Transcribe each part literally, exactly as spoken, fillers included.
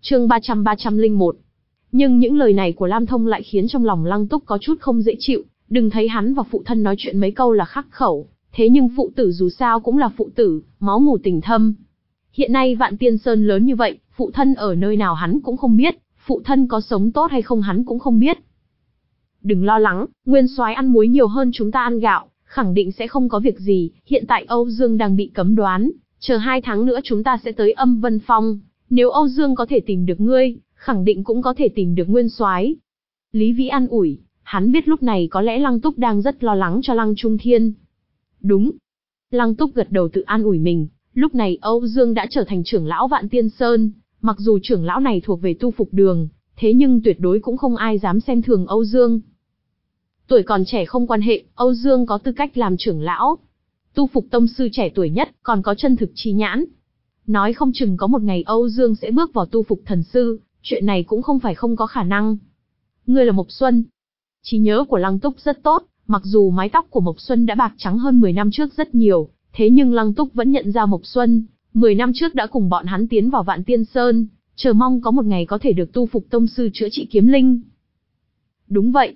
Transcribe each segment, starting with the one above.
Chương ba trăm ba trăm lẻ một. Nhưng những lời này của Lam Thông lại khiến trong lòng Lăng Túc có chút không dễ chịu, đừng thấy hắn và phụ thân nói chuyện mấy câu là khắc khẩu, thế nhưng phụ tử dù sao cũng là phụ tử, máu mủ tình thâm. Hiện nay Vạn Tiên Sơn lớn như vậy, phụ thân ở nơi nào hắn cũng không biết, phụ thân có sống tốt hay không hắn cũng không biết. Đừng lo lắng, Nguyên Soái ăn muối nhiều hơn chúng ta ăn gạo, khẳng định sẽ không có việc gì, hiện tại Âu Dương đang bị cấm đoán, chờ hai tháng nữa chúng ta sẽ tới Âm Vân Phong, nếu Âu Dương có thể tìm được ngươi, khẳng định cũng có thể tìm được Nguyên Soái. Lý Vĩ an ủi, hắn biết lúc này có lẽ Lăng Túc đang rất lo lắng cho Lăng Trung Thiên. Đúng. Lăng Túc gật đầu tự an ủi mình, lúc này Âu Dương đã trở thành trưởng lão Vạn Tiên Sơn, mặc dù trưởng lão này thuộc về tu phục đường, thế nhưng tuyệt đối cũng không ai dám xem thường Âu Dương. Tuổi còn trẻ không quan hệ, Âu Dương có tư cách làm trưởng lão. Tu phục tông sư trẻ tuổi nhất, còn có chân thực chi nhãn. Nói không chừng có một ngày Âu Dương sẽ bước vào tu phục thần sư, chuyện này cũng không phải không có khả năng. Ngươi là Mộc Xuân. Trí nhớ của Lăng Túc rất tốt, mặc dù mái tóc của Mộc Xuân đã bạc trắng hơn mười năm trước rất nhiều, thế nhưng Lăng Túc vẫn nhận ra Mộc Xuân, mười năm trước đã cùng bọn hắn tiến vào Vạn Tiên Sơn, chờ mong có một ngày có thể được tu phục tông sư chữa trị kiếm linh. Đúng vậy.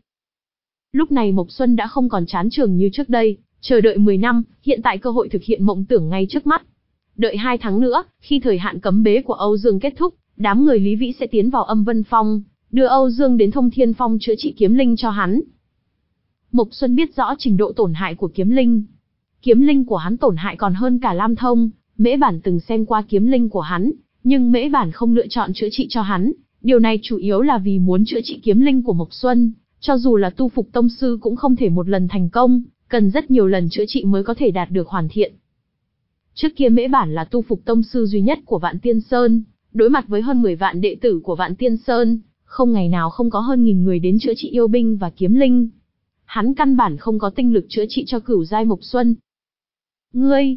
Lúc này Mộc Xuân đã không còn chán trường như trước đây, chờ đợi mười năm, hiện tại cơ hội thực hiện mộng tưởng ngay trước mắt. Đợi hai tháng nữa, khi thời hạn cấm bế của Âu Dương kết thúc, đám người Lý Vĩ sẽ tiến vào Âm Vân Phong, đưa Âu Dương đến Thông Thiên Phong chữa trị kiếm linh cho hắn. Mộc Xuân biết rõ trình độ tổn hại của kiếm linh. Kiếm linh của hắn tổn hại còn hơn cả Lam Thông, Mễ Bản từng xem qua kiếm linh của hắn, nhưng Mễ Bản không lựa chọn chữa trị cho hắn, điều này chủ yếu là vì muốn chữa trị kiếm linh của Mộc Xuân, cho dù là tu phục tông sư cũng không thể một lần thành công, cần rất nhiều lần chữa trị mới có thể đạt được hoàn thiện. Trước kia Mễ Bản là tu phục tông sư duy nhất của Vạn Tiên Sơn, đối mặt với hơn mười vạn đệ tử của Vạn Tiên Sơn, không ngày nào không có hơn nghìn người đến chữa trị yêu binh và kiếm linh. Hắn căn bản không có tinh lực chữa trị cho cửu giai Mộc Xuân. Ngươi!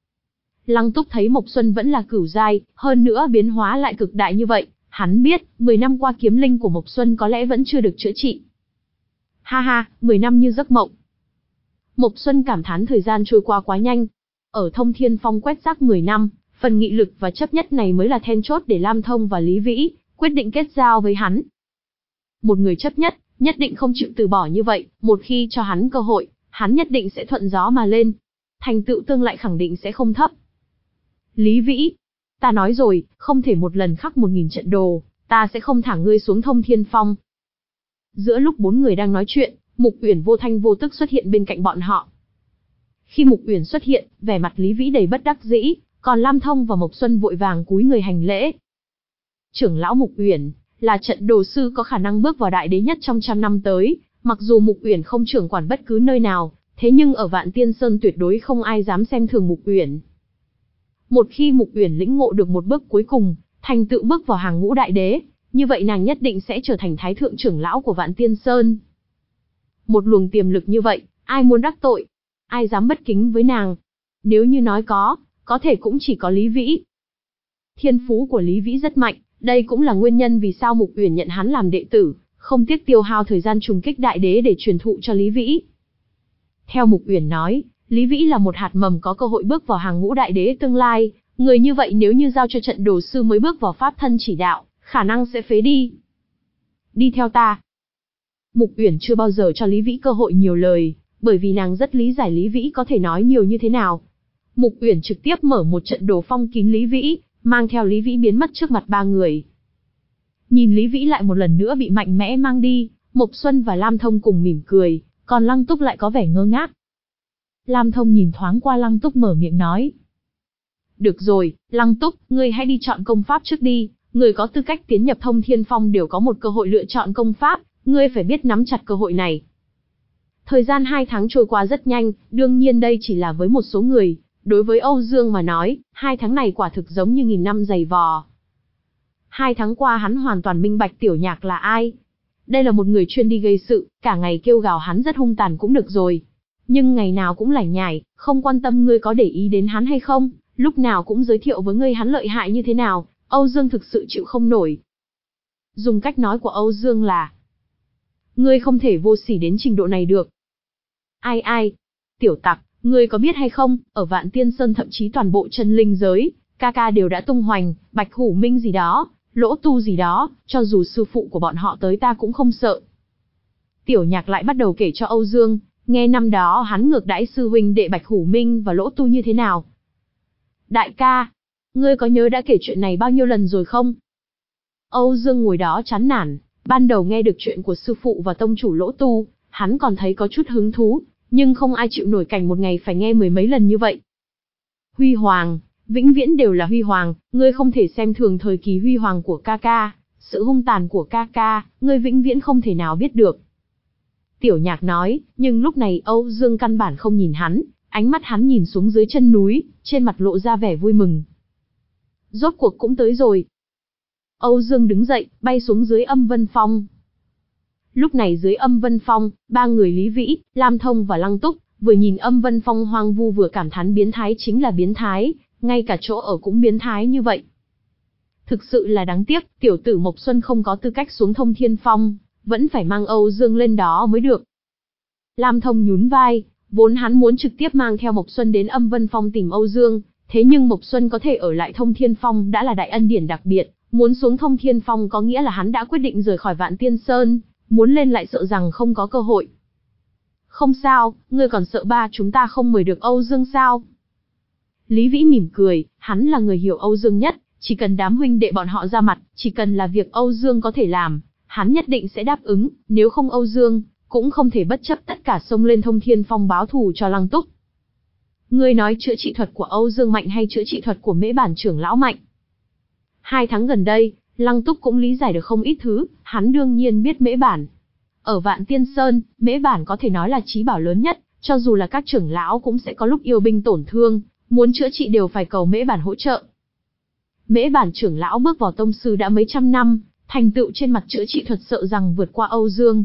Lăng Túc thấy Mộc Xuân vẫn là cửu giai, hơn nữa biến hóa lại cực đại như vậy, hắn biết, mười năm qua kiếm linh của Mộc Xuân có lẽ vẫn chưa được chữa trị. Ha ha, mười năm như giấc mộng. Mộc Xuân cảm thán thời gian trôi qua quá nhanh. Ở Thông Thiên Phong quét rác mười năm, phần nghị lực và chấp nhất này mới là then chốt để Lam Thông và Lý Vĩ quyết định kết giao với hắn. Một người chấp nhất, nhất định không chịu từ bỏ như vậy, một khi cho hắn cơ hội, hắn nhất định sẽ thuận gió mà lên. Thành tựu tương lại khẳng định sẽ không thấp. Lý Vĩ, ta nói rồi, không thể một lần khắc một nghìn trận đồ, ta sẽ không thả ngươi xuống Thông Thiên Phong. Giữa lúc bốn người đang nói chuyện, Mục Uyển vô thanh vô tức xuất hiện bên cạnh bọn họ. Khi Mục Uyển xuất hiện, vẻ mặt Lý Vĩ đầy bất đắc dĩ, còn Lam Thông và Mộc Xuân vội vàng cúi người hành lễ. Trưởng lão Mục Uyển là trận đồ sư có khả năng bước vào đại đế nhất trong trăm năm tới, mặc dù Mục Uyển không trưởng quản bất cứ nơi nào, thế nhưng ở Vạn Tiên Sơn tuyệt đối không ai dám xem thường Mục Uyển. Một khi Mục Uyển lĩnh ngộ được một bước cuối cùng, thành tựu bước vào hàng ngũ đại đế, như vậy nàng nhất định sẽ trở thành thái thượng trưởng lão của Vạn Tiên Sơn. Một luồng tiềm lực như vậy, ai muốn đắc tội, ai dám bất kính với nàng? Nếu như nói có, có thể cũng chỉ có Lý Vĩ. Thiên phú của Lý Vĩ rất mạnh, đây cũng là nguyên nhân vì sao Mục Uyển nhận hắn làm đệ tử, không tiếc tiêu hao thời gian trùng kích đại đế để truyền thụ cho Lý Vĩ. Theo Mục Uyển nói, Lý Vĩ là một hạt mầm có cơ hội bước vào hàng ngũ đại đế tương lai, người như vậy nếu như giao cho trận đồ sư mới bước vào pháp thân chỉ đạo, khả năng sẽ phế đi. Đi theo ta. Mục Uyển chưa bao giờ cho Lý Vĩ cơ hội nhiều lời, bởi vì nàng rất lý giải Lý Vĩ có thể nói nhiều như thế nào. Mục Uyển trực tiếp mở một trận đồ phong kín Lý Vĩ, mang theo Lý Vĩ biến mất trước mặt ba người. Nhìn Lý Vĩ lại một lần nữa bị mạnh mẽ mang đi, Mộc Xuân và Lam Thông cùng mỉm cười, còn Lăng Túc lại có vẻ ngơ ngác. Lam Thông nhìn thoáng qua Lăng Túc mở miệng nói. Được rồi, Lăng Túc, ngươi hãy đi chọn công pháp trước đi, người có tư cách tiến nhập Thông Thiên Phong đều có một cơ hội lựa chọn công pháp, ngươi phải biết nắm chặt cơ hội này. Thời gian hai tháng trôi qua rất nhanh, đương nhiên đây chỉ là với một số người, đối với Âu Dương mà nói, hai tháng này quả thực giống như nghìn năm dày vò. Hai tháng qua hắn hoàn toàn minh bạch Tiểu Nhạc là ai. Đây là một người chuyên đi gây sự, cả ngày kêu gào hắn rất hung tàn cũng được rồi. Nhưng ngày nào cũng lải nhải, không quan tâm ngươi có để ý đến hắn hay không, lúc nào cũng giới thiệu với ngươi hắn lợi hại như thế nào, Âu Dương thực sự chịu không nổi. Dùng cách nói của Âu Dương là, ngươi không thể vô sỉ đến trình độ này được. Ai ai? Tiểu tặc, ngươi có biết hay không, ở Vạn Tiên Sơn thậm chí toàn bộ chân linh giới, ca ca đều đã tung hoành, Bạch Hủ Minh gì đó, Lỗ tu gì đó, cho dù sư phụ của bọn họ tới ta cũng không sợ. Tiểu Nhạc lại bắt đầu kể cho Âu Dương, nghe năm đó hắn ngược đãi sư huynh đệ Bạch Hủ Minh và Lỗ tu như thế nào. Đại ca, ngươi có nhớ đã kể chuyện này bao nhiêu lần rồi không? Âu Dương ngồi đó chán nản, ban đầu nghe được chuyện của sư phụ và tông chủ Lỗ tu, hắn còn thấy có chút hứng thú, nhưng không ai chịu nổi cảnh một ngày phải nghe mười mấy lần như vậy. Huy hoàng, vĩnh viễn đều là huy hoàng, ngươi không thể xem thường thời kỳ huy hoàng của ca ca, sự hung tàn của ca ca, ngươi vĩnh viễn không thể nào biết được. Tiểu Nhạc nói, nhưng lúc này Âu Dương căn bản không nhìn hắn, ánh mắt hắn nhìn xuống dưới chân núi, trên mặt lộ ra vẻ vui mừng. Rốt cuộc cũng tới rồi. Âu Dương đứng dậy, bay xuống dưới Âm Vân Phong. Lúc này dưới Âm Vân Phong, ba người Lý Vĩ, Lam Thông và Lăng Túc, vừa nhìn Âm Vân Phong hoang vu vừa cảm thán biến thái chính là biến thái, ngay cả chỗ ở cũng biến thái như vậy. Thực sự là đáng tiếc, tiểu tử Mộc Xuân không có tư cách xuống Thông Thiên Phong, vẫn phải mang Âu Dương lên đó mới được. Lam Thông nhún vai, vốn hắn muốn trực tiếp mang theo Mộc Xuân đến Âm Vân Phong tìm Âu Dương, thế nhưng Mộc Xuân có thể ở lại Thông Thiên Phong đã là đại ân điển đặc biệt, muốn xuống Thông Thiên Phong có nghĩa là hắn đã quyết định rời khỏi Vạn Tiên Sơn, muốn lên lại sợ rằng không có cơ hội. Không sao, ngươi còn sợ ba chúng ta không mời được Âu Dương sao? Lý Vĩ mỉm cười, hắn là người hiểu Âu Dương nhất, chỉ cần đám huynh đệ bọn họ ra mặt, chỉ cần là việc Âu Dương có thể làm, hắn nhất định sẽ đáp ứng, nếu không Âu Dương cũng không thể bất chấp tất cả xông lên Thông Thiên Phong báo thù cho Lăng Túc. Ngươi nói chữa trị thuật của Âu Dương mạnh hay chữa trị thuật của Mễ Bản trưởng lão mạnh? Hai tháng gần đây, Lăng Túc cũng lý giải được không ít thứ, hắn đương nhiên biết Mễ Bản. Ở Vạn Tiên Sơn, Mễ Bản có thể nói là chí bảo lớn nhất, cho dù là các trưởng lão cũng sẽ có lúc yêu binh tổn thương, muốn chữa trị đều phải cầu Mễ Bản hỗ trợ. Mễ Bản trưởng lão bước vào tông sư đã mấy trăm năm, thành tựu trên mặt chữa trị thuật sợ rằng vượt qua Âu Dương.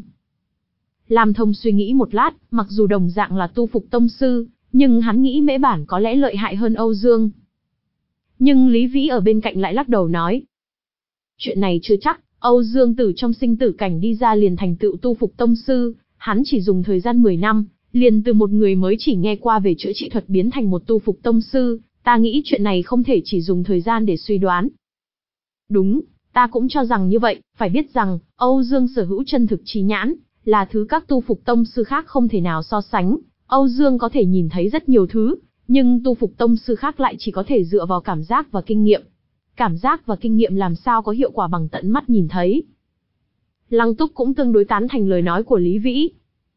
Lam Thông suy nghĩ một lát, mặc dù đồng dạng là tu phục tông sư, nhưng hắn nghĩ Mễ Bản có lẽ lợi hại hơn Âu Dương. Nhưng Lý Vĩ ở bên cạnh lại lắc đầu nói, chuyện này chưa chắc, Âu Dương từ trong sinh tử cảnh đi ra liền thành tựu tu phục tông sư, hắn chỉ dùng thời gian mười năm, liền từ một người mới chỉ nghe qua về chữa trị thuật biến thành một tu phục tông sư, ta nghĩ chuyện này không thể chỉ dùng thời gian để suy đoán. Đúng, ta cũng cho rằng như vậy, phải biết rằng, Âu Dương sở hữu chân thực trí nhãn, là thứ các tu phục tông sư khác không thể nào so sánh, Âu Dương có thể nhìn thấy rất nhiều thứ, nhưng tu phục tông sư khác lại chỉ có thể dựa vào cảm giác và kinh nghiệm. Cảm giác và kinh nghiệm làm sao có hiệu quả bằng tận mắt nhìn thấy. Lăng Túc cũng tương đối tán thành lời nói của Lý Vĩ.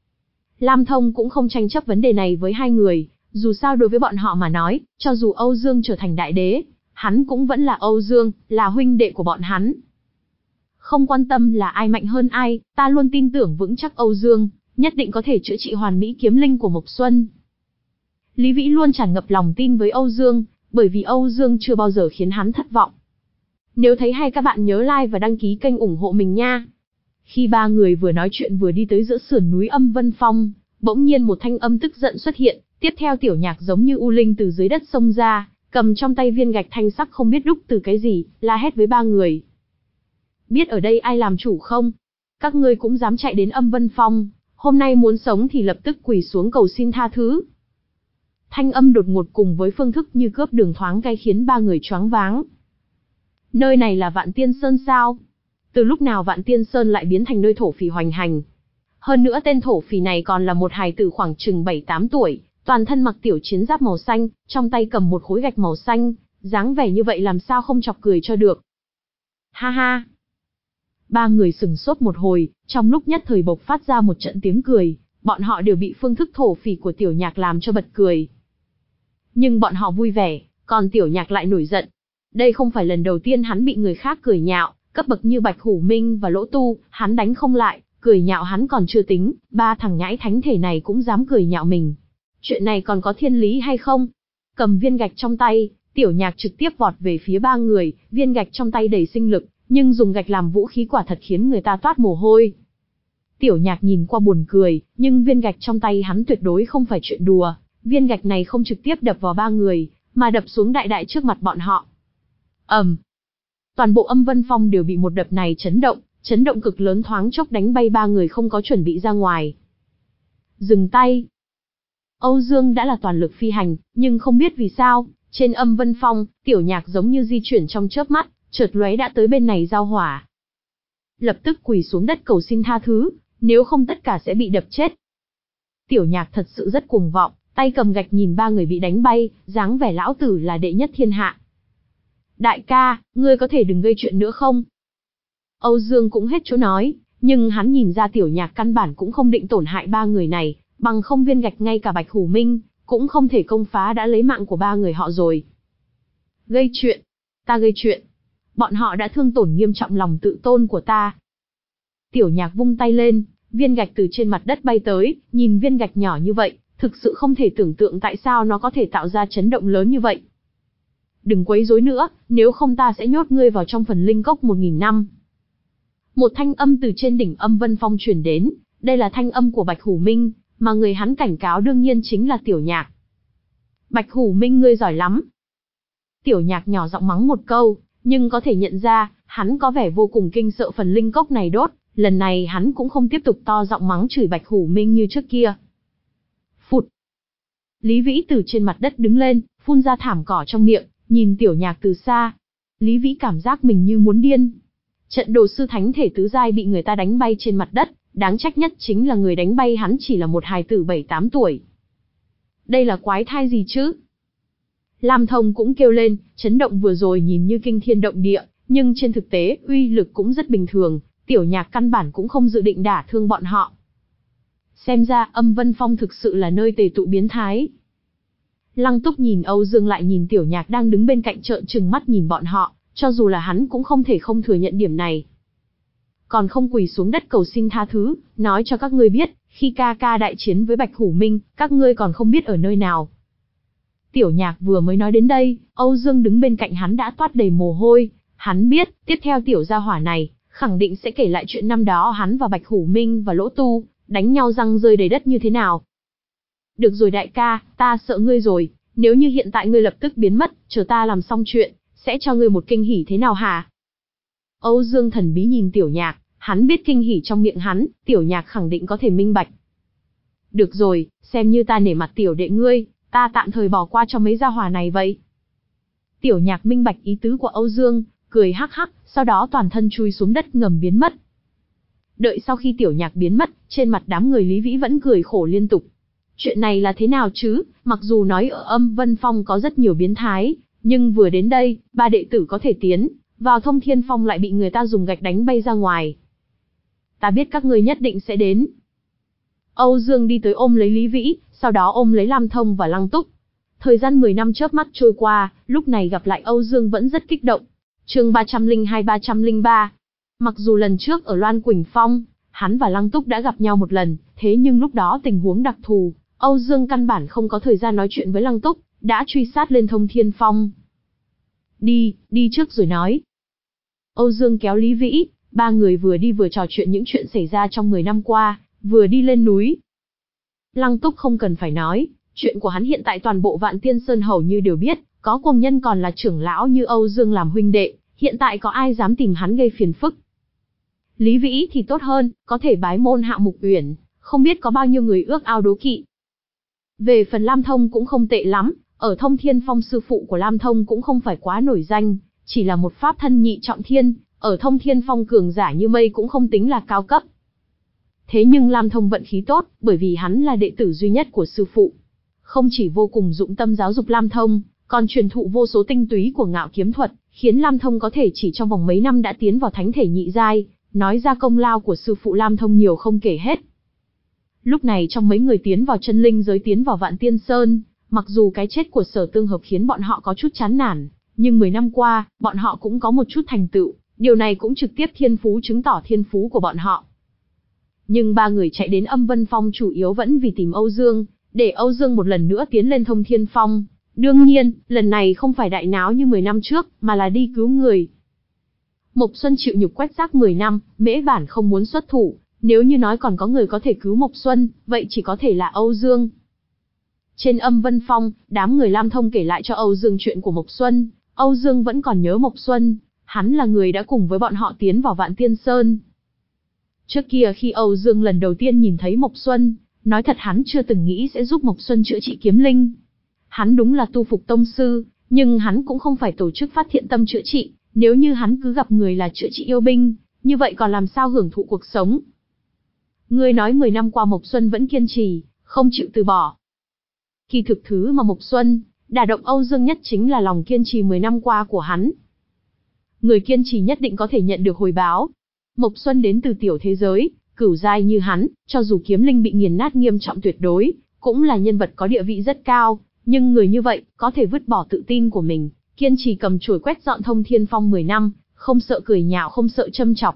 Lam Thông cũng không tranh chấp vấn đề này với hai người, dù sao đối với bọn họ mà nói, cho dù Âu Dương trở thành đại đế, hắn cũng vẫn là Âu Dương, là huynh đệ của bọn hắn. Không quan tâm là ai mạnh hơn ai, ta luôn tin tưởng vững chắc Âu Dương, nhất định có thể chữa trị hoàn mỹ kiếm linh của Mộc Xuân. Lý Vĩ luôn tràn ngập lòng tin với Âu Dương, bởi vì Âu Dương chưa bao giờ khiến hắn thất vọng. Nếu thấy hay các bạn nhớ like và đăng ký kênh ủng hộ mình nha. Khi ba người vừa nói chuyện vừa đi tới giữa sườn núi Âm Vân Phong, bỗng nhiên một thanh âm tức giận xuất hiện, tiếp theo Tiểu Nhạc giống như u linh từ dưới đất xông ra, cầm trong tay viên gạch thanh sắc không biết đúc từ cái gì, la hét với ba người. Biết ở đây ai làm chủ không? Các ngươi cũng dám chạy đến Âm Vân Phong, hôm nay muốn sống thì lập tức quỳ xuống cầu xin tha thứ. Thanh âm đột ngột cùng với phương thức như cướp đường thoáng cái khiến ba người choáng váng. Nơi này là Vạn Tiên Sơn sao? Từ lúc nào Vạn Tiên Sơn lại biến thành nơi thổ phỉ hoành hành? Hơn nữa tên thổ phỉ này còn là một hài tử khoảng chừng bảy tám tuổi, toàn thân mặc tiểu chiến giáp màu xanh, trong tay cầm một khối gạch màu xanh, dáng vẻ như vậy làm sao không chọc cười cho được. Ha ha! Ba người sừng sốt một hồi, trong lúc nhất thời bộc phát ra một trận tiếng cười, bọn họ đều bị phương thức thổ phỉ của Tiểu Nhạc làm cho bật cười. Nhưng bọn họ vui vẻ, còn Tiểu Nhạc lại nổi giận. Đây không phải lần đầu tiên hắn bị người khác cười nhạo, cấp bậc như Bạch Hủ Minh và Lỗ Tu, hắn đánh không lại, cười nhạo hắn còn chưa tính, ba thằng nhãi thánh thể này cũng dám cười nhạo mình. Chuyện này còn có thiên lý hay không? Cầm viên gạch trong tay, Tiểu Nhạc trực tiếp vọt về phía ba người, viên gạch trong tay đầy sinh lực, nhưng dùng gạch làm vũ khí quả thật khiến người ta toát mồ hôi. Tiểu Nhạc nhìn qua buồn cười, nhưng viên gạch trong tay hắn tuyệt đối không phải chuyện đùa, viên gạch này không trực tiếp đập vào ba người, mà đập xuống đại đại trước mặt bọn họ. ầm, um. Toàn bộ Âm Vân Phong đều bị một đập này chấn động, chấn động cực lớn thoáng chốc đánh bay ba người không có chuẩn bị ra ngoài. Dừng tay. Âu Dương đã là toàn lực phi hành, nhưng không biết vì sao, trên Âm Vân Phong, Tiểu Nhạc giống như di chuyển trong chớp mắt, chợt lóe đã tới bên này giao hỏa. Lập tức quỳ xuống đất cầu xin tha thứ, nếu không tất cả sẽ bị đập chết. Tiểu Nhạc thật sự rất cuồng vọng, tay cầm gạch nhìn ba người bị đánh bay, dáng vẻ lão tử là đệ nhất thiên hạ. Đại ca, ngươi có thể đừng gây chuyện nữa không? Âu Dương cũng hết chỗ nói, nhưng hắn nhìn ra Tiểu Nhạc căn bản cũng không định tổn hại ba người này, bằng không viên gạch ngay cả Bạch Hủ Minh cũng không thể công phá đã lấy mạng của ba người họ rồi. Gây chuyện? Ta gây chuyện? Bọn họ đã thương tổn nghiêm trọng lòng tự tôn của ta. Tiểu Nhạc vung tay lên, viên gạch từ trên mặt đất bay tới, nhìn viên gạch nhỏ như vậy, thực sự không thể tưởng tượng tại sao nó có thể tạo ra chấn động lớn như vậy. Đừng quấy rối nữa, nếu không ta sẽ nhốt ngươi vào trong phần linh cốc một nghìn năm. Một thanh âm từ trên đỉnh Âm Vân Phong truyền đến, đây là thanh âm của Bạch Hủ Minh, mà người hắn cảnh cáo đương nhiên chính là Tiểu Nhạc. Bạch Hủ Minh ngươi giỏi lắm. Tiểu Nhạc nhỏ giọng mắng một câu, nhưng có thể nhận ra, hắn có vẻ vô cùng kinh sợ phần linh cốc này đốt, lần này hắn cũng không tiếp tục to giọng mắng chửi Bạch Hủ Minh như trước kia. Phụt. Lý Vĩ từ trên mặt đất đứng lên, phun ra thảm cỏ trong miệng, nhìn Tiểu Nhạc từ xa. Lý Vĩ cảm giác mình như muốn điên. Trận đồ sư thánh thể tứ giai bị người ta đánh bay trên mặt đất, đáng trách nhất chính là người đánh bay hắn chỉ là một hài tử bảy tám tuổi. Đây là quái thai gì chứ? Lam Thông cũng kêu lên, chấn động vừa rồi nhìn như kinh thiên động địa, nhưng trên thực tế uy lực cũng rất bình thường, Tiểu Nhạc căn bản cũng không dự định đả thương bọn họ. Xem ra Âm Vân Phong thực sự là nơi tề tụ biến thái. Lăng Túc nhìn Âu Dương lại nhìn Tiểu Nhạc đang đứng bên cạnh trợn trừng mắt nhìn bọn họ, cho dù là hắn cũng không thể không thừa nhận điểm này. Còn không quỳ xuống đất cầu xin tha thứ, nói cho các ngươi biết, khi ca ca đại chiến với Bạch Hủ Minh, các ngươi còn không biết ở nơi nào. Tiểu Nhạc vừa mới nói đến đây, Âu Dương đứng bên cạnh hắn đã toát đầy mồ hôi, hắn biết, tiếp theo tiểu gia hỏa này, khẳng định sẽ kể lại chuyện năm đó hắn và Bạch Hủ Minh và Lỗ Tu, đánh nhau răng rơi đầy đất như thế nào. Được rồi đại ca, ta sợ ngươi rồi, nếu như hiện tại ngươi lập tức biến mất, chờ ta làm xong chuyện, sẽ cho ngươi một kinh hỉ thế nào hả? Âu Dương thần bí nhìn Tiểu Nhạc, hắn biết kinh hỉ trong miệng hắn, Tiểu Nhạc khẳng định có thể minh bạch. Được rồi, xem như ta nể mặt tiểu đệ ngươi, ta tạm thời bỏ qua cho mấy gia hỏa này vậy. Tiểu Nhạc minh bạch ý tứ của Âu Dương, cười hắc hắc, sau đó toàn thân chui xuống đất ngầm biến mất. Đợi sau khi Tiểu Nhạc biến mất, trên mặt đám người Lý Vĩ vẫn cười khổ liên tục. Chuyện này là thế nào chứ, mặc dù nói ở Âm Vân Phong có rất nhiều biến thái, nhưng vừa đến đây, ba đệ tử có thể tiến vào Thông Thiên Phong lại bị người ta dùng gạch đánh bay ra ngoài. Ta biết các ngươi nhất định sẽ đến. Âu Dương đi tới ôm lấy Lý Vĩ, sau đó ôm lấy Lam Thông và Lăng Túc. Thời gian mười năm chớp mắt trôi qua, lúc này gặp lại Âu Dương vẫn rất kích động. Chương ba trăm lẻ hai ba trăm lẻ ba. Mặc dù lần trước ở Loan Quỳnh Phong, hắn và Lăng Túc đã gặp nhau một lần, thế nhưng lúc đó tình huống đặc thù, Âu Dương căn bản không có thời gian nói chuyện với Lăng Túc, đã truy sát lên Thông Thiên Phong. Đi, đi trước rồi nói. Âu Dương kéo Lý Vĩ, ba người vừa đi vừa trò chuyện những chuyện xảy ra trong mười năm qua, vừa đi lên núi. Lăng Túc không cần phải nói, chuyện của hắn hiện tại toàn bộ Vạn Tiên Sơn hầu như đều biết, có cuồng nhân còn là trưởng lão như Âu Dương làm huynh đệ, hiện tại có ai dám tìm hắn gây phiền phức. Lý Vĩ thì tốt hơn, có thể bái môn hạ Mục Uyển, không biết có bao nhiêu người ước ao đố kỵ. Về phần Lam Thông cũng không tệ lắm, ở Thông Thiên Phong sư phụ của Lam Thông cũng không phải quá nổi danh, chỉ là một pháp thân nhị trọng thiên, ở Thông Thiên Phong cường giả như mây cũng không tính là cao cấp. Thế nhưng Lam Thông vận khí tốt, bởi vì hắn là đệ tử duy nhất của sư phụ. Không chỉ vô cùng dụng tâm giáo dục Lam Thông, còn truyền thụ vô số tinh túy của ngạo kiếm thuật, khiến Lam Thông có thể chỉ trong vòng mấy năm đã tiến vào thánh thể nhị giai, nói ra công lao của sư phụ Lam Thông nhiều không kể hết. Lúc này trong mấy người tiến vào chân linh giới tiến vào Vạn Tiên Sơn, mặc dù cái chết của Sở Tương Hợp khiến bọn họ có chút chán nản, nhưng mười năm qua, bọn họ cũng có một chút thành tựu, điều này cũng trực tiếp thiên phú chứng tỏ thiên phú của bọn họ. Nhưng ba người chạy đến Âm Vân Phong chủ yếu vẫn vì tìm Âu Dương, để Âu Dương một lần nữa tiến lên Thông Thiên Phong. Đương nhiên, lần này không phải đại náo như mười năm trước, mà là đi cứu người. Mộc Xuân chịu nhục quét rác mười năm, Mễ Bản không muốn xuất thủ, nếu như nói còn có người có thể cứu Mộc Xuân, vậy chỉ có thể là Âu Dương. Trên Âm Vân Phong, đám người Lam Thông kể lại cho Âu Dương chuyện của Mộc Xuân, Âu Dương vẫn còn nhớ Mộc Xuân, hắn là người đã cùng với bọn họ tiến vào Vạn Tiên Sơn. Trước kia khi Âu Dương lần đầu tiên nhìn thấy Mộc Xuân, nói thật hắn chưa từng nghĩ sẽ giúp Mộc Xuân chữa trị kiếm linh. Hắn đúng là tu phục tông sư, nhưng hắn cũng không phải tổ chức phát thiện tâm chữa trị, Nếu như hắn cứ gặp người là chữa trị yêu binh, như vậy còn làm sao hưởng thụ cuộc sống? Ngươi nói mười năm qua Mộc Xuân vẫn kiên trì, không chịu từ bỏ. Kỳ thực thứ mà Mộc Xuân đả động Âu Dương nhất chính là lòng kiên trì mười năm qua của hắn. Người kiên trì nhất định có thể nhận được hồi báo. Mộc Xuân đến từ tiểu thế giới, cửu giai như hắn, cho dù kiếm linh bị nghiền nát nghiêm trọng tuyệt đối, cũng là nhân vật có địa vị rất cao, nhưng người như vậy, có thể vứt bỏ tự tin của mình, kiên trì cầm chổi quét dọn Thông Thiên Phong mười năm, không sợ cười nhạo không sợ châm chọc.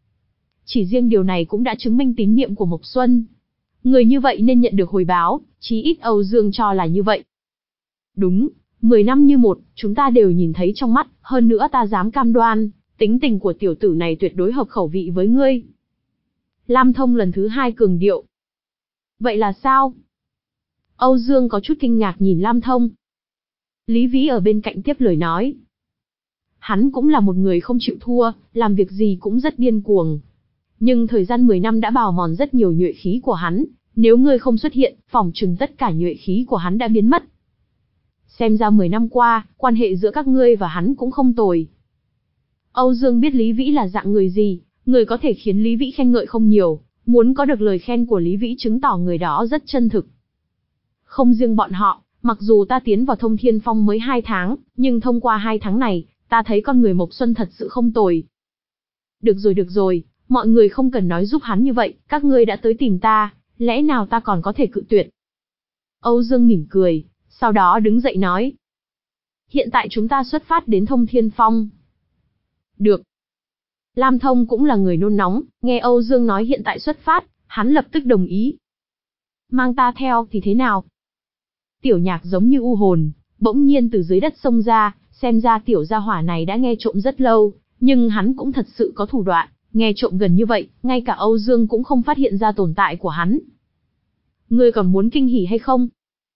Chỉ riêng điều này cũng đã chứng minh tín nhiệm của Mộc Xuân. Người như vậy nên nhận được hồi báo, chí ít Âu Dương cho là như vậy. Đúng, mười năm như một, chúng ta đều nhìn thấy trong mắt, hơn nữa ta dám cam đoan, tính tình của tiểu tử này tuyệt đối hợp khẩu vị với ngươi. Lam Thông lần thứ hai cường điệu. Vậy là sao? Âu Dương có chút kinh ngạc nhìn Lam Thông. Lý Vĩ ở bên cạnh tiếp lời nói. Hắn cũng là một người không chịu thua, làm việc gì cũng rất điên cuồng. Nhưng thời gian mười năm đã bào mòn rất nhiều nhuệ khí của hắn, nếu ngươi không xuất hiện, phỏng chừng tất cả nhuệ khí của hắn đã biến mất. Xem ra mười năm qua, quan hệ giữa các ngươi và hắn cũng không tồi. Âu Dương biết Lý Vĩ là dạng người gì, người có thể khiến Lý Vĩ khen ngợi không nhiều, muốn có được lời khen của Lý Vĩ chứng tỏ người đó rất chân thực. Không riêng bọn họ, mặc dù ta tiến vào Thông Thiên Phong mới hai tháng, nhưng thông qua hai tháng này, ta thấy con người Mộc Xuân thật sự không tồi. Được rồi được rồi, mọi người không cần nói giúp hắn như vậy, các ngươi đã tới tìm ta, lẽ nào ta còn có thể cự tuyệt? Âu Dương mỉm cười, sau đó đứng dậy nói. Hiện tại chúng ta xuất phát đến Thông Thiên Phong. Được. Lam Thông cũng là người nôn nóng, nghe Âu Dương nói hiện tại xuất phát, hắn lập tức đồng ý. Mang ta theo thì thế nào? Tiểu Nhạc giống như u hồn, bỗng nhiên từ dưới đất xông ra, xem ra tiểu gia hỏa này đã nghe trộm rất lâu, nhưng hắn cũng thật sự có thủ đoạn, nghe trộm gần như vậy, ngay cả Âu Dương cũng không phát hiện ra tồn tại của hắn. Ngươi còn muốn kinh hỉ hay không?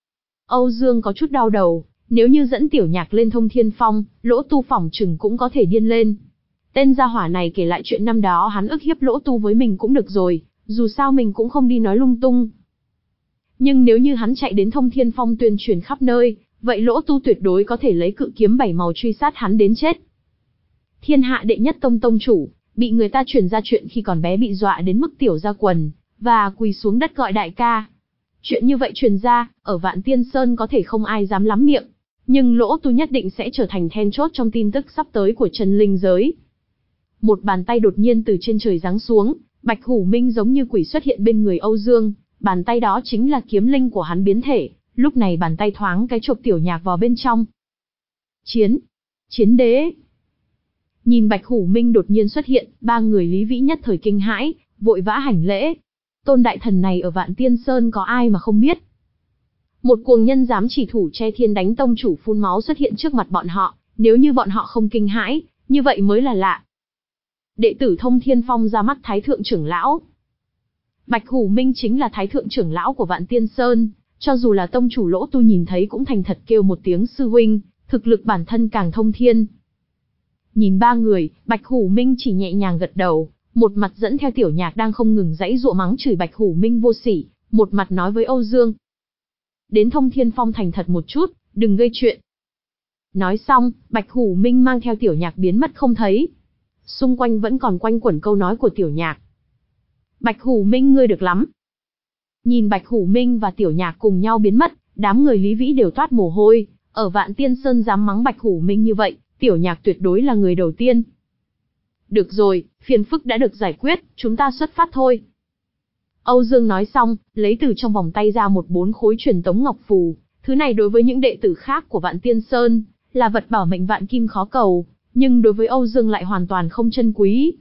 Âu Dương có chút đau đầu, nếu như dẫn Tiểu Nhạc lên Thông Thiên Phong, Lỗ Tu phỏng chừng cũng có thể điên lên. Tên gia hỏa này kể lại chuyện năm đó hắn ức hiếp Lỗ Tu với mình cũng được rồi, dù sao mình cũng không đi nói lung tung. Nhưng nếu như hắn chạy đến Thông Thiên Phong tuyên truyền khắp nơi, vậy Lỗ Tu tuyệt đối có thể lấy cự kiếm bảy màu truy sát hắn đến chết. Thiên hạ đệ nhất tông tông chủ, bị người ta truyền ra chuyện khi còn bé bị dọa đến mức tiểu ra quần, và quỳ xuống đất gọi đại ca. Chuyện như vậy truyền ra, ở Vạn Tiên Sơn có thể không ai dám lắm miệng, nhưng Lỗ Tu nhất định sẽ trở thành then chốt trong tin tức sắp tới của chân linh giới. Một bàn tay đột nhiên từ trên trời giáng xuống, Bạch Hủ Minh giống như quỷ xuất hiện bên người Âu Dương, bàn tay đó chính là kiếm linh của hắn biến thể, lúc này bàn tay thoáng cái chộp Tiểu Nhạc vào bên trong. Chiến! Chiến đế! Nhìn Bạch Hủ Minh đột nhiên xuất hiện, ba người Lý Vĩ nhất thời kinh hãi, vội vã hành lễ. Tôn đại thần này ở Vạn Tiên Sơn có ai mà không biết. Một cuồng nhân dám chỉ thủ che thiên đánh tông chủ phun máu xuất hiện trước mặt bọn họ, nếu như bọn họ không kinh hãi, như vậy mới là lạ. Đệ tử Thông Thiên Phong ra mắt Thái Thượng trưởng lão. Bạch Hủ Minh chính là Thái Thượng trưởng lão của Vạn Tiên Sơn, cho dù là tông chủ Lỗ Tu nhìn thấy cũng thành thật kêu một tiếng sư huynh, thực lực bản thân càng thông thiên. Nhìn ba người, Bạch Hủ Minh chỉ nhẹ nhàng gật đầu, một mặt dẫn theo Tiểu Nhạc đang không ngừng giãy giụa mắng chửi Bạch Hủ Minh vô sỉ, một mặt nói với Âu Dương. Đến Thông Thiên Phong thành thật một chút, đừng gây chuyện. Nói xong, Bạch Hủ Minh mang theo Tiểu Nhạc biến mất không thấy. Xung quanh vẫn còn quanh quẩn câu nói của Tiểu Nhạc. Bạch Hủ Minh ngươi được lắm. Nhìn Bạch Hủ Minh và Tiểu Nhạc cùng nhau biến mất, đám người Lý Vĩ đều toát mồ hôi, ở Vạn Tiên Sơn dám mắng Bạch Hủ Minh như vậy, Tiểu Nhạc tuyệt đối là người đầu tiên. Được rồi, phiền phức đã được giải quyết, chúng ta xuất phát thôi. Âu Dương nói xong, lấy từ trong vòng tay ra một bốn khối truyền tống ngọc phù, thứ này đối với những đệ tử khác của Vạn Tiên Sơn, là vật bảo mệnh vạn kim khó cầu, nhưng đối với Âu Dương lại hoàn toàn không chân quý.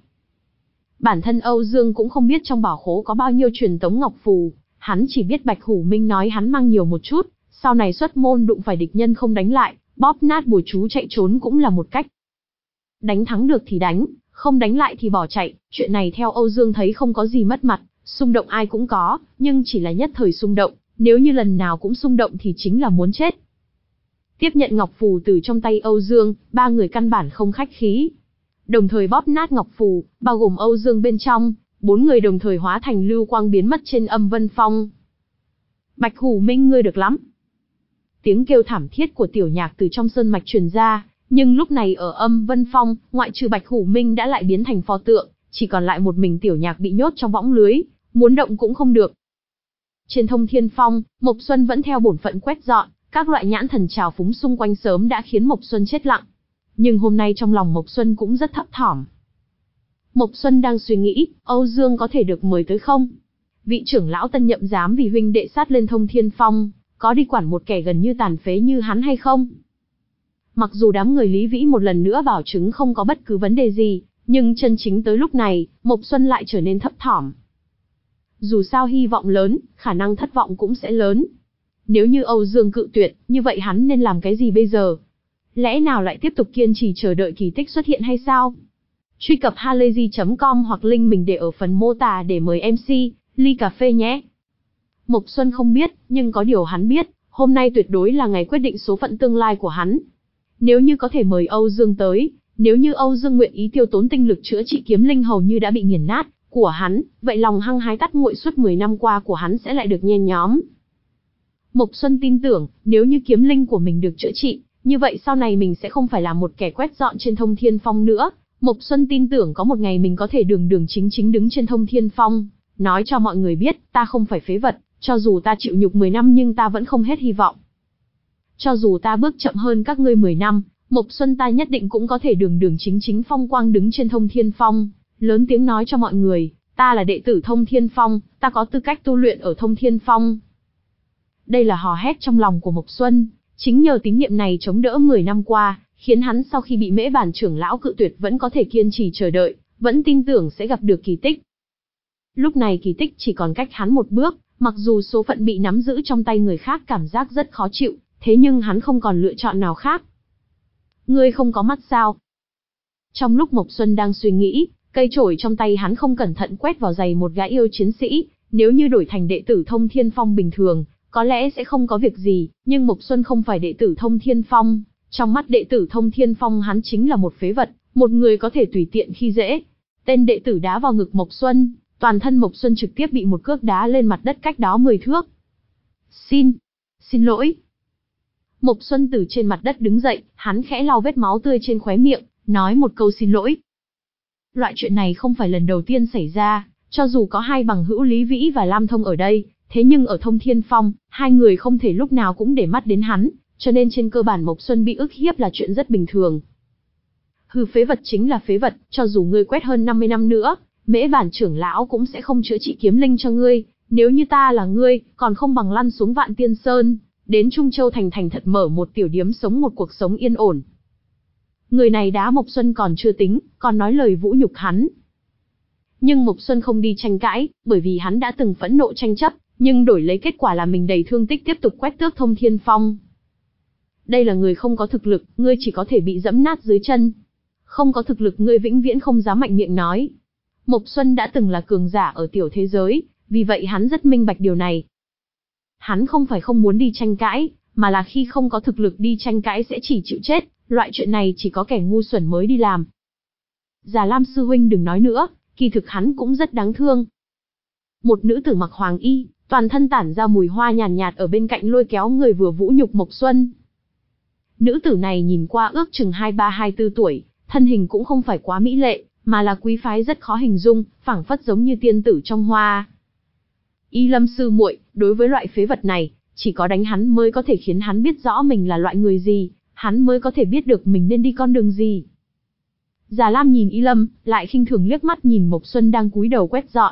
Bản thân Âu Dương cũng không biết trong bảo khố có bao nhiêu truyền tống ngọc phù, hắn chỉ biết Bạch Hủ Minh nói hắn mang nhiều một chút, sau này xuất môn đụng phải địch nhân không đánh lại, bóp nát bùa chú chạy trốn cũng là một cách. Đánh thắng được thì đánh, không đánh lại thì bỏ chạy, chuyện này theo Âu Dương thấy không có gì mất mặt, xung động ai cũng có, nhưng chỉ là nhất thời xung động, nếu như lần nào cũng xung động thì chính là muốn chết. Tiếp nhận ngọc phù từ trong tay Âu Dương, ba người căn bản không khách khí. Đồng thời bóp nát ngọc phù, bao gồm Âu Dương bên trong, bốn người đồng thời hóa thành lưu quang biến mất trên Âm Vân Phong. Bạch Hủ Minh ngươi được lắm. Tiếng kêu thảm thiết của Tiểu Nhạc từ trong sơn mạch truyền ra, Nhưng lúc này ở Âm Vân Phong, ngoại trừ Bạch Hủ Minh đã lại biến thành pho tượng, chỉ còn lại một mình Tiểu Nhạc bị nhốt trong võng lưới, muốn động cũng không được. Trên Thông Thiên Phong, Mộc Xuân vẫn theo bổn phận quét dọn, các loại nhãn thần trào phúng xung quanh sớm đã khiến Mộc Xuân chết lặng. Nhưng hôm nay trong lòng Mộc Xuân cũng rất thấp thỏm. Mộc Xuân đang suy nghĩ, Âu Dương có thể được mời tới không? Vị trưởng lão tân nhậm dám vì huynh đệ sát lên Thông Thiên Phong, có đi quản một kẻ gần như tàn phế như hắn hay không? Mặc dù đám người Lý Vĩ một lần nữa bảo chứng không có bất cứ vấn đề gì, nhưng chân chính tới lúc này, Mộc Xuân lại trở nên thấp thỏm. Dù sao hy vọng lớn, khả năng thất vọng cũng sẽ lớn. Nếu như Âu Dương cự tuyệt, như vậy hắn nên làm cái gì bây giờ? Lẽ nào lại tiếp tục kiên trì chờ đợi kỳ tích xuất hiện hay sao? Truy cập halayzi chấm com hoặc link mình để ở phần mô tả để mời em xê, ly cà phê nhé. Mộc Xuân không biết, nhưng có điều hắn biết, hôm nay tuyệt đối là ngày quyết định số phận tương lai của hắn. Nếu như có thể mời Âu Dương tới, nếu như Âu Dương nguyện ý tiêu tốn tinh lực chữa trị kiếm linh hầu như đã bị nghiền nát của hắn, vậy lòng hăng hái tắt nguội suốt mười năm qua của hắn sẽ lại được nhen nhóm. Mộc Xuân tin tưởng, nếu như kiếm linh của mình được chữa trị, như vậy sau này mình sẽ không phải là một kẻ quét dọn trên Thông Thiên Phong nữa. Mộc Xuân tin tưởng có một ngày mình có thể đường đường chính chính đứng trên Thông Thiên Phong, nói cho mọi người biết, ta không phải phế vật, cho dù ta chịu nhục mười năm nhưng ta vẫn không hết hy vọng. Cho dù ta bước chậm hơn các ngươi mười năm, Mộc Xuân ta nhất định cũng có thể đường đường chính chính phong quang đứng trên Thông Thiên Phong, lớn tiếng nói cho mọi người, ta là đệ tử Thông Thiên Phong, ta có tư cách tu luyện ở Thông Thiên Phong. Đây là hò hét trong lòng của Mộc Xuân, chính nhờ tín niệm này chống đỡ mười năm qua, khiến hắn sau khi bị Mễ Bản trưởng lão cự tuyệt vẫn có thể kiên trì chờ đợi, vẫn tin tưởng sẽ gặp được kỳ tích. Lúc này kỳ tích chỉ còn cách hắn một bước, mặc dù số phận bị nắm giữ trong tay người khác cảm giác rất khó chịu, thế nhưng hắn không còn lựa chọn nào khác. Ngươi không có mắt sao? Trong lúc Mộc Xuân đang suy nghĩ, cây chổi trong tay hắn không cẩn thận quét vào giày một gã yêu chiến sĩ, nếu như đổi thành đệ tử Thông Thiên Phong bình thường, có lẽ sẽ không có việc gì, nhưng Mộc Xuân không phải đệ tử Thông Thiên Phong, trong mắt đệ tử Thông Thiên Phong hắn chính là một phế vật, một người có thể tùy tiện khi dễ. Tên đệ tử đá vào ngực Mộc Xuân, toàn thân Mộc Xuân trực tiếp bị một cước đá lên mặt đất cách đó mười thước. Xin, xin lỗi. Mộc Xuân từ trên mặt đất đứng dậy, hắn khẽ lau vết máu tươi trên khóe miệng, nói một câu xin lỗi. Loại chuyện này không phải lần đầu tiên xảy ra, cho dù có hai bằng hữu Lý Vĩ và Lam Thông ở đây, thế nhưng ở Thông Thiên Phong, hai người không thể lúc nào cũng để mắt đến hắn, cho nên trên cơ bản Mộc Xuân bị ức hiếp là chuyện rất bình thường. Hừ, phế vật chính là phế vật, cho dù ngươi quét hơn năm mươi năm nữa, Mễ Bản trưởng lão cũng sẽ không chữa trị kiếm linh cho ngươi, nếu như ta là ngươi, còn không bằng lăn xuống Vạn Tiên Sơn, đến Trung Châu thành thành thật mở một tiểu điếm sống một cuộc sống yên ổn. Người này đá Mộc Xuân còn chưa tính, còn nói lời vũ nhục hắn. Nhưng Mộc Xuân không đi tranh cãi, bởi vì hắn đã từng phẫn nộ tranh chấp, nhưng đổi lấy kết quả là mình đầy thương tích tiếp tục quét tước Thông Thiên Phong. Đây là người không có thực lực, ngươi chỉ có thể bị dẫm nát dưới chân. Không có thực lực ngươi vĩnh viễn không dám mạnh miệng nói. Mộc Xuân đã từng là cường giả ở tiểu thế giới, vì vậy hắn rất minh bạch điều này. Hắn không phải không muốn đi tranh cãi, mà là khi không có thực lực đi tranh cãi sẽ chỉ chịu chết, loại chuyện này chỉ có kẻ ngu xuẩn mới đi làm. Già Lam sư huynh đừng nói nữa, kỳ thực hắn cũng rất đáng thương. Một nữ tử mặc hoàng y, toàn thân tản ra mùi hoa nhàn nhạt, nhạt ở bên cạnh lôi kéo người vừa vũ nhục Mộc Xuân. Nữ tử này nhìn qua ước chừng hai ba hai tư tuổi, thân hình cũng không phải quá mỹ lệ, mà là quý phái rất khó hình dung, phảng phất giống như tiên tử trong hoa. Y Lâm sư muội, đối với loại phế vật này, chỉ có đánh hắn mới có thể khiến hắn biết rõ mình là loại người gì, hắn mới có thể biết được mình nên đi con đường gì. Già Lam nhìn Y Lâm, lại khinh thường liếc mắt nhìn Mộc Xuân đang cúi đầu quét dọn.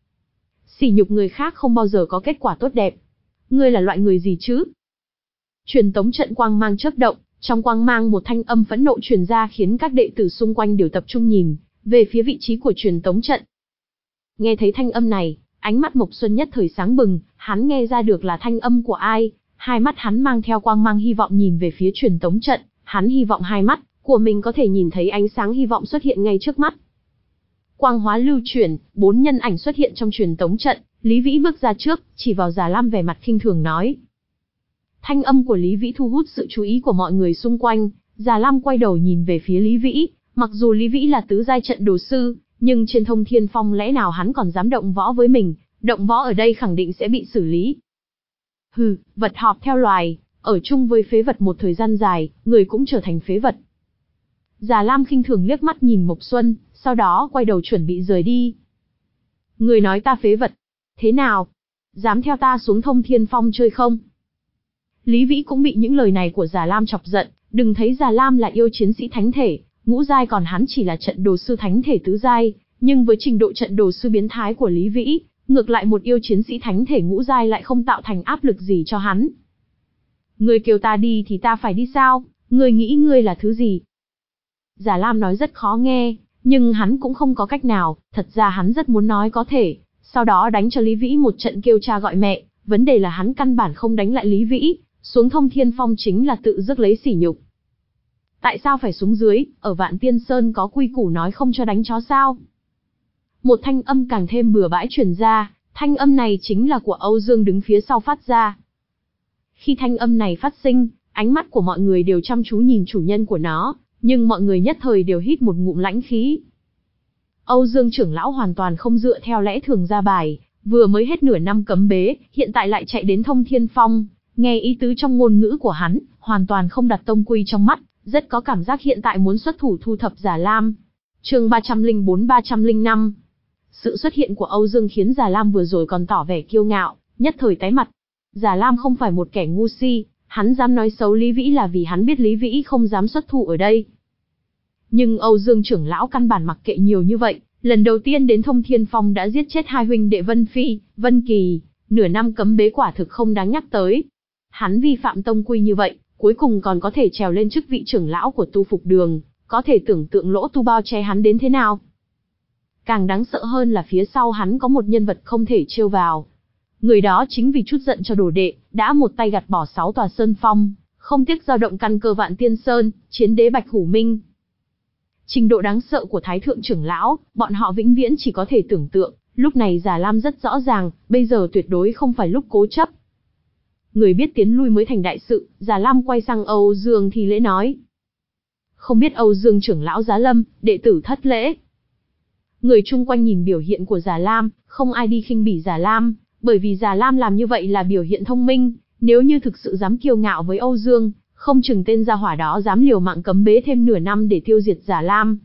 Sỉ nhục người khác không bao giờ có kết quả tốt đẹp. Ngươi là loại người gì chứ? Truyền tống trận quang mang chớp động, trong quang mang một thanh âm phẫn nộ truyền ra khiến các đệ tử xung quanh đều tập trung nhìn về phía vị trí của truyền tống trận. Nghe thấy thanh âm này, ánh mắt Mộc Xuân nhất thời sáng bừng, hắn nghe ra được là thanh âm của ai, hai mắt hắn mang theo quang mang hy vọng nhìn về phía truyền tống trận, hắn hy vọng hai mắt của mình có thể nhìn thấy ánh sáng hy vọng xuất hiện ngay trước mắt. Quang hóa lưu chuyển, bốn nhân ảnh xuất hiện trong truyền tống trận, Lý Vĩ bước ra trước, chỉ vào Già Lam vẻ mặt khinh thường nói. Thanh âm của Lý Vĩ thu hút sự chú ý của mọi người xung quanh, Già Lam quay đầu nhìn về phía Lý Vĩ, mặc dù Lý Vĩ là tứ giai trận đồ sư, nhưng trên Thông Thiên Phong lẽ nào hắn còn dám động võ với mình, động võ ở đây khẳng định sẽ bị xử lý. Hừ, vật họp theo loài, ở chung với phế vật một thời gian dài, người cũng trở thành phế vật. Già Lam khinh thường liếc mắt nhìn Mộc Xuân, sau đó quay đầu chuẩn bị rời đi. Người nói ta phế vật. Thế nào? Dám theo ta xuống Thông Thiên Phong chơi không? Lý Vĩ cũng bị những lời này của Già Lam chọc giận, đừng thấy Già Lam là yêu chiến sĩ thánh thể, ngũ giai, còn hắn chỉ là trận đồ sư thánh thể tứ giai, nhưng với trình độ trận đồ sư biến thái của Lý Vĩ, ngược lại một yêu chiến sĩ thánh thể ngũ giai lại không tạo thành áp lực gì cho hắn. Ngươi kêu ta đi thì ta phải đi sao? Ngươi nghĩ ngươi là thứ gì? Già Lam nói rất khó nghe, nhưng hắn cũng không có cách nào, thật ra hắn rất muốn nói có thể, sau đó đánh cho Lý Vĩ một trận kêu cha gọi mẹ, vấn đề là hắn căn bản không đánh lại Lý Vĩ, xuống Thông Thiên Phong chính là tự rước lấy sỉ nhục. Tại sao phải xuống dưới, ở Vạn Tiên Sơn có quy củ nói không cho đánh chó sao? Một thanh âm càng thêm bừa bãi truyền ra, thanh âm này chính là của Âu Dương đứng phía sau phát ra. Khi thanh âm này phát sinh, ánh mắt của mọi người đều chăm chú nhìn chủ nhân của nó, nhưng mọi người nhất thời đều hít một ngụm lãnh khí. Âu Dương trưởng lão hoàn toàn không dựa theo lẽ thường ra bài, vừa mới hết nửa năm cấm bế, hiện tại lại chạy đến Thông Thiên Phong, nghe ý tứ trong ngôn ngữ của hắn, hoàn toàn không đặt tông quy trong mắt, rất có cảm giác hiện tại muốn xuất thủ thu thập Già Lam. Chương ba trăm lẻ bốn ba trăm lẻ năm. Sự xuất hiện của Âu Dương khiến Già Lam vừa rồi còn tỏ vẻ kiêu ngạo, nhất thời tái mặt. Già Lam không phải một kẻ ngu si, hắn dám nói xấu Lý Vĩ là vì hắn biết Lý Vĩ không dám xuất thủ ở đây. Nhưng Âu Dương trưởng lão căn bản mặc kệ nhiều như vậy, lần đầu tiên đến Thông Thiên Phong đã giết chết hai huynh đệ Vân Phi, Vân Kỳ, nửa năm cấm bế quả thực không đáng nhắc tới. Hắn vi phạm tông quy như vậy, cuối cùng còn có thể trèo lên chức vị trưởng lão của Tu Phục Đường, có thể tưởng tượng lỗ tu bao che hắn đến thế nào. Càng đáng sợ hơn là phía sau hắn có một nhân vật không thể trêu vào. Người đó chính vì chút giận cho đồ đệ, đã một tay gạt bỏ sáu tòa sơn phong, không tiếc dao động căn cơ Vạn Tiên Sơn, chiến đế Bạch Hủ Minh. Trình độ đáng sợ của Thái Thượng trưởng lão, bọn họ vĩnh viễn chỉ có thể tưởng tượng, lúc này Già Lam rất rõ ràng, bây giờ tuyệt đối không phải lúc cố chấp. Người biết tiến lui mới thành đại sự, Già Lam quay sang Âu Dương thì lễ nói. Không biết Âu Dương trưởng lão giá lâm, đệ tử thất lễ. Người chung quanh nhìn biểu hiện của Già Lam, không ai đi khinh bỉ Già Lam, bởi vì Già Lam làm như vậy là biểu hiện thông minh, nếu như thực sự dám kiêu ngạo với Âu Dương, không chừng tên gia hỏa đó dám liều mạng cấm bế thêm nửa năm để tiêu diệt Già Lam.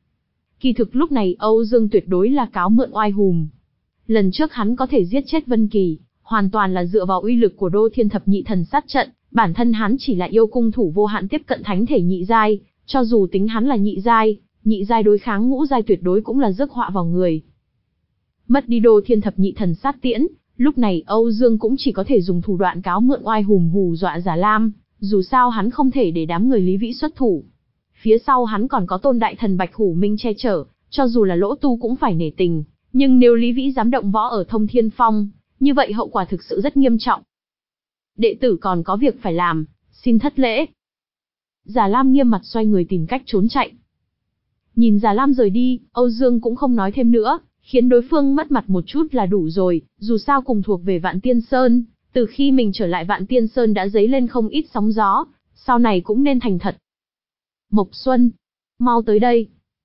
Kỳ thực lúc này Âu Dương tuyệt đối là cáo mượn oai hùm. Lần trước hắn có thể giết chết Vân Kỳ, hoàn toàn là dựa vào uy lực của Đô Thiên Thập Nhị Thần Sát Trận, bản thân hắn chỉ là yêu cung thủ vô hạn tiếp cận thánh thể nhị giai, cho dù tính hắn là nhị giai, nhị giai đối kháng ngũ giai tuyệt đối cũng là rước họa vào người. Mất đi Đô Thiên Thập Nhị Thần Sát Tiễn, lúc này Âu Dương cũng chỉ có thể dùng thủ đoạn cáo mượn oai hùm hù dọa Già Lam, dù sao hắn không thể để đám người Lý Vĩ xuất thủ. Phía sau hắn còn có Tôn Đại Thần Bạch Hủ Minh che chở, cho dù là lỗ tu cũng phải nể tình, nhưng nếu Lý Vĩ dám động võ ở Thông Thiên Phong, như vậy hậu quả thực sự rất nghiêm trọng. Đệ tử còn có việc phải làm, xin thất lễ. Già Lam nghiêm mặt xoay người tìm cách trốn chạy. Nhìn Già Lam rời đi, Âu Dương cũng không nói thêm nữa, khiến đối phương mất mặt một chút là đủ rồi, dù sao cùng thuộc về Vạn Tiên Sơn, từ khi mình trở lại Vạn Tiên Sơn đã dấy lên không ít sóng gió, sau này cũng nên thành thật. Mộc Xuân, mau tới đây.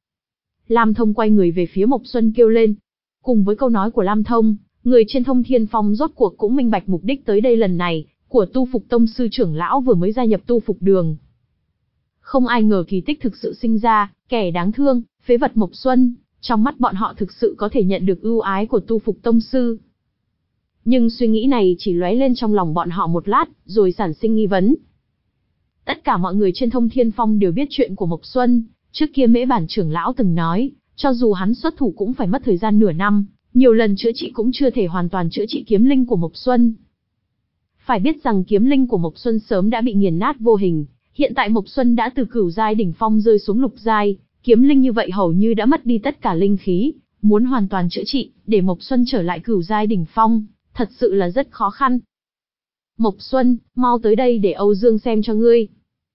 Lam Thông quay người về phía Mộc Xuân kêu lên. Cùng với câu nói của Lam Thông, người trên Thông Thiên Phong rốt cuộc cũng minh bạch mục đích tới đây lần này, của Tu Phục Tông sư trưởng lão vừa mới gia nhập Tu Phục Đường. Không ai ngờ kỳ tích thực sự sinh ra, kẻ đáng thương, phế vật Mộc Xuân, trong mắt bọn họ thực sự có thể nhận được ưu ái của Tu Phục Tông sư. Nhưng suy nghĩ này chỉ lóe lên trong lòng bọn họ một lát, rồi sản sinh nghi vấn. Tất cả mọi người trên Thông Thiên Phong đều biết chuyện của Mộc Xuân, trước kia Mễ Bản trưởng lão từng nói, cho dù hắn xuất thủ cũng phải mất thời gian nửa năm, nhiều lần chữa trị cũng chưa thể hoàn toàn chữa trị kiếm linh của Mộc Xuân. Phải biết rằng kiếm linh của Mộc Xuân sớm đã bị nghiền nát vô hình, hiện tại Mộc Xuân đã từ cửu giai đỉnh phong rơi xuống lục giai, kiếm linh như vậy hầu như đã mất đi tất cả linh khí, muốn hoàn toàn chữa trị, để Mộc Xuân trở lại cửu giai đỉnh phong, thật sự là rất khó khăn. Mộc Xuân, mau tới đây để Âu Dương xem cho ngươi.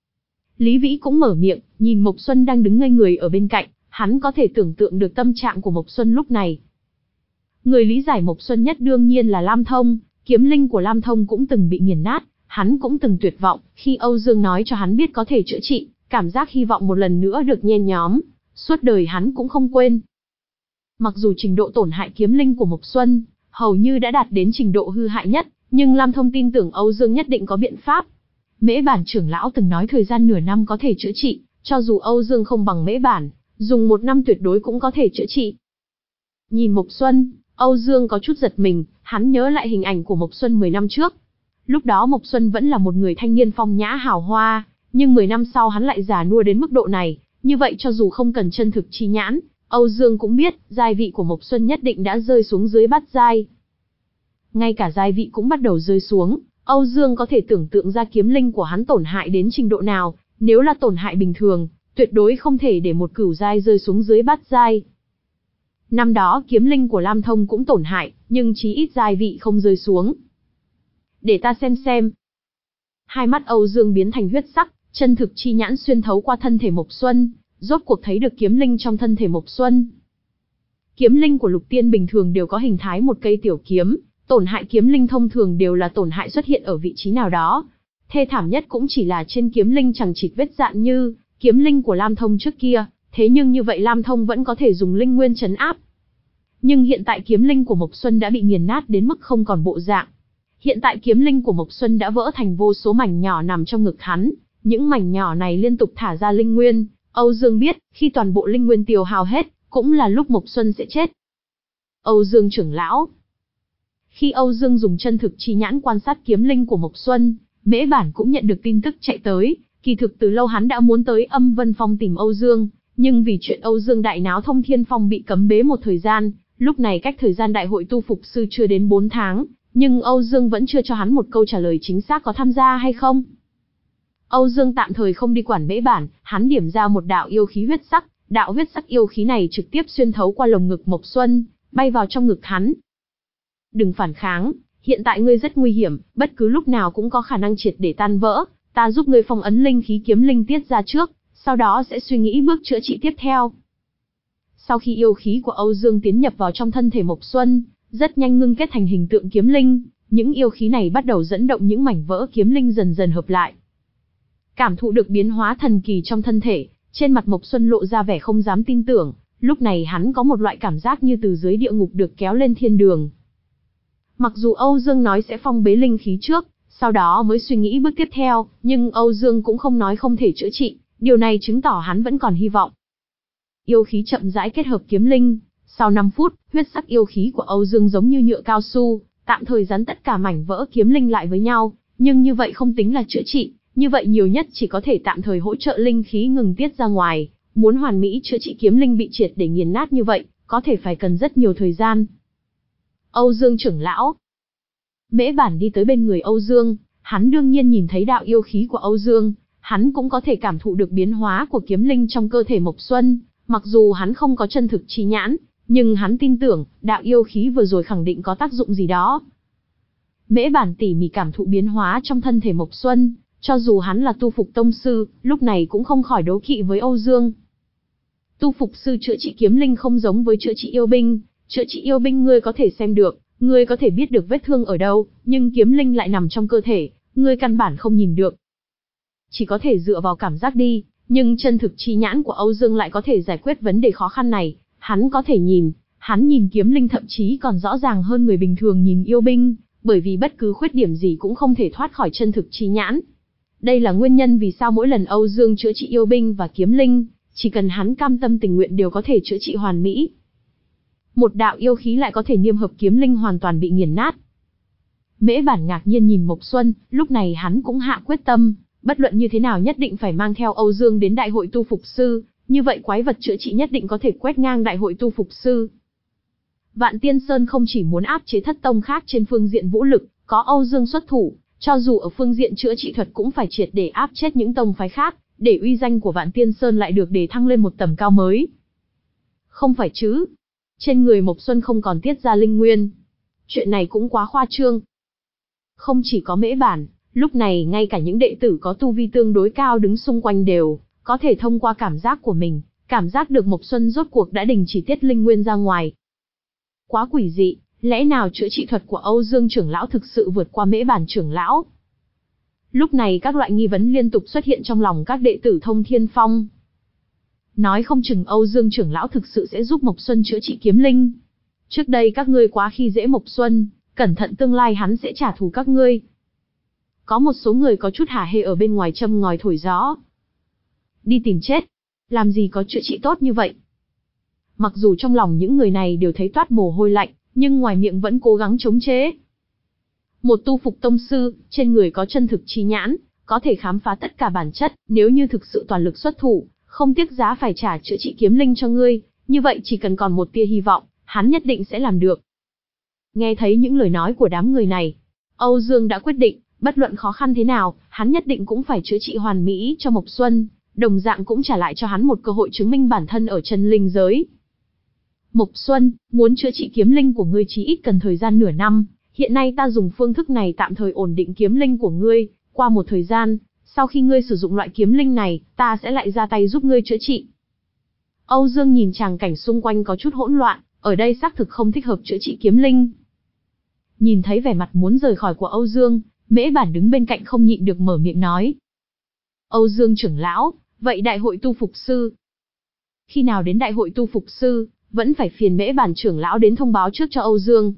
Lý Vĩ cũng mở miệng, nhìn Mộc Xuân đang đứng ngây người ở bên cạnh, hắn có thể tưởng tượng được tâm trạng của Mộc Xuân lúc này. Người lý giải Mộc Xuân nhất đương nhiên là Lam Thông, kiếm linh của Lam Thông cũng từng bị nghiền nát, hắn cũng từng tuyệt vọng, khi Âu Dương nói cho hắn biết có thể chữa trị, cảm giác hy vọng một lần nữa được nhen nhóm, suốt đời hắn cũng không quên. Mặc dù trình độ tổn hại kiếm linh của Mộc Xuân hầu như đã đạt đến trình độ hư hại nhất, nhưng Lam Thông tin tưởng Âu Dương nhất định có biện pháp. Mễ Bản trưởng lão từng nói thời gian nửa năm có thể chữa trị, cho dù Âu Dương không bằng Mễ Bản, dùng một năm tuyệt đối cũng có thể chữa trị. Nhìn Mộc Xuân, Âu Dương có chút giật mình, hắn nhớ lại hình ảnh của Mộc Xuân mười năm trước. Lúc đó Mộc Xuân vẫn là một người thanh niên phong nhã hào hoa, nhưng mười năm sau hắn lại già nua đến mức độ này, như vậy cho dù không cần chân thực chi nhãn, Âu Dương cũng biết, giai vị của Mộc Xuân nhất định đã rơi xuống dưới bát giai. Ngay cả giai vị cũng bắt đầu rơi xuống, Âu Dương có thể tưởng tượng ra kiếm linh của hắn tổn hại đến trình độ nào, nếu là tổn hại bình thường, tuyệt đối không thể để một cửu giai rơi xuống dưới bát giai. Năm đó kiếm linh của Lam Thông cũng tổn hại, nhưng chí ít giai vị không rơi xuống. Để ta xem xem. Hai mắt Âu Dương biến thành huyết sắc, chân thực chi nhãn xuyên thấu qua thân thể Mộc Xuân, rốt cuộc thấy được kiếm linh trong thân thể Mộc Xuân. Kiếm linh của lục tiên bình thường đều có hình thái một cây tiểu kiếm, tổn hại kiếm linh thông thường đều là tổn hại xuất hiện ở vị trí nào đó. Thê thảm nhất cũng chỉ là trên kiếm linh chẳng chịt vết dạn như kiếm linh của Lam Thông trước kia, thế nhưng như vậy Lam Thông vẫn có thể dùng linh nguyên trấn áp. Nhưng hiện tại kiếm linh của Mộc Xuân đã bị nghiền nát đến mức không còn bộ dạng. Hiện tại kiếm linh của Mộc Xuân đã vỡ thành vô số mảnh nhỏ nằm trong ngực hắn, những mảnh nhỏ này liên tục thả ra linh nguyên. Âu Dương biết, khi toàn bộ linh nguyên tiêu hao hết, cũng là lúc Mộc Xuân sẽ chết. Âu Dương trưởng lão. Khi Âu Dương dùng chân thực chi nhãn quan sát kiếm linh của Mộc Xuân, Mễ Bản cũng nhận được tin tức chạy tới, kỳ thực từ lâu hắn đã muốn tới Âm Vân Phong tìm Âu Dương, nhưng vì chuyện Âu Dương đại náo Thông Thiên Phong bị cấm bế một thời gian, lúc này cách thời gian đại hội tu phục sư chưa đến bốn tháng, nhưng Âu Dương vẫn chưa cho hắn một câu trả lời chính xác có tham gia hay không. Âu Dương tạm thời không đi quản Mễ Bản, hắn điểm ra một đạo yêu khí huyết sắc, đạo huyết sắc yêu khí này trực tiếp xuyên thấu qua lồng ngực Mộc Xuân, bay vào trong ngực hắn. Đừng phản kháng, hiện tại ngươi rất nguy hiểm, bất cứ lúc nào cũng có khả năng triệt để tan vỡ, ta giúp ngươi phong ấn linh khí kiếm linh tiết ra trước, sau đó sẽ suy nghĩ bước chữa trị tiếp theo. Sau khi yêu khí của Âu Dương tiến nhập vào trong thân thể Mộc Xuân, rất nhanh ngưng kết thành hình tượng kiếm linh, những yêu khí này bắt đầu dẫn động những mảnh vỡ kiếm linh dần dần hợp lại. Cảm thụ được biến hóa thần kỳ trong thân thể, trên mặt Mộc Xuân lộ ra vẻ không dám tin tưởng, lúc này hắn có một loại cảm giác như từ dưới địa ngục được kéo lên thiên đường. Mặc dù Âu Dương nói sẽ phong bế linh khí trước, sau đó mới suy nghĩ bước tiếp theo, nhưng Âu Dương cũng không nói không thể chữa trị, điều này chứng tỏ hắn vẫn còn hy vọng. Yêu khí chậm rãi kết hợp kiếm linh, sau năm phút, huyết sắc yêu khí của Âu Dương giống như nhựa cao su, tạm thời dán tất cả mảnh vỡ kiếm linh lại với nhau, nhưng như vậy không tính là chữa trị, như vậy nhiều nhất chỉ có thể tạm thời hỗ trợ linh khí ngừng tiết ra ngoài, muốn hoàn mỹ chữa trị kiếm linh bị triệt để nghiền nát như vậy, có thể phải cần rất nhiều thời gian. Âu Dương trưởng lão. Mễ Bản đi tới bên người Âu Dương, hắn đương nhiên nhìn thấy đạo yêu khí của Âu Dương, hắn cũng có thể cảm thụ được biến hóa của kiếm linh trong cơ thể Mộc Xuân, mặc dù hắn không có chân thực chi nhãn, nhưng hắn tin tưởng, đạo yêu khí vừa rồi khẳng định có tác dụng gì đó. Mễ Bản tỉ mỉ cảm thụ biến hóa trong thân thể Mộc Xuân, cho dù hắn là tu phục tông sư, lúc này cũng không khỏi đố kỵ với Âu Dương. Tu phục sư chữa trị kiếm linh không giống với chữa trị yêu binh, chữa trị yêu binh ngươi có thể xem được, ngươi có thể biết được vết thương ở đâu, nhưng kiếm linh lại nằm trong cơ thể, ngươi căn bản không nhìn được. Chỉ có thể dựa vào cảm giác đi, nhưng chân thực chi nhãn của Âu Dương lại có thể giải quyết vấn đề khó khăn này, hắn có thể nhìn, hắn nhìn kiếm linh thậm chí còn rõ ràng hơn người bình thường nhìn yêu binh, bởi vì bất cứ khuyết điểm gì cũng không thể thoát khỏi chân thực chi nhãn. Đây là nguyên nhân vì sao mỗi lần Âu Dương chữa trị yêu binh và kiếm linh, chỉ cần hắn cam tâm tình nguyện đều có thể chữa trị hoàn mỹ. Một đạo yêu khí lại có thể niêm hợp kiếm linh hoàn toàn bị nghiền nát. Mễ Bản ngạc nhiên nhìn Mộc Xuân, lúc này hắn cũng hạ quyết tâm, bất luận như thế nào nhất định phải mang theo Âu Dương đến đại hội tu phục sư, như vậy quái vật chữa trị nhất định có thể quét ngang đại hội tu phục sư. Vạn Tiên Sơn không chỉ muốn áp chế thất tông khác trên phương diện vũ lực, có Âu Dương xuất thủ, cho dù ở phương diện chữa trị thuật cũng phải triệt để áp chết những tông phái khác, để uy danh của Vạn Tiên Sơn lại được đề thăng lên một tầm cao mới. Không phải chứ? Trên người Mộc Xuân không còn tiết ra linh nguyên. Chuyện này cũng quá khoa trương. Không chỉ có Mễ Bản, lúc này ngay cả những đệ tử có tu vi tương đối cao đứng xung quanh đều có thể thông qua cảm giác của mình, cảm giác được Mộc Xuân rốt cuộc đã đình chỉ tiết linh nguyên ra ngoài. Quá quỷ dị, lẽ nào chữa trị thuật của Âu Dương trưởng lão thực sự vượt qua Mễ Bản trưởng lão? Lúc này các loại nghi vấn liên tục xuất hiện trong lòng các đệ tử Thông Thiên Phong. Nói không chừng Âu Dương trưởng lão thực sự sẽ giúp Mộc Xuân chữa trị kiếm linh. Trước đây các ngươi quá khi dễ Mộc Xuân, cẩn thận tương lai hắn sẽ trả thù các ngươi. Có một số người có chút hả hê ở bên ngoài châm ngòi thổi gió. đi tìm chết. Làm gì có chữa trị tốt như vậy? Mặc dù trong lòng những người này đều thấy toát mồ hôi lạnh, nhưng ngoài miệng vẫn cố gắng chống chế. Một tu phục tông sư, trên người có chân thực chi nhãn, có thể khám phá tất cả bản chất, nếu như thực sự toàn lực xuất thủ, không tiếc giá phải trả chữa trị kiếm linh cho ngươi, như vậy chỉ cần còn một tia hy vọng, hắn nhất định sẽ làm được. Nghe thấy những lời nói của đám người này, Âu Dương đã quyết định, bất luận khó khăn thế nào, hắn nhất định cũng phải chữa trị hoàn mỹ cho Mộc Xuân, đồng dạng cũng trả lại cho hắn một cơ hội chứng minh bản thân ở chân linh giới. Mộc Xuân, muốn chữa trị kiếm linh của ngươi chí ít cần thời gian nửa năm, hiện nay ta dùng phương thức này tạm thời ổn định kiếm linh của ngươi, qua một thời gian, sau khi ngươi sử dụng loại kiếm linh này, ta sẽ lại ra tay giúp ngươi chữa trị. Âu Dương nhìn tràng cảnh xung quanh có chút hỗn loạn, ở đây xác thực không thích hợp chữa trị kiếm linh. Nhìn thấy vẻ mặt muốn rời khỏi của Âu Dương, Mễ Bản đứng bên cạnh không nhịn được mở miệng nói. Âu Dương trưởng lão, vậy đại hội tu phục sư? Khi nào đến đại hội tu phục sư, vẫn phải phiền Mễ Bản trưởng lão đến thông báo trước cho Âu Dương.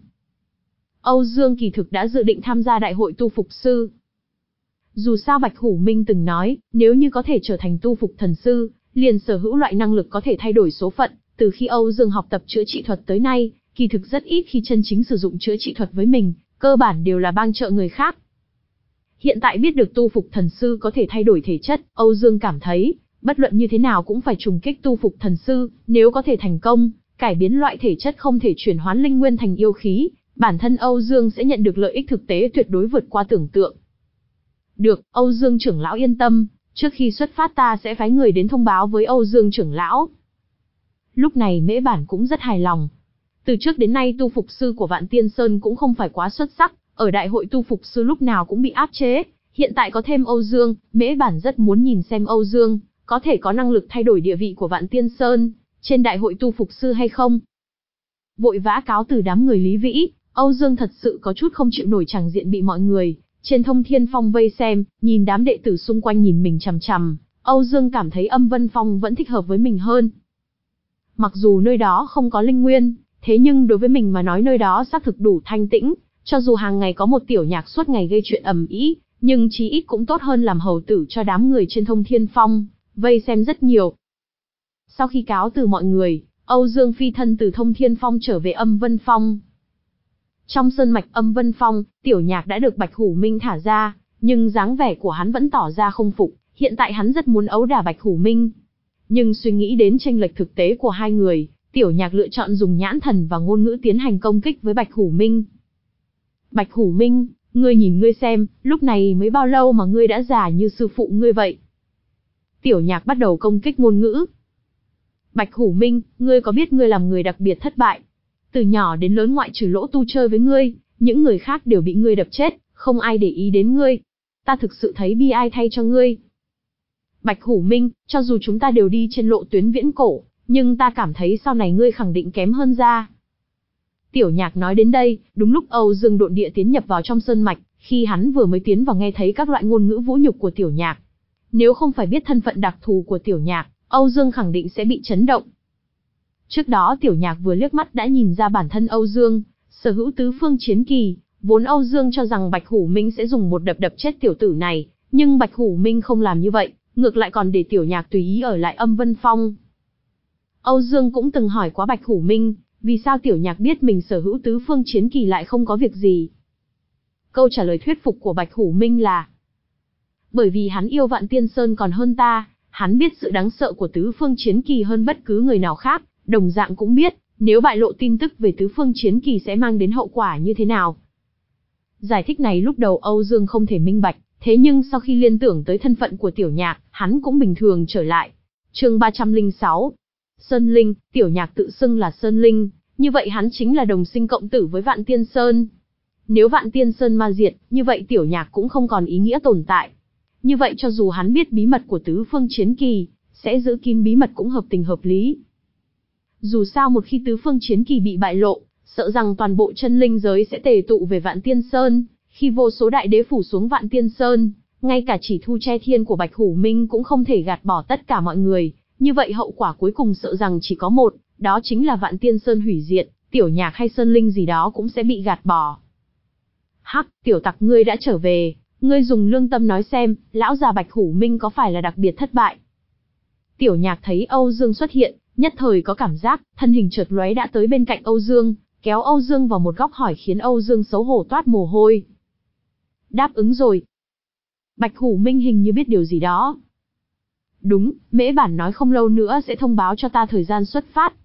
Âu Dương kỳ thực đã dự định tham gia đại hội tu phục sư. Dù sao Bạch Hủ Minh từng nói, nếu như có thể trở thành tu phục thần sư, liền sở hữu loại năng lực có thể thay đổi số phận. Từ khi Âu Dương học tập chữa trị thuật tới nay, kỳ thực rất ít khi chân chính sử dụng chữa trị thuật với mình, cơ bản đều là bang trợ người khác. Hiện tại biết được tu phục thần sư có thể thay đổi thể chất, Âu Dương cảm thấy, bất luận như thế nào cũng phải trùng kích tu phục thần sư, nếu có thể thành công, cải biến loại thể chất không thể chuyển hoán linh nguyên thành yêu khí, bản thân Âu Dương sẽ nhận được lợi ích thực tế tuyệt đối vượt qua tưởng tượng. Được, Âu Dương trưởng lão yên tâm, trước khi xuất phát ta sẽ phái người đến thông báo với Âu Dương trưởng lão. Lúc này Mễ Bản cũng rất hài lòng. Từ trước đến nay tu phục sư của Vạn Tiên Sơn cũng không phải quá xuất sắc, ở đại hội tu phục sư lúc nào cũng bị áp chế, hiện tại có thêm Âu Dương, Mễ Bản rất muốn nhìn xem Âu Dương có thể có năng lực thay đổi địa vị của Vạn Tiên Sơn trên đại hội tu phục sư hay không. Vội vã cáo từ đám người Lý Vĩ, Âu Dương thật sự có chút không chịu nổi tràng diện bị mọi người trên Thông Thiên Phong vây xem, nhìn đám đệ tử xung quanh nhìn mình chằm chằm, Âu Dương cảm thấy Âm Vân Phong vẫn thích hợp với mình hơn. Mặc dù nơi đó không có linh nguyên, thế nhưng đối với mình mà nói nơi đó xác thực đủ thanh tĩnh, cho dù hàng ngày có một tiểu nhạc suốt ngày gây chuyện ầm ĩ, nhưng chí ít cũng tốt hơn làm hầu tử cho đám người trên Thông Thiên Phong vây xem rất nhiều. Sau khi cáo từ mọi người, Âu Dương phi thân từ Thông Thiên Phong trở về Âm Vân Phong. Trong sơn mạch Âm Vân Phong, tiểu nhạc đã được Bạch Hủ Minh thả ra, nhưng dáng vẻ của hắn vẫn tỏ ra không phục, hiện tại hắn rất muốn ấu đả Bạch Hủ Minh. Nhưng suy nghĩ đến chênh lệch thực tế của hai người, tiểu nhạc lựa chọn dùng nhãn thần và ngôn ngữ tiến hành công kích với Bạch Hủ Minh. Bạch Hủ Minh, ngươi nhìn ngươi xem, lúc này mới bao lâu mà ngươi đã già như sư phụ ngươi vậy? Tiểu nhạc bắt đầu công kích ngôn ngữ. Bạch Hủ Minh, ngươi có biết ngươi làm người đặc biệt thất bại? Từ nhỏ đến lớn ngoại trừ Lỗ Tu chơi với ngươi, những người khác đều bị ngươi đập chết, không ai để ý đến ngươi. Ta thực sự thấy bi ai thay cho ngươi. Bạch Hủ Minh, cho dù chúng ta đều đi trên lộ tuyến viễn cổ, nhưng ta cảm thấy sau này ngươi khẳng định kém hơn ra. Tiểu nhạc nói đến đây, đúng lúc Âu Dương độn địa tiến nhập vào trong sơn mạch, khi hắn vừa mới tiến vào nghe thấy các loại ngôn ngữ vũ nhục của tiểu nhạc. Nếu không phải biết thân phận đặc thù của tiểu nhạc, Âu Dương khẳng định sẽ bị chấn động. Trước đó tiểu nhạc vừa liếc mắt đã nhìn ra bản thân Âu Dương, sở hữu tứ phương chiến kỳ, vốn Âu Dương cho rằng Bạch Hủ Minh sẽ dùng một đập đập chết tiểu tử này, nhưng Bạch Hủ Minh không làm như vậy, ngược lại còn để tiểu nhạc tùy ý ở lại Âm Vân Phong. Âu Dương cũng từng hỏi quá Bạch Hủ Minh, vì sao tiểu nhạc biết mình sở hữu tứ phương chiến kỳ lại không có việc gì. Câu trả lời thuyết phục của Bạch Hủ Minh là: bởi vì hắn yêu Vạn Tiên Sơn còn hơn ta, hắn biết sự đáng sợ của tứ phương chiến kỳ hơn bất cứ người nào khác, đồng dạng cũng biết, nếu bại lộ tin tức về tứ phương chiến kỳ sẽ mang đến hậu quả như thế nào. Giải thích này lúc đầu Âu Dương không thể minh bạch, thế nhưng sau khi liên tưởng tới thân phận của tiểu nhạc, hắn cũng bình thường trở lại. Chương ba trăm lẻ sáu. Sơn Linh, tiểu nhạc tự xưng là Sơn Linh, như vậy hắn chính là đồng sinh cộng tử với Vạn Tiên Sơn. Nếu Vạn Tiên Sơn ma diệt, như vậy tiểu nhạc cũng không còn ý nghĩa tồn tại. Như vậy cho dù hắn biết bí mật của tứ phương chiến kỳ, sẽ giữ kín bí mật cũng hợp tình hợp lý. Dù sao một khi tứ phương chiến kỳ bị bại lộ, sợ rằng toàn bộ chân linh giới sẽ tề tụ về Vạn Tiên Sơn, khi vô số đại đế phủ xuống Vạn Tiên Sơn, ngay cả chỉ thu che thiên của Bạch Hủ Minh cũng không thể gạt bỏ tất cả mọi người, như vậy hậu quả cuối cùng sợ rằng chỉ có một, đó chính là Vạn Tiên Sơn hủy diệt, tiểu nhạc hay Sơn Linh gì đó cũng sẽ bị gạt bỏ. Hắc, tiểu tặc ngươi đã trở về, ngươi dùng lương tâm nói xem, lão già Bạch Hủ Minh có phải là đặc biệt thất bại? Tiểu Nhạc thấy Âu Dương xuất hiện, nhất thời có cảm giác, thân hình chợt lóe đã tới bên cạnh Âu Dương, kéo Âu Dương vào một góc hỏi khiến Âu Dương xấu hổ toát mồ hôi. Đáp ứng rồi. Bạch Hủ Minh hình như biết điều gì đó. Đúng, Mễ Bản nói không lâu nữa sẽ thông báo cho ta thời gian xuất phát.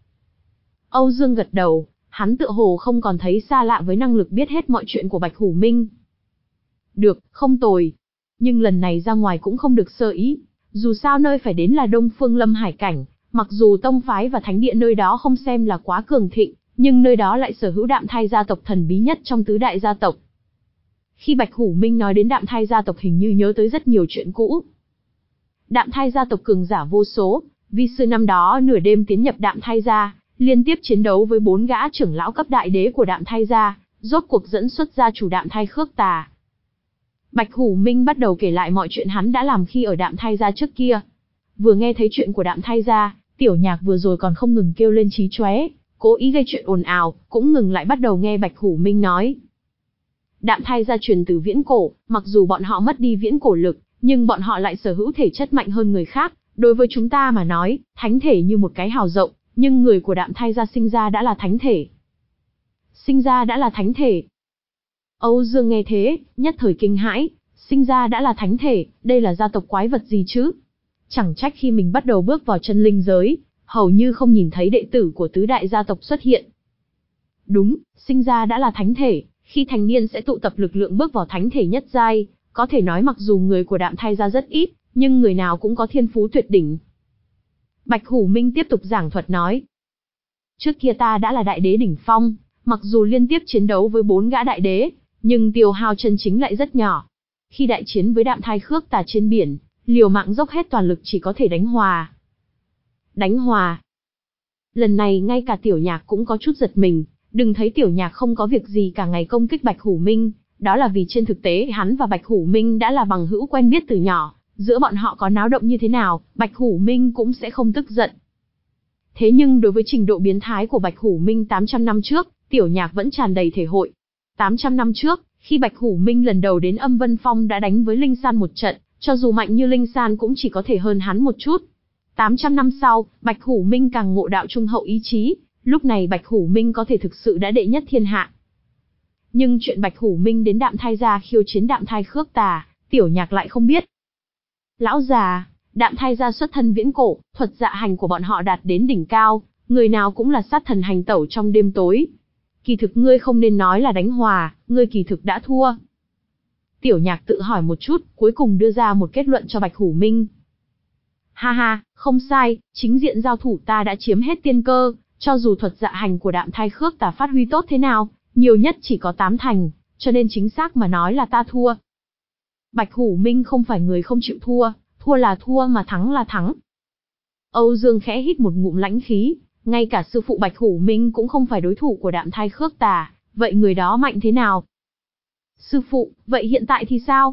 Âu Dương gật đầu, hắn tựa hồ không còn thấy xa lạ với năng lực biết hết mọi chuyện của Bạch Hủ Minh. Được, không tồi. Nhưng lần này ra ngoài cũng không được sơ ý. Dù sao nơi phải đến là Đông Phương Lâm Hải Cảnh, mặc dù tông phái và thánh địa nơi đó không xem là quá cường thịnh, nhưng nơi đó lại sở hữu Đạm Thai gia tộc thần bí nhất trong tứ đại gia tộc. Khi Bạch Hủ Minh nói đến Đạm Thai gia tộc hình như nhớ tới rất nhiều chuyện cũ. Đạm Thai gia tộc cường giả vô số, vi sư năm đó nửa đêm tiến nhập Đạm Thai gia, liên tiếp chiến đấu với bốn gã trưởng lão cấp đại đế của Đạm Thai gia, rốt cuộc dẫn xuất gia chủ Đạm Thai Khước Tà. Bạch Hủ Minh bắt đầu kể lại mọi chuyện hắn đã làm khi ở Đạm Thai gia trước kia. Vừa nghe thấy chuyện của Đạm Thai gia, Tiểu Nhạc vừa rồi còn không ngừng kêu lên chí chóe, cố ý gây chuyện ồn ào, cũng ngừng lại bắt đầu nghe Bạch Hủ Minh nói. Đạm Thai gia truyền từ viễn cổ, mặc dù bọn họ mất đi viễn cổ lực, nhưng bọn họ lại sở hữu thể chất mạnh hơn người khác. Đối với chúng ta mà nói, thánh thể như một cái hào rộng, nhưng người của Đạm Thai gia sinh ra đã là thánh thể. Sinh ra đã là thánh thể. Âu Dương nghe thế, nhất thời kinh hãi, sinh ra đã là thánh thể, đây là gia tộc quái vật gì chứ? Chẳng trách khi mình bắt đầu bước vào chân linh giới, hầu như không nhìn thấy đệ tử của tứ đại gia tộc xuất hiện. Đúng, sinh ra đã là thánh thể, khi thành niên sẽ tụ tập lực lượng bước vào thánh thể nhất giai, có thể nói mặc dù người của Đạm Thai gia rất ít, nhưng người nào cũng có thiên phú tuyệt đỉnh. Bạch Hủ Minh tiếp tục giảng thuật nói. Trước kia ta đã là đại đế đỉnh phong, mặc dù liên tiếp chiến đấu với bốn gã đại đế, nhưng tiêu hao chân chính lại rất nhỏ. Khi đại chiến với Đạm Thai Khước Tà trên biển, liều mạng dốc hết toàn lực chỉ có thể đánh hòa. Đánh hòa. Lần này ngay cả Tiểu Nhạc cũng có chút giật mình, đừng thấy Tiểu Nhạc không có việc gì cả ngày công kích Bạch Hủ Minh, đó là vì trên thực tế hắn và Bạch Hủ Minh đã là bằng hữu quen biết từ nhỏ, giữa bọn họ có náo động như thế nào, Bạch Hủ Minh cũng sẽ không tức giận. Thế nhưng đối với trình độ biến thái của Bạch Hủ Minh tám trăm năm trước, Tiểu Nhạc vẫn tràn đầy thể hội. tám trăm năm trước, khi Bạch Hủ Minh lần đầu đến Âm Vân Phong đã đánh với Linh San một trận, cho dù mạnh như Linh San cũng chỉ có thể hơn hắn một chút. tám trăm năm sau, Bạch Hủ Minh càng ngộ đạo trung hậu ý chí, lúc này Bạch Hủ Minh có thể thực sự đã đệ nhất thiên hạ. Nhưng chuyện Bạch Hủ Minh đến Đạm Thai gia khiêu chiến Đạm Thai Khước Tà, Tiểu Nhạc lại không biết. Lão già, Đạm Thai gia xuất thân viễn cổ, thuật dạ hành của bọn họ đạt đến đỉnh cao, người nào cũng là sát thần hành tẩu trong đêm tối. Kỳ thực ngươi không nên nói là đánh hòa, ngươi kỳ thực đã thua. Tiểu Nhạc tự hỏi một chút, cuối cùng đưa ra một kết luận cho Bạch Hủ Minh. Ha ha, không sai, chính diện giao thủ ta đã chiếm hết tiên cơ, cho dù thuật dạ hành của Đạm Thai Khước Tà phát huy tốt thế nào, nhiều nhất chỉ có tám thành, cho nên chính xác mà nói là ta thua. Bạch Hủ Minh không phải người không chịu thua, thua là thua mà thắng là thắng. Âu Dương khẽ hít một ngụm lãnh khí, ngay cả sư phụ Bạch Hủ Minh cũng không phải đối thủ của Đạm Thai Khước Tà, vậy người đó mạnh thế nào? Sư phụ, vậy hiện tại thì sao?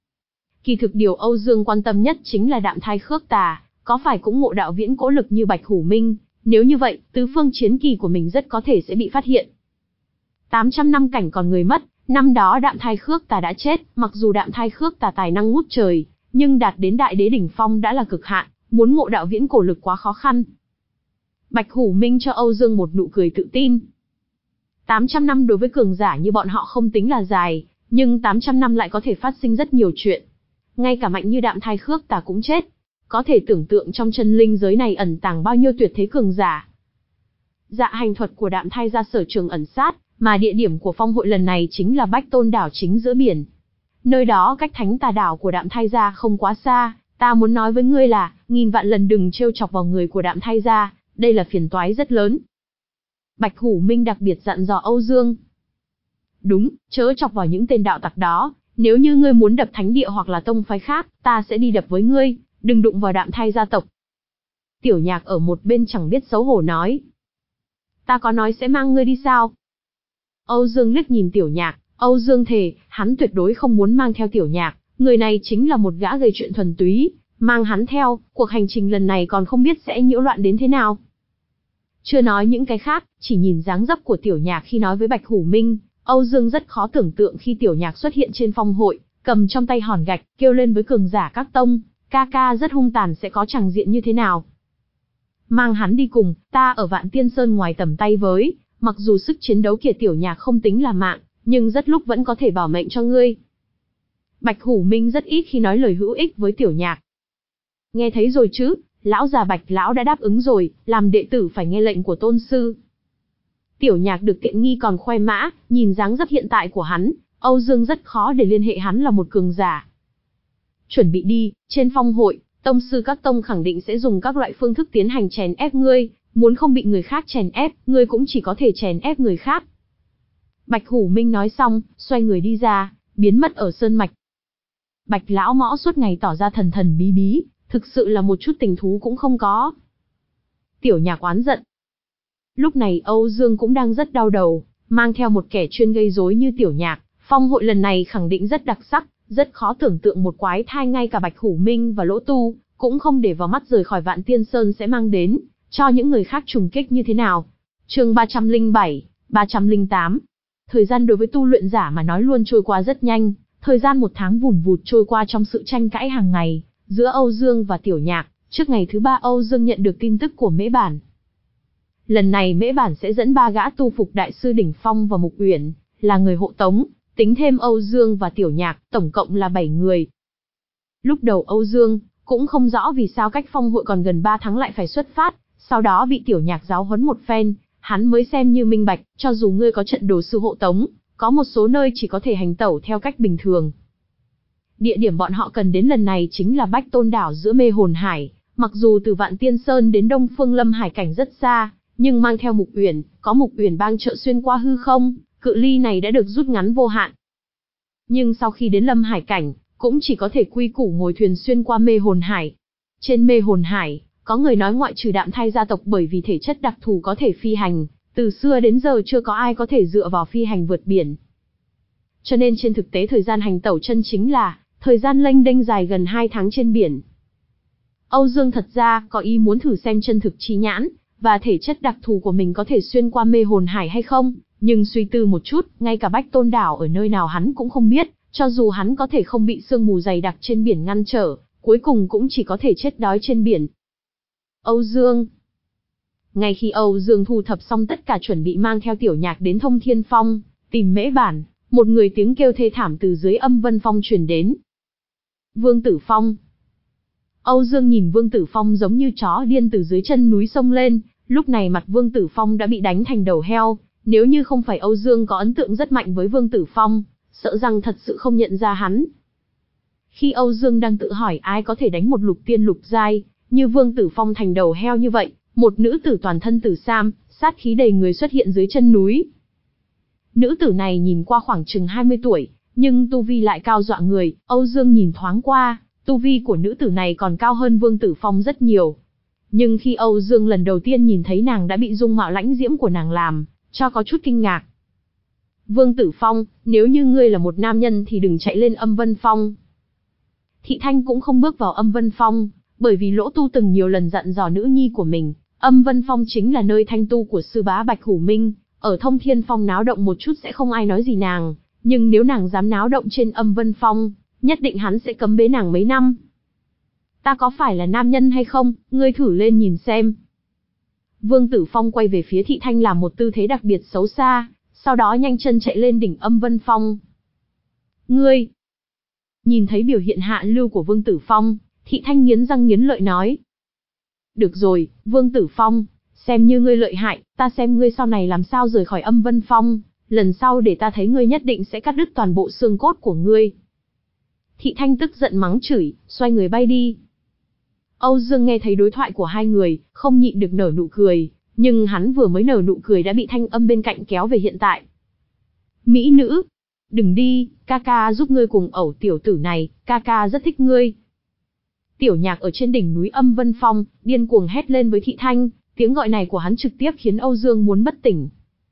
Kỳ thực điều Âu Dương quan tâm nhất chính là Đạm Thai Khước Tà, có phải cũng ngộ đạo viễn cố lực như Bạch Hủ Minh, nếu như vậy, tứ phương chiến kỳ của mình rất có thể sẽ bị phát hiện. tám trăm năm cảnh còn người mất, năm đó Đạm Thai Khước Tà đã chết, mặc dù Đạm Thai Khước Tà tài năng ngút trời, nhưng đạt đến đại đế đỉnh phong đã là cực hạn, muốn ngộ đạo viễn cổ lực quá khó khăn. Bạch Hủ Minh cho Âu Dương một nụ cười tự tin. tám trăm năm đối với cường giả như bọn họ không tính là dài, nhưng tám trăm năm lại có thể phát sinh rất nhiều chuyện. Ngay cả mạnh như Đạm Thai Khước Tà cũng chết. Có thể tưởng tượng trong chân linh giới này ẩn tàng bao nhiêu tuyệt thế cường giả. Dạ hành thuật của Đạm Thai gia sở trường ẩn sát, mà địa điểm của phong hội lần này chính là Bách Tôn đảo chính giữa biển. Nơi đó cách Thánh Tà đảo của Đạm Thai gia không quá xa, ta muốn nói với ngươi là, nghìn vạn lần đừng trêu chọc vào người của Đạm Thai gia, đây là phiền toái rất lớn. Bạch Hủ Minh đặc biệt dặn dò Âu Dương. Đúng, chớ chọc vào những tên đạo tặc đó, nếu như ngươi muốn đập thánh địa hoặc là tông phái khác, ta sẽ đi đập với ngươi, đừng đụng vào Đạm Thai gia tộc. Tiểu Nhạc ở một bên chẳng biết xấu hổ nói. Ta có nói sẽ mang ngươi đi sao? Âu Dương liếc nhìn Tiểu Nhạc, Âu Dương thề, hắn tuyệt đối không muốn mang theo Tiểu Nhạc, người này chính là một gã gây chuyện thuần túy, mang hắn theo, cuộc hành trình lần này còn không biết sẽ nhiễu loạn đến thế nào. Chưa nói những cái khác, chỉ nhìn dáng dấp của Tiểu Nhạc khi nói với Bạch Hủ Minh, Âu Dương rất khó tưởng tượng khi Tiểu Nhạc xuất hiện trên phong hội, cầm trong tay hòn gạch, kêu lên với cường giả các tông, ca ca rất hung tàn sẽ có chàng diện như thế nào? Mang hắn đi cùng, ta ở Vạn Tiên Sơn ngoài tầm tay với, mặc dù sức chiến đấu kia Tiểu Nhạc không tính là mạng, nhưng rất lúc vẫn có thể bảo mệnh cho ngươi. Bạch Hủ Minh rất ít khi nói lời hữu ích với Tiểu Nhạc. Nghe thấy rồi chứ, lão già Bạch lão đã đáp ứng rồi, làm đệ tử phải nghe lệnh của tôn sư. Tiểu Nhạc được tiện nghi còn khoe mã, nhìn dáng dấp hiện tại của hắn, Âu Dương rất khó để liên hệ hắn là một cường giả. Chuẩn bị đi, trên phong hội, tông sư các tông khẳng định sẽ dùng các loại phương thức tiến hành chèn ép ngươi, muốn không bị người khác chèn ép, ngươi cũng chỉ có thể chèn ép người khác. Bạch Hủ Minh nói xong, xoay người đi ra, biến mất ở sơn mạch. Bạch lão mõ suốt ngày tỏ ra thần thần bí bí, thực sự là một chút tình thú cũng không có. Tiểu Nhạc oán giận. Lúc này Âu Dương cũng đang rất đau đầu, mang theo một kẻ chuyên gây rối như Tiểu Nhạc, phong hội lần này khẳng định rất đặc sắc, rất khó tưởng tượng một quái thai ngay cả Bạch Hủ Minh và Lỗ Tu cũng không để vào mắt rời khỏi Vạn Tiên Sơn sẽ mang đến cho những người khác trùng kích như thế nào. Chương ba trăm lẻ bảy, ba trăm lẻ tám. Thời gian đối với tu luyện giả mà nói luôn trôi qua rất nhanh, thời gian một tháng vùn vụt trôi qua trong sự tranh cãi hàng ngày giữa Âu Dương và Tiểu Nhạc. Trước ngày thứ ba Âu Dương nhận được tin tức của Mễ Bản. Lần này Mễ Bản sẽ dẫn ba gã tu phục đại sư đỉnh phong và Mục Uyển là người hộ tống, tính thêm Âu Dương và Tiểu Nhạc, tổng cộng là bảy người. Lúc đầu Âu Dương cũng không rõ vì sao cách phong hội còn gần ba tháng lại phải xuất phát, sau đó bị Tiểu Nhạc giáo huấn một phen, hắn mới xem như minh bạch, cho dù ngươi có trận đồ sư hộ tống, có một số nơi chỉ có thể hành tẩu theo cách bình thường. Địa điểm bọn họ cần đến lần này chính là Bách Tôn đảo giữa Mê Hồn Hải, mặc dù từ Vạn Tiên Sơn đến Đông Phương Lâm Hải cảnh rất xa, nhưng mang theo Mục Uyển, có Mục Uyển bang trợ xuyên qua hư không, cự ly này đã được rút ngắn vô hạn. Nhưng sau khi đến Lâm Hải cảnh, cũng chỉ có thể quy củ ngồi thuyền xuyên qua Mê Hồn Hải. Trên Mê Hồn Hải, có người nói ngoại trừ Đạm Thai gia tộc bởi vì thể chất đặc thù có thể phi hành, từ xưa đến giờ chưa có ai có thể dựa vào phi hành vượt biển. Cho nên trên thực tế thời gian hành tẩu chân chính là thời gian lênh đênh dài gần hai tháng trên biển. Âu Dương thật ra có ý muốn thử xem chân thực chi nhãn và thể chất đặc thù của mình có thể xuyên qua Mê Hồn Hải hay không, nhưng suy tư một chút, ngay cả Bách Tôn đảo ở nơi nào hắn cũng không biết, cho dù hắn có thể không bị sương mù dày đặc trên biển ngăn trở, cuối cùng cũng chỉ có thể chết đói trên biển. Âu Dương. Ngay khi Âu Dương thu thập xong tất cả chuẩn bị mang theo Tiểu Nhạc đến Thông Thiên Phong, tìm Mễ Bản, một người tiếng kêu thê thảm từ dưới Âm Vân Phong truyền đến. Vương Tử Phong. Âu Dương nhìn Vương Tử Phong giống như chó điên từ dưới chân núi xông lên, lúc này mặt Vương Tử Phong đã bị đánh thành đầu heo, nếu như không phải Âu Dương có ấn tượng rất mạnh với Vương Tử Phong, sợ rằng thật sự không nhận ra hắn. Khi Âu Dương đang tự hỏi ai có thể đánh một lục tiên lục giai, như Vương Tử Phong thành đầu heo như vậy, một nữ tử toàn thân tử sam, sát khí đầy người xuất hiện dưới chân núi. Nữ tử này nhìn qua khoảng chừng hai mươi tuổi, nhưng tu vi lại cao dọa người, Âu Dương nhìn thoáng qua, tu vi của nữ tử này còn cao hơn Vương Tử Phong rất nhiều. Nhưng khi Âu Dương lần đầu tiên nhìn thấy nàng đã bị dung mạo lãnh diễm của nàng làm cho có chút kinh ngạc. Vương Tử Phong, nếu như ngươi là một nam nhân thì đừng chạy lên Âm Vân Phong. Thị Thanh cũng không bước vào Âm Vân Phong, bởi vì Lỗ Tu từng nhiều lần dặn dò nữ nhi của mình, Âm Vân Phong chính là nơi thanh tu của sư bá Bạch Hủ Minh, ở Thông Thiên Phong náo động một chút sẽ không ai nói gì nàng, nhưng nếu nàng dám náo động trên Âm Vân Phong, nhất định hắn sẽ cấm bế nàng mấy năm. Ta có phải là nam nhân hay không, ngươi thử lên nhìn xem. Vương Tử Phong quay về phía Thị Thanh làm một tư thế đặc biệt xấu xa, sau đó nhanh chân chạy lên đỉnh Âm Vân Phong. Ngươi! Nhìn thấy biểu hiện hạ lưu của Vương Tử Phong, Thị Thanh nghiến răng nghiến lợi nói. Được rồi, Vương Tử Phong, xem như ngươi lợi hại, ta xem ngươi sau này làm sao rời khỏi Âm Vân Phong, lần sau để ta thấy ngươi nhất định sẽ cắt đứt toàn bộ xương cốt của ngươi. Thị Thanh tức giận mắng chửi, xoay người bay đi. Âu Dương nghe thấy đối thoại của hai người, không nhịn được nở nụ cười, nhưng hắn vừa mới nở nụ cười đã bị thanh âm bên cạnh kéo về hiện tại. Mỹ nữ, đừng đi, ca ca giúp ngươi cùng ẩu tiểu tử này, ca ca rất thích ngươi. Tiểu Nhạc ở trên đỉnh núi Âm Vân Phong, điên cuồng hét lên với Thị Thanh, tiếng gọi này của hắn trực tiếp khiến Âu Dương muốn bất tỉnh.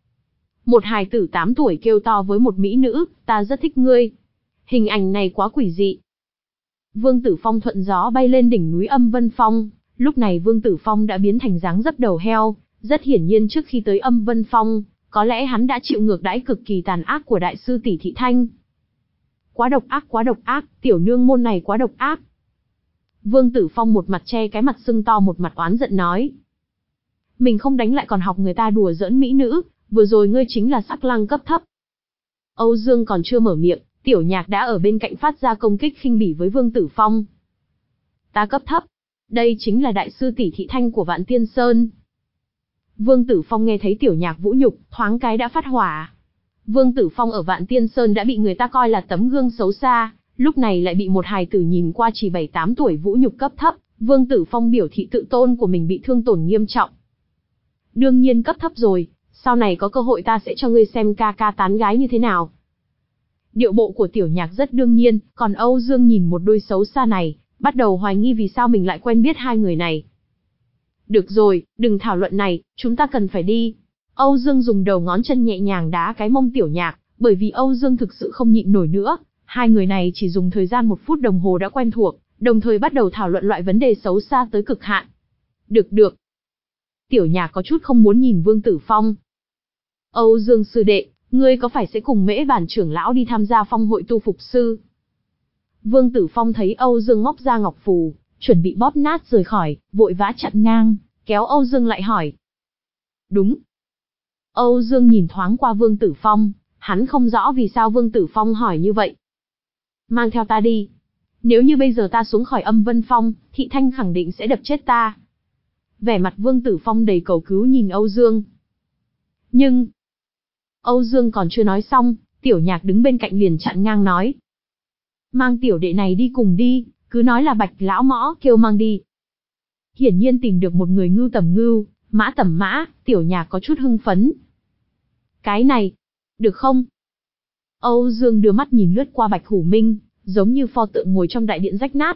Một hài tử tám tuổi kêu to với một mỹ nữ, ta rất thích ngươi. Hình ảnh này quá quỷ dị. Vương Tử Phong thuận gió bay lên đỉnh núi Âm Vân Phong, lúc này Vương Tử Phong đã biến thành dáng dấp đầu heo, rất hiển nhiên trước khi tới Âm Vân Phong, có lẽ hắn đã chịu ngược đãi cực kỳ tàn ác của đại sư tỷ Thị Thanh. Quá độc ác quá độc ác, tiểu nương môn này quá độc ác. Vương Tử Phong một mặt che cái mặt sưng to một mặt oán giận nói. Mình không đánh lại còn học người ta đùa giỡn mỹ nữ, vừa rồi ngươi chính là sắc lang cấp thấp. Âu Dương còn chưa mở miệng, Tiểu Nhạc đã ở bên cạnh phát ra công kích khinh bỉ với Vương Tử Phong. Ta cấp thấp? Đây chính là đại sư tỷ Thị Thanh của Vạn Tiên Sơn. Vương Tử Phong nghe thấy Tiểu Nhạc vũ nhục, thoáng cái đã phát hỏa. Vương Tử Phong ở Vạn Tiên Sơn đã bị người ta coi là tấm gương xấu xa, lúc này lại bị một hài tử nhìn qua chỉ bảy tám tuổi vũ nhục cấp thấp, Vương Tử Phong biểu thị tự tôn của mình bị thương tổn nghiêm trọng. Đương nhiên cấp thấp rồi, sau này có cơ hội ta sẽ cho ngươi xem ca ca tán gái như thế nào. Điệu bộ của Tiểu Nhạc rất đương nhiên, còn Âu Dương nhìn một đôi xấu xa này, bắt đầu hoài nghi vì sao mình lại quen biết hai người này. Được rồi, đừng thảo luận này, chúng ta cần phải đi. Âu Dương dùng đầu ngón chân nhẹ nhàng đá cái mông Tiểu Nhạc, bởi vì Âu Dương thực sự không nhịn nổi nữa. Hai người này chỉ dùng thời gian một phút đồng hồ đã quen thuộc, đồng thời bắt đầu thảo luận loại vấn đề xấu xa tới cực hạn. Được được. Tiểu Nhạc có chút không muốn nhìn Vương Tử Phong. Âu Dương sư đệ, ngươi có phải sẽ cùng Mễ Bản trưởng lão đi tham gia phong hội tu phục sư? Vương Tử Phong thấy Âu Dương móc ra ngọc phù, chuẩn bị bóp nát rời khỏi, vội vã chặn ngang, kéo Âu Dương lại hỏi. Đúng. Âu Dương nhìn thoáng qua Vương Tử Phong, hắn không rõ vì sao Vương Tử Phong hỏi như vậy. Mang theo ta đi. Nếu như bây giờ ta xuống khỏi Âm Vân Phong, Thị Thanh khẳng định sẽ đập chết ta. Vẻ mặt Vương Tử Phong đầy cầu cứu nhìn Âu Dương. Nhưng... Âu Dương còn chưa nói xong, Tiểu Nhạc đứng bên cạnh liền chặn ngang nói. Mang tiểu đệ này đi cùng đi, cứ nói là Bạch lão mõ kêu mang đi. Hiển nhiên tìm được một người ngưu tầm ngưu, mã tầm mã, Tiểu Nhạc có chút hưng phấn. Cái này, được không? Âu Dương đưa mắt nhìn lướt qua Bạch Hủ Minh, giống như pho tượng ngồi trong đại điện rách nát.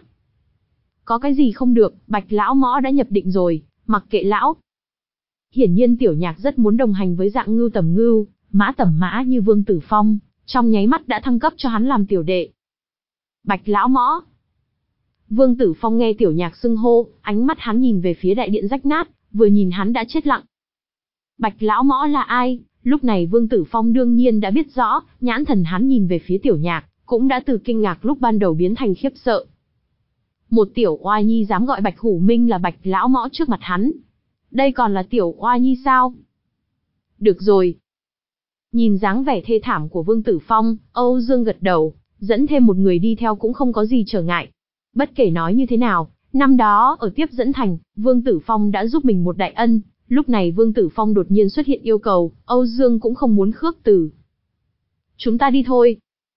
Có cái gì không được, Bạch lão mõ đã nhập định rồi, mặc kệ lão. Hiển nhiên Tiểu Nhạc rất muốn đồng hành với dạng ngưu tầm ngưu, mã tầm mã như Vương Tử Phong, trong nháy mắt đã thăng cấp cho hắn làm tiểu đệ. Bạch lão mõ. Vương Tử Phong nghe Tiểu Nhạc xưng hô, ánh mắt hắn nhìn về phía đại điện rách nát, vừa nhìn hắn đã chết lặng. Bạch lão mõ là ai? Lúc này Vương Tử Phong đương nhiên đã biết rõ, nhãn thần hắn nhìn về phía Tiểu Nhạc, cũng đã từ kinh ngạc lúc ban đầu biến thành khiếp sợ. Một tiểu oa nhi dám gọi Bạch Hủ Minh là Bạch lão mõ trước mặt hắn. Đây còn là tiểu oa nhi sao? Được rồi. Nhìn dáng vẻ thê thảm của Vương Tử Phong, Âu Dương gật đầu, dẫn thêm một người đi theo cũng không có gì trở ngại. Bất kể nói như thế nào, năm đó ở Tiếp Dẫn Thành, Vương Tử Phong đã giúp mình một đại ân, lúc này Vương Tử Phong đột nhiên xuất hiện yêu cầu, Âu Dương cũng không muốn khước từ. Chúng ta đi thôi.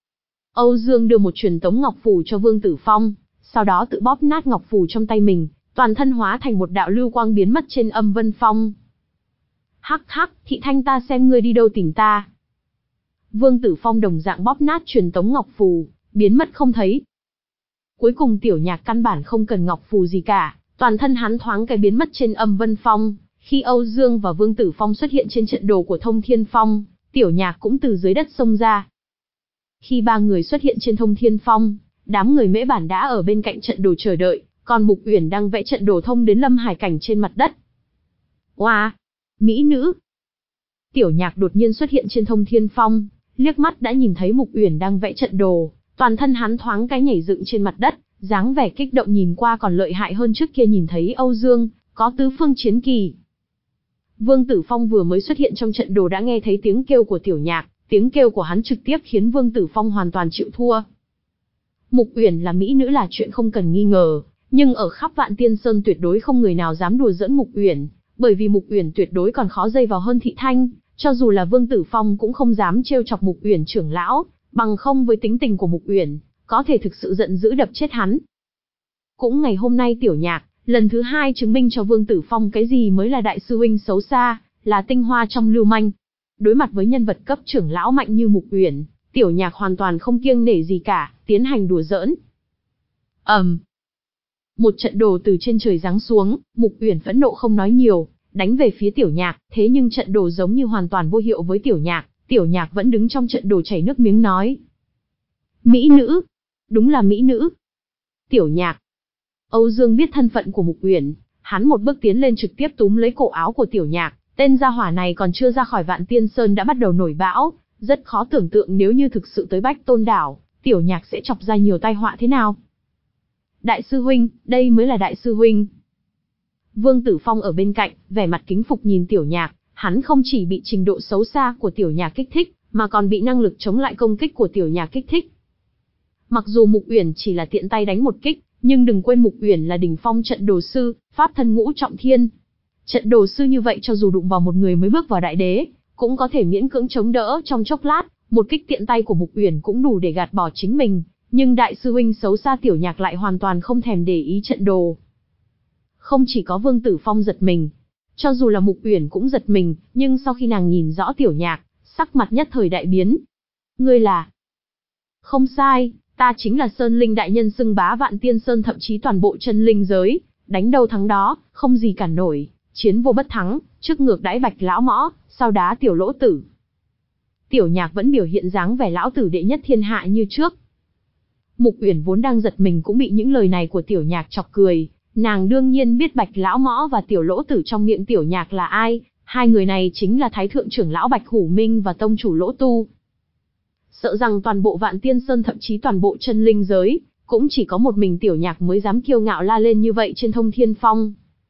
Âu Dương đưa một truyền tống ngọc phù cho Vương Tử Phong, sau đó tự bóp nát ngọc phù trong tay mình, toàn thân hóa thành một đạo lưu quang biến mất trên Âm Vân Phong. Hắc hắc, Thị Thanh ta xem ngươi đi đâu tìm ta. Vương Tử Phong đồng dạng bóp nát truyền tống ngọc phù, biến mất không thấy. Cuối cùng Tiểu Nhạc căn bản không cần ngọc phù gì cả, toàn thân hắn thoáng cái biến mất trên Âm Vân Phong. Khi Âu Dương và Vương Tử Phong xuất hiện trên trận đồ của Thông Thiên Phong, Tiểu Nhạc cũng từ dưới đất xông ra. Khi ba người xuất hiện trên Thông Thiên Phong, đám người Mễ Bản đã ở bên cạnh trận đồ chờ đợi, còn Mục Uyển đang vẽ trận đồ thông đến Lâm Hải cảnh trên mặt đất. Oa, wow, mỹ nữ. Tiểu Nhạc đột nhiên xuất hiện trên Thông Thiên Phong, liếc mắt đã nhìn thấy Mục Uyển đang vẽ trận đồ, toàn thân hắn thoáng cái nhảy dựng trên mặt đất, dáng vẻ kích động nhìn qua còn lợi hại hơn trước kia nhìn thấy Âu Dương, có tứ phương chiến kỳ. Vương Tử Phong vừa mới xuất hiện trong trận đồ đã nghe thấy tiếng kêu của Tiểu Nhạc, tiếng kêu của hắn trực tiếp khiến Vương Tử Phong hoàn toàn chịu thua. Mục Uyển là mỹ nữ là chuyện không cần nghi ngờ, nhưng ở khắp Vạn Tiên Sơn tuyệt đối không người nào dám đùa giỡn Mục Uyển, bởi vì Mục Uyển tuyệt đối còn khó dây vào hơn Thị Thanh, cho dù là Vương Tử Phong cũng không dám trêu chọc Mục Uyển trưởng lão, bằng không với tính tình của Mục Uyển, có thể thực sự giận dữ đập chết hắn. Cũng ngày hôm nay Tiểu Nhạc lần thứ hai chứng minh cho Vương Tử Phong cái gì mới là đại sư huynh xấu xa, là tinh hoa trong lưu manh. Đối mặt với nhân vật cấp trưởng lão mạnh như Mục Uyển, Tiểu Nhạc hoàn toàn không kiêng nể gì cả, tiến hành đùa giỡn. ầm, um. Một trận đồ từ trên trời giáng xuống, Mục Uyển phẫn nộ không nói nhiều, đánh về phía Tiểu Nhạc, thế nhưng trận đồ giống như hoàn toàn vô hiệu với Tiểu Nhạc, Tiểu Nhạc vẫn đứng trong trận đồ chảy nước miếng nói. Mỹ nữ, đúng là mỹ nữ. Tiểu Nhạc. Âu Dương biết thân phận của Mục Uyển, hắn một bước tiến lên trực tiếp túm lấy cổ áo của Tiểu Nhạc, tên gia hỏa này còn chưa ra khỏi Vạn Tiên Sơn đã bắt đầu nổi bão, rất khó tưởng tượng nếu như thực sự tới Bách Tôn Đảo, Tiểu Nhạc sẽ chọc ra nhiều tai họa thế nào. Đại sư huynh, đây mới là đại sư huynh. Vương Tử Phong ở bên cạnh, vẻ mặt kính phục nhìn Tiểu Nhạc, hắn không chỉ bị trình độ xấu xa của Tiểu Nhạc kích thích, mà còn bị năng lực chống lại công kích của Tiểu Nhạc kích thích. Mặc dù Mục Uyển chỉ là tiện tay đánh một kích, nhưng đừng quên Mục Uyển là đỉnh phong trận đồ sư, pháp thân ngũ trọng thiên. Trận đồ sư như vậy cho dù đụng vào một người mới bước vào đại đế, cũng có thể miễn cưỡng chống đỡ trong chốc lát, một kích tiện tay của Mục Uyển cũng đủ để gạt bỏ chính mình, nhưng đại sư huynh xấu xa Tiểu Nhạc lại hoàn toàn không thèm để ý trận đồ. Không chỉ có Vương Tử Phong giật mình, cho dù là Mục Uyển cũng giật mình, nhưng sau khi nàng nhìn rõ Tiểu Nhạc, sắc mặt nhất thời đại biến. Ngươi là? Không sai, ta chính là Sơn Linh đại nhân xưng bá Vạn Tiên Sơn thậm chí toàn bộ chân linh giới, đánh đâu thắng đó, không gì cản nổi, chiến vô bất thắng, trước ngược đãi Bạch lão mõ, sau đá tiểu lỗ tử. Tiểu Nhạc vẫn biểu hiện dáng vẻ lão tử đệ nhất thiên hạ như trước. Mục Uyển vốn đang giật mình cũng bị những lời này của Tiểu Nhạc chọc cười, nàng đương nhiên biết Bạch lão mõ và tiểu lỗ tử trong miệng Tiểu Nhạc là ai, hai người này chính là Thái thượng trưởng lão Bạch Hủ Minh và tông chủ Lỗ Tu. Sợ rằng toàn bộ Vạn Tiên Sơn thậm chí toàn bộ chân linh giới, cũng chỉ có một mình Tiểu Nhạc mới dám kiêu ngạo la lên như vậy trên Thông Thiên Phong.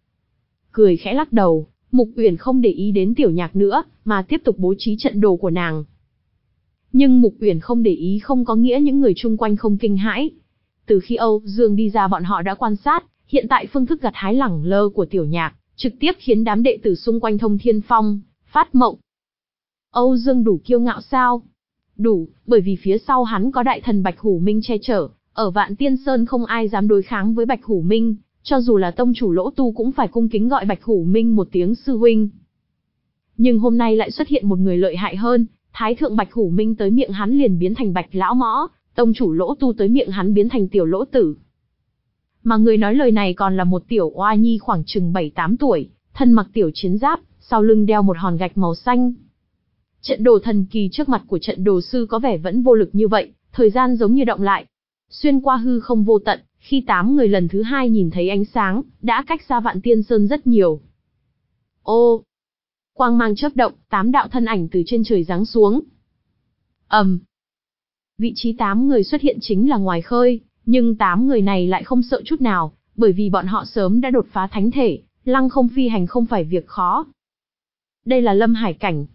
Cười khẽ lắc đầu, Mục Uyển không để ý đến Tiểu Nhạc nữa, mà tiếp tục bố trí trận đồ của nàng. Nhưng Mục Uyển không để ý không có nghĩa những người chung quanh không kinh hãi. Từ khi Âu Dương đi ra bọn họ đã quan sát, hiện tại phương thức gặt hái lẳng lơ của Tiểu Nhạc, trực tiếp khiến đám đệ tử xung quanh Thông Thiên Phong phát mộng. Âu Dương đủ kiêu ngạo sao? Đủ, bởi vì phía sau hắn có đại thần Bạch Hủ Minh che chở, ở Vạn Tiên Sơn không ai dám đối kháng với Bạch Hủ Minh, cho dù là tông chủ Lỗ Tu cũng phải cung kính gọi Bạch Hủ Minh một tiếng sư huynh. Nhưng hôm nay lại xuất hiện một người lợi hại hơn, Thái thượng Bạch Hủ Minh tới miệng hắn liền biến thành Bạch lão mõ, tông chủ Lỗ Tu tới miệng hắn biến thành tiểu lỗ tử. Mà người nói lời này còn là một tiểu oa nhi khoảng chừng bảy tám tuổi, thân mặc tiểu chiến giáp, sau lưng đeo một hòn gạch màu xanh. Trận đồ thần kỳ trước mặt của trận đồ sư có vẻ vẫn vô lực như vậy, thời gian giống như động lại. Xuyên qua hư không vô tận, khi tám người lần thứ hai nhìn thấy ánh sáng, đã cách xa Vạn Tiên Sơn rất nhiều. Ô! Quang mang chớp động, tám đạo thân ảnh từ trên trời giáng xuống. ầm! Um. Vị trí tám người xuất hiện chính là ngoài khơi, nhưng tám người này lại không sợ chút nào, bởi vì bọn họ sớm đã đột phá thánh thể, lăng không phi hành không phải việc khó. Đây là Lâm Hải cảnh.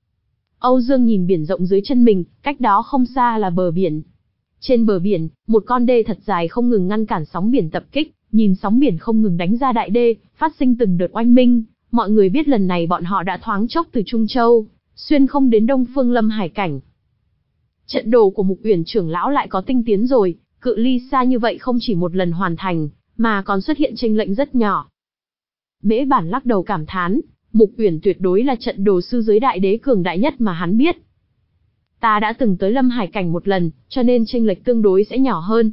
Âu Dương nhìn biển rộng dưới chân mình, cách đó không xa là bờ biển. Trên bờ biển, một con đê thật dài không ngừng ngăn cản sóng biển tập kích, nhìn sóng biển không ngừng đánh ra đại đê, phát sinh từng đợt oanh minh. Mọi người biết lần này bọn họ đã thoáng chốc từ Trung Châu, xuyên không đến Đông Phương Lâm Hải cảnh. Trận đồ của Mục Uyển trưởng lão lại có tinh tiến rồi, cự ly xa như vậy không chỉ một lần hoàn thành, mà còn xuất hiện chênh lệch rất nhỏ. Mễ Bản lắc đầu cảm thán, Mục Uyển tuyệt đối là trận đồ sư giới đại đế cường đại nhất mà hắn biết. Ta đã từng tới Lâm Hải cảnh một lần, cho nên chênh lệch tương đối sẽ nhỏ hơn.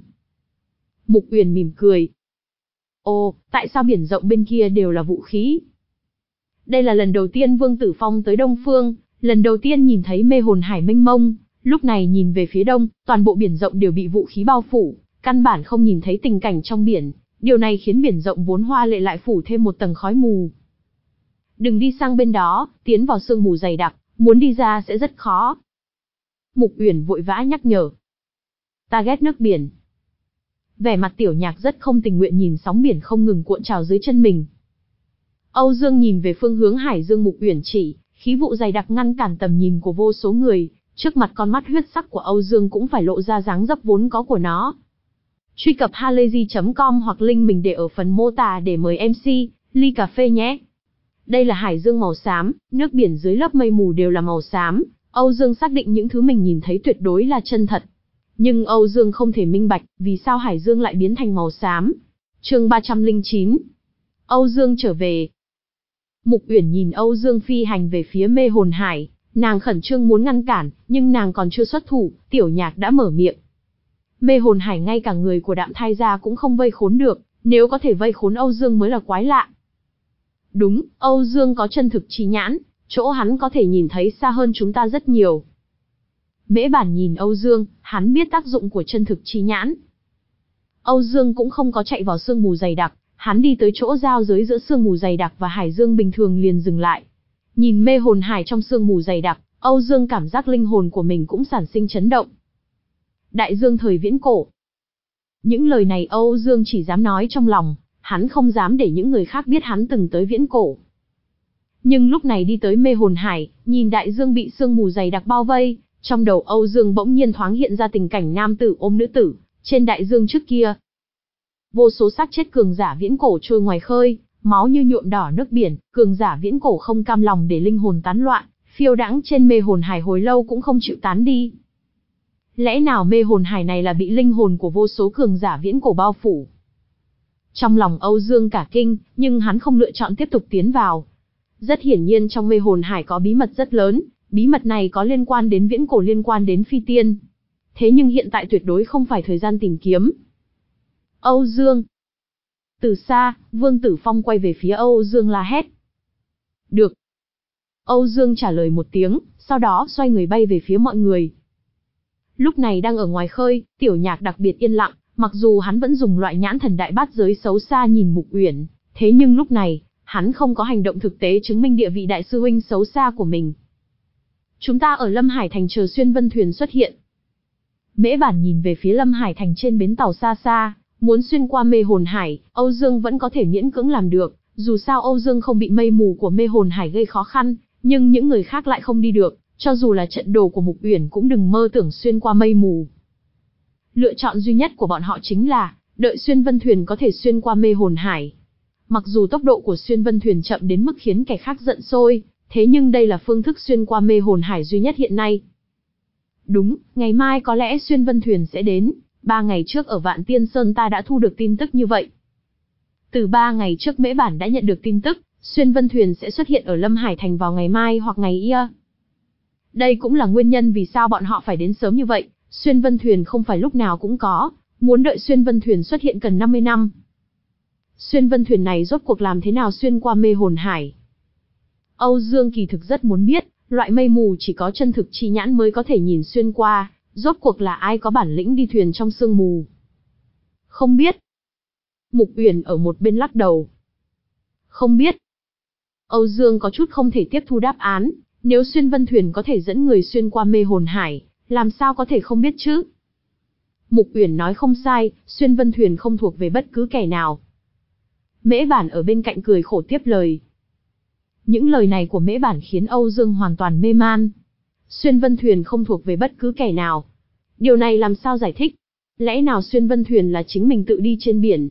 Mục Uyển mỉm cười. Ồ, tại sao biển rộng bên kia đều là vũ khí? Đây là lần đầu tiên Vương Tử Phong tới Đông Phương, lần đầu tiên nhìn thấy mê hồn hải mênh mông, lúc này nhìn về phía đông, toàn bộ biển rộng đều bị vũ khí bao phủ, căn bản không nhìn thấy tình cảnh trong biển, điều này khiến biển rộng vốn hoa lệ lại phủ thêm một tầng khói mù. Đừng đi sang bên đó, tiến vào sương mù dày đặc, muốn đi ra sẽ rất khó. Mục Uyển vội vã nhắc nhở. Ta ghét nước biển. Vẻ mặt Tiểu Nhạc rất không tình nguyện nhìn sóng biển không ngừng cuộn trào dưới chân mình. Âu Dương nhìn về phương hướng hải dương Mục Uyển chỉ, khí vụ dày đặc ngăn cản tầm nhìn của vô số người, trước mặt con mắt huyết sắc của Âu Dương cũng phải lộ ra dáng dấp vốn có của nó. Truy cập halayzi chấm com hoặc link mình để ở phần mô tả để mời em xê, ly cà phê nhé. Đây là hải dương màu xám, nước biển dưới lớp mây mù đều là màu xám, Âu Dương xác định những thứ mình nhìn thấy tuyệt đối là chân thật. Nhưng Âu Dương không thể minh bạch, vì sao hải dương lại biến thành màu xám. Chương ba trăm lẻ chín. Âu Dương trở về. Mục Uyển nhìn Âu Dương phi hành về phía mê hồn hải, nàng khẩn trương muốn ngăn cản, nhưng nàng còn chưa xuất thủ, Tiểu Nhạc đã mở miệng. Mê hồn hải ngay cả người của Đạm Thai gia cũng không vây khốn được, nếu có thể vây khốn Âu Dương mới là quái lạ. Đúng, Âu Dương có chân thực chi nhãn, chỗ hắn có thể nhìn thấy xa hơn chúng ta rất nhiều. Mễ Bản nhìn Âu Dương, hắn biết tác dụng của chân thực chi nhãn. Âu Dương cũng không có chạy vào sương mù dày đặc, hắn đi tới chỗ giao giới giữa sương mù dày đặc và hải dương bình thường liền dừng lại. Nhìn mê hồn hải trong sương mù dày đặc, Âu Dương cảm giác linh hồn của mình cũng sản sinh chấn động. Đại dương thời viễn cổ. Những lời này Âu Dương chỉ dám nói trong lòng, hắn không dám để những người khác biết hắn từng tới viễn cổ. Nhưng lúc này đi tới mê hồn hải, nhìn đại dương bị sương mù dày đặc bao vây, trong đầu Âu Dương bỗng nhiên thoáng hiện ra tình cảnh nam tử ôm nữ tử, trên đại dương trước kia. Vô số xác chết cường giả viễn cổ trôi ngoài khơi, máu như nhuộm đỏ nước biển, cường giả viễn cổ không cam lòng để linh hồn tán loạn, phiêu đãng trên mê hồn hải hồi lâu cũng không chịu tán đi. Lẽ nào mê hồn hải này là bị linh hồn của vô số cường giả viễn cổ bao phủ? Trong lòng Âu Dương cả kinh, nhưng hắn không lựa chọn tiếp tục tiến vào. Rất hiển nhiên trong mê hồn hải có bí mật rất lớn, bí mật này có liên quan đến viễn cổ, liên quan đến phi tiên. Thế nhưng hiện tại tuyệt đối không phải thời gian tìm kiếm. Âu Dương. Từ xa, Vương Tử Phong quay về phía Âu Dương la hét. Được. Âu Dương trả lời một tiếng, sau đó xoay người bay về phía mọi người. Lúc này đang ở ngoài khơi, Tiểu Nhạc đặc biệt yên lặng, mặc dù hắn vẫn dùng loại nhãn thần đại bát giới xấu xa nhìn Mục Uyển, thế nhưng lúc này, hắn không có hành động thực tế chứng minh địa vị đại sư huynh xấu xa của mình. Chúng ta ở Lâm Hải Thành chờ Xuyên Vân thuyền xuất hiện. Mễ Bản nhìn về phía Lâm Hải Thành trên bến tàu xa xa, muốn xuyên qua mê hồn hải, Âu Dương vẫn có thể miễn cưỡng làm được, dù sao Âu Dương không bị mây mù của mê hồn hải gây khó khăn, nhưng những người khác lại không đi được, cho dù là trận đồ của Mục Uyển cũng đừng mơ tưởng xuyên qua mây mù. Lựa chọn duy nhất của bọn họ chính là, đợi Xuyên Vân thuyền có thể xuyên qua mê hồn hải. Mặc dù tốc độ của Xuyên Vân thuyền chậm đến mức khiến kẻ khác giận sôi, thế nhưng đây là phương thức xuyên qua mê hồn hải duy nhất hiện nay. Đúng, ngày mai có lẽ Xuyên Vân thuyền sẽ đến, ba ngày trước ở Vạn Tiên Sơn ta đã thu được tin tức như vậy. Từ ba ngày trước Mễ Bản đã nhận được tin tức, Xuyên Vân thuyền sẽ xuất hiện ở Lâm Hải Thành vào ngày mai hoặc ngày kia. Đây cũng là nguyên nhân vì sao bọn họ phải đến sớm như vậy, Xuyên Vân thuyền không phải lúc nào cũng có, muốn đợi Xuyên Vân thuyền xuất hiện cần năm mươi năm. Xuyên Vân thuyền này rốt cuộc làm thế nào xuyên qua mê hồn hải? Âu Dương kỳ thực rất muốn biết, loại mây mù chỉ có chân thực chi nhãn mới có thể nhìn xuyên qua, rốt cuộc là ai có bản lĩnh đi thuyền trong sương mù? Không biết. Mục Uyển ở một bên lắc đầu. Không biết. Âu Dương có chút không thể tiếp thu đáp án, nếu Xuyên Vân thuyền có thể dẫn người xuyên qua mê hồn hải, làm sao có thể không biết chứ? Mục Uyển nói không sai, Xuyên Vân thuyền không thuộc về bất cứ kẻ nào. Mễ Bản ở bên cạnh cười khổ tiếp lời. Những lời này của Mễ Bản khiến Âu Dương hoàn toàn mê man. Xuyên Vân thuyền không thuộc về bất cứ kẻ nào. Điều này làm sao giải thích? Lẽ nào Xuyên Vân thuyền là chính mình tự đi trên biển?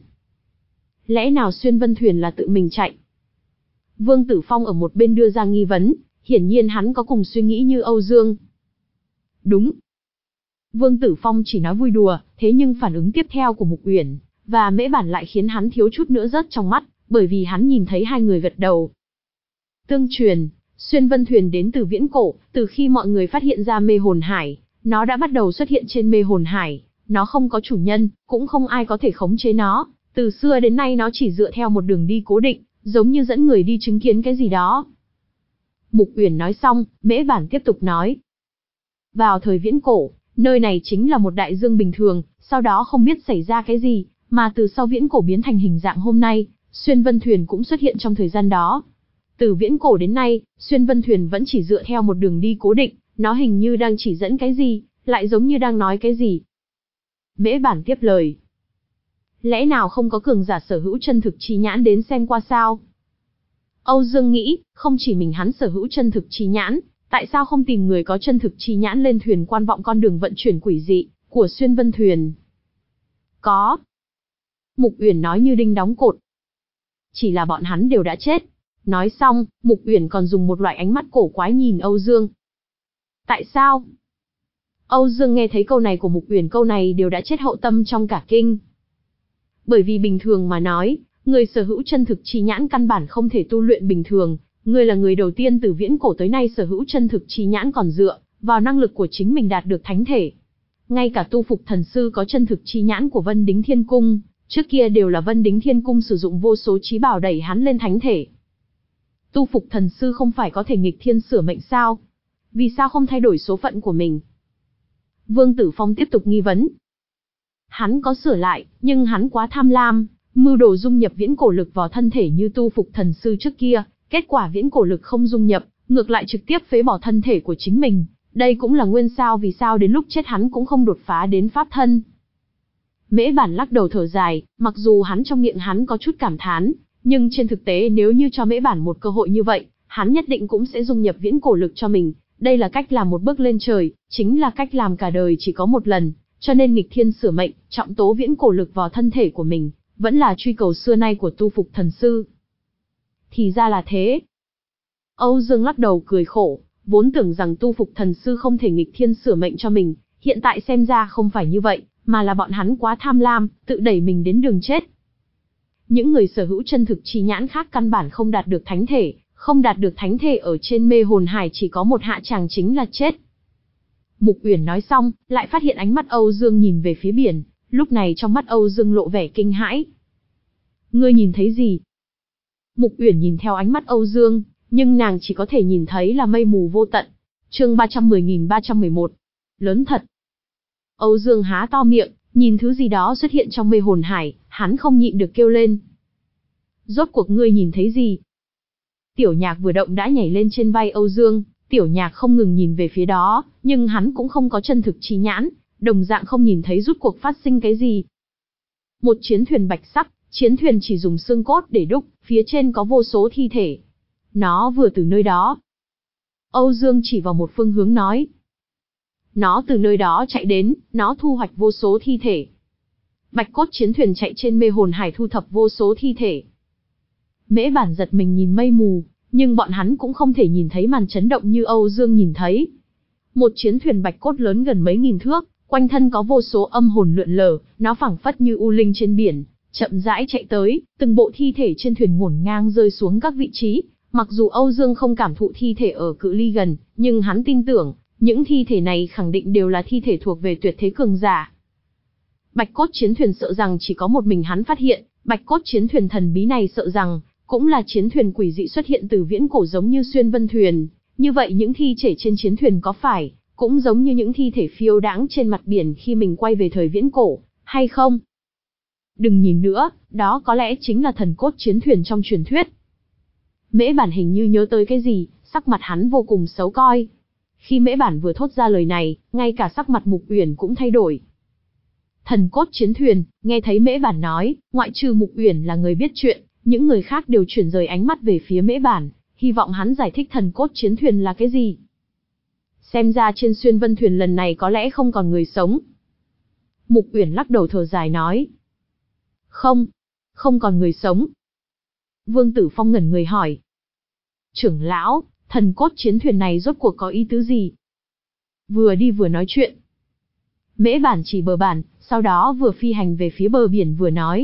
Lẽ nào Xuyên Vân thuyền là tự mình chạy? Vương Tử Phong ở một bên đưa ra nghi vấn, hiển nhiên hắn có cùng suy nghĩ như Âu Dương. Đúng. Vương Tử Phong chỉ nói vui đùa, thế nhưng phản ứng tiếp theo của Mục Uyển và Mễ Bản lại khiến hắn thiếu chút nữa rớt trong mắt, bởi vì hắn nhìn thấy hai người gật đầu. Tương truyền, Xuyên Vân thuyền đến từ viễn cổ, từ khi mọi người phát hiện ra mê hồn hải, nó đã bắt đầu xuất hiện trên mê hồn hải, nó không có chủ nhân, cũng không ai có thể khống chế nó, từ xưa đến nay nó chỉ dựa theo một đường đi cố định, giống như dẫn người đi chứng kiến cái gì đó. Mục Uyển nói xong, Mễ Bản tiếp tục nói. Vào thời viễn cổ, nơi này chính là một đại dương bình thường, sau đó không biết xảy ra cái gì, mà từ sau viễn cổ biến thành hình dạng hôm nay, Xuyên Vân thuyền cũng xuất hiện trong thời gian đó. Từ viễn cổ đến nay, Xuyên Vân thuyền vẫn chỉ dựa theo một đường đi cố định, nó hình như đang chỉ dẫn cái gì, lại giống như đang nói cái gì. Mễ Bản tiếp lời. Lẽ nào không có cường giả sở hữu chân thực chi nhãn đến xem qua sao? Âu Dương nghĩ, không chỉ mình hắn sở hữu chân thực chi nhãn, tại sao không tìm người có chân thực chi nhãn lên thuyền quan vọng con đường vận chuyển quỷ dị của Xuyên Vân thuyền? Có. Mục Uyển nói như đinh đóng cột. Chỉ là bọn hắn đều đã chết. Nói xong, Mục Uyển còn dùng một loại ánh mắt cổ quái nhìn Âu Dương. Tại sao? Âu Dương nghe thấy câu này của Mục Uyển, câu này đều đã chết hậu tâm trong cả kinh. Bởi vì bình thường mà nói, người sở hữu chân thực chi nhãn căn bản không thể tu luyện bình thường, người là người đầu tiên từ viễn cổ tới nay sở hữu chân thực chi nhãn còn dựa vào năng lực của chính mình đạt được thánh thể. Ngay cả tu phục thần sư có chân thực chi nhãn của Vân Đính Thiên Cung, trước kia đều là Vân Đính Thiên Cung sử dụng vô số chí bảo đẩy hắn lên thánh thể. Tu phục thần sư không phải có thể nghịch thiên sửa mệnh sao? Vì sao không thay đổi số phận của mình? Vương Tử Phong tiếp tục nghi vấn. Hắn có sửa lại, nhưng hắn quá tham lam, mưu đồ dung nhập viễn cổ lực vào thân thể như tu phục thần sư trước kia, kết quả viễn cổ lực không dung nhập, ngược lại trực tiếp phế bỏ thân thể của chính mình. Đây cũng là nguyên sao vì sao đến lúc chết hắn cũng không đột phá đến pháp thân. Mễ Bản lắc đầu thở dài, mặc dù hắn trong miệng hắn có chút cảm thán, nhưng trên thực tế nếu như cho Mễ Bản một cơ hội như vậy, hắn nhất định cũng sẽ dung nhập viễn cổ lực cho mình. Đây là cách làm một bước lên trời, chính là cách làm cả đời chỉ có một lần, cho nên nghịch thiên sửa mệnh, trọng tố viễn cổ lực vào thân thể của mình, vẫn là truy cầu xưa nay của tu phục thần sư. Thì ra là thế. Âu Dương lắc đầu cười khổ, vốn tưởng rằng tu phục thần sư không thể nghịch thiên sửa mệnh cho mình, hiện tại xem ra không phải như vậy, mà là bọn hắn quá tham lam, tự đẩy mình đến đường chết. Những người sở hữu chân thực chi nhãn khác căn bản không đạt được thánh thể, không đạt được thánh thể ở trên mê hồn hải chỉ có một hạ tràng chính là chết. Mục Uyển nói xong, lại phát hiện ánh mắt Âu Dương nhìn về phía biển, lúc này trong mắt Âu Dương lộ vẻ kinh hãi. Ngươi nhìn thấy gì? Mục Uyển nhìn theo ánh mắt Âu Dương, nhưng nàng chỉ có thể nhìn thấy là mây mù vô tận. Chương ba trăm mười nghìn ba trăm mười một. Lớn thật. Âu Dương há to miệng, nhìn thứ gì đó xuất hiện trong mê hồn hải, hắn không nhịn được kêu lên. Rốt cuộc ngươi nhìn thấy gì? Tiểu Nhạc vừa động đã nhảy lên trên vai Âu Dương, Tiểu Nhạc không ngừng nhìn về phía đó, nhưng hắn cũng không có chân thực trí nhãn, đồng dạng không nhìn thấy rốt cuộc phát sinh cái gì. Một chiến thuyền bạch sắc, chiến thuyền chỉ dùng xương cốt để đúc, phía trên có vô số thi thể. Nó vừa từ nơi đó. Âu Dương chỉ vào một phương hướng nói. Nó từ nơi đó chạy đến, nó thu hoạch vô số thi thể. Bạch cốt chiến thuyền chạy trên mê hồn hải thu thập vô số thi thể. Mễ Bản giật mình nhìn mây mù, nhưng bọn hắn cũng không thể nhìn thấy màn chấn động như Âu Dương nhìn thấy. Một chiến thuyền bạch cốt lớn gần mấy nghìn thước, quanh thân có vô số âm hồn lượn lờ, nó phảng phất như u linh trên biển, chậm rãi chạy tới, từng bộ thi thể trên thuyền ngổn ngang rơi xuống các vị trí. Mặc dù Âu Dương không cảm thụ thi thể ở cự ly gần, nhưng hắn tin tưởng, những thi thể này khẳng định đều là thi thể thuộc về tuyệt thế cường giả. Bạch cốt chiến thuyền sợ rằng chỉ có một mình hắn phát hiện, bạch cốt chiến thuyền thần bí này sợ rằng cũng là chiến thuyền quỷ dị xuất hiện từ viễn cổ giống như xuyên vân thuyền. Như vậy những thi thể trên chiến thuyền có phải cũng giống như những thi thể phiêu đãng trên mặt biển khi mình quay về thời viễn cổ, hay không? Đừng nhìn nữa, đó có lẽ chính là thần cốt chiến thuyền trong truyền thuyết. Mễ Bản hình như nhớ tới cái gì, sắc mặt hắn vô cùng xấu coi. Khi Mễ Bản vừa thốt ra lời này, ngay cả sắc mặt Mục Uyển cũng thay đổi. Thần cốt chiến thuyền, nghe thấy Mễ Bản nói, ngoại trừ Mục Uyển là người biết chuyện, những người khác đều chuyển rời ánh mắt về phía Mễ Bản, hy vọng hắn giải thích thần cốt chiến thuyền là cái gì. Xem ra trên xuyên vân thuyền lần này có lẽ không còn người sống. Mục Uyển lắc đầu thở dài nói. Không, không còn người sống. Vương Tử Phong ngẩn người hỏi. Trưởng lão, thần cốt chiến thuyền này rốt cuộc có ý tứ gì? Vừa đi vừa nói chuyện. Mễ Bản chỉ bờ bản, sau đó vừa phi hành về phía bờ biển vừa nói.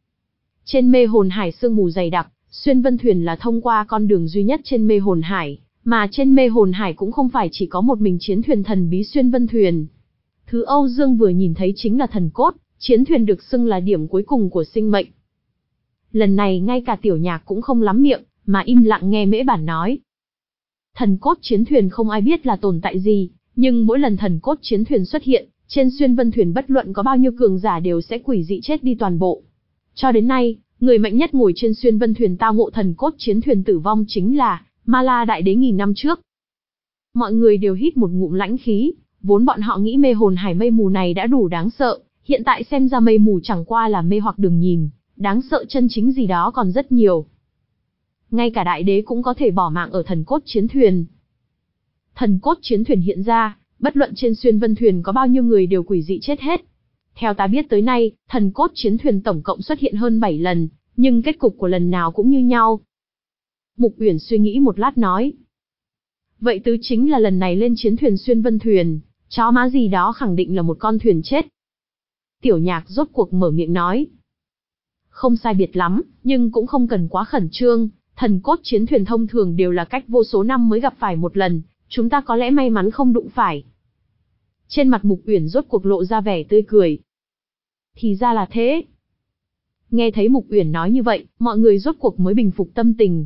Trên mê hồn hải sương mù dày đặc, xuyên vân thuyền là thông qua con đường duy nhất trên mê hồn hải, mà trên mê hồn hải cũng không phải chỉ có một mình chiến thuyền thần bí xuyên vân thuyền. Thứ Âu Dương vừa nhìn thấy chính là thần cốt, chiến thuyền được xưng là điểm cuối cùng của sinh mệnh. Lần này ngay cả Tiểu Nhạc cũng không lắm miệng, mà im lặng nghe Mễ Bản nói. Thần cốt chiến thuyền không ai biết là tồn tại gì, nhưng mỗi lần thần cốt chiến thuyền xuất hiện, trên xuyên vân thuyền bất luận có bao nhiêu cường giả đều sẽ quỷ dị chết đi toàn bộ. Cho đến nay, người mạnh nhất ngồi trên xuyên vân thuyền tao ngộ thần cốt chiến thuyền tử vong chính là Ma La Đại Đế nghìn năm trước. Mọi người đều hít một ngụm lãnh khí, vốn bọn họ nghĩ mê hồn hải mây mù này đã đủ đáng sợ, hiện tại xem ra mây mù chẳng qua là mê hoặc đường nhìn, đáng sợ chân chính gì đó còn rất nhiều. Ngay cả đại đế cũng có thể bỏ mạng ở thần cốt chiến thuyền. Thần cốt chiến thuyền hiện ra, bất luận trên xuyên vân thuyền có bao nhiêu người đều quỷ dị chết hết. Theo ta biết tới nay, thần cốt chiến thuyền tổng cộng xuất hiện hơn bảy lần, nhưng kết cục của lần nào cũng như nhau. Mục Uyển suy nghĩ một lát nói. Vậy tứ chính là lần này lên chiến thuyền xuyên vân thuyền, chó má gì đó khẳng định là một con thuyền chết. Tiểu Nhạc rốt cuộc mở miệng nói. Không sai biệt lắm, nhưng cũng không cần quá khẩn trương, thần cốt chiến thuyền thông thường đều là cách vô số năm mới gặp phải một lần, chúng ta có lẽ may mắn không đụng phải. Trên mặt Mục Uyển rốt cuộc lộ ra vẻ tươi cười. Thì ra là thế. Nghe thấy Mục Uyển nói như vậy, mọi người rốt cuộc mới bình phục tâm tình.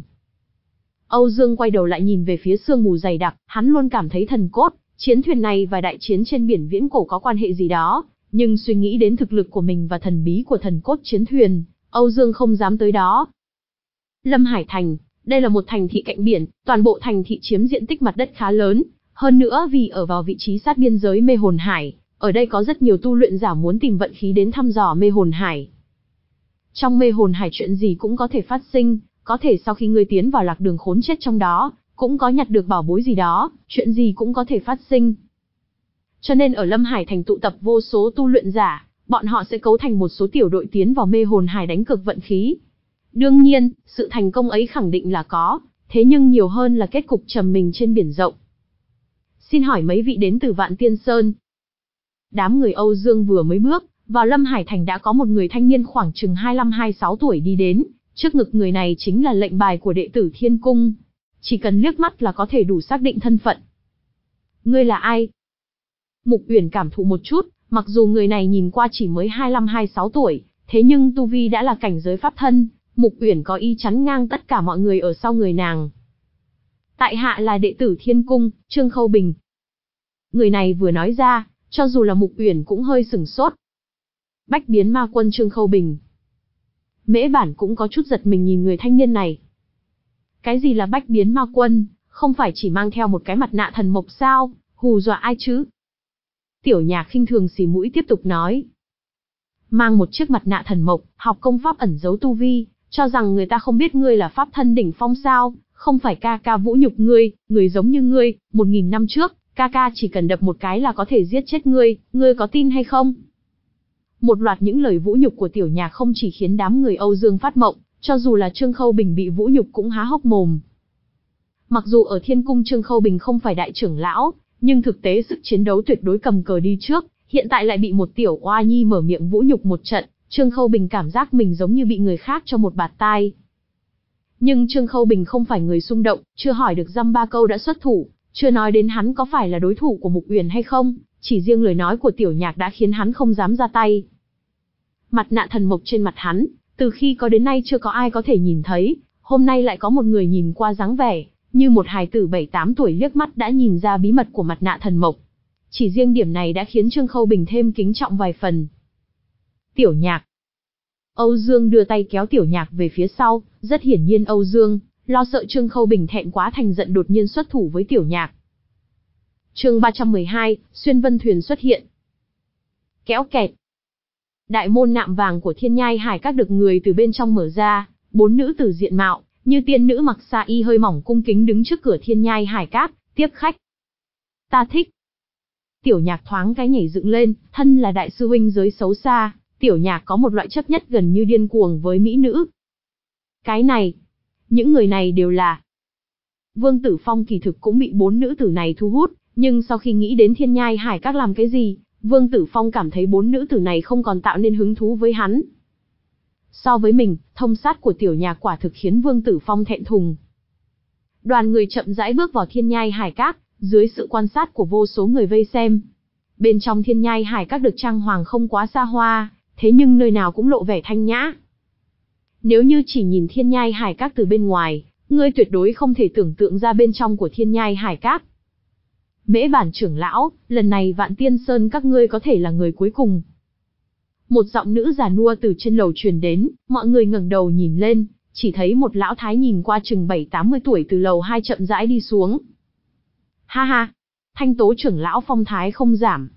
Âu Dương quay đầu lại nhìn về phía sương mù dày đặc, hắn luôn cảm thấy thần cốt, chiến thuyền này và đại chiến trên biển viễn cổ có quan hệ gì đó, nhưng suy nghĩ đến thực lực của mình và thần bí của thần cốt chiến thuyền, Âu Dương không dám tới đó. Lâm Hải Thành, đây là một thành thị cạnh biển, toàn bộ thành thị chiếm diện tích mặt đất khá lớn, hơn nữa vì ở vào vị trí sát biên giới mê hồn hải, Ở đây có rất nhiều tu luyện giả muốn tìm vận khí đến thăm dò mê hồn hải. Trong mê hồn hải chuyện gì cũng có thể phát sinh, có thể sau khi ngươi tiến vào lạc đường khốn chết trong đó, cũng có nhặt được bảo bối gì đó, chuyện gì cũng có thể phát sinh. Cho nên ở Lâm Hải Thành tụ tập vô số tu luyện giả, bọn họ sẽ cấu thành một số tiểu đội tiến vào mê hồn hải đánh cược vận khí. Đương nhiên, sự thành công ấy khẳng định là có, thế nhưng nhiều hơn là kết cục trầm mình trên biển rộng. Xin hỏi mấy vị đến từ Vạn Tiên Sơn? Đám người Âu Dương vừa mới bước vào Lâm Hải Thành đã có một người thanh niên khoảng chừng hai mươi lăm hai mươi sáu tuổi đi đến, trước ngực người này chính là lệnh bài của đệ tử Thiên Cung. Chỉ cần liếc mắt là có thể đủ xác định thân phận. Ngươi là ai? Mục Uyển cảm thụ một chút, mặc dù người này nhìn qua chỉ mới hai mươi lăm hai mươi sáu tuổi, thế nhưng tu vi đã là cảnh giới pháp thân, Mục Uyển có ý chắn ngang tất cả mọi người ở sau người nàng. Tại hạ là đệ tử Thiên Cung, Trương Khâu Bình. Người này vừa nói ra, cho dù là Mục Uyển cũng hơi sửng sốt. Bách biến ma quân Trương Khâu Bình. Mễ Bản cũng có chút giật mình nhìn người thanh niên này. Cái gì là bách biến ma quân, không phải chỉ mang theo một cái mặt nạ thần mộc sao, hù dọa ai chứ? Tiểu Nhạc khinh thường xì mũi tiếp tục nói. Mang một chiếc mặt nạ thần mộc, học công pháp ẩn giấu tu vi, cho rằng người ta không biết ngươi là pháp thân đỉnh phong sao, không phải ca ca vũ nhục ngươi, người giống như ngươi, một nghìn năm trước, ca ca chỉ cần đập một cái là có thể giết chết ngươi, ngươi có tin hay không? Một loạt những lời vũ nhục của Tiểu Nhạc không chỉ khiến đám người Âu Dương phát mộng, cho dù là Trương Khâu Bình bị vũ nhục cũng há hốc mồm. Mặc dù ở Thiên Cung Trương Khâu Bình không phải đại trưởng lão, nhưng thực tế sức chiến đấu tuyệt đối cầm cờ đi trước, hiện tại lại bị một tiểu oa nhi mở miệng vũ nhục một trận, Trương Khâu Bình cảm giác mình giống như bị người khác cho một bạt tai. Nhưng Trương Khâu Bình không phải người xung động, chưa hỏi được dăm ba câu đã xuất thủ, chưa nói đến hắn có phải là đối thủ của Mục Uyển hay không, chỉ riêng lời nói của Tiểu Nhạc đã khiến hắn không dám ra tay. Mặt nạ thần mộc trên mặt hắn, từ khi có đến nay chưa có ai có thể nhìn thấy, hôm nay lại có một người nhìn qua dáng vẻ, như một hài tử bảy tám tuổi liếc mắt đã nhìn ra bí mật của mặt nạ thần mộc. Chỉ riêng điểm này đã khiến Trương Khâu Bình thêm kính trọng vài phần. Tiểu Nhạc. Âu Dương đưa tay kéo Tiểu Nhạc về phía sau, rất hiển nhiên Âu Dương lo sợ Trương Khâu Bình thẹn quá thành giận đột nhiên xuất thủ với Tiểu Nhạc. Chương ba trăm mười hai, Xuyên Vân Thuyền xuất hiện. Kéo kẹt. Đại môn nạm vàng của Thiên Nhai Hải Các được người từ bên trong mở ra, bốn nữ tử diện mạo như tiên nữ mặc sa y hơi mỏng cung kính đứng trước cửa Thiên Nhai Hải Các, tiếp khách. Ta thích. Tiểu Nhạc thoáng cái nhảy dựng lên, thân là đại sư huynh giới xấu xa, Tiểu Nhạc có một loại chấp nhất gần như điên cuồng với mỹ nữ. Cái này, những người này đều là. Vương Tử Phong kỳ thực cũng bị bốn nữ tử này thu hút, nhưng sau khi nghĩ đến Thiên Nhai Hải Các làm cái gì, Vương Tử Phong cảm thấy bốn nữ tử này không còn tạo nên hứng thú với hắn. So với mình, thông sát của Tiểu Nhạc quả thực khiến Vương Tử Phong thẹn thùng. Đoàn người chậm rãi bước vào Thiên Nhai Hải Các, dưới sự quan sát của vô số người vây xem. Bên trong Thiên Nhai Hải Các được trang hoàng không quá xa hoa, thế nhưng nơi nào cũng lộ vẻ thanh nhã. Nếu như chỉ nhìn Thiên Nhai Hải Các từ bên ngoài, ngươi tuyệt đối không thể tưởng tượng ra bên trong của Thiên Nhai Hải Các. Mễ Bản trưởng lão, lần này Vạn Tiên Sơn các ngươi có thể là người cuối cùng. Một giọng nữ già nua từ trên lầu truyền đến, mọi người ngẩng đầu nhìn lên, chỉ thấy một lão thái nhìn qua chừng bảy tám mươi tuổi từ lầu hai chậm rãi đi xuống. Ha ha, Thanh Tố trưởng lão phong thái không giảm.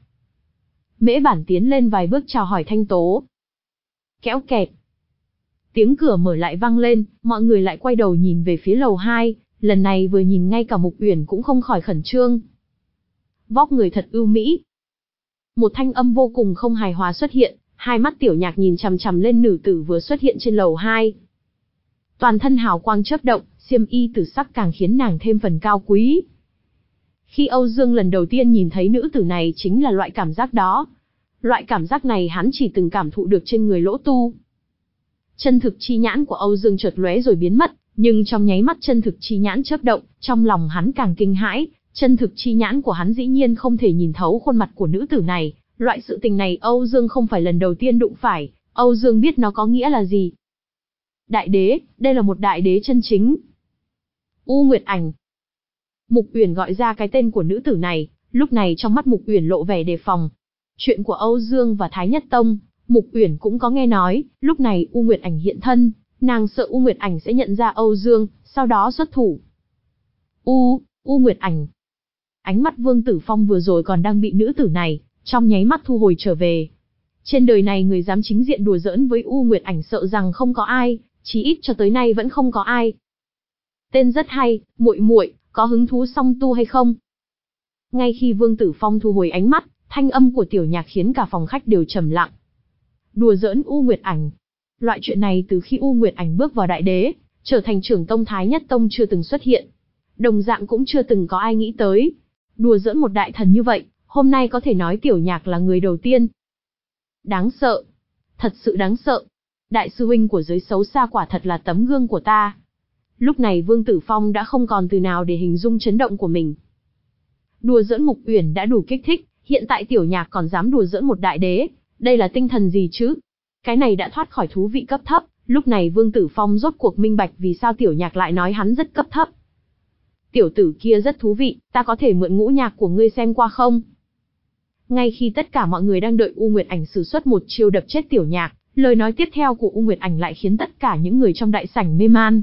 Mễ Bản tiến lên vài bước chào hỏi Thanh Tố. Kéo kẹt. Tiếng cửa mở lại vang lên, mọi người lại quay đầu nhìn về phía lầu hai, lần này vừa nhìn ngay cả Mục Uyển cũng không khỏi khẩn trương. Vóc người thật ưu mỹ. Một thanh âm vô cùng không hài hòa xuất hiện, hai mắt Tiểu Nhạc nhìn chằm chằm lên nữ tử vừa xuất hiện trên lầu hai. Toàn thân hào quang chớp động, xiêm y tử sắc càng khiến nàng thêm phần cao quý. Khi Âu Dương lần đầu tiên nhìn thấy nữ tử này chính là loại cảm giác đó. Loại cảm giác này hắn chỉ từng cảm thụ được trên người Lỗ Tu. Chân thực chi nhãn của Âu Dương chợt lóe rồi biến mất, nhưng trong nháy mắt chân thực chi nhãn chớp động, trong lòng hắn càng kinh hãi, chân thực chi nhãn của hắn dĩ nhiên không thể nhìn thấu khuôn mặt của nữ tử này, loại sự tình này Âu Dương không phải lần đầu tiên đụng phải, Âu Dương biết nó có nghĩa là gì. Đại đế, đây là một đại đế chân chính. U Nguyệt Ảnh. Mục Uyển gọi ra cái tên của nữ tử này, lúc này trong mắt Mục Uyển lộ vẻ đề phòng. Chuyện của Âu Dương và Thái Nhất Tông, Mục Uyển cũng có nghe nói, lúc này U Nguyệt Ảnh hiện thân, nàng sợ U Nguyệt Ảnh sẽ nhận ra Âu Dương, sau đó xuất thủ. U, U Nguyệt Ảnh. Ánh mắt Vương Tử Phong vừa rồi còn đang bị nữ tử này trong nháy mắt thu hồi trở về. Trên đời này người dám chính diện đùa giỡn với U Nguyệt Ảnh sợ rằng không có ai, chí ít cho tới nay vẫn không có ai. Tên rất hay, muội muội, có hứng thú song tu hay không? Ngay khi Vương Tử Phong thu hồi ánh mắt, thanh âm của Tiểu Nhạc khiến cả phòng khách đều trầm lặng. Đùa giỡn U Nguyệt Ảnh. Loại chuyện này từ khi U Nguyệt Ảnh bước vào Đại Đế, trở thành trưởng tông Thái Nhất Tông chưa từng xuất hiện. Đồng dạng cũng chưa từng có ai nghĩ tới. Đùa giỡn một đại thần như vậy, hôm nay có thể nói Tiểu Nhạc là người đầu tiên. Đáng sợ. Thật sự đáng sợ. Đại sư huynh của giới xấu xa quả thật là tấm gương của ta. Lúc này Vương Tử Phong đã không còn từ nào để hình dung chấn động của mình. Đùa giỡn Mục Uyển đã đủ kích thích, hiện tại Tiểu Nhạc còn dám đùa giỡn một đại đế, đây là tinh thần gì chứ? Cái này đã thoát khỏi thú vị cấp thấp, lúc này Vương Tử Phong rốt cuộc minh bạch vì sao Tiểu Nhạc lại nói hắn rất cấp thấp. Tiểu tử kia rất thú vị, ta có thể mượn ngũ nhạc của ngươi xem qua không? Ngay khi tất cả mọi người đang đợi U Nguyệt Ảnh sử xuất một chiêu đập chết Tiểu Nhạc, lời nói tiếp theo của U Nguyệt Ảnh lại khiến tất cả những người trong đại sảnh mê man.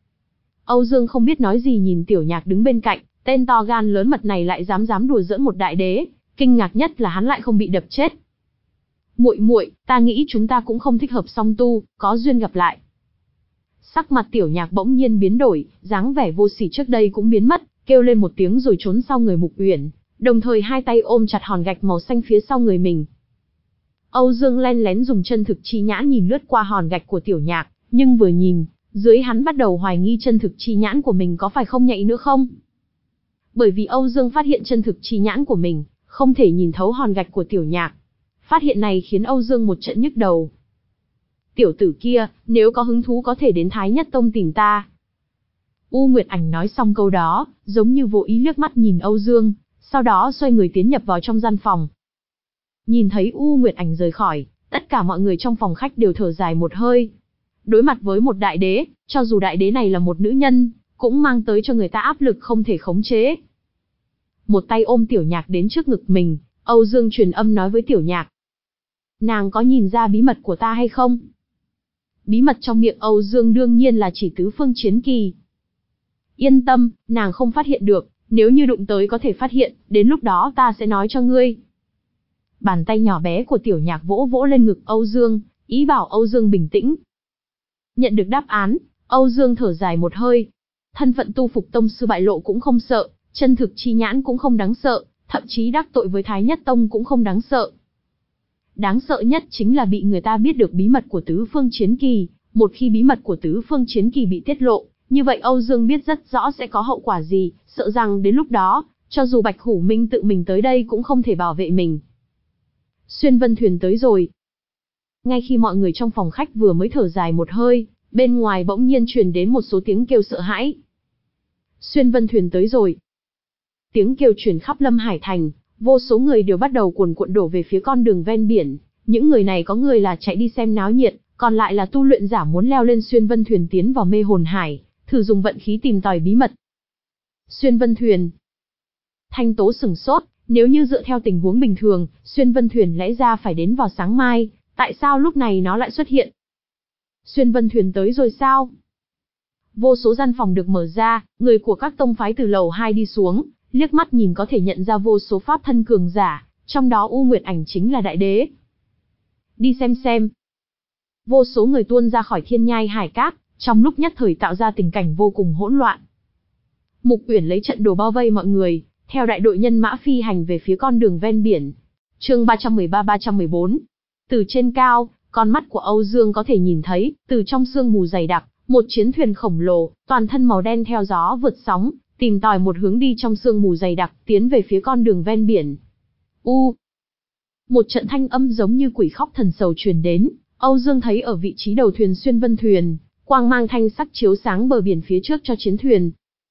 Âu Dương không biết nói gì nhìn Tiểu Nhạc đứng bên cạnh, tên to gan lớn mật này lại dám dám đùa giỡn một đại đế, kinh ngạc nhất là hắn lại không bị đập chết. Muội muội, ta nghĩ chúng ta cũng không thích hợp song tu, có duyên gặp lại. Sắc mặt Tiểu Nhạc bỗng nhiên biến đổi, dáng vẻ vô sỉ trước đây cũng biến mất, kêu lên một tiếng rồi trốn sau người Mục Uyển, đồng thời hai tay ôm chặt hòn gạch màu xanh phía sau người mình. Âu Dương len lén dùng chân thực chi nhãn nhìn lướt qua hòn gạch của Tiểu Nhạc, nhưng vừa nhìn, dưới hắn bắt đầu hoài nghi chân thực chi nhãn của mình có phải không nhạy nữa không? Bởi vì Âu Dương phát hiện chân thực chi nhãn của mình không thể nhìn thấu hòn gạch của Tiểu Nhạc. Phát hiện này khiến Âu Dương một trận nhức đầu. Tiểu tử kia, nếu có hứng thú có thể đến Thái Nhất Tông tìm ta. U Nguyệt Ảnh nói xong câu đó, giống như vô ý liếc mắt nhìn Âu Dương, sau đó xoay người tiến nhập vào trong gian phòng. Nhìn thấy U Nguyệt Ảnh rời khỏi, tất cả mọi người trong phòng khách đều thở dài một hơi. Đối mặt với một đại đế, cho dù đại đế này là một nữ nhân, cũng mang tới cho người ta áp lực không thể khống chế. Một tay ôm Tiểu Nhạc đến trước ngực mình, Âu Dương truyền âm nói với Tiểu Nhạc. Nàng có nhìn ra bí mật của ta hay không? Bí mật trong miệng Âu Dương đương nhiên là chỉ tứ phương chiến kỳ. Yên tâm, nàng không phát hiện được, nếu như đụng tới có thể phát hiện, đến lúc đó ta sẽ nói cho ngươi. Bàn tay nhỏ bé của Tiểu Nhạc vỗ vỗ lên ngực Âu Dương, ý bảo Âu Dương bình tĩnh. Nhận được đáp án, Âu Dương thở dài một hơi. Thân phận tu phục tông sư bại lộ cũng không sợ, chân thực chi nhãn cũng không đáng sợ, thậm chí đắc tội với Thái Nhất Tông cũng không đáng sợ. Đáng sợ nhất chính là bị người ta biết được bí mật của tứ phương chiến kỳ, một khi bí mật của tứ phương chiến kỳ bị tiết lộ, như vậy Âu Dương biết rất rõ sẽ có hậu quả gì, sợ rằng đến lúc đó, cho dù Bạch Hủ Minh tự mình tới đây cũng không thể bảo vệ mình. Xuyên Vân Thuyền tới rồi. Ngay khi mọi người trong phòng khách vừa mới thở dài một hơi, bên ngoài bỗng nhiên truyền đến một số tiếng kêu sợ hãi. Xuyên Vân Thuyền tới rồi. Tiếng kêu truyền khắp Lâm Hải Thành, vô số người đều bắt đầu cuồn cuộn đổ về phía con đường ven biển. Những người này có người là chạy đi xem náo nhiệt, còn lại là tu luyện giả muốn leo lên Xuyên Vân Thuyền tiến vào mê hồn hải, thử dùng vận khí tìm tòi bí mật. Xuyên Vân Thuyền. Thanh Tố sửng sốt, nếu như dựa theo tình huống bình thường, Xuyên Vân Thuyền lẽ ra phải đến vào sáng mai, tại sao lúc này nó lại xuất hiện? Xuyên Vân Thuyền tới rồi sao? Vô số gian phòng được mở ra, người của các tông phái từ lầu hai đi xuống, liếc mắt nhìn có thể nhận ra vô số pháp thân cường giả, trong đó U Nguyệt Ảnh chính là đại đế. Đi xem xem. Vô số người tuôn ra khỏi thiên nhai hải cát, trong lúc nhất thời tạo ra tình cảnh vô cùng hỗn loạn. Mục Uyển lấy trận đồ bao vây mọi người, theo đại đội nhân mã phi hành về phía con đường ven biển. Chương ba trăm mười ba ba trăm mười bốn. Từ trên cao, con mắt của Âu Dương có thể nhìn thấy, từ trong sương mù dày đặc, một chiến thuyền khổng lồ, toàn thân màu đen theo gió vượt sóng, tìm tòi một hướng đi trong sương mù dày đặc, tiến về phía con đường ven biển. U. Một trận thanh âm giống như quỷ khóc thần sầu truyền đến, Âu Dương thấy ở vị trí đầu thuyền Xuyên Vân Thuyền, quang mang thanh sắc chiếu sáng bờ biển phía trước cho chiến thuyền.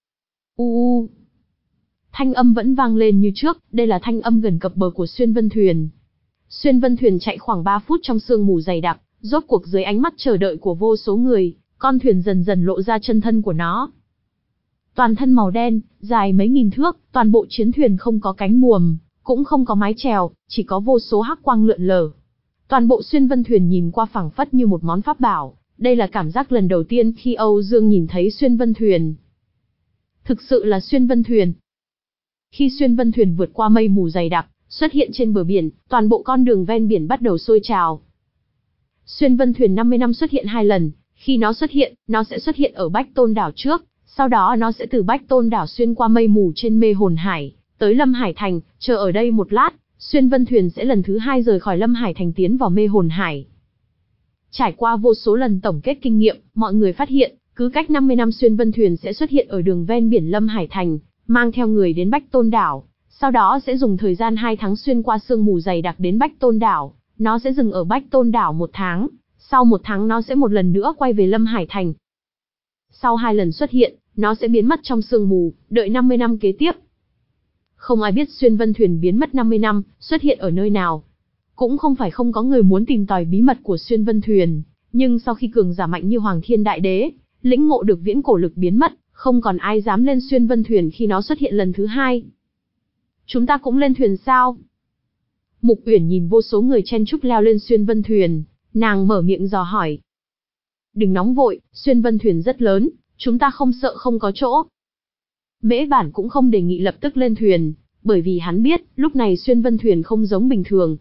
U u. Thanh âm vẫn vang lên như trước, đây là thanh âm gần cập bờ của Xuyên Vân Thuyền. Xuyên Vân Thuyền chạy khoảng ba phút trong sương mù dày đặc, rốt cuộc dưới ánh mắt chờ đợi của vô số người, con thuyền dần dần lộ ra chân thân của nó. Toàn thân màu đen, dài mấy nghìn thước, toàn bộ chiến thuyền không có cánh buồm, cũng không có mái chèo, chỉ có vô số hắc quang lượn lờ. Toàn bộ Xuyên Vân Thuyền nhìn qua phảng phất như một món pháp bảo, đây là cảm giác lần đầu tiên khi Âu Dương nhìn thấy Xuyên Vân Thuyền. Thực sự là Xuyên Vân Thuyền. Khi Xuyên Vân Thuyền vượt qua mây mù dày đặc, Xuất hiện trên bờ biển, toàn bộ con đường ven biển bắt đầu sôi trào. Xuyên Vân Thuyền năm mươi năm xuất hiện hai lần, khi nó xuất hiện, nó sẽ xuất hiện ở Bách Tôn đảo trước, sau đó nó sẽ từ Bách Tôn đảo xuyên qua mây mù trên Mê Hồn Hải, tới Lâm Hải Thành, chờ ở đây một lát, Xuyên Vân Thuyền sẽ lần thứ hai rời khỏi Lâm Hải Thành tiến vào Mê Hồn Hải. Trải qua vô số lần tổng kết kinh nghiệm, mọi người phát hiện, cứ cách năm mươi năm Xuyên Vân Thuyền sẽ xuất hiện ở đường ven biển Lâm Hải Thành, mang theo người đến Bách Tôn đảo, sau đó sẽ dùng thời gian hai tháng xuyên qua sương mù dày đặc đến Bách Tôn đảo, nó sẽ dừng ở Bách Tôn đảo một tháng, sau một tháng nó sẽ một lần nữa quay về Lâm Hải Thành. Sau hai lần xuất hiện, nó sẽ biến mất trong sương mù, đợi năm mươi năm kế tiếp. Không ai biết Xuyên Vân Thuyền biến mất năm mươi năm, xuất hiện ở nơi nào. Cũng không phải không có người muốn tìm tòi bí mật của Xuyên Vân Thuyền, nhưng sau khi cường giả mạnh như Hoàng Thiên Đại Đế, lĩnh ngộ được viễn cổ lực biến mất, không còn ai dám lên Xuyên Vân Thuyền khi nó xuất hiện lần thứ hai. Chúng ta cũng lên thuyền sao? Mục Uyển nhìn vô số người chen chúc leo lên Xuyên Vân Thuyền, nàng mở miệng dò hỏi. Đừng nóng vội, Xuyên Vân Thuyền rất lớn, chúng ta không sợ không có chỗ. Mễ Bản cũng không đề nghị lập tức lên thuyền, bởi vì hắn biết, lúc này Xuyên Vân Thuyền không giống bình thường.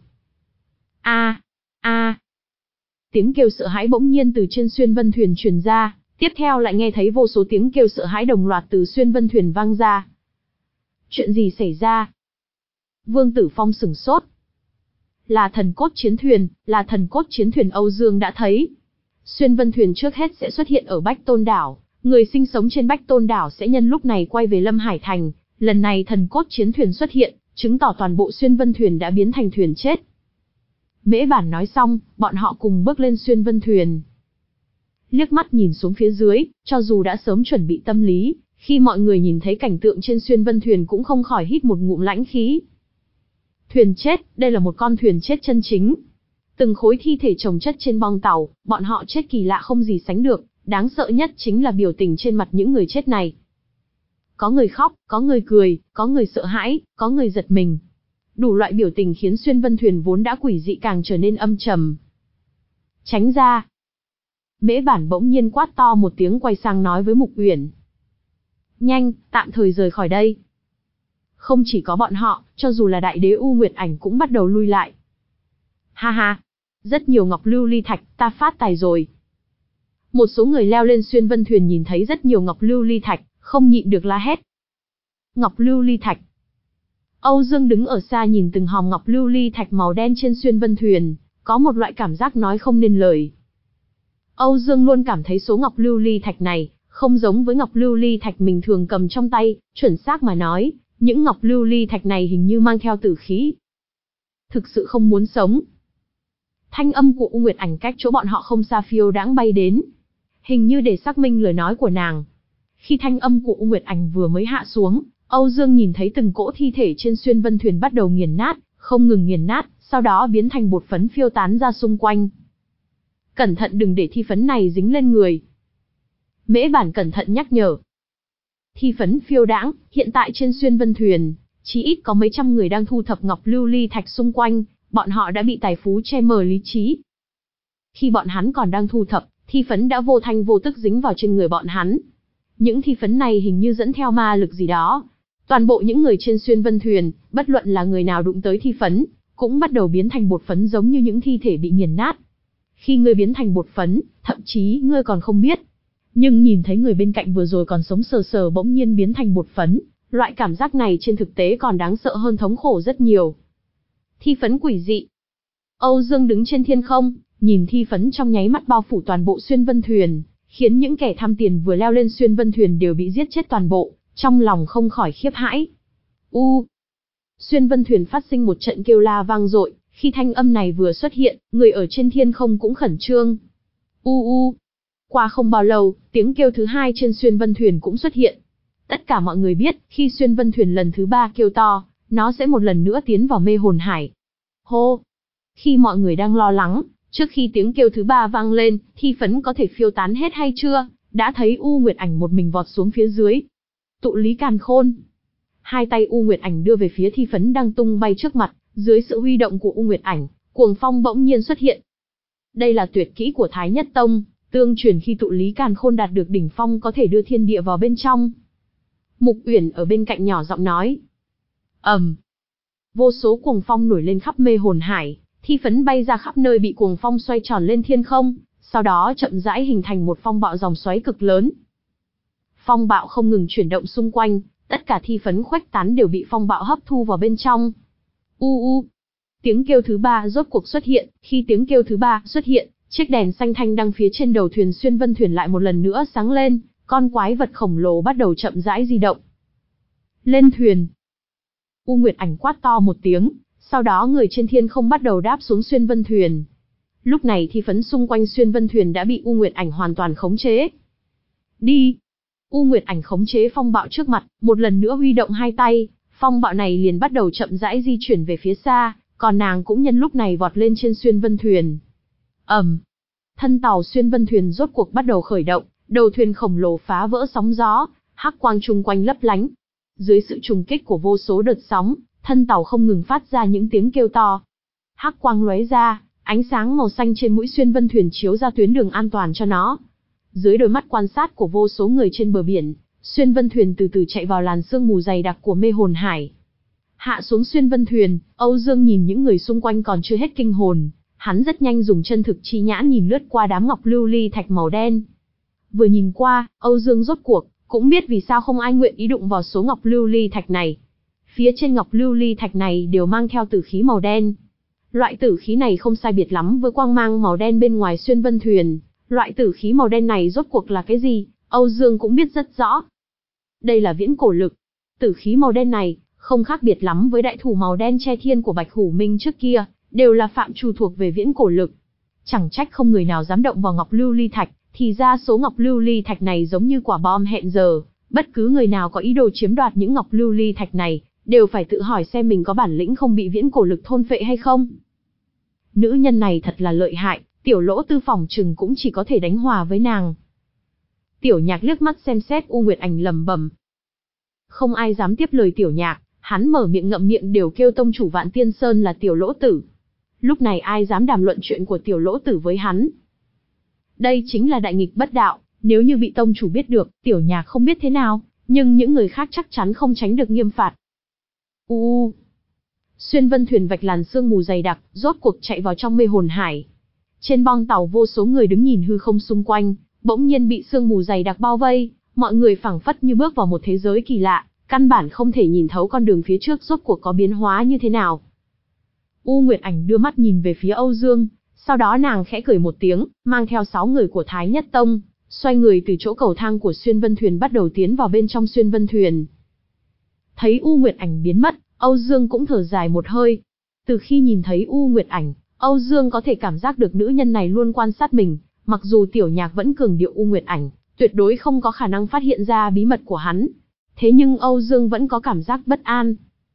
A, a. Tiếng kêu sợ hãi bỗng nhiên từ trên Xuyên Vân Thuyền truyền ra, tiếp theo lại nghe thấy vô số tiếng kêu sợ hãi đồng loạt từ Xuyên Vân Thuyền vang ra. Chuyện gì xảy ra? Vương Tử Phong sửng sốt. Là thần cốt chiến thuyền, là thần cốt chiến thuyền Âu Dương đã thấy. Xuyên Vân Thuyền trước hết sẽ xuất hiện ở Bách Tôn đảo, người sinh sống trên Bách Tôn đảo sẽ nhân lúc này quay về Lâm Hải Thành, lần này thần cốt chiến thuyền xuất hiện, chứng tỏ toàn bộ Xuyên Vân Thuyền đã biến thành thuyền chết. Mễ Bản nói xong, bọn họ cùng bước lên Xuyên Vân Thuyền. Liếc mắt nhìn xuống phía dưới, cho dù đã sớm chuẩn bị tâm lý, khi mọi người nhìn thấy cảnh tượng trên Xuyên Vân Thuyền cũng không khỏi hít một ngụm lãnh khí. Thuyền chết, đây là một con thuyền chết chân chính. Từng khối thi thể chồng chất trên bong tàu, bọn họ chết kỳ lạ không gì sánh được, đáng sợ nhất chính là biểu tình trên mặt những người chết này. Có người khóc, có người cười, có người sợ hãi, có người giật mình. Đủ loại biểu tình khiến Xuyên Vân Thuyền vốn đã quỷ dị càng trở nên âm trầm. Tránh ra. Mễ Bản bỗng nhiên quát to một tiếng quay sang nói với Mục Uyển. Nhanh, tạm thời rời khỏi đây. Không chỉ có bọn họ, cho dù là Đại Đế U Nguyệt Ảnh cũng bắt đầu lui lại. Ha ha, rất nhiều ngọc lưu ly thạch, ta phát tài rồi. Một số người leo lên Xuyên Vân Thuyền nhìn thấy rất nhiều ngọc lưu ly thạch, không nhịn được la hét. Ngọc lưu ly thạch. Âu Dương đứng ở xa nhìn từng hòm ngọc lưu ly thạch màu đen trên Xuyên Vân Thuyền, có một loại cảm giác nói không nên lời. Âu Dương luôn cảm thấy số ngọc lưu ly thạch này không giống với ngọc lưu ly thạch mình thường cầm trong tay, chuẩn xác mà nói, những ngọc lưu ly thạch này hình như mang theo tử khí. Thực sự không muốn sống. Thanh âm của U Nguyệt Ảnh cách chỗ bọn họ không xa phiêu đãng bay đến, hình như để xác minh lời nói của nàng. Khi thanh âm của U Nguyệt Ảnh vừa mới hạ xuống, Âu Dương nhìn thấy từng cỗ thi thể trên Xuyên Vân Thuyền bắt đầu nghiền nát, không ngừng nghiền nát, sau đó biến thành bột phấn phiêu tán ra xung quanh. Cẩn thận đừng để thi phấn này dính lên người. Mễ Bản cẩn thận nhắc nhở. Thi phấn phiêu đãng, hiện tại trên Xuyên Vân Thuyền, chỉ ít có mấy trăm người đang thu thập ngọc lưu ly thạch xung quanh, bọn họ đã bị tài phú che mờ lý trí. Khi bọn hắn còn đang thu thập, thi phấn đã vô thanh vô tức dính vào trên người bọn hắn. Những thi phấn này hình như dẫn theo ma lực gì đó. Toàn bộ những người trên Xuyên Vân Thuyền, bất luận là người nào đụng tới thi phấn, cũng bắt đầu biến thành bột phấn giống như những thi thể bị nghiền nát. Khi ngươi biến thành bột phấn, thậm chí ngươi còn không biết. Nhưng nhìn thấy người bên cạnh vừa rồi còn sống sờ sờ bỗng nhiên biến thành bột phấn, loại cảm giác này trên thực tế còn đáng sợ hơn thống khổ rất nhiều. Thi phấn quỷ dị. Âu Dương đứng trên thiên không, nhìn thi phấn trong nháy mắt bao phủ toàn bộ Xuyên Vân Thuyền, khiến những kẻ tham tiền vừa leo lên Xuyên Vân Thuyền đều bị giết chết toàn bộ, trong lòng không khỏi khiếp hãi. U. Xuyên Vân Thuyền phát sinh một trận kêu la vang dội, khi thanh âm này vừa xuất hiện, người ở trên thiên không cũng khẩn trương. U u. Qua không bao lâu, tiếng kêu thứ hai trên Xuyên Vân Thuyền cũng xuất hiện. Tất cả mọi người biết, khi Xuyên Vân Thuyền lần thứ ba kêu to, nó sẽ một lần nữa tiến vào Mê Hồn Hải. Hô! Khi mọi người đang lo lắng, trước khi tiếng kêu thứ ba vang lên, thi phấn có thể phiêu tán hết hay chưa, đã thấy U Nguyệt Ảnh một mình vọt xuống phía dưới. Tụ lý càn khôn. Hai tay U Nguyệt Ảnh đưa về phía thi phấn đang tung bay trước mặt, dưới sự huy động của U Nguyệt Ảnh, cuồng phong bỗng nhiên xuất hiện. Đây là tuyệt kỹ của Thái Nhất Tông, tương truyền khi tụ lý càn khôn đạt được đỉnh phong có thể đưa thiên địa vào bên trong. Mục Uyển ở bên cạnh nhỏ giọng nói. Ầm. Um. Vô số cuồng phong nổi lên khắp mê hồn hải, thi phấn bay ra khắp nơi bị cuồng phong xoay tròn lên thiên không, sau đó chậm rãi hình thành một phong bạo dòng xoáy cực lớn. Phong bạo không ngừng chuyển động xung quanh, tất cả thi phấn khuếch tán đều bị phong bạo hấp thu vào bên trong. U u. Tiếng kêu thứ ba rốt cuộc xuất hiện, khi tiếng kêu thứ ba xuất hiện, chiếc đèn xanh thanh đăng phía trên đầu thuyền xuyên vân thuyền lại một lần nữa sáng lên, con quái vật khổng lồ bắt đầu chậm rãi di động. Lên thuyền. U Nguyệt Ảnh quát to một tiếng, sau đó người trên thiên không bắt đầu đáp xuống xuyên vân thuyền. Lúc này thi phấn xung quanh xuyên vân thuyền đã bị U Nguyệt Ảnh hoàn toàn khống chế. Đi. U Nguyệt Ảnh khống chế phong bạo trước mặt, một lần nữa huy động hai tay, phong bạo này liền bắt đầu chậm rãi di chuyển về phía xa, còn nàng cũng nhân lúc này vọt lên trên xuyên vân thuyền. ầm, um, thân tàu xuyên vân thuyền rốt cuộc bắt đầu khởi động, đầu thuyền khổng lồ phá vỡ sóng gió, hắc quang chung quanh lấp lánh. Dưới sự trùng kích của vô số đợt sóng, thân tàu không ngừng phát ra những tiếng kêu to. Hắc quang lóe ra, ánh sáng màu xanh trên mũi xuyên vân thuyền chiếu ra tuyến đường an toàn cho nó. Dưới đôi mắt quan sát của vô số người trên bờ biển, xuyên vân thuyền từ từ chạy vào làn sương mù dày đặc của mê hồn hải. Hạ xuống xuyên vân thuyền, Âu Dương nhìn những người xung quanh còn chưa hết kinh hồn, hắn rất nhanh dùng chân thực chi nhãn nhìn lướt qua đám ngọc lưu ly thạch màu đen. Vừa nhìn qua, Âu Dương rốt cuộc cũng biết vì sao không ai nguyện ý đụng vào số ngọc lưu ly thạch này. Phía trên ngọc lưu ly thạch này đều mang theo tử khí màu đen. Loại tử khí này không sai biệt lắm với quang mang màu đen bên ngoài xuyên vân thuyền. Loại tử khí màu đen này rốt cuộc là cái gì, Âu Dương cũng biết rất rõ. Đây là viễn cổ lực. Tử khí màu đen này không khác biệt lắm với đại thủ màu đen che thiên của Bạch Hủ Minh trước kia, đều là phạm trù thuộc về viễn cổ lực. Chẳng trách không người nào dám động vào ngọc lưu ly thạch, thì ra số ngọc lưu ly thạch này giống như quả bom hẹn giờ, bất cứ người nào có ý đồ chiếm đoạt những ngọc lưu ly thạch này, đều phải tự hỏi xem mình có bản lĩnh không bị viễn cổ lực thôn phệ hay không. Nữ nhân này thật là lợi hại, Tiểu Lỗ Tư phỏng chừng cũng chỉ có thể đánh hòa với nàng. Tiểu Nhạc liếc mắt xem xét U Nguyệt Ảnh lẩm bẩm. Không ai dám tiếp lời Tiểu Nhạc, hắn mở miệng ngậm miệng đều kêu tông chủ Vạn Tiên Sơn là Tiểu Lỗ Tử. Lúc này ai dám đàm luận chuyện của Tiểu Lỗ Tử với hắn? Đây chính là đại nghịch bất đạo, nếu như bị tông chủ biết được, Tiểu Nhạc không biết thế nào, nhưng những người khác chắc chắn không tránh được nghiêm phạt. U u. Xuyên vân thuyền vạch làn sương mù dày đặc, rốt cuộc chạy vào trong mê hồn hải. Trên bong tàu vô số người đứng nhìn hư không xung quanh, bỗng nhiên bị sương mù dày đặc bao vây, mọi người phảng phất như bước vào một thế giới kỳ lạ, căn bản không thể nhìn thấu con đường phía trước rốt cuộc có biến hóa như thế nào. U Nguyệt Ảnh đưa mắt nhìn về phía Âu Dương, sau đó nàng khẽ cười một tiếng, mang theo sáu người của Thái Nhất Tông, xoay người từ chỗ cầu thang của xuyên vân thuyền bắt đầu tiến vào bên trong xuyên vân thuyền. Thấy U Nguyệt Ảnh biến mất, Âu Dương cũng thở dài một hơi. Từ khi nhìn thấy U Nguyệt Ảnh, Âu Dương có thể cảm giác được nữ nhân này luôn quan sát mình, mặc dù Tiểu Nhạc vẫn cường điệu U Nguyệt Ảnh, tuyệt đối không có khả năng phát hiện ra bí mật của hắn. Thế nhưng Âu Dương vẫn có cảm giác bất an.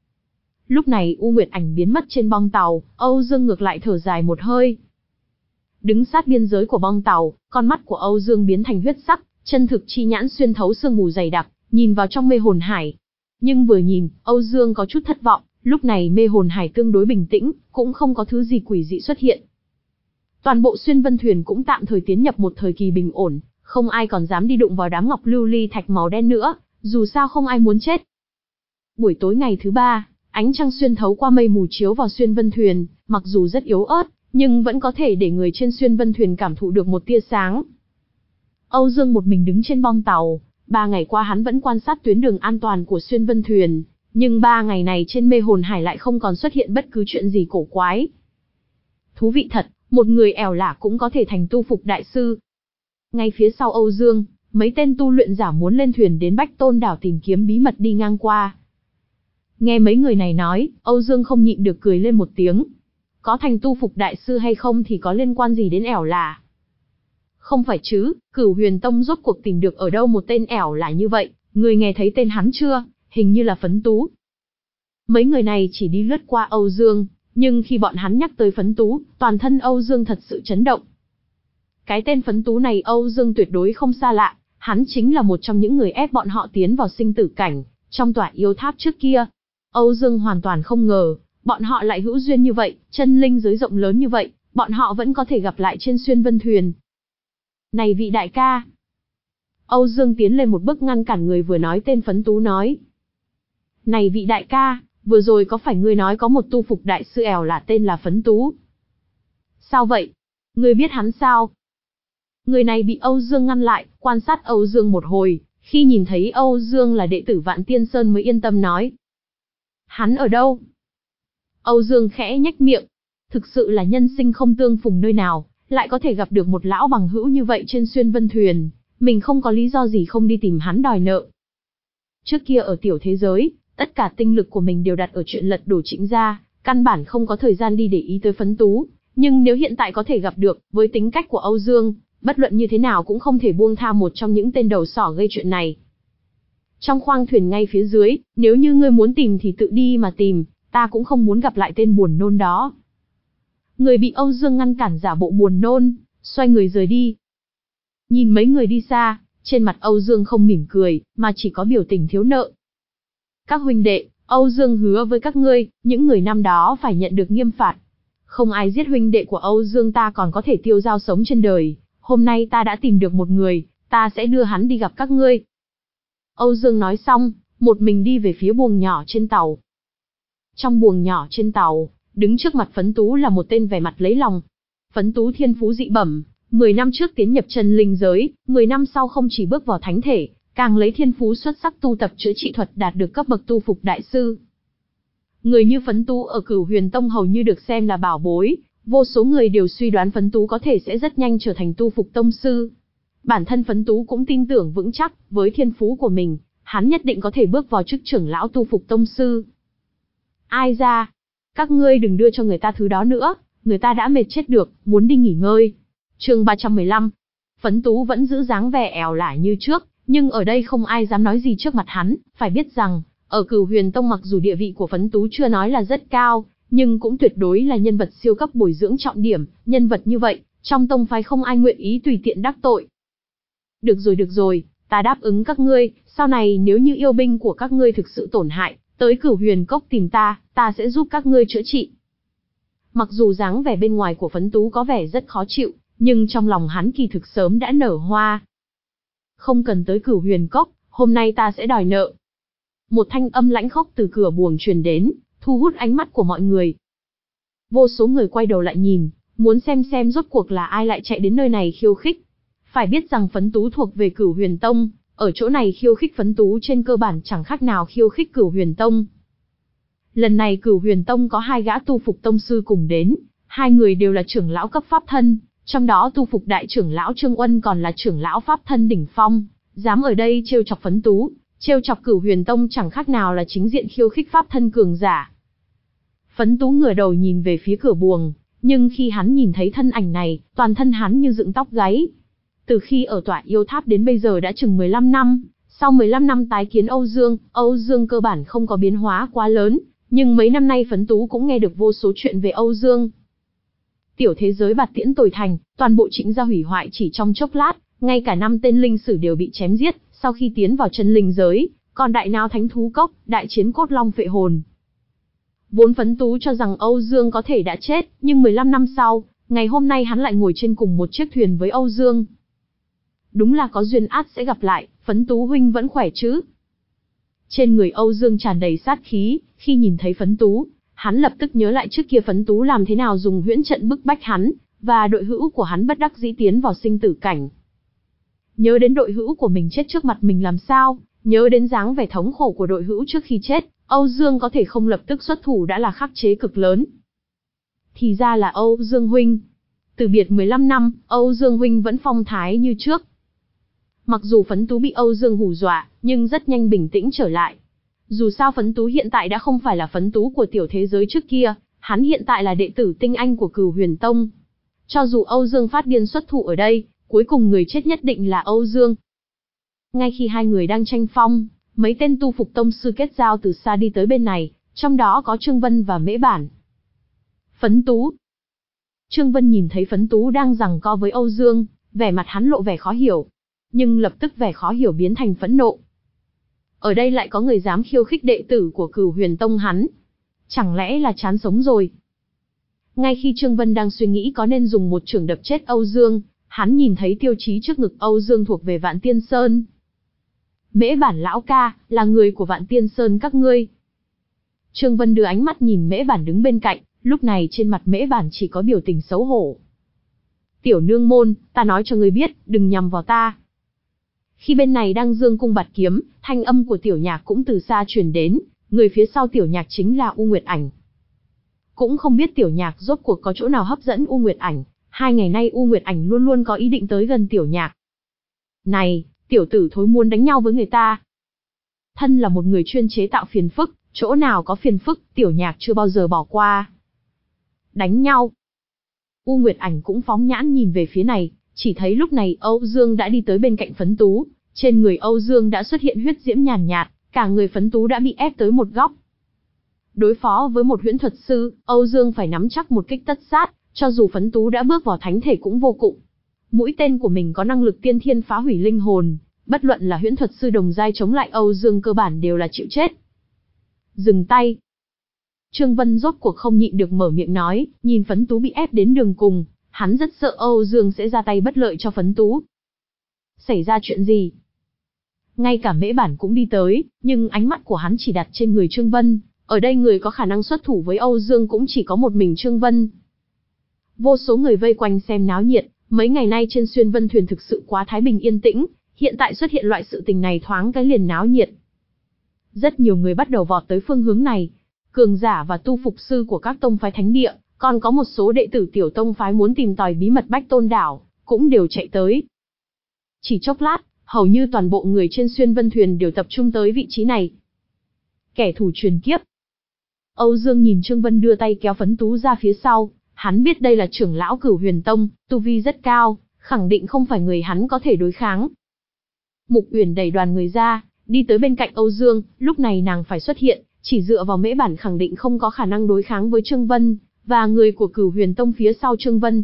Lúc này U Nguyệt Ảnh biến mất trên bong tàu, Âu Dương ngược lại thở dài một hơi. Đứng sát biên giới của bong tàu, con mắt của Âu Dương biến thành huyết sắc, chân thực chi nhãn xuyên thấu sương mù dày đặc, nhìn vào trong mê hồn hải. Nhưng vừa nhìn, Âu Dương có chút thất vọng, lúc này mê hồn hải tương đối bình tĩnh, cũng không có thứ gì quỷ dị xuất hiện. Toàn bộ xuyên vân thuyền cũng tạm thời tiến nhập một thời kỳ bình ổn, không ai còn dám đi đụng vào đám ngọc lưu ly thạch màu đen nữa, dù sao không ai muốn chết. Buổi tối ngày thứ ba, ánh trăng xuyên thấu qua mây mù chiếu vào xuyên vân thuyền, mặc dù rất yếu ớt, nhưng vẫn có thể để người trên xuyên vân thuyền cảm thụ được một tia sáng. Âu Dương một mình đứng trên bong tàu, ba ngày qua hắn vẫn quan sát tuyến đường an toàn của xuyên vân thuyền, nhưng ba ngày này trên mê hồn hải lại không còn xuất hiện bất cứ chuyện gì cổ quái. Thú vị thật, một người ẻo lả cũng có thể thành tu phục đại sư. Ngay phía sau Âu Dương, mấy tên tu luyện giả muốn lên thuyền đến Bách Tôn đảo tìm kiếm bí mật đi ngang qua. Nghe mấy người này nói, Âu Dương không nhịn được cười lên một tiếng. Có thành tu phục đại sư hay không thì có liên quan gì đến ẻo lả? Không phải chứ, Cửu Huyền Tông rốt cuộc tìm được ở đâu một tên ẻo lả như vậy, người nghe thấy tên hắn chưa, hình như là Phấn Tú. Mấy người này chỉ đi lướt qua Âu Dương, nhưng khi bọn hắn nhắc tới Phấn Tú, toàn thân Âu Dương thật sự chấn động. Cái tên Phấn Tú này Âu Dương tuyệt đối không xa lạ, hắn chính là một trong những người ép bọn họ tiến vào sinh tử cảnh, trong tòa yêu tháp trước kia. Âu Dương hoàn toàn không ngờ, bọn họ lại hữu duyên như vậy, chân linh giới rộng lớn như vậy, bọn họ vẫn có thể gặp lại trên xuyên vân thuyền. Này vị đại ca! Âu Dương tiến lên một bước ngăn cản người vừa nói tên Phấn Tú nói. Này vị đại ca, vừa rồi có phải ngươi nói có một tu phục đại sư ẻo là tên là Phấn Tú? Sao vậy? Ngươi biết hắn sao? Người này bị Âu Dương ngăn lại, quan sát Âu Dương một hồi, khi nhìn thấy Âu Dương là đệ tử Vạn Tiên Sơn mới yên tâm nói. Hắn ở đâu? Âu Dương khẽ nhếch miệng. Thực sự là nhân sinh không tương phùng nơi nào, lại có thể gặp được một lão bằng hữu như vậy trên xuyên vân thuyền, mình không có lý do gì không đi tìm hắn đòi nợ. Trước kia ở tiểu thế giới, tất cả tinh lực của mình đều đặt ở chuyện lật đổ Trịnh gia, căn bản không có thời gian đi để ý tới Phấn Tú, nhưng nếu hiện tại có thể gặp được, với tính cách của Âu Dương, bất luận như thế nào cũng không thể buông tha một trong những tên đầu sỏ gây chuyện này. Trong khoang thuyền ngay phía dưới, nếu như ngươi muốn tìm thì tự đi mà tìm, ta cũng không muốn gặp lại tên buồn nôn đó. Người bị Âu Dương ngăn cản giả bộ buồn nôn, xoay người rời đi. Nhìn mấy người đi xa, trên mặt Âu Dương không mỉm cười, mà chỉ có biểu tình thiếu nợ. Các huynh đệ, Âu Dương hứa với các ngươi, những người năm đó phải nhận được nghiêm phạt. Không ai giết huynh đệ của Âu Dương ta còn có thể tiêu dao sống trên đời. Hôm nay ta đã tìm được một người, ta sẽ đưa hắn đi gặp các ngươi. Âu Dương nói xong, một mình đi về phía buồng nhỏ trên tàu. Trong buồng nhỏ trên tàu, đứng trước mặt Phấn Tú là một tên vẻ mặt lấy lòng. Phấn Tú thiên phú dị bẩm, mười năm trước tiến nhập chân linh giới, mười năm sau không chỉ bước vào thánh thể, càng lấy thiên phú xuất sắc tu tập chữa trị thuật đạt được cấp bậc tu phục đại sư. Người như Phấn Tú ở Cửu Huyền Tông hầu như được xem là bảo bối, vô số người đều suy đoán Phấn Tú có thể sẽ rất nhanh trở thành tu phục tông sư. Bản thân Phấn Tú cũng tin tưởng vững chắc, với thiên phú của mình, hắn nhất định có thể bước vào chức trưởng lão tu phục tông sư. Ai ra? Các ngươi đừng đưa cho người ta thứ đó nữa, người ta đã mệt chết được, muốn đi nghỉ ngơi. Chương ba trăm mười lăm. Phấn Tú vẫn giữ dáng vẻ ẻo lả như trước, nhưng ở đây không ai dám nói gì trước mặt hắn, phải biết rằng, ở Cửu Huyền Tông mặc dù địa vị của Phấn Tú chưa nói là rất cao, nhưng cũng tuyệt đối là nhân vật siêu cấp bồi dưỡng trọng điểm, nhân vật như vậy, trong tông phái không ai nguyện ý tùy tiện đắc tội. Được rồi được rồi, ta đáp ứng các ngươi, sau này nếu như yêu binh của các ngươi thực sự tổn hại, tới Cửu Huyền Cốc tìm ta, ta sẽ giúp các ngươi chữa trị. Mặc dù dáng vẻ bên ngoài của Phấn Tú có vẻ rất khó chịu, nhưng trong lòng hắn kỳ thực sớm đã nở hoa. Không cần tới Cửu Huyền Cốc, hôm nay ta sẽ đòi nợ. Một thanh âm lãnh khốc từ cửa buồng truyền đến, thu hút ánh mắt của mọi người. Vô số người quay đầu lại nhìn, muốn xem xem rốt cuộc là ai lại chạy đến nơi này khiêu khích. Phải biết rằng Phấn Tú thuộc về Cửu Huyền Tông, ở chỗ này khiêu khích Phấn Tú trên cơ bản chẳng khác nào khiêu khích Cửu Huyền Tông. Lần này Cửu Huyền Tông có hai gã tu phục tông sư cùng đến, hai người đều là trưởng lão cấp pháp thân, trong đó tu phục đại trưởng lão Trương Uân còn là trưởng lão pháp thân đỉnh phong, dám ở đây trêu chọc Phấn Tú, trêu chọc Cửu Huyền Tông chẳng khác nào là chính diện khiêu khích pháp thân cường giả. Phấn Tú ngửa đầu nhìn về phía cửa buồng, nhưng khi hắn nhìn thấy thân ảnh này, toàn thân hắn như dựng tóc gáy. Từ khi ở tỏa yêu tháp đến bây giờ đã chừng mười lăm năm, sau mười lăm năm tái kiến Âu Dương, Âu Dương cơ bản không có biến hóa quá lớn, nhưng mấy năm nay Phấn Tú cũng nghe được vô số chuyện về Âu Dương. Tiểu thế giới Bạt Tiễn Tồi Thành, toàn bộ Trịnh gia hủy hoại chỉ trong chốc lát, ngay cả năm tên linh sử đều bị chém giết, sau khi tiến vào chân linh giới, còn đại náo thánh thú cốc, đại chiến cốt long phệ hồn. Vốn Phấn Tú cho rằng Âu Dương có thể đã chết, nhưng mười lăm năm sau, ngày hôm nay hắn lại ngồi trên cùng một chiếc thuyền với Âu Dương. Đúng là có duyên át sẽ gặp lại, Phấn Tú huynh vẫn khỏe chứ? Trên người Âu Dương tràn đầy sát khí, khi nhìn thấy Phấn Tú, hắn lập tức nhớ lại trước kia Phấn Tú làm thế nào dùng huyễn trận bức bách hắn, và đội hữu của hắn bất đắc dĩ tiến vào sinh tử cảnh. Nhớ đến đội hữu của mình chết trước mặt mình làm sao, nhớ đến dáng vẻ thống khổ của đội hữu trước khi chết, Âu Dương có thể không lập tức xuất thủ đã là khắc chế cực lớn. Thì ra là Âu Dương huynh. Từ biệt mười lăm năm, Âu Dương huynh vẫn phong thái như trước. Mặc dù Phấn Tú bị Âu Dương hù dọa, nhưng rất nhanh bình tĩnh trở lại. Dù sao Phấn Tú hiện tại đã không phải là Phấn Tú của tiểu thế giới trước kia, hắn hiện tại là đệ tử tinh anh của Cửu Huyền Tông. Cho dù Âu Dương phát điên xuất thủ ở đây, cuối cùng người chết nhất định là Âu Dương. Ngay khi hai người đang tranh phong, mấy tên tu phục tông sư kết giao từ xa đi tới bên này, trong đó có Trương Vân và Mễ Bản. Phấn Tú. Trương Vân nhìn thấy Phấn Tú đang giằng co với Âu Dương, vẻ mặt hắn lộ vẻ khó hiểu. Nhưng lập tức vẻ khó hiểu biến thành phẫn nộ. Ở đây lại có người dám khiêu khích đệ tử của Cửu Huyền Tông hắn. Chẳng lẽ là chán sống rồi? Ngay khi Trương Vân đang suy nghĩ có nên dùng một chưởng đập chết Âu Dương, hắn nhìn thấy tiêu chí trước ngực Âu Dương thuộc về Vạn Tiên Sơn. Mễ Bản lão ca, là người của Vạn Tiên Sơn các ngươi. Trương Vân đưa ánh mắt nhìn Mễ Bản đứng bên cạnh, lúc này trên mặt Mễ Bản chỉ có biểu tình xấu hổ. Tiểu nương môn, ta nói cho ngươi biết, đừng nhằm vào ta. Khi bên này đang dương cung bạt kiếm, thanh âm của Tiểu Nhạc cũng từ xa truyền đến, người phía sau Tiểu Nhạc chính là U Nguyệt Ảnh. Cũng không biết Tiểu Nhạc rốt cuộc có chỗ nào hấp dẫn U Nguyệt Ảnh, hai ngày nay U Nguyệt Ảnh luôn luôn có ý định tới gần Tiểu Nhạc. Này, tiểu tử thối muốn đánh nhau với người ta. Thân là một người chuyên chế tạo phiền phức, chỗ nào có phiền phức, Tiểu Nhạc chưa bao giờ bỏ qua. Đánh nhau. U Nguyệt Ảnh cũng phóng nhãn nhìn về phía này, chỉ thấy lúc này Âu Dương đã đi tới bên cạnh Phấn Tú, trên người Âu Dương đã xuất hiện huyết diễm nhàn nhạt, cả người Phấn Tú đã bị ép tới một góc. Đối phó với một huyễn thuật sư, Âu Dương phải nắm chắc một kích tất sát, cho dù Phấn Tú đã bước vào thánh thể cũng vô dụng. Mũi tên của mình có năng lực tiên thiên phá hủy linh hồn, bất luận là huyễn thuật sư đồng giai chống lại Âu Dương cơ bản đều là chịu chết. Dừng tay. Trương Vân rốt cuộc không nhịn được mở miệng nói, nhìn Phấn Tú bị ép đến đường cùng, hắn rất sợ Âu Dương sẽ ra tay bất lợi cho Phấn Tú. Xảy ra chuyện gì? Ngay cả Mễ Bản cũng đi tới, nhưng ánh mắt của hắn chỉ đặt trên người Trương Vân, ở đây người có khả năng xuất thủ với Âu Dương cũng chỉ có một mình Trương Vân. Vô số người vây quanh xem náo nhiệt, mấy ngày nay trên Xuyên Vân thuyền thực sự quá thái bình yên tĩnh, hiện tại xuất hiện loại sự tình này thoáng cái liền náo nhiệt. Rất nhiều người bắt đầu vọt tới phương hướng này, cường giả và tu phục sư của các tông phái thánh địa, còn có một số đệ tử tiểu tông phái muốn tìm tòi bí mật Bách Tôn đảo, cũng đều chạy tới. Chỉ chốc lát, hầu như toàn bộ người trên Xuyên Vân thuyền đều tập trung tới vị trí này. Kẻ thù truyền kiếp. Âu Dương nhìn Trương Vân đưa tay kéo Phấn Tú ra phía sau, hắn biết đây là trưởng lão Cửu Huyền Tông, tu vi rất cao, khẳng định không phải người hắn có thể đối kháng. Mục Uyển đẩy đoàn người ra, đi tới bên cạnh Âu Dương, lúc này nàng phải xuất hiện, chỉ dựa vào Mễ Bản khẳng định không có khả năng đối kháng với Trương Vân, và người của Cửu Huyền Tông phía sau Trương Vân.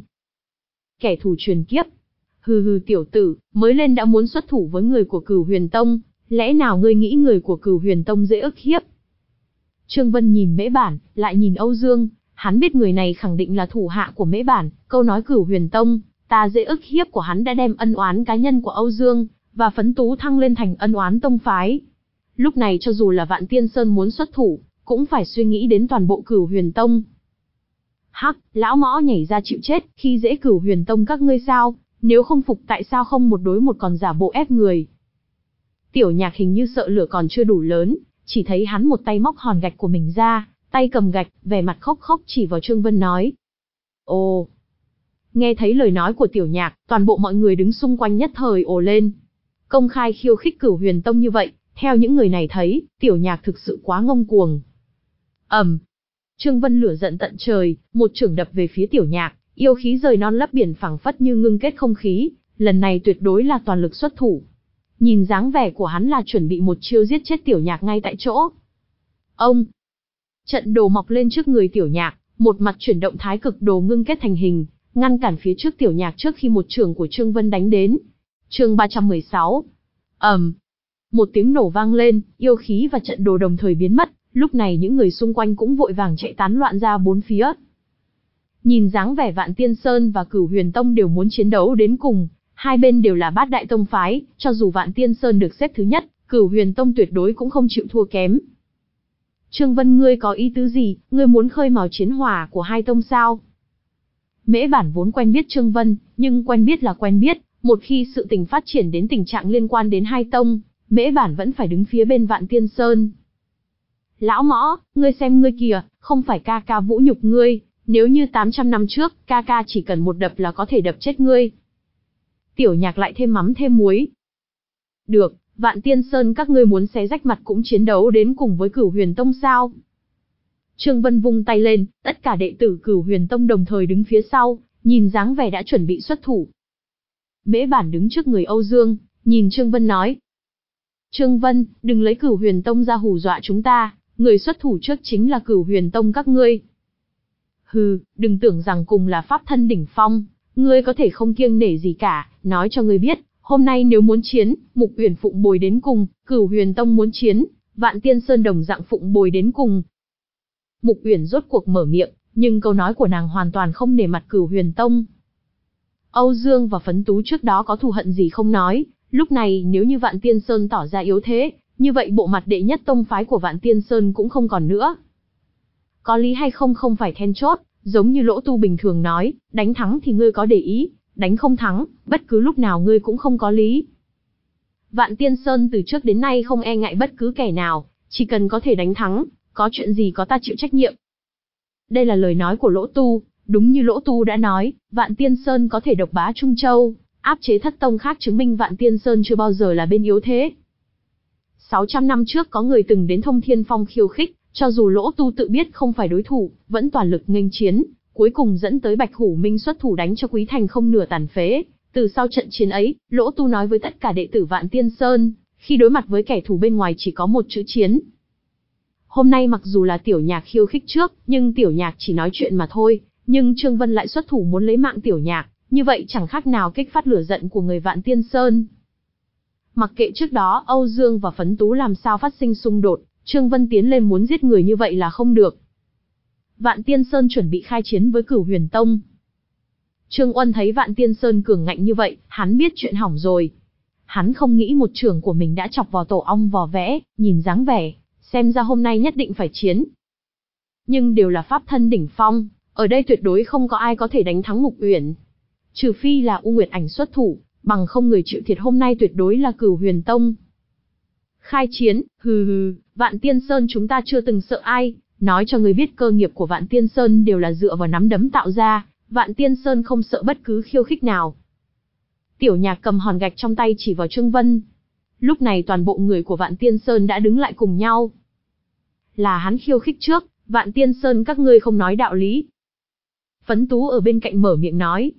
Kẻ thù truyền kiếp. Hừ hừ tiểu tử, mới lên đã muốn xuất thủ với người của Cửu Huyền Tông, lẽ nào ngươi nghĩ người của Cửu Huyền Tông dễ ức hiếp? Trương Vân nhìn Mễ Bản, lại nhìn Âu Dương, hắn biết người này khẳng định là thủ hạ của Mễ Bản, câu nói Cửu Huyền Tông, ta dễ ức hiếp của hắn đã đem ân oán cá nhân của Âu Dương và Phấn Tú thăng lên thành ân oán tông phái. Lúc này cho dù là Vạn Tiên Sơn muốn xuất thủ, cũng phải suy nghĩ đến toàn bộ Cửu Huyền Tông. Hắc, lão mõ nhảy ra chịu chết, khi dễ Cửu Huyền Tông các ngươi sao, nếu không phục tại sao không một đối một còn giả bộ ép người. Tiểu Nhạc hình như sợ lửa còn chưa đủ lớn, chỉ thấy hắn một tay móc hòn gạch của mình ra, tay cầm gạch, vẻ mặt khóc khóc chỉ vào Trương Vân nói. Ồ! Nghe thấy lời nói của Tiểu Nhạc, toàn bộ mọi người đứng xung quanh nhất thời ồ lên. Công khai khiêu khích Cửu Huyền Tông như vậy, theo những người này thấy, Tiểu Nhạc thực sự quá ngông cuồng. Ầm! Trương Vân lửa giận tận trời, một chưởng đập về phía Tiểu Nhạc, yêu khí rời non lấp biển phẳng phất như ngưng kết không khí, lần này tuyệt đối là toàn lực xuất thủ. Nhìn dáng vẻ của hắn là chuẩn bị một chiêu giết chết Tiểu Nhạc ngay tại chỗ. Ông! Trận đồ mọc lên trước người Tiểu Nhạc, một mặt chuyển động thái cực đồ ngưng kết thành hình, ngăn cản phía trước Tiểu Nhạc trước khi một chưởng của Trương Vân đánh đến. Chương ba trăm mười sáu. Ầm. Một tiếng nổ vang lên, yêu khí và trận đồ đồng thời biến mất, lúc này những người xung quanh cũng vội vàng chạy tán loạn ra bốn phía. Nhìn dáng vẻ Vạn Tiên Sơn và Cửu Huyền Tông đều muốn chiến đấu đến cùng, hai bên đều là bát đại tông phái, cho dù Vạn Tiên Sơn được xếp thứ nhất, Cửu Huyền Tông tuyệt đối cũng không chịu thua kém. Trương Vân ngươi có ý tứ gì, ngươi muốn khơi mào chiến hỏa của hai tông sao? Mễ Bản vốn quen biết Trương Vân, nhưng quen biết là quen biết, một khi sự tình phát triển đến tình trạng liên quan đến hai tông, Mễ Bản vẫn phải đứng phía bên Vạn Tiên Sơn. Lão mõ, ngươi xem ngươi kìa, không phải ca ca vũ nhục ngươi, nếu như tám trăm năm trước, ca ca chỉ cần một đập là có thể đập chết ngươi. Tiểu Nhạc lại thêm mắm thêm muối. Được, Vạn Tiên Sơn các ngươi muốn xé rách mặt cũng chiến đấu đến cùng với Cửu Huyền Tông sao? Trương Vân vung tay lên, tất cả đệ tử Cửu Huyền Tông đồng thời đứng phía sau, nhìn dáng vẻ đã chuẩn bị xuất thủ. Mễ Bản đứng trước người Âu Dương, nhìn Trương Vân nói. Trương Vân, đừng lấy Cửu Huyền Tông ra hù dọa chúng ta, người xuất thủ trước chính là Cửu Huyền Tông các ngươi. Hừ, đừng tưởng rằng cùng là pháp thân đỉnh phong, ngươi có thể không kiêng nể gì cả, nói cho ngươi biết, hôm nay nếu muốn chiến, Mục Uyển phụng bồi đến cùng, Cửu Huyền Tông muốn chiến, Vạn Tiên Sơn đồng dạng phụng bồi đến cùng. Mục Uyển rốt cuộc mở miệng, nhưng câu nói của nàng hoàn toàn không nể mặt Cửu Huyền Tông. Âu Dương và Phấn Tú trước đó có thù hận gì không nói, lúc này nếu như Vạn Tiên Sơn tỏ ra yếu thế, như vậy bộ mặt đệ nhất tông phái của Vạn Tiên Sơn cũng không còn nữa. có lý hay không không phải then chốt, giống như Lỗ Tu bình thường nói, đánh thắng thì ngươi có để ý, đánh không thắng, bất cứ lúc nào ngươi cũng không có lý. Vạn Tiên Sơn từ trước đến nay không e ngại bất cứ kẻ nào, chỉ cần có thể đánh thắng, có chuyện gì có ta chịu trách nhiệm. Đây là lời nói của Lỗ Tu, đúng như Lỗ Tu đã nói, Vạn Tiên Sơn có thể độc bá Trung Châu, áp chế thất tông khác chứng minh Vạn Tiên Sơn chưa bao giờ là bên yếu thế. sáu trăm năm trước có người từng đến Thông Thiên Phong khiêu khích, cho dù Lỗ Tu tự biết không phải đối thủ, vẫn toàn lực nghênh chiến, cuối cùng dẫn tới Bạch Hủ Minh xuất thủ đánh cho Quý Thành không nửa tàn phế. Từ sau trận chiến ấy, Lỗ Tu nói với tất cả đệ tử Vạn Tiên Sơn, khi đối mặt với kẻ thù bên ngoài chỉ có một chữ chiến. Hôm nay mặc dù là Tiểu Nhạc khiêu khích trước, nhưng Tiểu Nhạc chỉ nói chuyện mà thôi, nhưng Trương Vân lại xuất thủ muốn lấy mạng Tiểu Nhạc, như vậy chẳng khác nào kích phát lửa giận của người Vạn Tiên Sơn. Mặc kệ trước đó Âu Dương và Phấn Tú làm sao phát sinh xung đột, Trương Vân tiến lên muốn giết người như vậy là không được. Vạn Tiên Sơn chuẩn bị khai chiến với Cửu Huyền Tông. Trương Uân thấy Vạn Tiên Sơn cường ngạnh như vậy, hắn biết chuyện hỏng rồi. Hắn không nghĩ một trưởng của mình đã chọc vào tổ ong vò vẽ, nhìn dáng vẻ, xem ra hôm nay nhất định phải chiến. Nhưng đều là pháp thân đỉnh phong, ở đây tuyệt đối không có ai có thể đánh thắng Ngục Uyển. Trừ phi là U Nguyệt Ảnh xuất thủ, bằng không người chịu thiệt hôm nay tuyệt đối là Cửu Huyền Tông. Khai chiến, hừ hừ, Vạn Tiên Sơn chúng ta chưa từng sợ ai, nói cho người biết cơ nghiệp của Vạn Tiên Sơn đều là dựa vào nắm đấm tạo ra, Vạn Tiên Sơn không sợ bất cứ khiêu khích nào. Tiểu Nhạc cầm hòn gạch trong tay chỉ vào Trương Vân. Lúc này toàn bộ người của Vạn Tiên Sơn đã đứng lại cùng nhau. Là hắn khiêu khích trước, Vạn Tiên Sơn các ngươi không nói đạo lý. Phấn Tú ở bên cạnh mở miệng nói.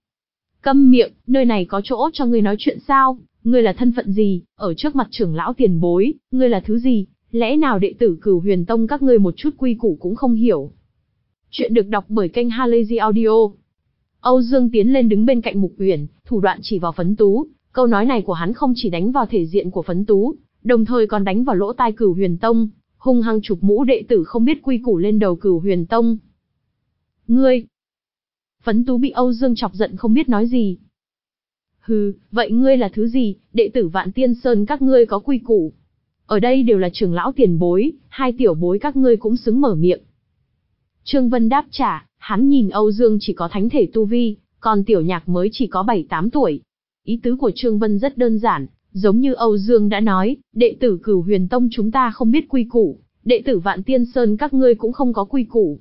Câm miệng, nơi này có chỗ cho ngươi nói chuyện sao, ngươi là thân phận gì, ở trước mặt trưởng lão tiền bối, ngươi là thứ gì, lẽ nào đệ tử Cửu Huyền Tông các ngươi một chút quy củ cũng không hiểu. Chuyện được đọc bởi kênh Halazy Audio. Âu Dương tiến lên đứng bên cạnh Mục Uyển, thủ đoạn chỉ vào Phấn Tú, câu nói này của hắn không chỉ đánh vào thể diện của Phấn Tú, đồng thời còn đánh vào lỗ tai Cửu Huyền Tông, hung hăng chụp mũ đệ tử không biết quy củ lên đầu Cửu Huyền Tông. Ngươi! Phấn Tú bị Âu Dương chọc giận không biết nói gì. Hừ, vậy ngươi là thứ gì, đệ tử Vạn Tiên Sơn các ngươi có quy củ. Ở đây đều là trưởng lão tiền bối, hai tiểu bối các ngươi cũng xứng mở miệng. Trương Vân đáp trả, hắn nhìn Âu Dương chỉ có thánh thể tu vi, còn Tiểu Nhạc mới chỉ có bảy tám tuổi. Ý tứ của Trương Vân rất đơn giản, giống như Âu Dương đã nói, đệ tử Cửu Huyền Tông chúng ta không biết quy củ, đệ tử Vạn Tiên Sơn các ngươi cũng không có quy củ.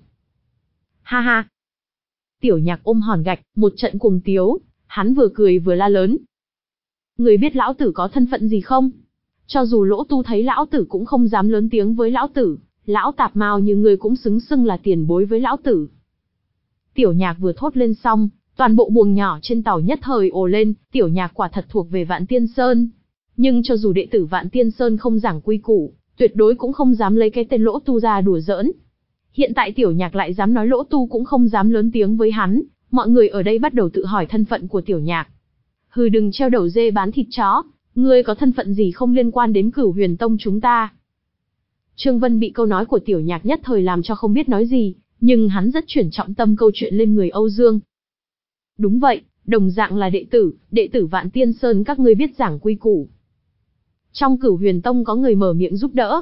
Ha ha! Tiểu Nhạc ôm hòn gạch, một trận cuồng tiếu, hắn vừa cười vừa la lớn. Người biết lão tử có thân phận gì không? Cho dù Lỗ Tu thấy lão tử cũng không dám lớn tiếng với lão tử, lão tạp mao như người cũng xứng xưng là tiền bối với lão tử. Tiểu Nhạc vừa thốt lên xong, toàn bộ buồng nhỏ trên tàu nhất thời ồ lên, Tiểu Nhạc quả thật thuộc về Vạn Tiên Sơn. Nhưng cho dù đệ tử Vạn Tiên Sơn không giảng quy củ, tuyệt đối cũng không dám lấy cái tên Lỗ Tu ra đùa giỡn. Hiện tại Tiểu Nhạc lại dám nói Lỗ Tu cũng không dám lớn tiếng với hắn, mọi người ở đây bắt đầu tự hỏi thân phận của Tiểu Nhạc. Hừ, đừng treo đầu dê bán thịt chó, ngươi có thân phận gì không liên quan đến Cửu Huyền Tông chúng ta. Trương Vân bị câu nói của Tiểu Nhạc nhất thời làm cho không biết nói gì, nhưng hắn rất chuyển trọng tâm câu chuyện lên người Âu Dương. Đúng vậy, đồng dạng là đệ tử, đệ tử Vạn Tiên Sơn các ngươi biết giảng quy củ. Trong Cửu Huyền Tông có người mở miệng giúp đỡ.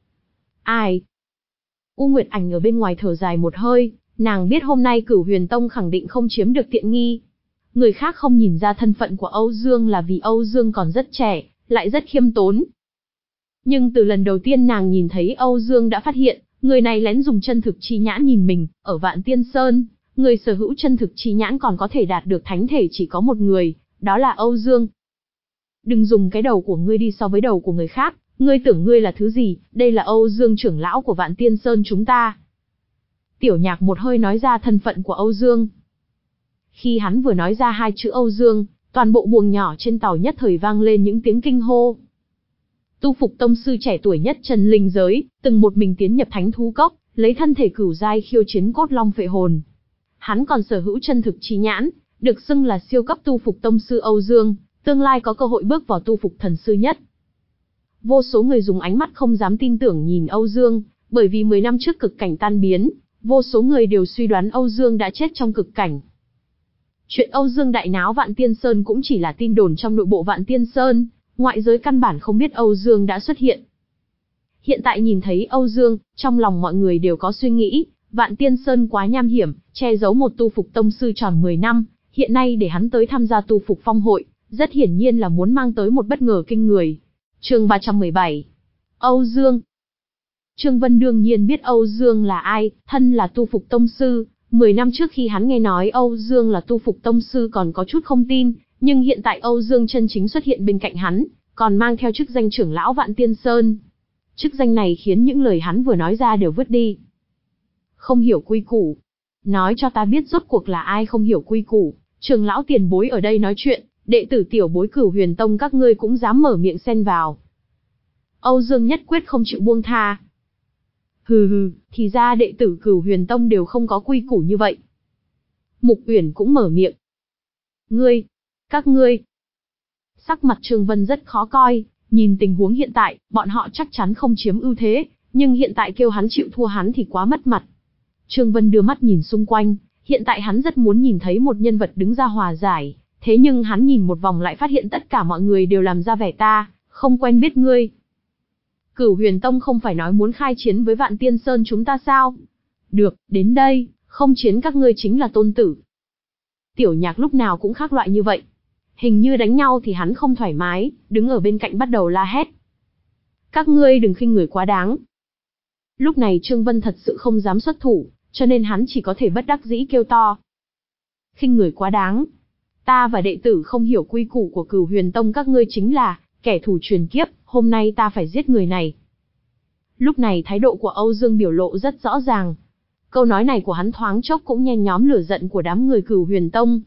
Ai? U Nguyệt Ảnh ở bên ngoài thở dài một hơi, nàng biết hôm nay Cửu Huyền Tông khẳng định không chiếm được tiện nghi. Người khác không nhìn ra thân phận của Âu Dương là vì Âu Dương còn rất trẻ, lại rất khiêm tốn. Nhưng từ lần đầu tiên nàng nhìn thấy Âu Dương đã phát hiện, người này lén dùng chân thực chi nhãn nhìn mình, ở Vạn Tiên Sơn, người sở hữu chân thực chi nhãn còn có thể đạt được thánh thể chỉ có một người, đó là Âu Dương. Đừng dùng cái đầu của ngươi đi so với đầu của người khác, ngươi tưởng ngươi là thứ gì, đây là Âu Dương trưởng lão của Vạn Tiên Sơn chúng ta. Tiểu Nhạc một hơi nói ra thân phận của Âu Dương. Khi hắn vừa nói ra hai chữ Âu Dương, toàn bộ buồng nhỏ trên tàu nhất thời vang lên những tiếng kinh hô. Tu Phục tông sư trẻ tuổi nhất chân linh giới, từng một mình tiến nhập thánh thú cốc, lấy thân thể cửu giai khiêu chiến cốt long phệ hồn. Hắn còn sở hữu chân thực chi nhãn, được xưng là siêu cấp Tu Phục tông sư Âu Dương, tương lai có cơ hội bước vào Tu Phục thần sư nhất. Vô số người dùng ánh mắt không dám tin tưởng nhìn Âu Dương, bởi vì mười năm trước cực cảnh tan biến, vô số người đều suy đoán Âu Dương đã chết trong cực cảnh. Chuyện Âu Dương đại náo Vạn Tiên Sơn cũng chỉ là tin đồn trong nội bộ Vạn Tiên Sơn, ngoại giới căn bản không biết Âu Dương đã xuất hiện. Hiện tại nhìn thấy Âu Dương, trong lòng mọi người đều có suy nghĩ, Vạn Tiên Sơn quá nham hiểm, che giấu một tu phục tông sư tròn mười năm, hiện nay để hắn tới tham gia tu phục phong hội, rất hiển nhiên là muốn mang tới một bất ngờ kinh người. Chương ba trăm mười bảy. Âu Dương. Trương Vân đương nhiên biết Âu Dương là ai, thân là tu phục tông sư, mười năm trước khi hắn nghe nói Âu Dương là tu phục tông sư còn có chút không tin, nhưng hiện tại Âu Dương chân chính xuất hiện bên cạnh hắn, còn mang theo chức danh trưởng lão Vạn Tiên Sơn. Chức danh này khiến những lời hắn vừa nói ra đều vứt đi. Không hiểu quy củ. Nói cho ta biết rốt cuộc là ai không hiểu quy củ, trưởng lão tiền bối ở đây nói chuyện, đệ tử tiểu bối Cửu Huyền Tông các ngươi cũng dám mở miệng xen vào. Âu Dương nhất quyết không chịu buông tha. Hừ hừ, thì ra đệ tử Cửu Huyền Tông đều không có quy củ như vậy. Mục Uyển cũng mở miệng. Ngươi, các ngươi. Sắc mặt Trương Vân rất khó coi, nhìn tình huống hiện tại, bọn họ chắc chắn không chiếm ưu thế, nhưng hiện tại kêu hắn chịu thua hắn thì quá mất mặt. Trương Vân đưa mắt nhìn xung quanh, hiện tại hắn rất muốn nhìn thấy một nhân vật đứng ra hòa giải, thế nhưng hắn nhìn một vòng lại phát hiện tất cả mọi người đều làm ra vẻ ta, không quen biết ngươi. Cửu Huyền Tông không phải nói muốn khai chiến với Vạn Tiên Sơn chúng ta sao? Được, đến đây, không chiến các ngươi chính là tôn tử. Tiểu Nhạc lúc nào cũng khác loại như vậy. Hình như đánh nhau thì hắn không thoải mái, đứng ở bên cạnh bắt đầu la hét. Các ngươi đừng khinh người quá đáng. Lúc này Trương Vân thật sự không dám xuất thủ, cho nên hắn chỉ có thể bất đắc dĩ kêu to. Khinh người quá đáng. Ta và đệ tử không hiểu quy củ của Cửu Huyền Tông các ngươi chính là kẻ thù truyền kiếp, hôm nay ta phải giết người này. Lúc này thái độ của Âu Dương biểu lộ rất rõ ràng. Câu nói này của hắn thoáng chốc cũng nhen nhóm lửa giận của đám người Cửu Huyền Tông.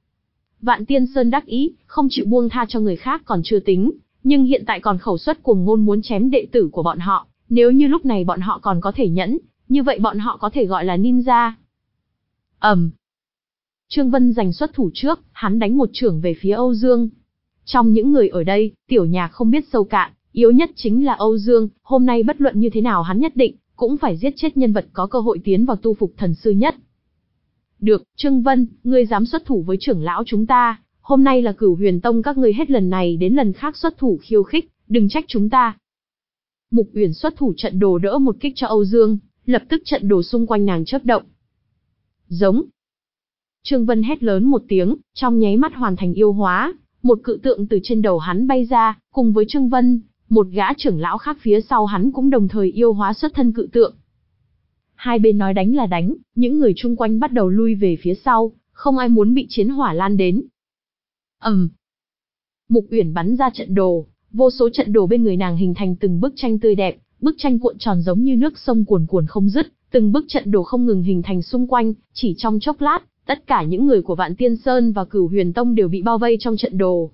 Vạn Tiên Sơn đắc ý, không chịu buông tha cho người khác còn chưa tính, nhưng hiện tại còn khẩu suất cuồng ngôn muốn chém đệ tử của bọn họ, nếu như lúc này bọn họ còn có thể nhẫn, như vậy bọn họ có thể gọi là ninja. Ầm. Um. Trương Vân giành xuất thủ trước, hắn đánh một chưởng về phía Âu Dương. Trong những người ở đây, Tiểu Nhạc không biết sâu cạn, yếu nhất chính là Âu Dương, hôm nay bất luận như thế nào hắn nhất định cũng phải giết chết nhân vật có cơ hội tiến vào tu phục thần sư nhất. Được, Trương Vân, ngươi dám xuất thủ với trưởng lão chúng ta, hôm nay là Cửu Huyền Tông các ngươi hết lần này đến lần khác xuất thủ khiêu khích, đừng trách chúng ta. Mục Uyển xuất thủ trận đồ đỡ một kích cho Âu Dương, lập tức trận đồ xung quanh nàng chớp động. Giống. Trương Vân hét lớn một tiếng, trong nháy mắt hoàn thành yêu hóa, một cự tượng từ trên đầu hắn bay ra, cùng với Trương Vân, một gã trưởng lão khác phía sau hắn cũng đồng thời yêu hóa xuất thân cự tượng. Hai bên nói đánh là đánh, những người chung quanh bắt đầu lui về phía sau, không ai muốn bị chiến hỏa lan đến. Ầm. Um. Mục Uyển bắn ra trận đồ, vô số trận đồ bên người nàng hình thành từng bức tranh tươi đẹp, bức tranh cuộn tròn giống như nước sông cuồn cuộn không dứt, từng bức trận đồ không ngừng hình thành xung quanh, chỉ trong chốc lát, tất cả những người của Vạn Tiên Sơn và Cửu Huyền Tông đều bị bao vây trong trận đồ.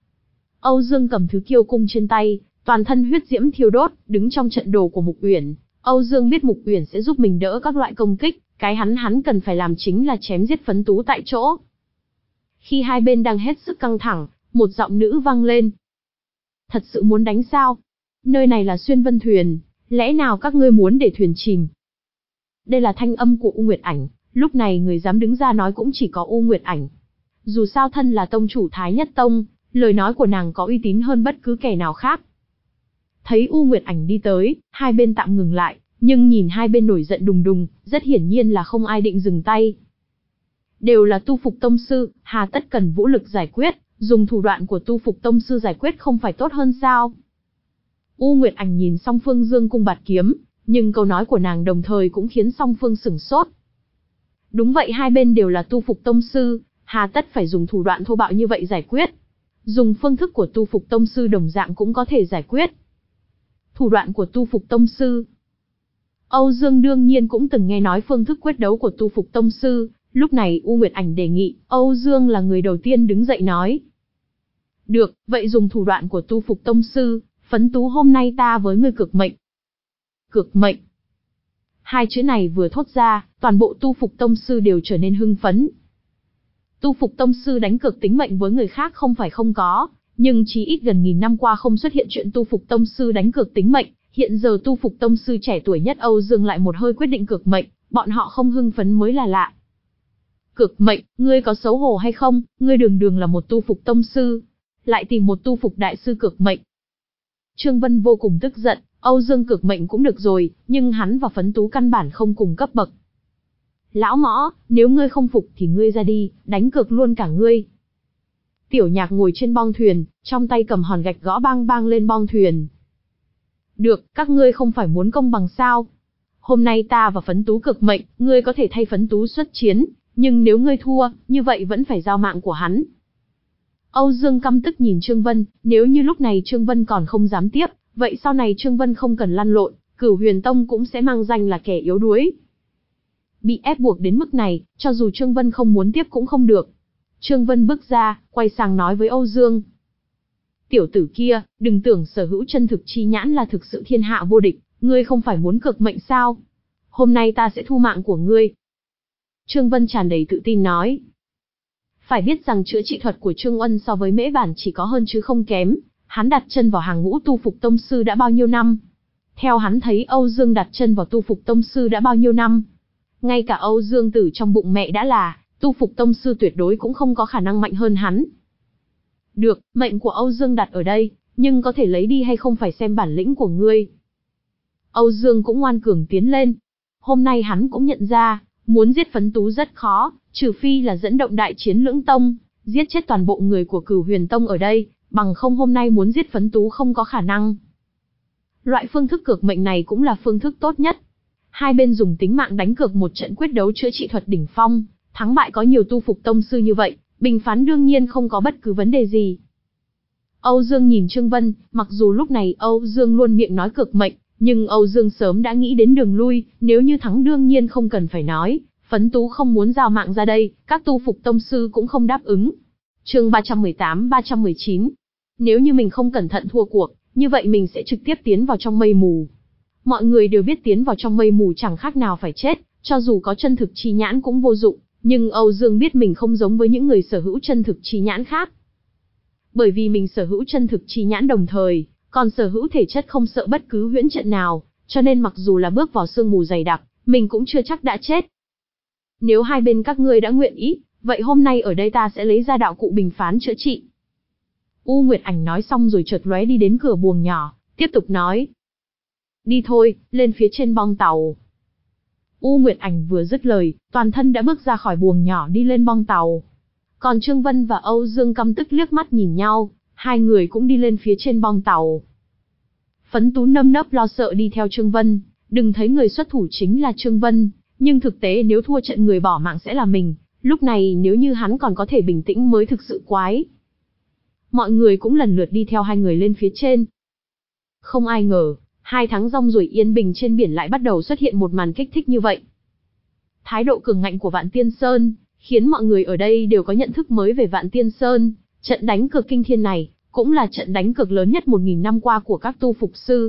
Âu Dương cầm thứ kiêu cung trên tay, toàn thân huyết diễm thiêu đốt, đứng trong trận đồ của Mục Uyển. Âu Dương biết Mục Uyển sẽ giúp mình đỡ các loại công kích, cái hắn hắn cần phải làm chính là chém giết Phấn Tú tại chỗ. Khi hai bên đang hết sức căng thẳng, một giọng nữ vang lên. Thật sự muốn đánh sao? Nơi này là Xuyên Vân Thuyền, lẽ nào các ngươi muốn để thuyền chìm? Đây là thanh âm của U Nguyệt Ảnh, lúc này người dám đứng ra nói cũng chỉ có U Nguyệt Ảnh. Dù sao thân là tông chủ Thái Nhất Tông, lời nói của nàng có uy tín hơn bất cứ kẻ nào khác. Thấy U Nguyệt Ảnh đi tới, hai bên tạm ngừng lại, nhưng nhìn hai bên nổi giận đùng đùng, rất hiển nhiên là không ai định dừng tay. Đều là tu phục tông sư, hà tất cần vũ lực giải quyết, dùng thủ đoạn của tu phục tông sư giải quyết không phải tốt hơn sao? U Nguyệt Ảnh nhìn Song Phương dương cung bạt kiếm, nhưng câu nói của nàng đồng thời cũng khiến Song Phương sửng sốt. Đúng vậy, hai bên đều là tu phục tông sư, hà tất phải dùng thủ đoạn thô bạo như vậy giải quyết. Dùng phương thức của tu phục tông sư đồng dạng cũng có thể giải quyết. Thủ đoạn của tu phục tông sư. Âu Dương đương nhiên cũng từng nghe nói phương thức quyết đấu của tu phục tông sư, lúc này U Nguyệt Ảnh đề nghị, Âu Dương là người đầu tiên đứng dậy nói. Được, vậy dùng thủ đoạn của tu phục tông sư, Phấn Tú hôm nay ta với ngươi cực mệnh. Cực mệnh. Hai chữ này vừa thốt ra, toàn bộ tu phục tông sư đều trở nên hưng phấn. Tu phục tông sư đánh cược tính mệnh với người khác không phải không có, nhưng chí ít gần nghìn năm qua không xuất hiện chuyện tu phục tông sư đánh cược tính mệnh, hiện giờ tu phục tông sư trẻ tuổi nhất Âu Dương lại một hơi quyết định cược mệnh, bọn họ không hưng phấn mới là lạ. Cược mệnh, ngươi có xấu hổ hay không, ngươi đường đường là một tu phục tông sư, lại tìm một tu phục đại sư cược mệnh. Trương Vân vô cùng tức giận, Âu Dương Cực Mệnh cũng được rồi, nhưng hắn và Phấn Tú căn bản không cùng cấp bậc. Lão Mõ, nếu ngươi không phục thì ngươi ra đi, đánh cược luôn cả ngươi. Tiểu Nhạc ngồi trên bong thuyền, trong tay cầm hòn gạch gõ bang bang lên bong thuyền. Được, các ngươi không phải muốn công bằng sao? Hôm nay ta và Phấn Tú Cực Mệnh, ngươi có thể thay Phấn Tú xuất chiến, nhưng nếu ngươi thua, như vậy vẫn phải giao mạng của hắn. Âu Dương căm tức nhìn Trương Vân, nếu như lúc này Trương Vân còn không dám tiếp, vậy sau này Trương Vân không cần lăn lộn, Cửu Huyền Tông cũng sẽ mang danh là kẻ yếu đuối. Bị ép buộc đến mức này, cho dù Trương Vân không muốn tiếp cũng không được. Trương Vân bước ra, quay sang nói với Âu Dương. Tiểu tử kia, đừng tưởng sở hữu chân thực chi nhãn là thực sự thiên hạ vô địch, ngươi không phải muốn cực mệnh sao? Hôm nay ta sẽ thu mạng của ngươi. Trương Vân tràn đầy tự tin nói. Phải biết rằng chữa trị thuật của Trương Ân so với Mễ Bản chỉ có hơn chứ không kém, hắn đặt chân vào hàng ngũ tu phục tông sư đã bao nhiêu năm. Theo hắn thấy Âu Dương đặt chân vào tu phục tông sư đã bao nhiêu năm. Ngay cả Âu Dương Tử trong bụng mẹ đã là tu phục tông sư tuyệt đối cũng không có khả năng mạnh hơn hắn. Được, mệnh của Âu Dương đặt ở đây, nhưng có thể lấy đi hay không phải xem bản lĩnh của ngươi. Âu Dương cũng ngoan cường tiến lên. Hôm nay hắn cũng nhận ra, muốn giết Phấn Tú rất khó, trừ phi là dẫn động đại chiến lưỡng tông, giết chết toàn bộ người của Cửu Huyền Tông ở đây, bằng không hôm nay muốn giết Phấn Tú không có khả năng. Loại phương thức cược mệnh này cũng là phương thức tốt nhất. Hai bên dùng tính mạng đánh cược một trận quyết đấu chữa trị thuật đỉnh phong, thắng bại có nhiều tu phục tông sư như vậy, bình phán đương nhiên không có bất cứ vấn đề gì. Âu Dương nhìn Trương Vân, mặc dù lúc này Âu Dương luôn miệng nói cược mệnh, nhưng Âu Dương sớm đã nghĩ đến đường lui, nếu như thắng đương nhiên không cần phải nói, Phấn Tú không muốn giao mạng ra đây, các tu phục tông sư cũng không đáp ứng. Chương ba trăm mười tám ba trăm mười chín. Nếu như mình không cẩn thận thua cuộc, như vậy mình sẽ trực tiếp tiến vào trong mây mù. Mọi người đều biết tiến vào trong mây mù chẳng khác nào phải chết, cho dù có chân thực chi nhãn cũng vô dụng, nhưng Âu Dương biết mình không giống với những người sở hữu chân thực chi nhãn khác. Bởi vì mình sở hữu chân thực chi nhãn đồng thời, còn sở hữu thể chất không sợ bất cứ huyễn trận nào, cho nên mặc dù là bước vào sương mù dày đặc, mình cũng chưa chắc đã chết. Nếu hai bên các ngươi đã nguyện ý, vậy hôm nay ở đây ta sẽ lấy ra đạo cụ bình phán chữa trị. U Nguyệt Ảnh nói xong rồi chợt lóe đi đến cửa buồng nhỏ, tiếp tục nói. Đi thôi, lên phía trên bong tàu. U Nguyệt Ảnh vừa dứt lời, toàn thân đã bước ra khỏi buồng nhỏ đi lên bong tàu. Còn Trương Vân và Âu Dương căm tức liếc mắt nhìn nhau, hai người cũng đi lên phía trên bong tàu. Phấn Tú nơm nớp lo sợ đi theo Trương Vân, đừng thấy người xuất thủ chính là Trương Vân, nhưng thực tế nếu thua trận người bỏ mạng sẽ là mình, lúc này nếu như hắn còn có thể bình tĩnh mới thực sự quái. Mọi người cũng lần lượt đi theo hai người lên phía trên. Không ai ngờ, hai tháng rong ruổi yên bình trên biển lại bắt đầu xuất hiện một màn kích thích như vậy. Thái độ cường ngạnh của Vạn Tiên Sơn, khiến mọi người ở đây đều có nhận thức mới về Vạn Tiên Sơn, trận đánh cược kinh thiên này, cũng là trận đánh cược lớn nhất một nghìn năm qua của các tu phục sư.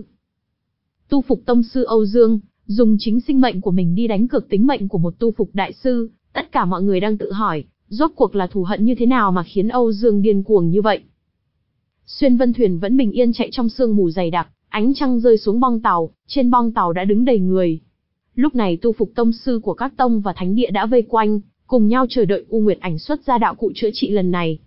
Tu phục tông sư Âu Dương, dùng chính sinh mệnh của mình đi đánh cược tính mệnh của một tu phục đại sư, tất cả mọi người đang tự hỏi, rốt cuộc là thù hận như thế nào mà khiến Âu Dương điên cuồng như vậy. Xuyên Vân thuyền vẫn bình yên chạy trong sương mù dày đặc, ánh trăng rơi xuống bong tàu, trên bong tàu đã đứng đầy người. Lúc này tu phục tông sư của các tông và thánh địa đã vây quanh, cùng nhau chờ đợi U Nguyệt Ảnh xuất ra đạo cụ chữa trị lần này.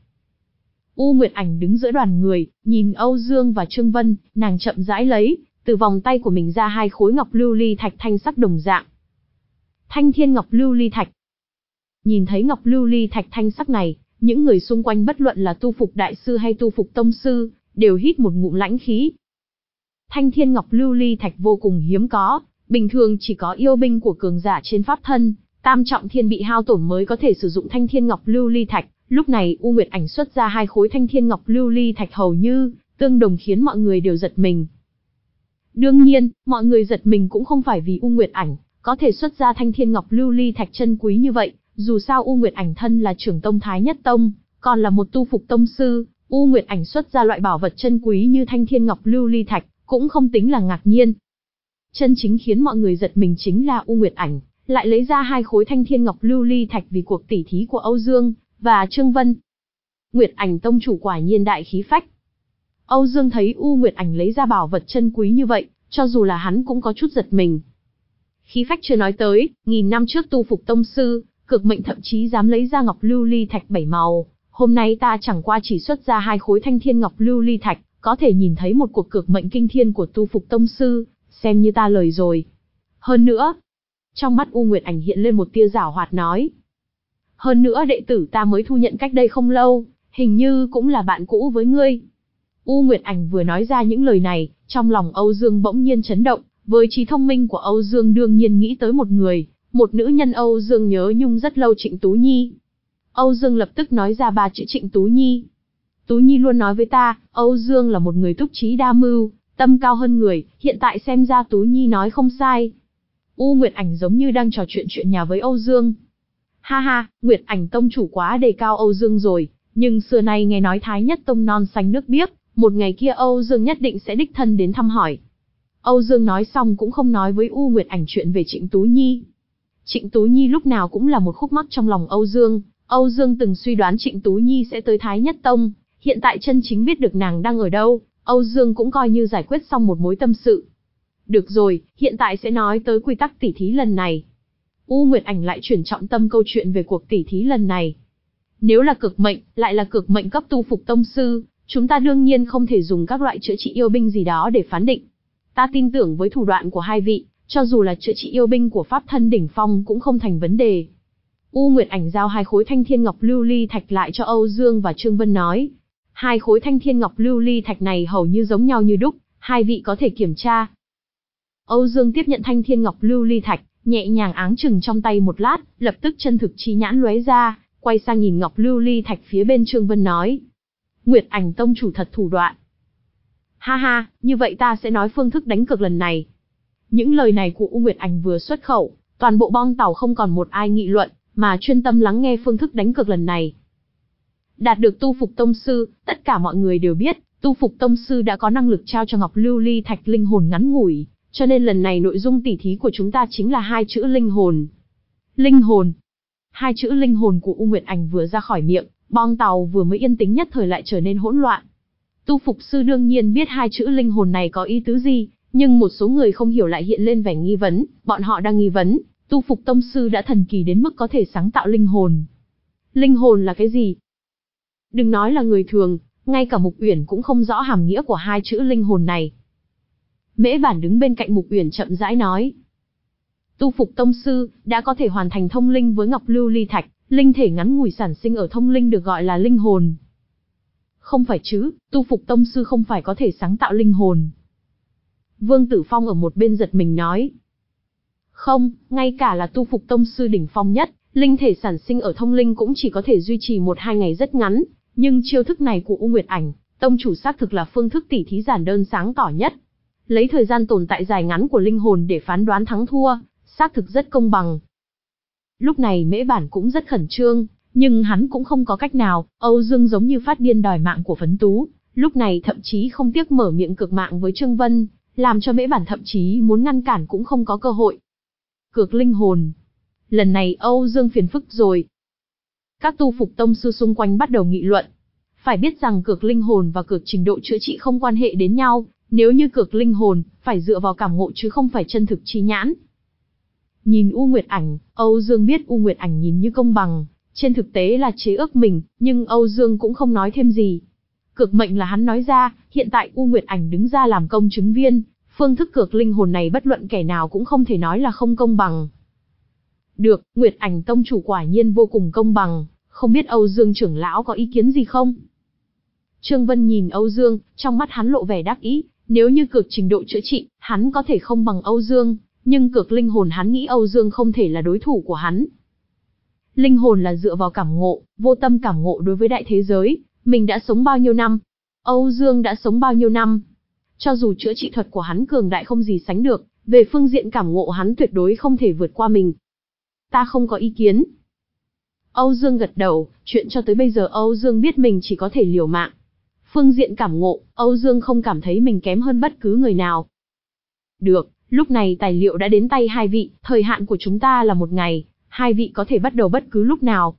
U Nguyệt Ảnh đứng giữa đoàn người, nhìn Âu Dương và Trương Vân, nàng chậm rãi lấy từ vòng tay của mình ra hai khối ngọc lưu ly thạch thanh sắc đồng dạng. Thanh thiên ngọc lưu ly thạch. Nhìn thấy ngọc lưu ly thạch thanh sắc này, những người xung quanh bất luận là tu phục đại sư hay tu phục tông sư, đều hít một ngụm lãnh khí. Thanh thiên ngọc lưu ly thạch vô cùng hiếm có, bình thường chỉ có yêu binh của cường giả trên pháp thân, tam trọng thiên bị hao tổn mới có thể sử dụng thanh thiên ngọc lưu ly thạch. Lúc này U Nguyệt Ảnh xuất ra hai khối thanh thiên ngọc lưu ly thạch hầu như tương đồng khiến mọi người đều giật mình. Đương nhiên, mọi người giật mình cũng không phải vì U Nguyệt Ảnh có thể xuất ra thanh thiên ngọc lưu ly thạch chân quý như vậy, dù sao U Nguyệt Ảnh thân là trưởng tông Thái Nhất Tông, còn là một tu phục tông sư, U Nguyệt Ảnh xuất ra loại bảo vật chân quý như thanh thiên ngọc lưu ly thạch, cũng không tính là ngạc nhiên. Chân chính khiến mọi người giật mình chính là U Nguyệt Ảnh lại lấy ra hai khối thanh thiên ngọc lưu ly thạch vì cuộc tỉ thí của Âu Dương và Trương Vân. Nguyệt Ảnh tông chủ quả nhiên đại khí phách. Âu Dương thấy U Nguyệt Ảnh lấy ra bảo vật chân quý như vậy, cho dù là hắn cũng có chút giật mình. Khí phách chưa nói tới, nghìn năm trước tu phục tông sư, cực mệnh thậm chí dám lấy ra ngọc lưu ly thạch bảy màu, hôm nay ta chẳng qua chỉ xuất ra hai khối thanh thiên ngọc lưu ly thạch, có thể nhìn thấy một cuộc cược mệnh kinh thiên của tu phục tông sư, xem như ta lời rồi. Hơn nữa, trong mắt U Nguyệt Ảnh hiện lên một tia giảo hoạt nói. Hơn nữa đệ tử ta mới thu nhận cách đây không lâu, hình như cũng là bạn cũ với ngươi. U Nguyệt Ảnh vừa nói ra những lời này, trong lòng Âu Dương bỗng nhiên chấn động, với trí thông minh của Âu Dương đương nhiên nghĩ tới một người, một nữ nhân Âu Dương nhớ nhung rất lâu, Trịnh Tú Nhi. Âu Dương lập tức nói ra ba chữ Trịnh Tú Nhi. Tú Nhi luôn nói với ta, Âu Dương là một người túc trí đa mưu, tâm cao hơn người, hiện tại xem ra Tú Nhi nói không sai. U Nguyệt Ảnh giống như đang trò chuyện chuyện nhà với Âu Dương. Ha ha, Nguyệt Ảnh tông chủ quá đề cao Âu Dương rồi, nhưng xưa nay nghe nói Thái Nhất tông non xanh nước biếc, một ngày kia Âu Dương nhất định sẽ đích thân đến thăm hỏi. Âu Dương nói xong cũng không nói với U Nguyệt Ảnh chuyện về Trịnh Tú Nhi. Trịnh Tú Nhi lúc nào cũng là một khúc mắc trong lòng Âu Dương, Âu Dương từng suy đoán Trịnh Tú Nhi sẽ tới Thái Nhất tông, hiện tại chân chính biết được nàng đang ở đâu, Âu Dương cũng coi như giải quyết xong một mối tâm sự. Được rồi, hiện tại sẽ nói tới quy tắc tỉ thí lần này. U Nguyệt Ảnh lại chuyển trọng tâm câu chuyện về cuộc tỉ thí lần này. Nếu là cực mệnh, lại là cực mệnh cấp tu phục tông sư, chúng ta đương nhiên không thể dùng các loại chữa trị yêu binh gì đó để phán định. Ta tin tưởng với thủ đoạn của hai vị, cho dù là chữa trị yêu binh của pháp thân đỉnh phong cũng không thành vấn đề. U Nguyệt Ảnh giao hai khối thanh thiên ngọc lưu ly thạch lại cho Âu Dương và Trương Vân nói. Hai khối thanh thiên ngọc lưu ly thạch này hầu như giống nhau như đúc, hai vị có thể kiểm tra. Âu Dương tiếp nhận thanh thiên ngọc lưu ly thạch, nhẹ nhàng áng chừng trong tay một lát, lập tức chân thực chi nhãn lóe ra, quay sang nhìn ngọc lưu ly thạch phía bên Trương Vân nói. Nguyệt Ảnh tông chủ thật thủ đoạn. Ha ha, như vậy ta sẽ nói phương thức đánh cược lần này. Những lời này của U Nguyệt Ảnh vừa xuất khẩu, toàn bộ bong tàu không còn một ai nghị luận, mà chuyên tâm lắng nghe phương thức đánh cược lần này. Đạt được tu phục tông sư, tất cả mọi người đều biết, tu phục tông sư đã có năng lực trao cho ngọc lưu ly thạch linh hồn ngắn ngủi, cho nên lần này nội dung tỉ thí của chúng ta chính là hai chữ linh hồn. Linh hồn. Hai chữ linh hồn của U Nguyệt Ảnh vừa ra khỏi miệng, bong tàu vừa mới yên tĩnh nhất thời lại trở nên hỗn loạn. Tu phục sư đương nhiên biết hai chữ linh hồn này có ý tứ gì, nhưng một số người không hiểu lại hiện lên vẻ nghi vấn, bọn họ đang nghi vấn, tu phục tông sư đã thần kỳ đến mức có thể sáng tạo linh hồn. Linh hồn là cái gì? Đừng nói là người thường, ngay cả Mục Uyển cũng không rõ hàm nghĩa của hai chữ linh hồn này. Mễ Bản đứng bên cạnh Mục Uyển chậm rãi nói. Tu phục tông sư, đã có thể hoàn thành thông linh với ngọc lưu ly thạch, linh thể ngắn ngủi sản sinh ở thông linh được gọi là linh hồn. Không phải chứ, tu phục tông sư không phải có thể sáng tạo linh hồn. Vương Tử Phong ở một bên giật mình nói. Không, ngay cả là tu phục tông sư đỉnh phong nhất, linh thể sản sinh ở thông linh cũng chỉ có thể duy trì một hai ngày rất ngắn, nhưng chiêu thức này của U Nguyệt Ảnh, tông chủ xác thực là phương thức tỉ thí giản đơn sáng tỏ nhất. Lấy thời gian tồn tại dài ngắn của linh hồn để phán đoán thắng thua, xác thực rất công bằng. Lúc này Mễ Bản cũng rất khẩn trương, nhưng hắn cũng không có cách nào, Âu Dương giống như phát điên đòi mạng của Phấn Tú, lúc này thậm chí không tiếc mở miệng cược mạng với Trương Vân, làm cho Mễ Bản thậm chí muốn ngăn cản cũng không có cơ hội. Cược linh hồn. Lần này Âu Dương phiền phức rồi. Các tu phục tông sư xung quanh bắt đầu nghị luận. Phải biết rằng cược linh hồn và cược trình độ chữa trị không quan hệ đến nhau, nếu như cược linh hồn, phải dựa vào cảm ngộ chứ không phải chân thực chi nhãn. Nhìn U Nguyệt Ảnh, Âu Dương biết U Nguyệt Ảnh nhìn như công bằng, trên thực tế là chế ước mình, nhưng Âu Dương cũng không nói thêm gì. Cược mệnh là hắn nói ra, hiện tại U Nguyệt Ảnh đứng ra làm công chứng viên, phương thức cược linh hồn này bất luận kẻ nào cũng không thể nói là không công bằng. Được, Nguyệt Ảnh tông chủ quả nhiên vô cùng công bằng, không biết Âu Dương trưởng lão có ý kiến gì không? Trương Vân nhìn Âu Dương, trong mắt hắn lộ vẻ đắc ý, nếu như cược trình độ chữa trị, hắn có thể không bằng Âu Dương, nhưng cược linh hồn hắn nghĩ Âu Dương không thể là đối thủ của hắn. Linh hồn là dựa vào cảm ngộ, vô tâm cảm ngộ đối với đại thế giới, mình đã sống bao nhiêu năm? Âu Dương đã sống bao nhiêu năm? Cho dù chữa trị thuật của hắn cường đại không gì sánh được, về phương diện cảm ngộ hắn tuyệt đối không thể vượt qua mình. Ta không có ý kiến. Âu Dương gật đầu, chuyện cho tới bây giờ Âu Dương biết mình chỉ có thể liều mạng. Phương diện cảm ngộ, Âu Dương không cảm thấy mình kém hơn bất cứ người nào. Được, lúc này tài liệu đã đến tay hai vị, thời hạn của chúng ta là một ngày, hai vị có thể bắt đầu bất cứ lúc nào.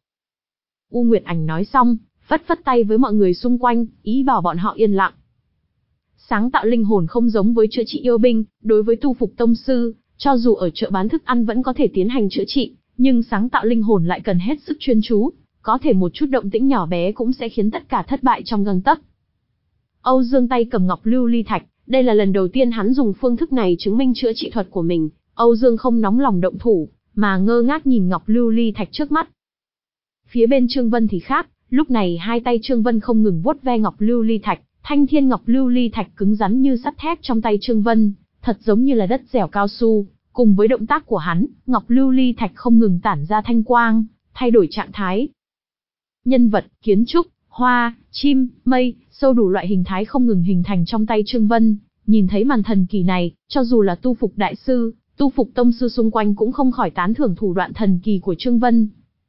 U Nguyệt Ảnh nói xong, phất phất tay với mọi người xung quanh, ý bảo bọn họ yên lặng. Sáng tạo linh hồn không giống với chữa trị yêu binh, đối với tu phục tông sư, cho dù ở chợ bán thức ăn vẫn có thể tiến hành chữa trị, nhưng sáng tạo linh hồn lại cần hết sức chuyên chú, có thể một chút động tĩnh nhỏ bé cũng sẽ khiến tất cả thất bại trong gang tấc. Âu Dương tay cầm ngọc lưu ly thạch, đây là lần đầu tiên hắn dùng phương thức này chứng minh chữa trị thuật của mình. Âu Dương không nóng lòng động thủ, mà ngơ ngác nhìn ngọc lưu ly thạch trước mắt. Phía bên Trương Vân thì khác, lúc này hai tay Trương Vân không ngừng vuốt ve ngọc lưu ly thạch, thanh thiên ngọc lưu ly thạch cứng rắn như sắt thép trong tay Trương Vân, thật giống như là đất dẻo cao su. Cùng với động tác của hắn, ngọc lưu ly thạch không ngừng tản ra thanh quang, thay đổi trạng thái. Nhân vật, kiến trúc, hoa, chim, mây, sâu đủ loại hình thái không ngừng hình thành trong tay Trương Vân. Nhìn thấy màn thần kỳ này, cho dù là tu phục đại sư, tu phục tông sư xung quanh cũng không khỏi tán thưởng thủ đoạn thần kỳ của Trương Vân.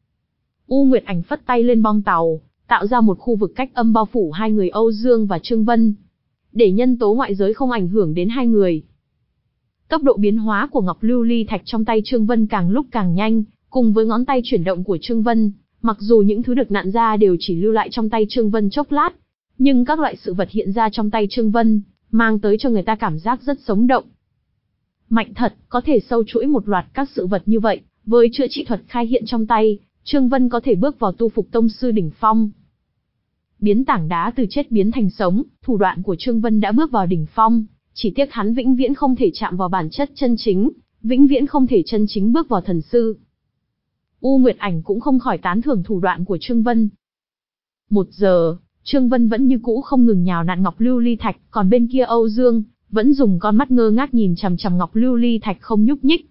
U Nguyệt Ảnh phất tay lên bong tàu, tạo ra một khu vực cách âm bao phủ hai người Âu Dương và Trương Vân, để nhân tố ngoại giới không ảnh hưởng đến hai người. Tốc độ biến hóa của ngọc lưu ly thạch trong tay Trương Vân càng lúc càng nhanh, cùng với ngón tay chuyển động của Trương Vân, mặc dù những thứ được nặn ra đều chỉ lưu lại trong tay Trương Vân chốc lát, nhưng các loại sự vật hiện ra trong tay Trương Vân, mang tới cho người ta cảm giác rất sống động. Mạnh thật, có thể sâu chuỗi một loạt các sự vật như vậy, với chữa trị thuật khai hiện trong tay, Trương Vân có thể bước vào tu phục tông sư đỉnh phong. Biến tảng đá từ chết biến thành sống, thủ đoạn của Trương Vân đã bước vào đỉnh phong, chỉ tiếc hắn vĩnh viễn không thể chạm vào bản chất chân chính, vĩnh viễn không thể chân chính bước vào thần sư. U Nguyệt Ảnh cũng không khỏi tán thưởng thủ đoạn của Trương Vân. Một giờ, Trương Vân vẫn như cũ không ngừng nhào nặn ngọc lưu ly thạch, còn bên kia Âu Dương vẫn dùng con mắt ngơ ngác nhìn chằm chằm ngọc lưu ly thạch không nhúc nhích.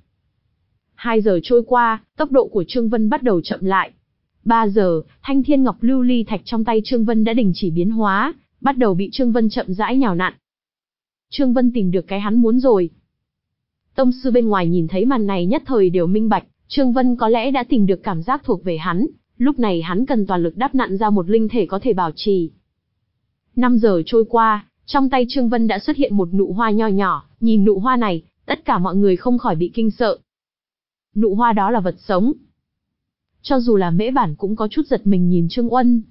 Hai giờ trôi qua, tốc độ của Trương Vân bắt đầu chậm lại. Ba giờ, thanh thiên ngọc lưu ly thạch trong tay Trương Vân đã đình chỉ biến hóa, bắt đầu bị Trương Vân chậm rãi nhào nặn. Trương Vân tìm được cái hắn muốn rồi. Tông sư bên ngoài nhìn thấy màn này nhất thời đều minh bạch, Trương Vân có lẽ đã tìm được cảm giác thuộc về hắn, lúc này hắn cần toàn lực đắp nặn ra một linh thể có thể bảo trì. Năm giờ trôi qua, trong tay Trương Vân đã xuất hiện một nụ hoa nho nhỏ, nhìn nụ hoa này, tất cả mọi người không khỏi bị kinh sợ. Nụ hoa đó là vật sống. Cho dù là Mễ Bản cũng có chút giật mình nhìn Trương Uân.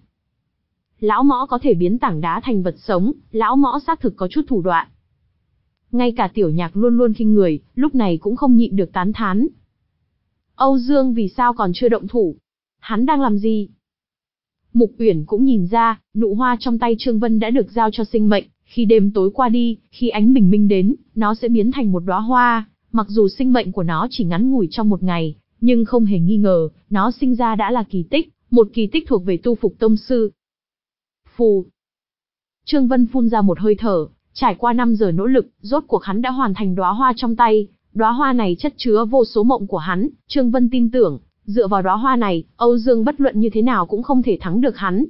Lão Mõ có thể biến tảng đá thành vật sống, lão Mõ xác thực có chút thủ đoạn. Ngay cả Tiểu Nhạc luôn luôn khinh người, lúc này cũng không nhịn được tán thán. Âu Dương vì sao còn chưa động thủ? Hắn đang làm gì? Mục Uyển cũng nhìn ra, nụ hoa trong tay Trương Vân đã được giao cho sinh mệnh, khi đêm tối qua đi, khi ánh bình minh đến, nó sẽ biến thành một đóa hoa, mặc dù sinh mệnh của nó chỉ ngắn ngủi trong một ngày, nhưng không hề nghi ngờ, nó sinh ra đã là kỳ tích, một kỳ tích thuộc về tu phục tông sư. Phù. Trương Vân phun ra một hơi thở, trải qua năm giờ nỗ lực, rốt cuộc hắn đã hoàn thành đóa hoa trong tay, đóa hoa này chất chứa vô số mộng của hắn, Trương Vân tin tưởng, dựa vào đóa hoa này, Âu Dương bất luận như thế nào cũng không thể thắng được hắn.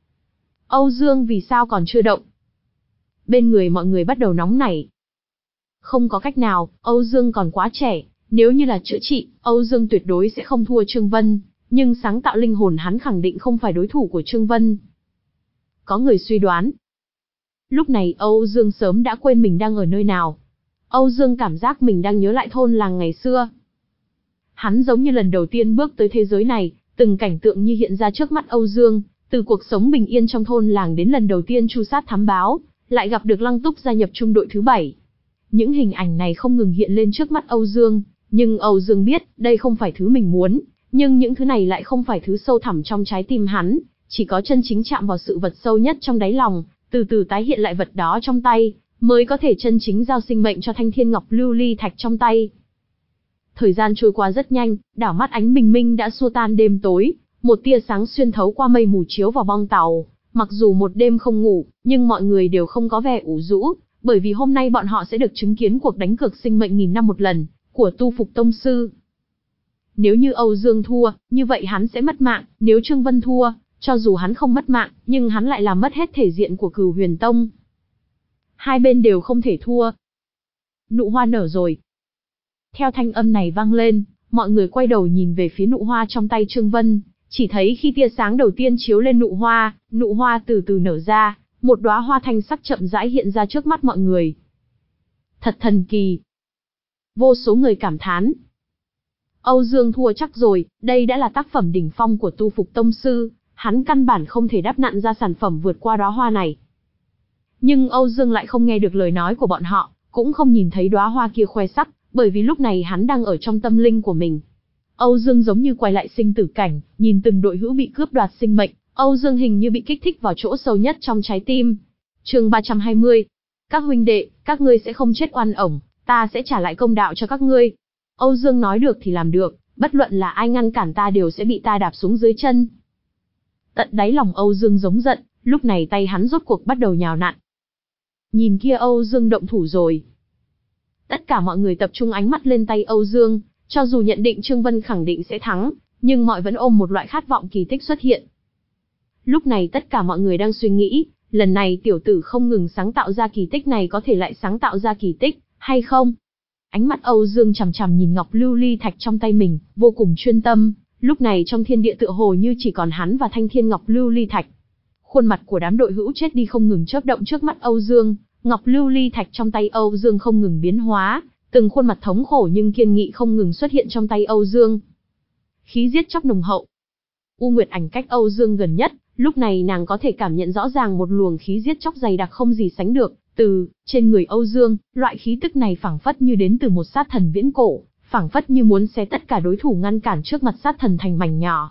Âu Dương vì sao còn chưa động? Bên người mọi người bắt đầu nóng nảy. Không có cách nào, Âu Dương còn quá trẻ, nếu như là chữa trị, Âu Dương tuyệt đối sẽ không thua Trương Vân, nhưng sáng tạo linh hồn hắn khẳng định không phải đối thủ của Trương Vân. Có người suy đoán. Lúc này Âu Dương sớm đã quên mình đang ở nơi nào. Âu Dương cảm giác mình đang nhớ lại thôn làng ngày xưa. Hắn giống như lần đầu tiên bước tới thế giới này, từng cảnh tượng như hiện ra trước mắt Âu Dương, từ cuộc sống bình yên trong thôn làng đến lần đầu tiên tru sát thám báo, lại gặp được Lăng Túc gia nhập trung đội thứ bảy. Những hình ảnh này không ngừng hiện lên trước mắt Âu Dương, nhưng Âu Dương biết, đây không phải thứ mình muốn, nhưng những thứ này lại không phải thứ sâu thẳm trong trái tim hắn, chỉ có chân chính chạm vào sự vật sâu nhất trong đáy lòng, từ từ tái hiện lại vật đó trong tay, mới có thể chân chính giao sinh mệnh cho thanh thiên ngọc lưu ly thạch trong tay. Thời gian trôi qua rất nhanh, đảo mắt ánh bình minh đã xua tan đêm tối, một tia sáng xuyên thấu qua mây mù chiếu vào bong tàu. Mặc dù một đêm không ngủ, nhưng mọi người đều không có vẻ ủ rũ, bởi vì hôm nay bọn họ sẽ được chứng kiến cuộc đánh cược sinh mệnh nghìn năm một lần của tu phục tông sư. Nếu như Âu Dương thua, như vậy hắn sẽ mất mạng, nếu Trương Vân thua, cho dù hắn không mất mạng, nhưng hắn lại làm mất hết thể diện của Cửu Huyền Tông. Hai bên đều không thể thua. Nụ hoa nở rồi. Theo thanh âm này vang lên, mọi người quay đầu nhìn về phía nụ hoa trong tay Trương Vân, chỉ thấy khi tia sáng đầu tiên chiếu lên nụ hoa, nụ hoa từ từ nở ra, một đóa hoa thanh sắc chậm rãi hiện ra trước mắt mọi người. Thật thần kỳ. Vô số người cảm thán. Âu Dương thua chắc rồi, đây đã là tác phẩm đỉnh phong của tu phục tông sư, hắn căn bản không thể đắp nặn ra sản phẩm vượt qua đóa hoa này. Nhưng Âu Dương lại không nghe được lời nói của bọn họ, cũng không nhìn thấy đóa hoa kia khoe sắc, bởi vì lúc này hắn đang ở trong tâm linh của mình. Âu Dương giống như quay lại sinh tử cảnh, nhìn từng đội hữu bị cướp đoạt sinh mệnh, Âu Dương hình như bị kích thích vào chỗ sâu nhất trong trái tim. Chương ba trăm hai mươi. Các huynh đệ, các ngươi sẽ không chết oan uổng, ta sẽ trả lại công đạo cho các ngươi. Âu Dương nói được thì làm được, bất luận là ai ngăn cản ta đều sẽ bị ta đạp xuống dưới chân. Tận đáy lòng Âu Dương giống giận, lúc này tay hắn rốt cuộc bắt đầu nhào nặn. Nhìn kia, Âu Dương động thủ rồi. Tất cả mọi người tập trung ánh mắt lên tay Âu Dương, cho dù nhận định Trương Vân khẳng định sẽ thắng, nhưng mọi vẫn ôm một loại khát vọng kỳ tích xuất hiện. Lúc này tất cả mọi người đang suy nghĩ, lần này tiểu tử không ngừng sáng tạo ra kỳ tích này có thể lại sáng tạo ra kỳ tích, hay không? Ánh mắt Âu Dương chằm chằm nhìn ngọc lưu ly thạch trong tay mình, vô cùng chuyên tâm, lúc này trong thiên địa tựa hồ như chỉ còn hắn và thanh thiên ngọc lưu ly thạch. Khuôn mặt của đám đội hữu chết đi không ngừng chớp động trước mắt Âu Dương, ngọc lưu ly thạch trong tay Âu Dương không ngừng biến hóa, từng khuôn mặt thống khổ nhưng kiên nghị không ngừng xuất hiện trong tay Âu Dương. Khí giết chóc nồng hậu. U Nguyệt Ảnh cách Âu Dương gần nhất, lúc này nàng có thể cảm nhận rõ ràng một luồng khí giết chóc dày đặc không gì sánh được, từ trên người Âu Dương, loại khí tức này phảng phất như đến từ một sát thần viễn cổ, phảng phất như muốn xé tất cả đối thủ ngăn cản trước mặt sát thần thành mảnh nhỏ.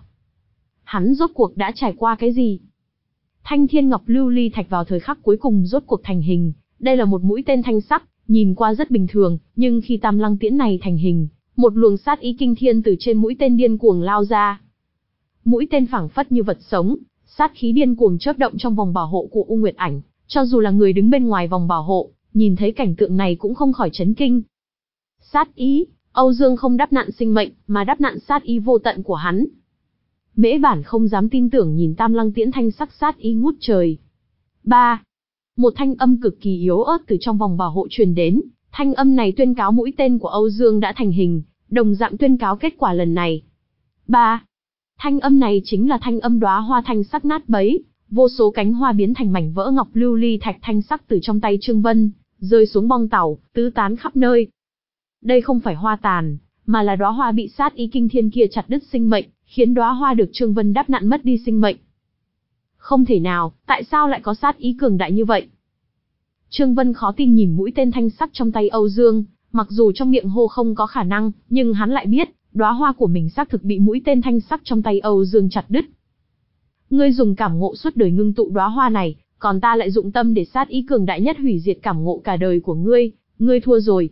Hắn rốt cuộc đã trải qua cái gì? Thanh Thiên Ngọc Lưu Ly Thạch vào thời khắc cuối cùng rốt cuộc thành hình, đây là một mũi tên thanh sắc, nhìn qua rất bình thường, nhưng khi Tam Lăng Tiễn này thành hình, một luồng sát ý kinh thiên từ trên mũi tên điên cuồng lao ra. Mũi tên phảng phất như vật sống, sát khí điên cuồng chớp động trong vòng bảo hộ của U Nguyệt Ảnh, cho dù là người đứng bên ngoài vòng bảo hộ, nhìn thấy cảnh tượng này cũng không khỏi chấn kinh. Sát ý, Âu Dương không đắp nặn sinh mệnh, mà đắp nặn sát ý vô tận của hắn. Mễ Bản không dám tin tưởng nhìn Tam Lăng Tiễn thanh sắc sát ý ngút trời. ba. Một thanh âm cực kỳ yếu ớt từ trong vòng bảo hộ truyền đến, thanh âm này tuyên cáo mũi tên của Âu Dương đã thành hình, đồng dạng tuyên cáo kết quả lần này. ba. Thanh âm này chính là thanh âm đóa hoa thanh sắc nát bấy, vô số cánh hoa biến thành mảnh vỡ ngọc lưu ly thạch thanh sắc từ trong tay Trương Vân, rơi xuống bong tàu, tứ tán khắp nơi. Đây không phải hoa tàn, mà là đóa hoa bị sát ý kinh thiên kia chặt đứt sinh mệnh, khiến đóa hoa được Trương Vân đắp nặn mất đi sinh mệnh. Không thể nào, tại sao lại có sát ý cường đại như vậy? Trương Vân khó tin nhìn mũi tên thanh sắc trong tay Âu Dương, mặc dù trong miệng hô không có khả năng, nhưng hắn lại biết, đóa hoa của mình xác thực bị mũi tên thanh sắc trong tay Âu Dương chặt đứt. Ngươi dùng cảm ngộ suốt đời ngưng tụ đóa hoa này, còn ta lại dụng tâm để sát ý cường đại nhất hủy diệt cảm ngộ cả đời của ngươi, ngươi thua rồi.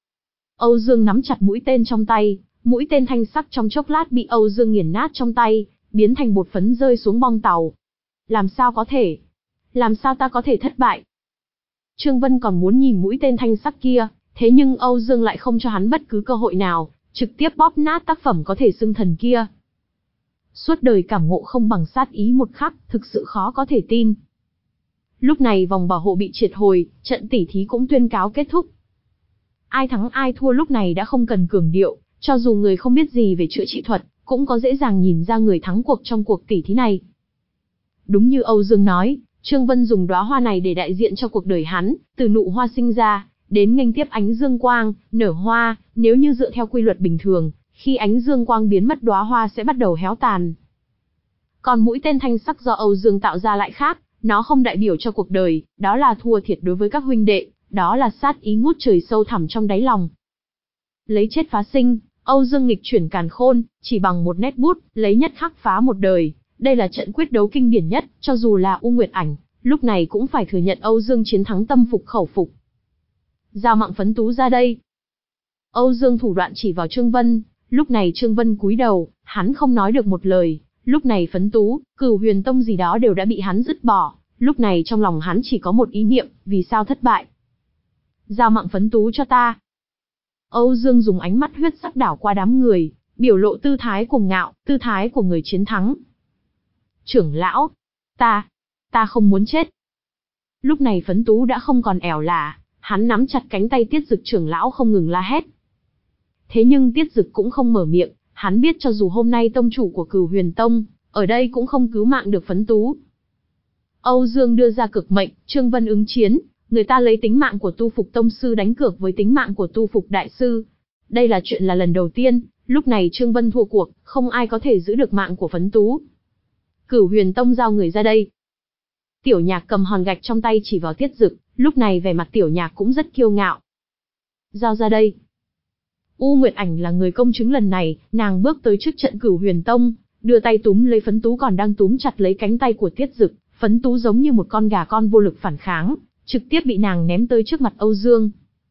Âu Dương nắm chặt mũi tên trong tay, mũi tên thanh sắc trong chốc lát bị Âu Dương nghiền nát trong tay, biến thành bột phấn rơi xuống bong tàu. Làm sao có thể? Làm sao ta có thể thất bại? Trương Vân còn muốn nhìn mũi tên thanh sắc kia, thế nhưng Âu Dương lại không cho hắn bất cứ cơ hội nào, trực tiếp bóp nát tác phẩm có thể xưng thần kia. Suốt đời cảm ngộ không bằng sát ý một khắc, thực sự khó có thể tin. Lúc này vòng bảo hộ bị triệt hồi, trận tỉ thí cũng tuyên cáo kết thúc. Ai thắng ai thua lúc này đã không cần cường điệu, cho dù người không biết gì về chữa trị thuật, cũng có dễ dàng nhìn ra người thắng cuộc trong cuộc tỉ thí này. Đúng như Âu Dương nói, Trương Vân dùng đóa hoa này để đại diện cho cuộc đời hắn, từ nụ hoa sinh ra, đến nghênh tiếp ánh dương quang, nở hoa, nếu như dựa theo quy luật bình thường, khi ánh dương quang biến mất đóa hoa sẽ bắt đầu héo tàn. Còn mũi tên thanh sắc do Âu Dương tạo ra lại khác, nó không đại biểu cho cuộc đời, đó là thua thiệt đối với các huynh đệ, đó là sát ý ngút trời sâu thẳm trong đáy lòng. Lấy chết phá sinh, Âu Dương nghịch chuyển càn khôn, chỉ bằng một nét bút, lấy nhất khắc phá một đời. Đây là trận quyết đấu kinh điển nhất, cho dù là U Nguyệt Ảnh, lúc này cũng phải thừa nhận Âu Dương chiến thắng tâm phục khẩu phục. Giao Mạng Phấn Tú ra đây. Âu Dương thủ đoạn chỉ vào Trương Vân, lúc này Trương Vân cúi đầu, hắn không nói được một lời, lúc này Phấn Tú, Cửu Huyền Tông gì đó đều đã bị hắn dứt bỏ, lúc này trong lòng hắn chỉ có một ý niệm, vì sao thất bại. Giao Mạng Phấn Tú cho ta. Âu Dương dùng ánh mắt huyết sắc đảo qua đám người, biểu lộ tư thái cuồng ngạo, tư thái của người chiến thắng. Trưởng lão, ta, ta không muốn chết. Lúc này Phấn Tú đã không còn ẻo lả, hắn nắm chặt cánh tay Tiết Dực trưởng lão không ngừng la hét. Thế nhưng Tiết Dực cũng không mở miệng, hắn biết cho dù hôm nay tông chủ của Cửu Huyền Tông, ở đây cũng không cứu mạng được Phấn Tú. Âu Dương đưa ra cực mệnh, Trương Vân ứng chiến, người ta lấy tính mạng của Tu Phục Tông sư đánh cược với tính mạng của Tu Phục Đại sư. Đây là chuyện là lần đầu tiên, lúc này Trương Vân thua cuộc, không ai có thể giữ được mạng của Phấn Tú. Cửu Huyền Tông giao người ra đây. Tiểu Nhạc cầm hòn gạch trong tay chỉ vào Tiết Dực, lúc này vẻ mặt Tiểu Nhạc cũng rất kiêu ngạo. Giao ra đây. U Nguyệt Ảnh là người công chứng lần này, nàng bước tới trước trận Cửu Huyền Tông, đưa tay túm lấy Phấn Tú còn đang túm chặt lấy cánh tay của Tiết Dực, Phấn Tú giống như một con gà con vô lực phản kháng, trực tiếp bị nàng ném tới trước mặt Âu Dương.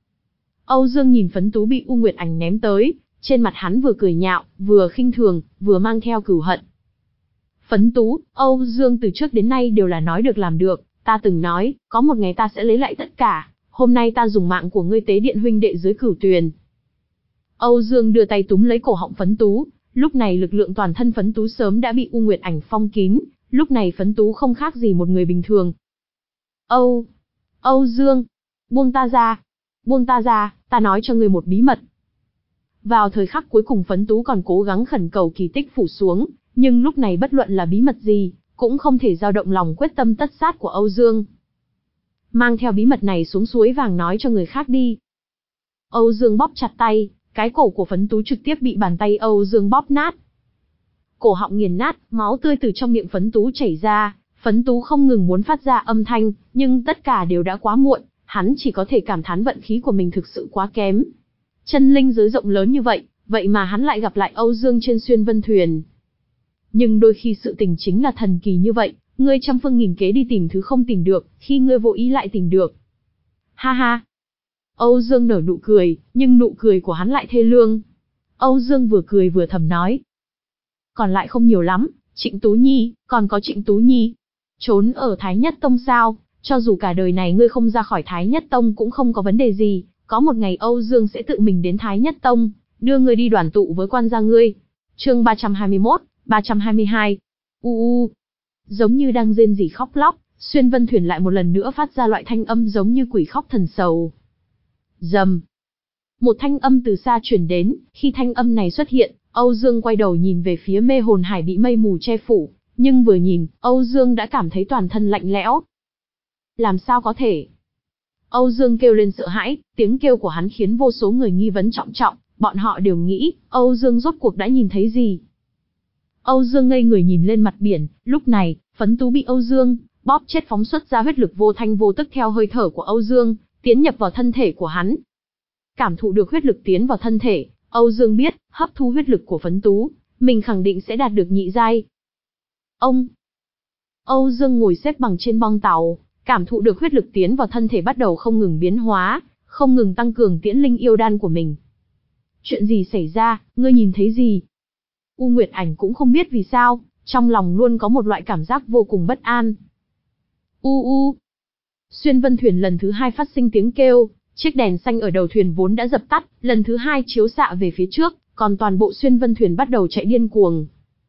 Âu Dương nhìn Phấn Tú bị U Nguyệt Ảnh ném tới, trên mặt hắn vừa cười nhạo, vừa khinh thường, vừa mang theo cừu hận. Phấn Tú, Âu Dương từ trước đến nay đều là nói được làm được, ta từng nói, có một ngày ta sẽ lấy lại tất cả, hôm nay ta dùng mạng của ngươi tế điện huynh đệ dưới cửu tuyền. Âu Dương đưa tay túm lấy cổ họng Phấn Tú, lúc này lực lượng toàn thân Phấn Tú sớm đã bị U Nguyệt Ảnh phong kín, lúc này Phấn Tú không khác gì một người bình thường. Âu, Âu Dương, buông ta ra, buông ta ra, ta nói cho ngươi một bí mật. Vào thời khắc cuối cùng Phấn Tú còn cố gắng khẩn cầu kỳ tích phủ xuống, nhưng lúc này bất luận là bí mật gì, cũng không thể dao động lòng quyết tâm tất sát của Âu Dương. Mang theo bí mật này xuống suối vàng nói cho người khác đi. Âu Dương bóp chặt tay, cái cổ của Phấn Tú trực tiếp bị bàn tay Âu Dương bóp nát. Cổ họng nghiền nát, máu tươi từ trong miệng Phấn Tú chảy ra, Phấn Tú không ngừng muốn phát ra âm thanh, nhưng tất cả đều đã quá muộn, hắn chỉ có thể cảm thán vận khí của mình thực sự quá kém. Chân linh giới rộng lớn như vậy, vậy mà hắn lại gặp lại Âu Dương trên xuyên vân thuyền. Nhưng đôi khi sự tình chính là thần kỳ như vậy, ngươi trăm phương nghìn kế đi tìm thứ không tìm được, khi ngươi vô ý lại tìm được. Ha ha. Âu Dương nở nụ cười, nhưng nụ cười của hắn lại thê lương. Âu Dương vừa cười vừa thầm nói. Còn lại không nhiều lắm, Trịnh Tú Nhi, còn có Trịnh Tú Nhi. Trốn ở Thái Nhất Tông sao, cho dù cả đời này ngươi không ra khỏi Thái Nhất Tông cũng không có vấn đề gì, có một ngày Âu Dương sẽ tự mình đến Thái Nhất Tông, đưa ngươi đi đoàn tụ với quan gia ngươi. Chương ba trăm hai mươi mốt, ba trăm hai mươi hai. U u. Giống như đang rên rỉ khóc lóc, xuyên vân thuyền lại một lần nữa phát ra loại thanh âm giống như quỷ khóc thần sầu. Rầm. Một thanh âm từ xa truyền đến, khi thanh âm này xuất hiện, Âu Dương quay đầu nhìn về phía mê hồn hải bị mây mù che phủ, nhưng vừa nhìn, Âu Dương đã cảm thấy toàn thân lạnh lẽo. Làm sao có thể? Âu Dương kêu lên sợ hãi, tiếng kêu của hắn khiến vô số người nghi vấn trọng trọng, bọn họ đều nghĩ, Âu Dương rốt cuộc đã nhìn thấy gì? Âu Dương ngây người nhìn lên mặt biển, lúc này, Phấn Tú bị Âu Dương bóp chết phóng xuất ra huyết lực vô thanh vô tức theo hơi thở của Âu Dương, tiến nhập vào thân thể của hắn. Cảm thụ được huyết lực tiến vào thân thể, Âu Dương biết, hấp thu huyết lực của Phấn Tú, mình khẳng định sẽ đạt được nhị giai. Ông Âu Dương ngồi xếp bằng trên bong tàu, cảm thụ được huyết lực tiến vào thân thể bắt đầu không ngừng biến hóa, không ngừng tăng cường tiễn linh yêu đan của mình. Chuyện gì xảy ra, ngươi nhìn thấy gì? U Nguyệt Ảnh cũng không biết vì sao, trong lòng luôn có một loại cảm giác vô cùng bất an. U u. Xuyên vân thuyền lần thứ hai phát sinh tiếng kêu, chiếc đèn xanh ở đầu thuyền vốn đã dập tắt, lần thứ hai chiếu xạ về phía trước, còn toàn bộ xuyên vân thuyền bắt đầu chạy điên cuồng.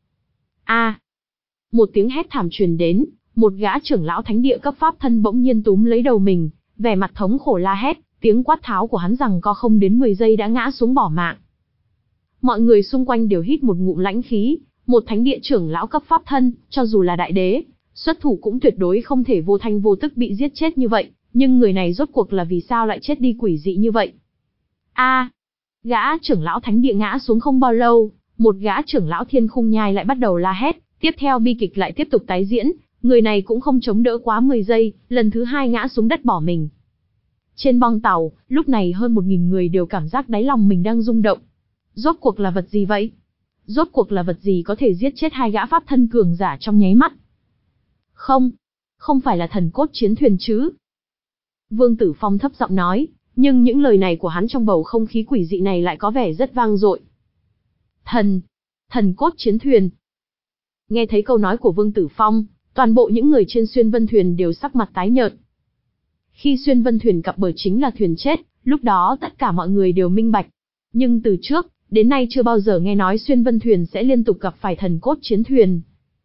A! À. Một tiếng hét thảm truyền đến, một gã trưởng lão thánh địa cấp pháp thân bỗng nhiên túm lấy đầu mình, vẻ mặt thống khổ la hét, tiếng quát tháo của hắn rằng co không đến mười giây đã ngã xuống bỏ mạng. Mọi người xung quanh đều hít một ngụm lãnh khí, một thánh địa trưởng lão cấp pháp thân, cho dù là đại đế, xuất thủ cũng tuyệt đối không thể vô thanh vô tức bị giết chết như vậy, nhưng người này rốt cuộc là vì sao lại chết đi quỷ dị như vậy? A, à, gã trưởng lão thánh địa ngã xuống không bao lâu, một gã trưởng lão thiên khung nhai lại bắt đầu la hét, tiếp theo bi kịch lại tiếp tục tái diễn, người này cũng không chống đỡ quá mười giây, lần thứ hai ngã xuống đất bỏ mình. Trên bong tàu, lúc này hơn một nghìn người đều cảm giác đáy lòng mình đang rung động. Rốt cuộc là vật gì vậy? Rốt cuộc là vật gì có thể giết chết hai gã pháp thân cường giả trong nháy mắt? Không, không phải là thần cốt chiến thuyền chứ? Vương Tử Phong thấp giọng nói, nhưng những lời này của hắn trong bầu không khí quỷ dị này lại có vẻ rất vang dội. Thần, thần cốt chiến thuyền. Nghe thấy câu nói của Vương Tử Phong, toàn bộ những người trên xuyên vân thuyền đều sắc mặt tái nhợt. Khi xuyên vân thuyền cập bờ chính là thuyền chết, lúc đó tất cả mọi người đều minh bạch. Nhưng từ trước, đến nay chưa bao giờ nghe nói xuyên vân thuyền sẽ liên tục gặp phải thần cốt chiến thuyền.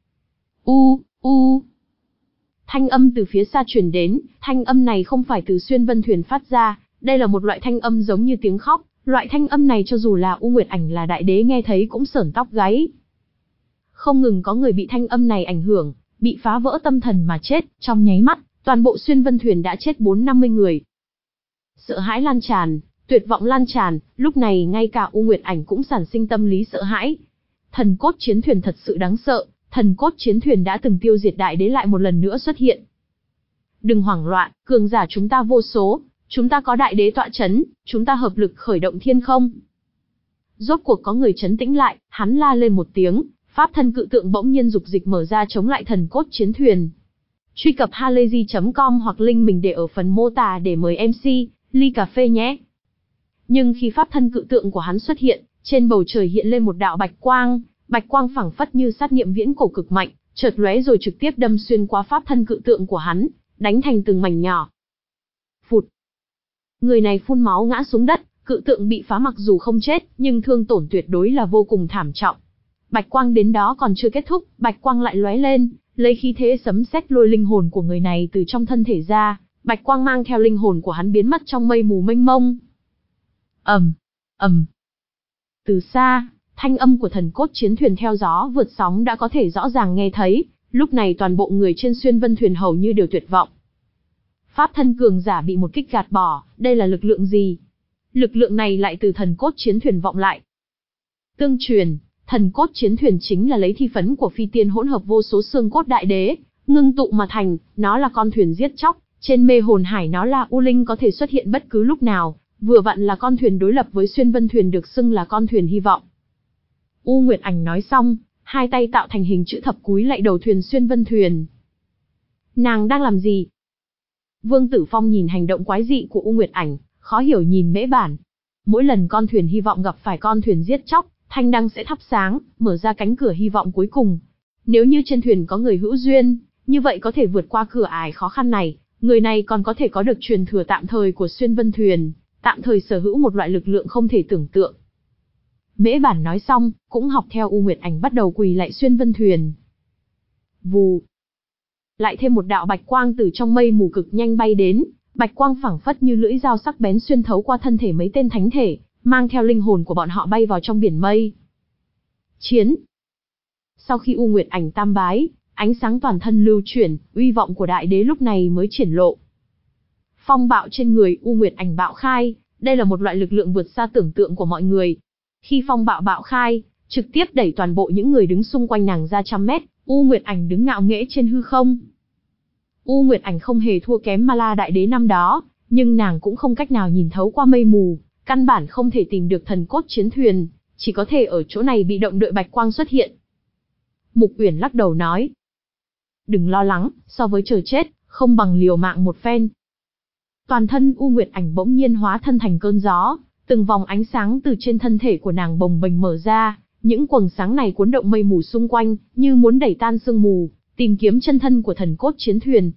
U, u. Thanh âm từ phía xa truyền đến, thanh âm này không phải từ xuyên vân thuyền phát ra, đây là một loại thanh âm giống như tiếng khóc, loại thanh âm này cho dù là U Nguyệt Ảnh là đại đế nghe thấy cũng sởn tóc gáy. Không ngừng có người bị thanh âm này ảnh hưởng, bị phá vỡ tâm thần mà chết, trong nháy mắt, toàn bộ xuyên vân thuyền đã chết bốn năm mươi người. Sợ hãi lan tràn, tuyệt vọng lan tràn, lúc này ngay cả U Nguyệt Ảnh cũng sản sinh tâm lý sợ hãi. Thần cốt chiến thuyền thật sự đáng sợ, thần cốt chiến thuyền đã từng tiêu diệt đại đế lại một lần nữa xuất hiện. Đừng hoảng loạn, cường giả chúng ta vô số, chúng ta có đại đế tọa chấn, chúng ta hợp lực khởi động thiên không. Rốt cuộc có người trấn tĩnh lại, hắn la lên một tiếng, pháp thân cự tượng bỗng nhiên dục dịch mở ra chống lại thần cốt chiến thuyền. Truy cập halayzi chấm com hoặc link mình để ở phần mô tả để mời em xê, ly cà phê nhé. Nhưng khi pháp thân cự tượng của hắn xuất hiện, trên bầu trời hiện lên một đạo bạch quang, bạch quang phảng phất như sát niệm viễn cổ cực mạnh, chợt lóe rồi trực tiếp đâm xuyên qua pháp thân cự tượng của hắn, đánh thành từng mảnh nhỏ. Phụt. Người này phun máu ngã xuống đất, cự tượng bị phá mặc dù không chết, nhưng thương tổn tuyệt đối là vô cùng thảm trọng. Bạch quang đến đó còn chưa kết thúc, bạch quang lại lóe lên, lấy khí thế sấm sét lôi linh hồn của người này từ trong thân thể ra, bạch quang mang theo linh hồn của hắn biến mất trong mây mù mênh mông. Ầm, ầm. Từ xa, thanh âm của thần cốt chiến thuyền theo gió vượt sóng đã có thể rõ ràng nghe thấy, lúc này toàn bộ người trên xuyên vân thuyền hầu như đều tuyệt vọng. Pháp thân cường giả bị một kích gạt bỏ, đây là lực lượng gì? Lực lượng này lại từ thần cốt chiến thuyền vọng lại. Tương truyền, thần cốt chiến thuyền chính là lấy thi phấn của phi tiên hỗn hợp vô số xương cốt đại đế, ngưng tụ mà thành, nó là con thuyền giết chóc, trên mê hồn hải nó là u linh có thể xuất hiện bất cứ lúc nào, vừa vặn là con thuyền đối lập với xuyên vân thuyền được xưng là con thuyền hy vọng. U Nguyệt Ảnh nói xong, hai tay tạo thành hình chữ thập cúi lạy đầu thuyền xuyên vân thuyền. Nàng đang làm gì? Vương Tử Phong nhìn hành động quái dị của U Nguyệt Ảnh, khó hiểu nhìn Mễ Bản. Mỗi lần con thuyền hy vọng gặp phải con thuyền giết chóc, thanh đăng sẽ thắp sáng, mở ra cánh cửa hy vọng cuối cùng. Nếu như trên thuyền có người hữu duyên, như vậy có thể vượt qua cửa ải khó khăn này, người này còn có thể có được truyền thừa tạm thời của xuyên vân thuyền, tạm thời sở hữu một loại lực lượng không thể tưởng tượng. Mễ Bản nói xong, cũng học theo U Nguyệt Ảnh bắt đầu quỳ lạy xuyên vân thuyền. Vù. Lại thêm một đạo bạch quang từ trong mây mù cực nhanh bay đến, bạch quang phảng phất như lưỡi dao sắc bén xuyên thấu qua thân thể mấy tên thánh thể, mang theo linh hồn của bọn họ bay vào trong biển mây. Chiến. Sau khi U Nguyệt Ảnh tam bái, ánh sáng toàn thân lưu chuyển, uy vọng của đại đế lúc này mới triển lộ. Phong bạo trên người U Nguyệt Ảnh bạo khai, đây là một loại lực lượng vượt xa tưởng tượng của mọi người. Khi phong bạo bạo khai, trực tiếp đẩy toàn bộ những người đứng xung quanh nàng ra trăm mét, U Nguyệt Ảnh đứng ngạo nghễ trên hư không. U Nguyệt Ảnh không hề thua kém Ma La Đại Đế năm đó, nhưng nàng cũng không cách nào nhìn thấu qua mây mù, căn bản không thể tìm được thần cốt chiến thuyền, chỉ có thể ở chỗ này bị động đợi bạch quang xuất hiện. Mục Uyển lắc đầu nói, đừng lo lắng, so với chờ chết, không bằng liều mạng một phen. Toàn thân U Nguyệt Ảnh bỗng nhiên hóa thân thành cơn gió, từng vòng ánh sáng từ trên thân thể của nàng bồng bềnh mở ra, những quầng sáng này cuốn động mây mù xung quanh, như muốn đẩy tan sương mù, tìm kiếm chân thân của thần cốt chiến thuyền.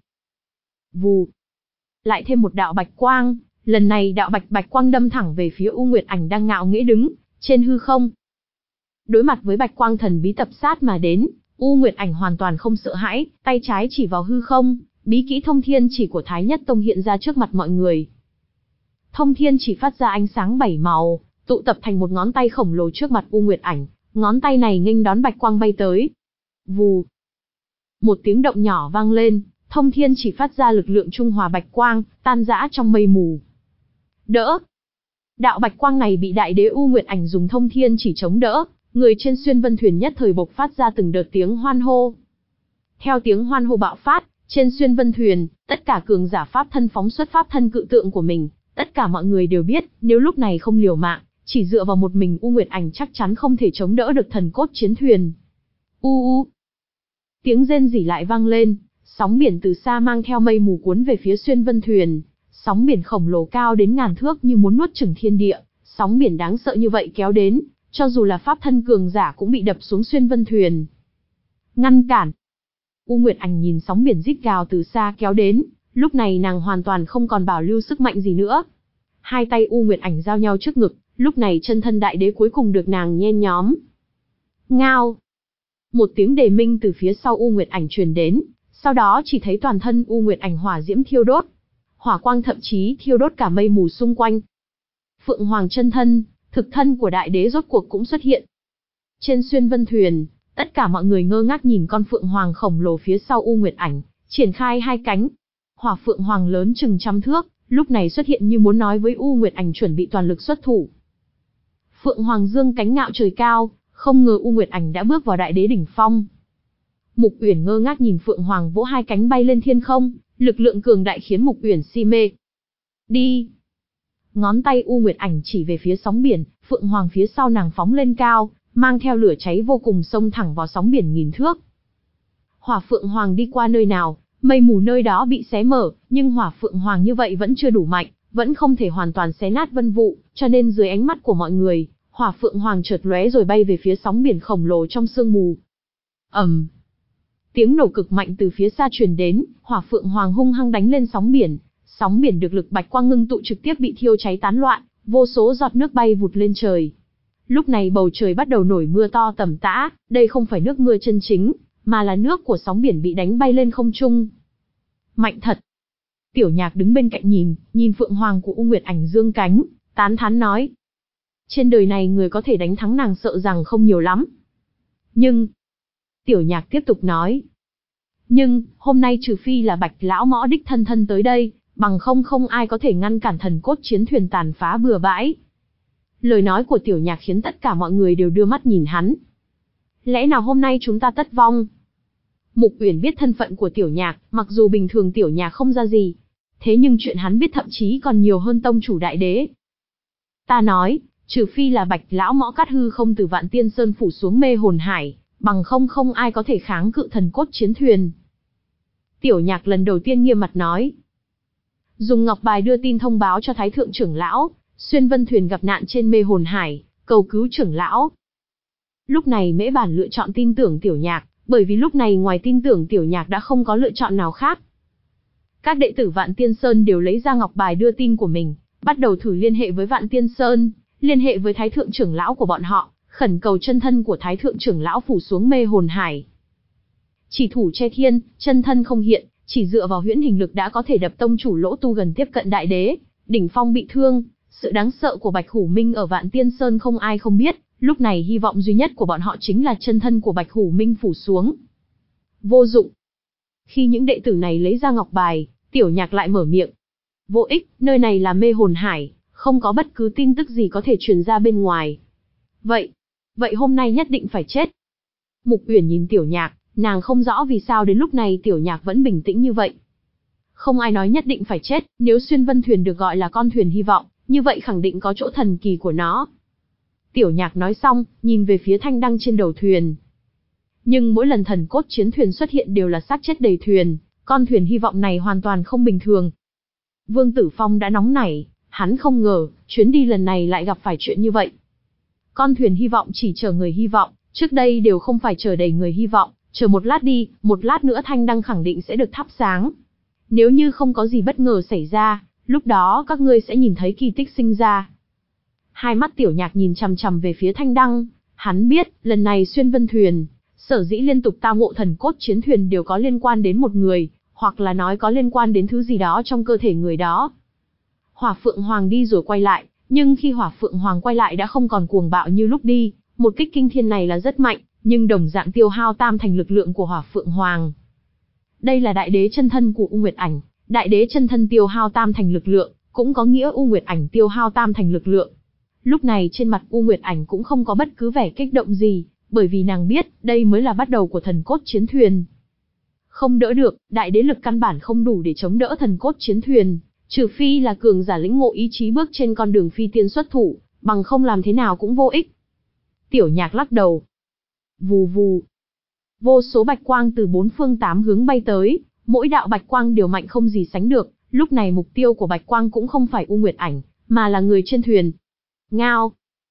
Vù. Lại thêm một đạo bạch quang, lần này đạo bạch bạch quang đâm thẳng về phía U Nguyệt Ảnh đang ngạo nghễ đứng trên hư không. Đối mặt với bạch quang thần bí tập sát mà đến, U Nguyệt Ảnh hoàn toàn không sợ hãi, tay trái chỉ vào hư không, bí kỹ Thông Thiên Chỉ của Thái Nhất Tông hiện ra trước mặt mọi người. Thông Thiên Chỉ phát ra ánh sáng bảy màu, tụ tập thành một ngón tay khổng lồ trước mặt U Nguyệt Ảnh, ngón tay này nghênh đón bạch quang bay tới. Vù. Một tiếng động nhỏ vang lên, Thông Thiên Chỉ phát ra lực lượng trung hòa bạch quang, tan rã trong mây mù. Đỡ. Đạo bạch quang này bị đại đế U Nguyệt Ảnh dùng Thông Thiên Chỉ chống đỡ, người trên xuyên vân thuyền nhất thời bộc phát ra từng đợt tiếng hoan hô. Theo tiếng hoan hô bạo phát, trên xuyên vân thuyền, tất cả cường giả pháp thân phóng xuất pháp thân cự tượng của mình, tất cả mọi người đều biết, nếu lúc này không liều mạng, chỉ dựa vào một mình U Nguyệt Ảnh chắc chắn không thể chống đỡ được thần cốt chiến thuyền. U u. Tiếng rên rỉ lại vang lên, sóng biển từ xa mang theo mây mù cuốn về phía xuyên vân thuyền, sóng biển khổng lồ cao đến ngàn thước như muốn nuốt chửng thiên địa, sóng biển đáng sợ như vậy kéo đến, cho dù là pháp thân cường giả cũng bị đập xuống xuyên vân thuyền. Ngăn cản. U Nguyệt Ảnh nhìn sóng biển rít gào từ xa kéo đến, lúc này nàng hoàn toàn không còn bảo lưu sức mạnh gì nữa. Hai tay U Nguyệt Ảnh giao nhau trước ngực, lúc này chân thân đại đế cuối cùng được nàng nhen nhóm. Ngao. Một tiếng đề minh từ phía sau U Nguyệt Ảnh truyền đến, sau đó chỉ thấy toàn thân U Nguyệt Ảnh hỏa diễm thiêu đốt. Hỏa quang thậm chí thiêu đốt cả mây mù xung quanh. Phượng Hoàng chân thân, thực thân của đại đế rốt cuộc cũng xuất hiện. Trên xuyên vân thuyền, tất cả mọi người ngơ ngác nhìn con Phượng Hoàng khổng lồ phía sau U Nguyệt Ảnh, triển khai hai cánh. Hỏa Phượng Hoàng lớn chừng trăm thước, lúc này xuất hiện như muốn nói với U Nguyệt Ảnh chuẩn bị toàn lực xuất thủ. Phượng Hoàng dương cánh ngạo trời cao, không ngờ U Nguyệt Ảnh đã bước vào đại đế đỉnh phong. Mục Uyển ngơ ngác nhìn Phượng Hoàng vỗ hai cánh bay lên thiên không, lực lượng cường đại khiến Mục Uyển si mê. Đi. Ngón tay U Nguyệt Ảnh chỉ về phía sóng biển, Phượng Hoàng phía sau nàng phóng lên cao, mang theo lửa cháy vô cùng xông thẳng vào sóng biển nghìn thước. Hỏa Phượng Hoàng đi qua nơi nào, Mây mù nơi đó bị xé mở, nhưng hỏa phượng hoàng như vậy vẫn chưa đủ mạnh, vẫn không thể hoàn toàn xé nát vân vụ, cho nên dưới ánh mắt của mọi người, hỏa phượng hoàng chợt lóe rồi bay về phía sóng biển khổng lồ trong sương mù. ầm, um. Tiếng nổ cực mạnh từ phía xa truyền đến, hỏa phượng hoàng hung hăng đánh lên sóng biển, sóng biển được lực bạch quang ngưng tụ trực tiếp bị thiêu cháy tán loạn, vô số giọt nước bay vụt lên trời. Lúc này bầu trời bắt đầu nổi mưa to tầm tã, đây không phải nước mưa chân chính, mà là nước của sóng biển bị đánh bay lên không trung. Mạnh thật. Tiểu Nhạc đứng bên cạnh nhìn, nhìn phượng hoàng của U Nguyệt Ảnh dương cánh, tán thán nói. Trên đời này người có thể đánh thắng nàng sợ rằng không nhiều lắm. Nhưng... Tiểu Nhạc tiếp tục nói. Nhưng, hôm nay trừ phi là Bạch lão mõ đích thân thân tới đây, bằng không không ai có thể ngăn cản thần cốt chiến thuyền tàn phá bừa bãi. Lời nói của Tiểu Nhạc khiến tất cả mọi người đều đưa mắt nhìn hắn. Lẽ nào hôm nay chúng ta tất vong? Mục Uyển biết thân phận của Tiểu Nhạc, mặc dù bình thường Tiểu Nhạc không ra gì, thế nhưng chuyện hắn biết thậm chí còn nhiều hơn tông chủ đại đế. Ta nói, trừ phi là Bạch lão mõ cắt hư không từ Vạn Tiên Sơn phủ xuống Mê Hồn Hải, bằng không không ai có thể kháng cự thần cốt chiến thuyền. Tiểu Nhạc lần đầu tiên nghiêm mặt nói. Dùng ngọc bài đưa tin thông báo cho Thái thượng trưởng lão, Xuyên Vân thuyền gặp nạn trên Mê Hồn Hải, cầu cứu trưởng lão. Lúc này Mễ Bản lựa chọn tin tưởng Tiểu Nhạc, bởi vì lúc này ngoài tin tưởng Tiểu Nhạc đã không có lựa chọn nào khác. Các đệ tử Vạn Tiên Sơn đều lấy ra ngọc bài đưa tin của mình, bắt đầu thử liên hệ với Vạn Tiên Sơn, liên hệ với Thái thượng trưởng lão của bọn họ, khẩn cầu chân thân của Thái thượng trưởng lão phủ xuống Mê Hồn Hải. Chỉ thủ che thiên, chân thân không hiện, chỉ dựa vào huyễn hình lực đã có thể đập tông chủ Lỗ Tu gần tiếp cận đại đế, đỉnh phong bị thương. Sự đáng sợ của Bạch Hủ Minh ở Vạn Tiên Sơn không ai không biết, lúc này hy vọng duy nhất của bọn họ chính là chân thân của Bạch Hủ Minh phủ xuống. Vô dụng. Khi những đệ tử này lấy ra ngọc bài, Tiểu Nhạc lại mở miệng. Vô ích, nơi này là Mê Hồn Hải, không có bất cứ tin tức gì có thể truyền ra bên ngoài. Vậy, vậy hôm nay nhất định phải chết. Mục Uyển nhìn Tiểu Nhạc, nàng không rõ vì sao đến lúc này Tiểu Nhạc vẫn bình tĩnh như vậy. Không ai nói nhất định phải chết, nếu Xuyên Vân thuyền được gọi là con thuyền hy vọng, như vậy khẳng định có chỗ thần kỳ của nó. Tiểu Nhạc nói xong, nhìn về phía thanh đăng trên đầu thuyền. Nhưng mỗi lần thần cốt chiến thuyền xuất hiện đều là xác chết đầy thuyền, con thuyền hy vọng này hoàn toàn không bình thường. Vương Tử Phong đã nóng nảy, hắn không ngờ, chuyến đi lần này lại gặp phải chuyện như vậy. Con thuyền hy vọng chỉ chờ người hy vọng, trước đây đều không phải chờ đầy người hy vọng, chờ một lát đi, một lát nữa thanh đăng khẳng định sẽ được thắp sáng. Nếu như không có gì bất ngờ xảy ra, lúc đó các ngươi sẽ nhìn thấy kỳ tích sinh ra. Hai mắt Tiểu Nhạc nhìn chằm chằm về phía thanh đăng, hắn biết, lần này Xuyên Vân thuyền, sở dĩ liên tục tao ngộ thần cốt chiến thuyền đều có liên quan đến một người, hoặc là nói có liên quan đến thứ gì đó trong cơ thể người đó. Hỏa Phượng Hoàng đi rồi quay lại, nhưng khi Hỏa Phượng Hoàng quay lại đã không còn cuồng bạo như lúc đi, một kích kinh thiên này là rất mạnh, nhưng đồng dạng tiêu hao tam thành lực lượng của Hỏa Phượng Hoàng. Đây là đại đế chân thân của U Nguyệt Ảnh, đại đế chân thân tiêu hao tam thành lực lượng, cũng có nghĩa U Nguyệt Ảnh tiêu hao tam thành lực lượng. Lúc này trên mặt U Nguyệt Ảnh cũng không có bất cứ vẻ kích động gì, bởi vì nàng biết, đây mới là bắt đầu của thần cốt chiến thuyền. Không đỡ được, đại đế lực căn bản không đủ để chống đỡ thần cốt chiến thuyền, trừ phi là cường giả lĩnh ngộ ý chí bước trên con đường phi tiên xuất thủ, bằng không làm thế nào cũng vô ích. Tiểu Nhạc lắc đầu. Vù vù. Vô số bạch quang từ bốn phương tám hướng bay tới, mỗi đạo bạch quang đều mạnh không gì sánh được, lúc này mục tiêu của bạch quang cũng không phải U Nguyệt Ảnh, mà là người trên thuyền. Ngao.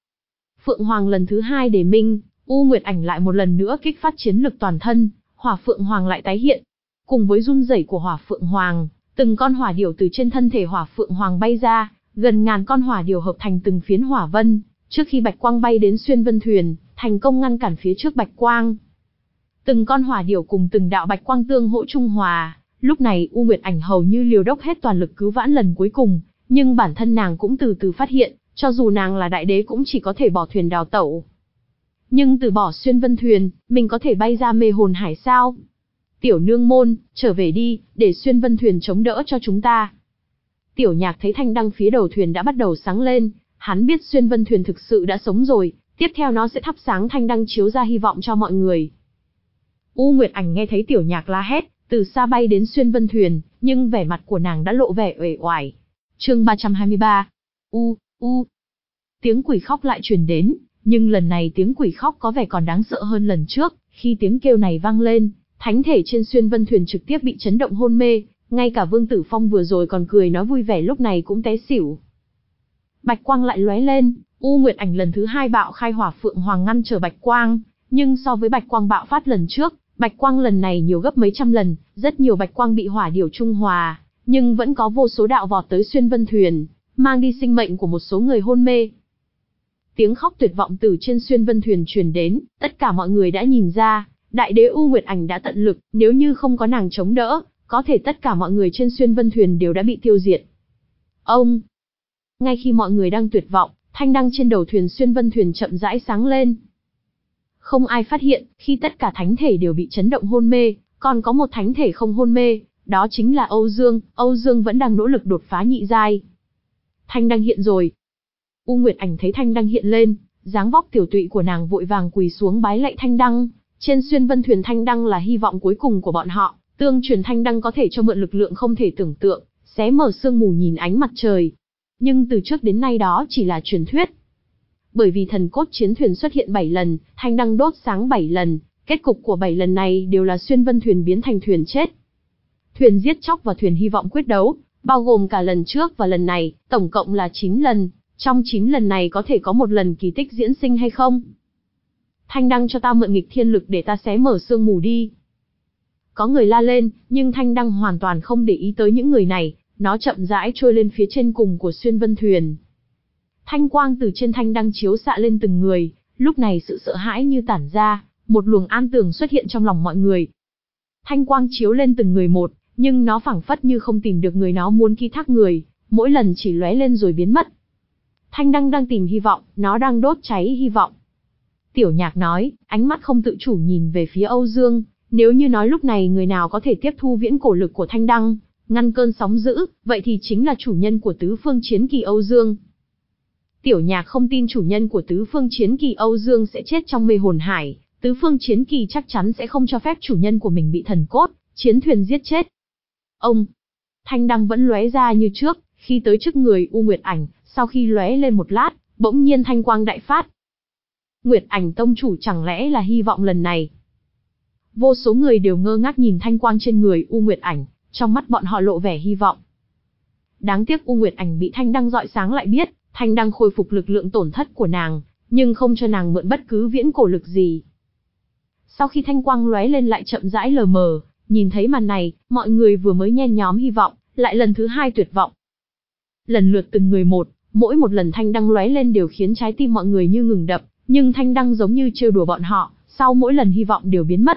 Phượng Hoàng lần thứ hai đề minh, U Nguyệt Ảnh lại một lần nữa kích phát chiến lực toàn thân, Hỏa Phượng Hoàng lại tái hiện. Cùng với run rẩy của Hỏa Phượng Hoàng, từng con hỏa điểu từ trên thân thể Hỏa Phượng Hoàng bay ra, gần ngàn con hỏa điểu hợp thành từng phiến hỏa vân, trước khi bạch quang bay đến Xuyên Vân thuyền, thành công ngăn cản phía trước bạch quang. Từng con hỏa điểu cùng từng đạo bạch quang tương hỗ trung hòa, lúc này U Nguyệt Ảnh hầu như liều đốc hết toàn lực cứu vãn lần cuối cùng, nhưng bản thân nàng cũng từ từ phát hiện, cho dù nàng là đại đế cũng chỉ có thể bỏ thuyền đào tẩu. Nhưng từ bỏ Xuyên Vân thuyền, mình có thể bay ra Mê Hồn Hải sao? Tiểu nương môn, trở về đi, để Xuyên Vân thuyền chống đỡ cho chúng ta. Tiểu Nhạc thấy thanh đăng phía đầu thuyền đã bắt đầu sáng lên, hắn biết Xuyên Vân thuyền thực sự đã sống rồi, tiếp theo nó sẽ thắp sáng thanh đăng chiếu ra hy vọng cho mọi người. U Nguyệt Ảnh nghe thấy Tiểu Nhạc la hét, từ xa bay đến Xuyên Vân thuyền, nhưng vẻ mặt của nàng đã lộ vẻ uể oải. Chương ba trăm hai mươi ba. U, u. Tiếng quỷ khóc lại truyền đến, nhưng lần này tiếng quỷ khóc có vẻ còn đáng sợ hơn lần trước, khi tiếng kêu này vang lên, Thánh thể trên xuyên vân thuyền trực tiếp bị chấn động hôn mê, ngay cả Vương Tử Phong vừa rồi còn cười nói vui vẻ lúc này cũng té xỉu. Bạch quang lại lóe lên, U Nguyệt Ảnh lần thứ hai bạo khai hỏa phượng hoàng ngăn trở bạch quang, nhưng so với bạch quang bạo phát lần trước, bạch quang lần này nhiều gấp mấy trăm lần, rất nhiều bạch quang bị hỏa điểu trung hòa, nhưng vẫn có vô số đạo vọt tới xuyên vân thuyền, mang đi sinh mệnh của một số người hôn mê. Tiếng khóc tuyệt vọng từ trên xuyên vân thuyền truyền đến, tất cả mọi người đã nhìn ra, đại đế U Nguyệt Ảnh đã tận lực, nếu như không có nàng chống đỡ, có thể tất cả mọi người trên xuyên vân thuyền đều đã bị tiêu diệt. Ông! Ngay khi mọi người đang tuyệt vọng, thanh đăng trên đầu thuyền xuyên vân thuyền chậm rãi sáng lên. Không ai phát hiện, khi tất cả thánh thể đều bị chấn động hôn mê, còn có một thánh thể không hôn mê, đó chính là Âu Dương, Âu Dương vẫn đang nỗ lực đột phá nhị giai. Thanh đăng hiện rồi. U Nguyệt Ảnh thấy thanh đăng hiện lên, dáng vóc tiểu tụy của nàng vội vàng quỳ xuống bái lạy thanh đăng, trên xuyên vân thuyền thanh đăng là hy vọng cuối cùng của bọn họ, tương truyền thanh đăng có thể cho mượn lực lượng không thể tưởng tượng, xé mở sương mù nhìn ánh mặt trời. Nhưng từ trước đến nay đó chỉ là truyền thuyết. Bởi vì thần cốt chiến thuyền xuất hiện bảy lần, thanh đăng đốt sáng bảy lần, kết cục của bảy lần này đều là xuyên vân thuyền biến thành thuyền chết. Thuyền giết chóc và thuyền hy vọng quyết đấu, bao gồm cả lần trước và lần này, tổng cộng là chín lần, trong chín lần này có thể có một lần kỳ tích diễn sinh hay không? Thanh đăng cho ta mượn nghịch thiên lực để ta xé mở sương mù đi. Có người la lên, nhưng thanh đăng hoàn toàn không để ý tới những người này, nó chậm rãi trôi lên phía trên cùng của xuyên vân thuyền. Thanh quang từ trên thanh đăng chiếu xạ lên từng người, lúc này sự sợ hãi như tản ra, một luồng an tường xuất hiện trong lòng mọi người. Thanh quang chiếu lên từng người một, nhưng nó phảng phất như không tìm được người nó muốn ký thác người, mỗi lần chỉ lóe lên rồi biến mất. Thanh đăng đang tìm hy vọng, nó đang đốt cháy hy vọng. Tiểu Nhạc nói, ánh mắt không tự chủ nhìn về phía Âu Dương, nếu như nói lúc này người nào có thể tiếp thu viễn cổ lực của thanh đăng, ngăn cơn sóng dữ, vậy thì chính là chủ nhân của tứ phương chiến kỳ Âu Dương. Tiểu Nhạc không tin chủ nhân của tứ phương chiến kỳ Âu Dương sẽ chết trong mê hồn hải, tứ phương chiến kỳ chắc chắn sẽ không cho phép chủ nhân của mình bị thần cốt chiến thuyền giết chết. Ông, thanh đăng vẫn lóe ra như trước, khi tới trước người U Nguyệt Ảnh, sau khi lóe lên một lát, bỗng nhiên thanh quang đại phát. Nguyệt Ảnh tông chủ chẳng lẽ là hy vọng lần này? Vô số người đều ngơ ngác nhìn thanh quang trên người U Nguyệt Ảnh, trong mắt bọn họ lộ vẻ hy vọng. Đáng tiếc U Nguyệt Ảnh bị thanh đăng rọi sáng lại biết, thanh đăng khôi phục lực lượng tổn thất của nàng, nhưng không cho nàng mượn bất cứ viễn cổ lực gì. Sau khi thanh quang lóe lên lại chậm rãi lờ mờ, nhìn thấy màn này, mọi người vừa mới nhen nhóm hy vọng, lại lần thứ hai tuyệt vọng. Lần lượt từng người một, mỗi một lần thanh đăng lóe lên đều khiến trái tim mọi người như ngừng đập, nhưng thanh đăng giống như trêu đùa bọn họ, sau mỗi lần hy vọng đều biến mất.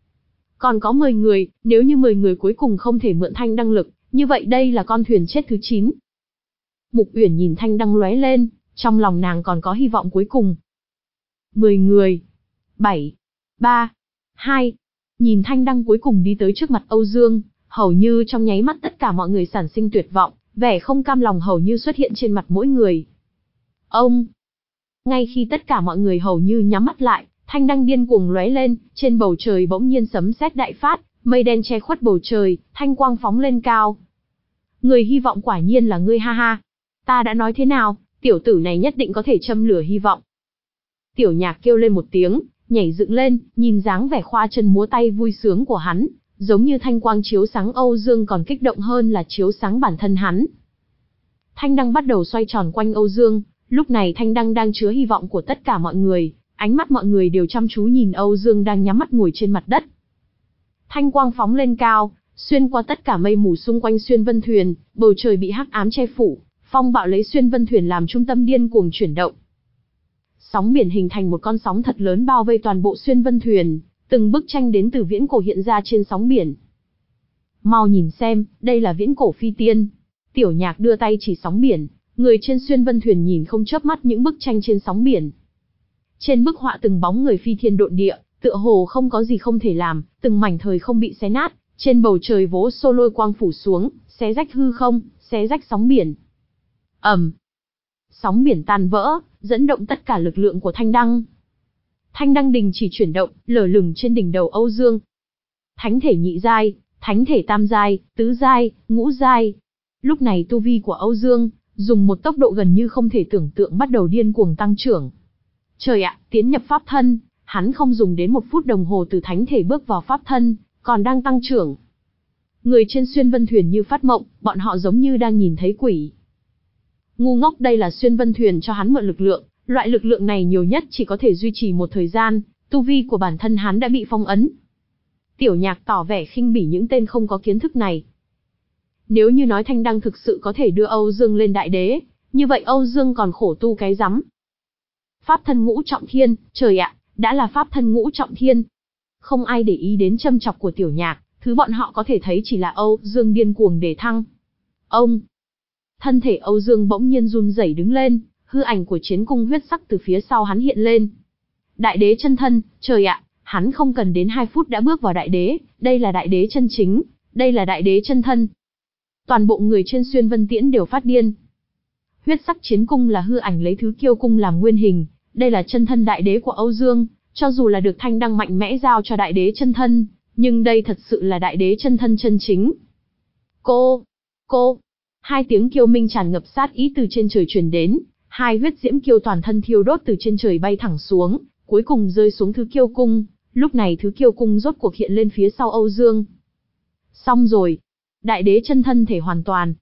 Còn có mười người, nếu như mười người cuối cùng không thể mượn thanh đăng lực, như vậy đây là con thuyền chết thứ chín. Mục Uyển nhìn thanh đăng lóe lên, trong lòng nàng còn có hy vọng cuối cùng. mười người. bảy. ba. hai. Nhìn thanh đăng cuối cùng đi tới trước mặt Âu Dương, hầu như trong nháy mắt tất cả mọi người sản sinh tuyệt vọng, vẻ không cam lòng hầu như xuất hiện trên mặt mỗi người. Ông! Ngay khi tất cả mọi người hầu như nhắm mắt lại, thanh đăng điên cuồng lóe lên, trên bầu trời bỗng nhiên sấm sét đại phát, mây đen che khuất bầu trời, thanh quang phóng lên cao. Người hy vọng quả nhiên là ngươi ha ha. Ta đã nói thế nào, tiểu tử này nhất định có thể châm lửa hy vọng. Tiểu Nhạc kêu lên một tiếng, nhảy dựng lên, nhìn dáng vẻ khoa chân múa tay vui sướng của hắn, giống như thanh quang chiếu sáng Âu Dương còn kích động hơn là chiếu sáng bản thân hắn. Thanh đăng bắt đầu xoay tròn quanh Âu Dương, lúc này thanh đăng đang chứa hy vọng của tất cả mọi người, ánh mắt mọi người đều chăm chú nhìn Âu Dương đang nhắm mắt ngồi trên mặt đất. Thanh quang phóng lên cao, xuyên qua tất cả mây mù xung quanh xuyên vân thuyền, bầu trời bị hắc ám che phủ, phong bạo lấy xuyên vân thuyền làm trung tâm điên cuồng chuyển động. Sóng biển hình thành một con sóng thật lớn bao vây toàn bộ xuyên vân thuyền, từng bức tranh đến từ viễn cổ hiện ra trên sóng biển. Mau nhìn xem, đây là viễn cổ phi tiên. Tiểu Nhạc đưa tay chỉ sóng biển, người trên xuyên vân thuyền nhìn không chớp mắt những bức tranh trên sóng biển. Trên bức họa từng bóng người phi thiên độn địa, tựa hồ không có gì không thể làm, từng mảnh thời không bị xé nát, trên bầu trời vỗ xô lôi quang phủ xuống, xé rách hư không, xé rách sóng biển. Ầm. Sóng biển tan vỡ, dẫn động tất cả lực lượng của thanh đăng. Thanh đăng đình chỉ chuyển động, lở lửng trên đỉnh đầu Âu Dương. Thánh thể nhị giai, thánh thể tam giai, tứ giai, ngũ giai. Lúc này tu vi của Âu Dương, dùng một tốc độ gần như không thể tưởng tượng bắt đầu điên cuồng tăng trưởng. Trời ạ, tiến nhập pháp thân, hắn không dùng đến một phút đồng hồ từ thánh thể bước vào pháp thân, còn đang tăng trưởng. Người trên xuyên vân thuyền như phát mộng, bọn họ giống như đang nhìn thấy quỷ. Ngu ngốc, đây là xuyên vân thuyền cho hắn mượn lực lượng, loại lực lượng này nhiều nhất chỉ có thể duy trì một thời gian, tu vi của bản thân hắn đã bị phong ấn. Tiểu Nhạc tỏ vẻ khinh bỉ những tên không có kiến thức này. Nếu như nói Thanh Đăng thực sự có thể đưa Âu Dương lên đại đế, như vậy Âu Dương còn khổ tu cái rắm. Pháp thân ngũ trọng thiên, trời ạ, đã là pháp thân ngũ trọng thiên. Không ai để ý đến châm chọc của Tiểu Nhạc, thứ bọn họ có thể thấy chỉ là Âu Dương điên cuồng để thăng. Ông! Thân thể Âu Dương bỗng nhiên run rẩy đứng lên, hư ảnh của chiến cung huyết sắc từ phía sau hắn hiện lên. Đại đế chân thân, trời ạ, hắn không cần đến hai phút đã bước vào đại đế, đây là đại đế chân chính, đây là đại đế chân thân. Toàn bộ người trên xuyên vân tiễn đều phát điên. Huyết sắc chiến cung là hư ảnh lấy thứ kiêu cung làm nguyên hình, đây là chân thân đại đế của Âu Dương, cho dù là được Thanh Đăng mạnh mẽ giao cho đại đế chân thân, nhưng đây thật sự là đại đế chân thân chân chính. Cô, cô, hai tiếng kiêu minh tràn ngập sát ý từ trên trời truyền đến, hai huyết diễm kiêu toàn thân thiêu đốt từ trên trời bay thẳng xuống, cuối cùng rơi xuống thứ kiêu cung, lúc này thứ kiêu cung rốt cuộc hiện lên phía sau Âu Dương. Xong rồi, đại đế chân thân thể hoàn toàn.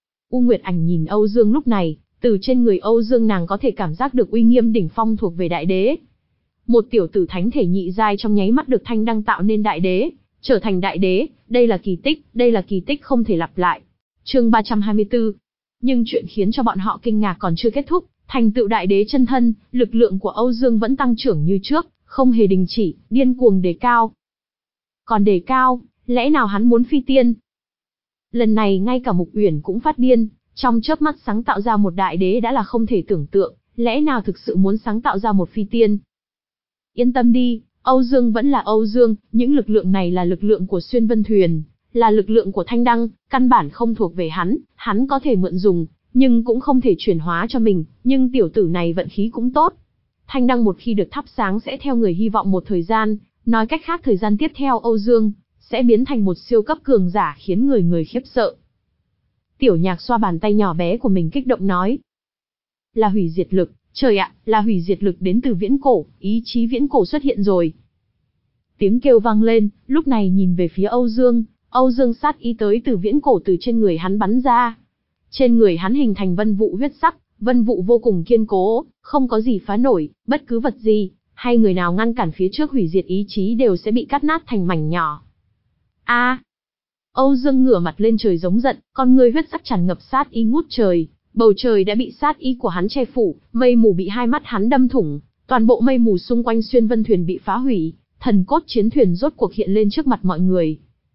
U Nguyệt Ảnh nhìn Âu Dương lúc này, từ trên người Âu Dương nàng có thể cảm giác được uy nghiêm đỉnh phong thuộc về đại đế. Một tiểu tử thánh thể nhị giai trong nháy mắt được Thanh Đăng tạo nên đại đế, trở thành đại đế, đây là kỳ tích, đây là kỳ tích không thể lặp lại. Chương ba trăm hai mươi tư. Nhưng chuyện khiến cho bọn họ kinh ngạc còn chưa kết thúc, thành tựu đại đế chân thân, lực lượng của Âu Dương vẫn tăng trưởng như trước, không hề đình chỉ, điên cuồng đề cao. Còn đề cao, lẽ nào hắn muốn phi tiên? Lần này ngay cả Mục Uyển cũng phát điên, trong chớp mắt sáng tạo ra một đại đế đã là không thể tưởng tượng, lẽ nào thực sự muốn sáng tạo ra một phi tiên? Yên tâm đi, Âu Dương vẫn là Âu Dương, những lực lượng này là lực lượng của xuyên vân thuyền, là lực lượng của Thanh Đăng, căn bản không thuộc về hắn, hắn có thể mượn dùng, nhưng cũng không thể chuyển hóa cho mình, nhưng tiểu tử này vận khí cũng tốt. Thanh Đăng một khi được thắp sáng sẽ theo người hy vọng một thời gian, nói cách khác thời gian tiếp theo Âu Dương sẽ biến thành một siêu cấp cường giả khiến người người khiếp sợ. Tiểu Nhạc xoa bàn tay nhỏ bé của mình kích động nói. Là hủy diệt lực, trời ạ, là hủy diệt lực đến từ viễn cổ, ý chí viễn cổ xuất hiện rồi. Tiếng kêu vang lên, lúc này nhìn về phía Âu Dương, Âu Dương sát ý tới từ viễn cổ từ trên người hắn bắn ra. Trên người hắn hình thành vân vụ huyết sắc, vân vụ vô cùng kiên cố, không có gì phá nổi, bất cứ vật gì, hay người nào ngăn cản phía trước hủy diệt ý chí đều sẽ bị cắt nát thành mảnh nhỏ. A! À, Âu Dương ngửa mặt lên trời giống giận, con ngươi huyết sắc tràn ngập sát ý ngút trời, bầu trời đã bị sát ý của hắn che phủ, mây mù bị hai mắt hắn đâm thủng, toàn bộ mây mù xung quanh xuyên vân thuyền bị phá hủy, thần cốt chiến thuyền rốt cuộc hiện lên trước mặt mọi người.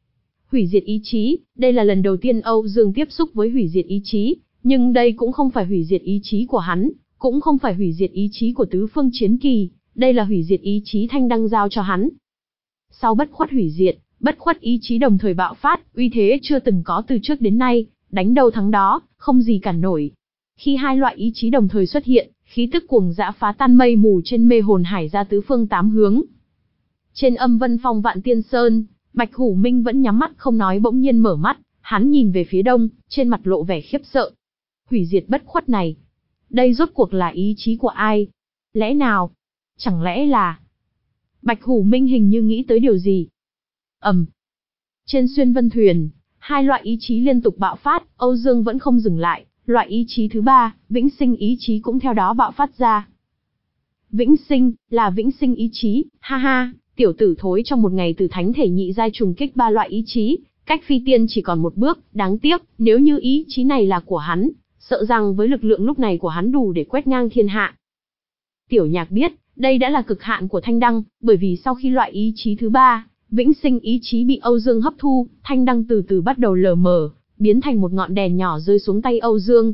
Hủy diệt ý chí, đây là lần đầu tiên Âu Dương tiếp xúc với hủy diệt ý chí, nhưng đây cũng không phải hủy diệt ý chí của hắn, cũng không phải hủy diệt ý chí của tứ phương chiến kỳ, đây là hủy diệt ý chí Thanh Đăng giao cho hắn. Sau bất khuất hủy diệt, bất khuất ý chí đồng thời bạo phát, uy thế chưa từng có từ trước đến nay, đánh đâu thắng đó, không gì cản nổi. Khi hai loại ý chí đồng thời xuất hiện, khí tức cuồng dã phá tan mây mù trên mê hồn hải ra tứ phương tám hướng. Trên âm vân phong Vạn Tiên Sơn, Bạch Hủ Minh vẫn nhắm mắt không nói bỗng nhiên mở mắt, hắn nhìn về phía đông, trên mặt lộ vẻ khiếp sợ. Hủy diệt bất khuất này, đây rốt cuộc là ý chí của ai? Lẽ nào? Chẳng lẽ là... Bạch Hủ Minh hình như nghĩ tới điều gì. Ầm. Um. Trên xuyên vân thuyền, hai loại ý chí liên tục bạo phát, Âu Dương vẫn không dừng lại, loại ý chí thứ ba, vĩnh sinh ý chí cũng theo đó bạo phát ra. Vĩnh sinh, là vĩnh sinh ý chí, ha ha, tiểu tử thối trong một ngày từ thánh thể nhị giai trùng kích ba loại ý chí, cách phi tiên chỉ còn một bước, đáng tiếc, nếu như ý chí này là của hắn, sợ rằng với lực lượng lúc này của hắn đủ để quét ngang thiên hạ. Tiểu Nhạc biết, đây đã là cực hạn của Thanh Đăng, bởi vì sau khi loại ý chí thứ ba, vĩnh sinh ý chí bị Âu Dương hấp thu, Thanh Đăng từ từ bắt đầu lờ mờ, biến thành một ngọn đèn nhỏ rơi xuống tay Âu Dương.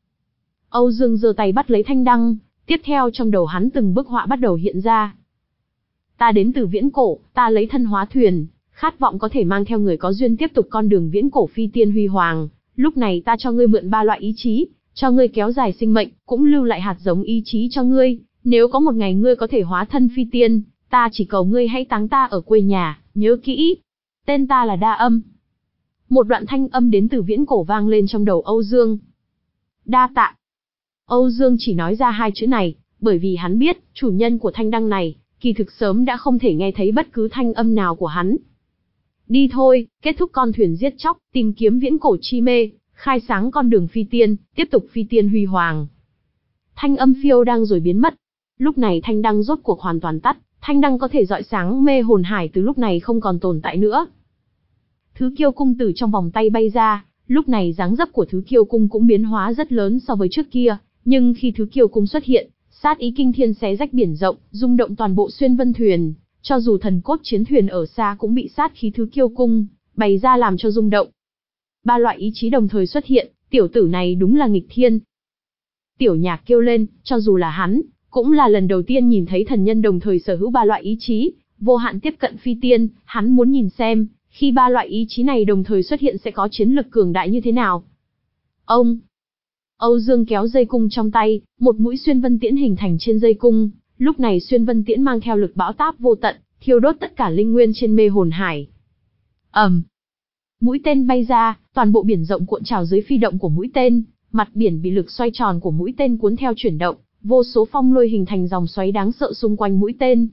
Âu Dương giơ tay bắt lấy Thanh Đăng, tiếp theo trong đầu hắn từng bức họa bắt đầu hiện ra. Ta đến từ viễn cổ, ta lấy thân hóa thuyền, khát vọng có thể mang theo người có duyên tiếp tục con đường viễn cổ phi tiên huy hoàng, lúc này ta cho ngươi mượn ba loại ý chí, cho ngươi kéo dài sinh mệnh, cũng lưu lại hạt giống ý chí cho ngươi, nếu có một ngày ngươi có thể hóa thân phi tiên, ta chỉ cầu ngươi hãy táng ta ở quê nhà, nhớ kỹ. Tên ta là Đa Âm. Một đoạn thanh âm đến từ viễn cổ vang lên trong đầu Âu Dương. Đa tạ. Âu Dương chỉ nói ra hai chữ này, bởi vì hắn biết, chủ nhân của thanh đăng này, kỳ thực sớm đã không thể nghe thấy bất cứ thanh âm nào của hắn. Đi thôi, kết thúc con thuyền giết chóc, tìm kiếm viễn cổ chi mê, khai sáng con đường phi tiên, tiếp tục phi tiên huy hoàng. Thanh âm phiêu đang rồi biến mất. Lúc này thanh đăng rốt cuộc hoàn toàn tắt, thanh đăng có thể rọi sáng mê hồn hải từ lúc này không còn tồn tại nữa. Thứ kiêu cung từ trong vòng tay bay ra, lúc này dáng dấp của thứ kiêu cung cũng biến hóa rất lớn so với trước kia, nhưng khi thứ kiêu cung xuất hiện, sát ý kinh thiên xé rách biển rộng, rung động toàn bộ xuyên vân thuyền, cho dù thần cốt chiến thuyền ở xa cũng bị sát khí thứ kiêu cung bày ra làm cho rung động. Ba loại ý chí đồng thời xuất hiện, tiểu tử này đúng là nghịch thiên. Tiểu Nhạc kêu lên, cho dù là hắn, cũng là lần đầu tiên nhìn thấy thần nhân đồng thời sở hữu ba loại ý chí, vô hạn tiếp cận phi tiên, hắn muốn nhìn xem, khi ba loại ý chí này đồng thời xuất hiện sẽ có chiến lực cường đại như thế nào. Ông Âu Dương kéo dây cung trong tay, một mũi xuyên vân tiễn hình thành trên dây cung, lúc này xuyên vân tiễn mang theo lực bão táp vô tận, thiêu đốt tất cả linh nguyên trên mê hồn hải. ầm, um. Mũi tên bay ra, toàn bộ biển rộng cuộn trào dưới phi động của mũi tên, mặt biển bị lực xoay tròn của mũi tên cuốn theo chuyển động, vô số phong lôi hình thành dòng xoáy đáng sợ xung quanh mũi tên.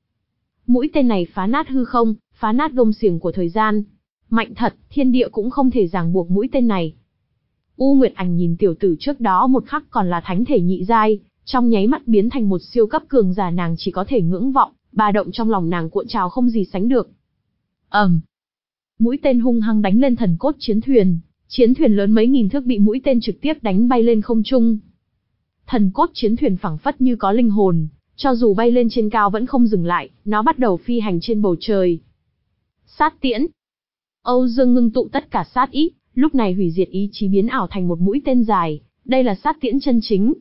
Mũi tên này phá nát hư không, phá nát gông xiềng của thời gian. Mạnh thật, thiên địa cũng không thể ràng buộc mũi tên này. U Nguyệt Ảnh nhìn tiểu tử trước đó một khắc còn là thánh thể nhị giai, trong nháy mắt biến thành một siêu cấp cường giả, nàng chỉ có thể ngưỡng vọng, ba động trong lòng nàng cuộn trào không gì sánh được. ầm, um. Mũi tên hung hăng đánh lên thần cốt chiến thuyền, chiến thuyền lớn mấy nghìn thước bị mũi tên trực tiếp đánh bay lên không trung. Thần cốt chiến thuyền phảng phất như có linh hồn, cho dù bay lên trên cao vẫn không dừng lại, nó bắt đầu phi hành trên bầu trời. Sát tiễn. Âu Dương ngưng tụ tất cả sát ý, lúc này hủy diệt ý chí biến ảo thành một mũi tên dài, đây là sát tiễn chân chính.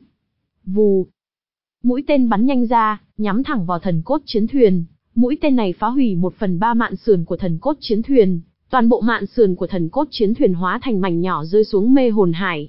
Vù. Mũi tên bắn nhanh ra, nhắm thẳng vào thần cốt chiến thuyền. Mũi tên này phá hủy một phần ba mạn sườn của thần cốt chiến thuyền, toàn bộ mạn sườn của thần cốt chiến thuyền hóa thành mảnh nhỏ rơi xuống mê hồn hải.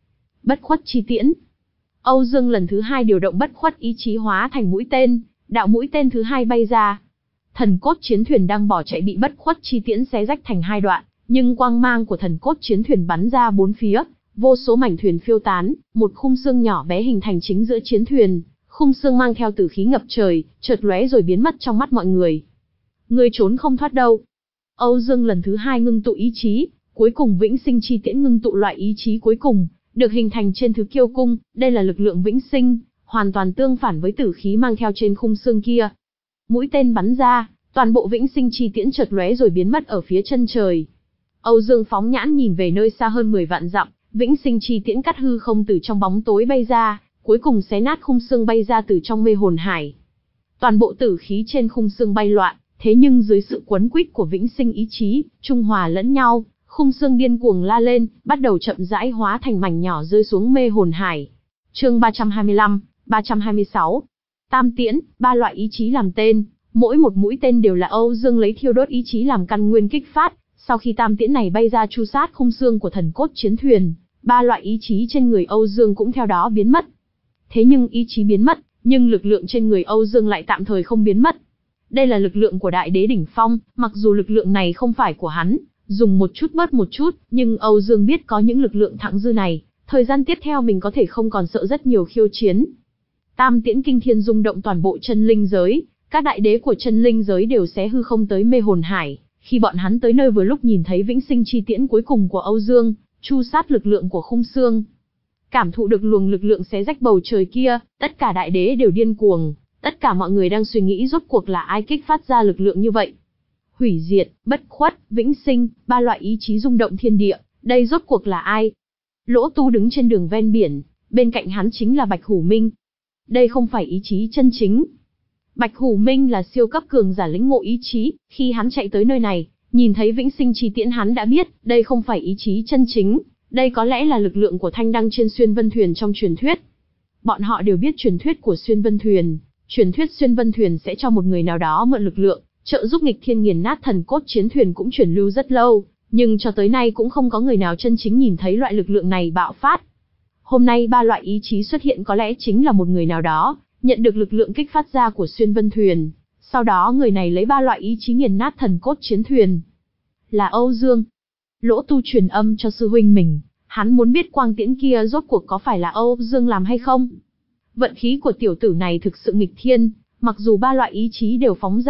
Bất khuất chi tiễn. Âu Dương lần thứ hai điều động bất khuất ý chí hóa thành mũi tên, đạo mũi tên thứ hai bay ra. Thần cốt chiến thuyền đang bỏ chạy bị bất khuất chi tiễn xé rách thành hai đoạn, nhưng quang mang của thần cốt chiến thuyền bắn ra bốn phía, vô số mảnh thuyền phiêu tán, một khung xương nhỏ bé hình thành chính giữa chiến thuyền. Khung xương mang theo tử khí ngập trời, chợt lóe rồi biến mất trong mắt mọi người. Ngươi trốn không thoát đâu. Âu Dương lần thứ hai ngưng tụ ý chí, cuối cùng vĩnh sinh chi tiễn ngưng tụ loại ý chí cuối cùng, được hình thành trên thứ kiêu cung, đây là lực lượng vĩnh sinh, hoàn toàn tương phản với tử khí mang theo trên khung xương kia. Mũi tên bắn ra, toàn bộ vĩnh sinh chi tiễn chợt lóe rồi biến mất ở phía chân trời. Âu Dương phóng nhãn nhìn về nơi xa hơn mười vạn dặm, vĩnh sinh chi tiễn cắt hư không từ trong bóng tối bay ra, cuối cùng xé nát khung xương bay ra từ trong mê hồn hải. Toàn bộ tử khí trên khung xương bay loạn, thế nhưng dưới sự quấn quýt của vĩnh sinh ý chí, trung hòa lẫn nhau, khung xương điên cuồng la lên, bắt đầu chậm rãi hóa thành mảnh nhỏ rơi xuống mê hồn hải. Chương ba trăm hai mươi lăm, ba trăm hai mươi sáu. Tam tiễn, ba loại ý chí làm tên, mỗi một mũi tên đều là Âu Dương lấy thiêu đốt ý chí làm căn nguyên kích phát, sau khi tam tiễn này bay ra chu sát khung xương của thần cốt chiến thuyền, ba loại ý chí trên người Âu Dương cũng theo đó biến mất. Thế nhưng ý chí biến mất, nhưng lực lượng trên người Âu Dương lại tạm thời không biến mất. Đây là lực lượng của đại đế đỉnh phong, mặc dù lực lượng này không phải của hắn, dùng một chút bớt một chút, nhưng Âu Dương biết có những lực lượng thặng dư này, thời gian tiếp theo mình có thể không còn sợ rất nhiều khiêu chiến. Tam tiễn kinh thiên rung động toàn bộ chân linh giới, các đại đế của chân linh giới đều xé hư không tới mê hồn hải, khi bọn hắn tới nơi vừa lúc nhìn thấy vĩnh sinh chi tiễn cuối cùng của Âu Dương, chu sát lực lượng của khung xương. Cảm thụ được luồng lực lượng xé rách bầu trời kia, tất cả đại đế đều điên cuồng, tất cả mọi người đang suy nghĩ rốt cuộc là ai kích phát ra lực lượng như vậy. Hủy diệt, bất khuất, vĩnh sinh, ba loại ý chí rung động thiên địa, đây rốt cuộc là ai? Lỗ Tu đứng trên đường ven biển, bên cạnh hắn chính là Bạch Hủ Minh. Đây không phải ý chí chân chính. Bạch Hủ Minh là siêu cấp cường giả lĩnh ngộ ý chí, khi hắn chạy tới nơi này, nhìn thấy vĩnh sinh chi tiễn hắn đã biết, đây không phải ý chí chân chính. Đây có lẽ là lực lượng của Thanh Đăng trên Xuyên Vân Thuyền trong truyền thuyết. Bọn họ đều biết truyền thuyết của Xuyên Vân Thuyền, truyền thuyết Xuyên Vân Thuyền sẽ cho một người nào đó mượn lực lượng, trợ giúp nghịch thiên nghiền nát thần cốt chiến thuyền cũng truyền lưu rất lâu, nhưng cho tới nay cũng không có người nào chân chính nhìn thấy loại lực lượng này bạo phát. Hôm nay ba loại ý chí xuất hiện có lẽ chính là một người nào đó, nhận được lực lượng kích phát ra của Xuyên Vân Thuyền, sau đó người này lấy ba loại ý chí nghiền nát thần cốt chiến thuyền. Là Âu Dương. Lỗ Tu truyền âm cho sư huynh mình, hắn muốn biết quang tiễn kia rốt cuộc có phải là Âu Dương làm hay không. Vận khí của tiểu tử này thực sự nghịch thiên, mặc dù ba loại ý chí đều phóng ra,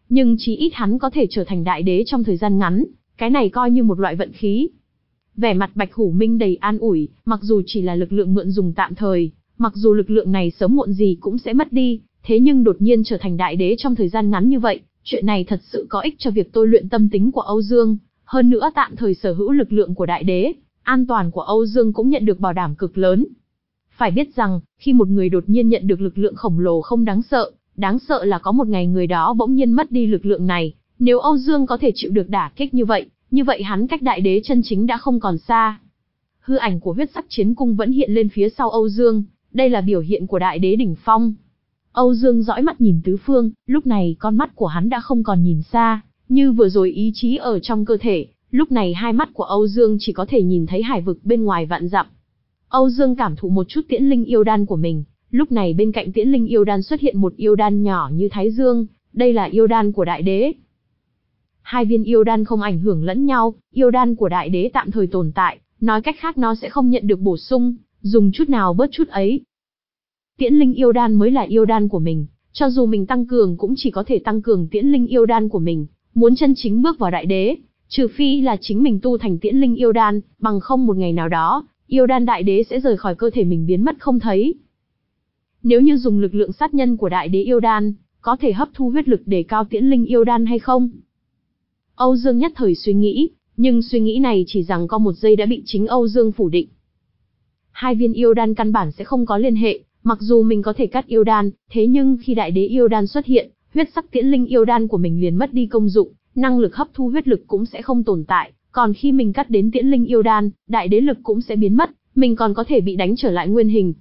Nhưng chí ít hắn có thể trở thành đại đế trong thời gian ngắn, cái này coi như một loại vận khí. Vẻ mặt Bạch Hủ Minh đầy an ủi, mặc dù chỉ là lực lượng mượn dùng tạm thời, mặc dù lực lượng này sớm muộn gì cũng sẽ mất đi, thế nhưng đột nhiên trở thành đại đế trong thời gian ngắn như vậy, chuyện này thật sự có ích cho việc tôi luyện tâm tính của Âu Dương, hơn nữa tạm thời sở hữu lực lượng của đại đế, an toàn của Âu Dương cũng nhận được bảo đảm cực lớn. Phải biết rằng, khi một người đột nhiên nhận được lực lượng khổng lồ không đáng sợ, đáng sợ là có một ngày người đó bỗng nhiên mất đi lực lượng này, nếu Âu Dương có thể chịu được đả kích như vậy, như vậy hắn cách đại đế chân chính đã không còn xa. Hư ảnh của huyết sắc chiến cung vẫn hiện lên phía sau Âu Dương, đây là biểu hiện của đại đế đỉnh phong. Âu Dương dõi mắt nhìn tứ phương, lúc này con mắt của hắn đã không còn nhìn xa, như vừa rồi ý chí ở trong cơ thể, lúc này hai mắt của Âu Dương chỉ có thể nhìn thấy hải vực bên ngoài vạn dặm. Âu Dương cảm thụ một chút tiễn linh yêu đan của mình, lúc này bên cạnh tiễn linh yêu đan xuất hiện một yêu đan nhỏ như thái dương, đây là yêu đan của đại đế. Hai viên yêu đan không ảnh hưởng lẫn nhau, yêu đan của đại đế tạm thời tồn tại, nói cách khác nó sẽ không nhận được bổ sung, dùng chút nào bớt chút ấy. Tiễn linh yêu đan mới là yêu đan của mình, cho dù mình tăng cường cũng chỉ có thể tăng cường tiễn linh yêu đan của mình, muốn chân chính bước vào đại đế, trừ phi là chính mình tu thành tiễn linh yêu đan, bằng không một ngày nào đó, yêu đan đại đế sẽ rời khỏi cơ thể mình biến mất không thấy. Nếu như dùng lực lượng sát nhân của đại đế yêu đan, có thể hấp thu huyết lực để cao tiễn linh yêu đan hay không? Âu Dương nhất thời suy nghĩ, nhưng suy nghĩ này chỉ rằng có một giây đã bị chính Âu Dương phủ định. Hai viên yêu đan căn bản sẽ không có liên hệ, mặc dù mình có thể cắt yêu đan, thế nhưng khi đại đế yêu đan xuất hiện, huyết sắc tiễn linh yêu đan của mình liền mất đi công dụng, năng lực hấp thu huyết lực cũng sẽ không tồn tại, còn khi mình cắt đến tiễn linh yêu đan, đại đế lực cũng sẽ biến mất, mình còn có thể bị đánh trở lại nguyên hình.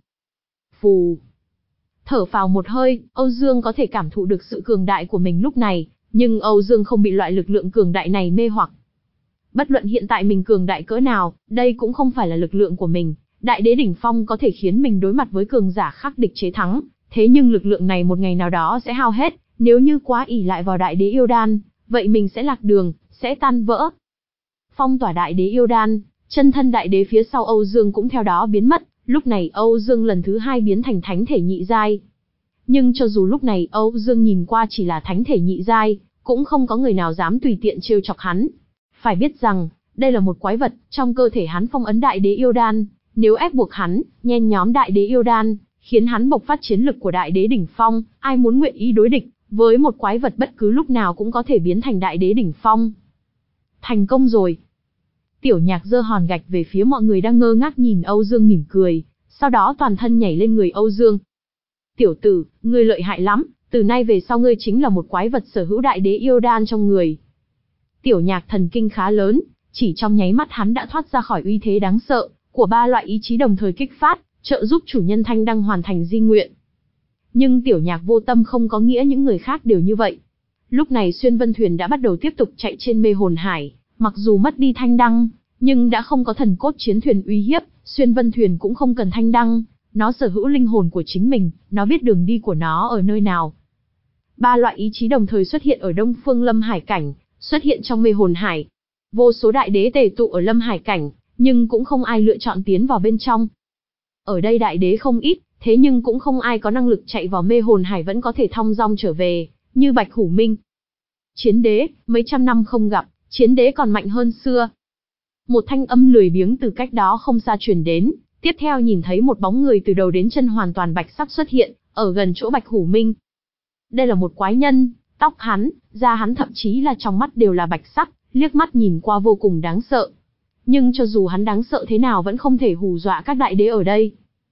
Phù. Thở phào một hơi, Âu Dương có thể cảm thụ được sự cường đại của mình lúc này, nhưng Âu Dương không bị loại lực lượng cường đại này mê hoặc. Bất luận hiện tại mình cường đại cỡ nào, đây cũng không phải là lực lượng của mình. Đại đế đỉnh phong có thể khiến mình đối mặt với cường giả khắc địch chế thắng, thế nhưng lực lượng này một ngày nào đó sẽ hao hết, nếu như quá ỷ lại vào đại đế yêu đan, vậy mình sẽ lạc đường, sẽ tan vỡ. Phong tỏa đại đế yêu đan, chân thân đại đế phía sau Âu Dương cũng theo đó biến mất, lúc này Âu Dương lần thứ hai biến thành thánh thể nhị giai. Nhưng cho dù lúc này Âu Dương nhìn qua chỉ là thánh thể nhị giai, cũng không có người nào dám tùy tiện trêu chọc hắn. Phải biết rằng, đây là một quái vật, trong cơ thể hắn phong ấn đại đế yêu đan, nếu ép buộc hắn, nhen nhóm đại đế yêu đan, khiến hắn bộc phát chiến lực của đại đế đỉnh phong, ai muốn nguyện ý đối địch, với một quái vật bất cứ lúc nào cũng có thể biến thành đại đế đỉnh phong. Thành công rồi. Tiểu Nhạc giơ hòn gạch về phía mọi người đang ngơ ngác nhìn Âu Dương mỉm cười, sau đó toàn thân nhảy lên người Âu Dương. Tiểu tử, ngươi lợi hại lắm, từ nay về sau ngươi chính là một quái vật sở hữu đại đế yêu đan trong người. Tiểu Nhạc thần kinh khá lớn, chỉ trong nháy mắt hắn đã thoát ra khỏi uy thế đáng sợ của ba loại ý chí đồng thời kích phát, trợ giúp chủ nhân Thanh Đăng hoàn thành di nguyện. Nhưng Tiểu Nhạc vô tâm không có nghĩa những người khác đều như vậy. Lúc này Xuyên Vân Thuyền đã bắt đầu tiếp tục chạy trên mê hồn hải, mặc dù mất đi Thanh Đăng, nhưng đã không có thần cốt chiến thuyền uy hiếp, Xuyên Vân Thuyền cũng không cần Thanh Đăng, nó sở hữu linh hồn của chính mình, nó biết đường đi của nó ở nơi nào. Ba loại ý chí đồng thời xuất hiện ở Đông Phương Lâm Hải cảnh, xuất hiện trong mê hồn hải. Vô số đại đế tề tụ ở Lâm Hải cảnh, nhưng cũng không ai lựa chọn tiến vào bên trong. Ở đây đại đế không ít, thế nhưng cũng không ai có năng lực chạy vào mê hồn hải vẫn có thể thong dong trở về, như Bạch Hủ Minh. Chiến đế, mấy trăm năm không gặp, chiến đế còn mạnh hơn xưa. Một thanh âm lười biếng từ cách đó không xa truyền đến, tiếp theo nhìn thấy một bóng người từ đầu đến chân hoàn toàn bạch sắc xuất hiện, ở gần chỗ Bạch Hủ Minh. Đây là một quái nhân, tóc hắn, da hắn thậm chí là trong mắt đều là bạch sắc, liếc mắt nhìn qua vô cùng đáng sợ. Nhưng cho dù hắn đáng sợ thế nào vẫn không thể hù dọa các đại đế ở đây.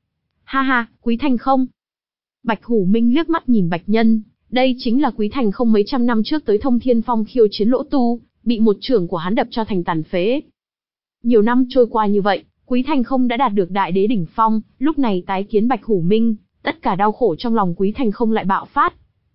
Ha ha, Quý Thành Không. Bạch Hủ Minh liếc mắt nhìn Bạch Nhân, đây chính là Quý Thành Không mấy trăm năm trước tới Thông Thiên Phong khiêu chiến Lỗ Tu, bị một chưởng của hắn đập cho thành tàn phế. Nhiều năm trôi qua như vậy, Quý Thành Không đã đạt được đại đế đỉnh phong, lúc này tái kiến Bạch Hủ Minh, tất cả đau khổ trong lòng Quý Thành Không lại bạo phát.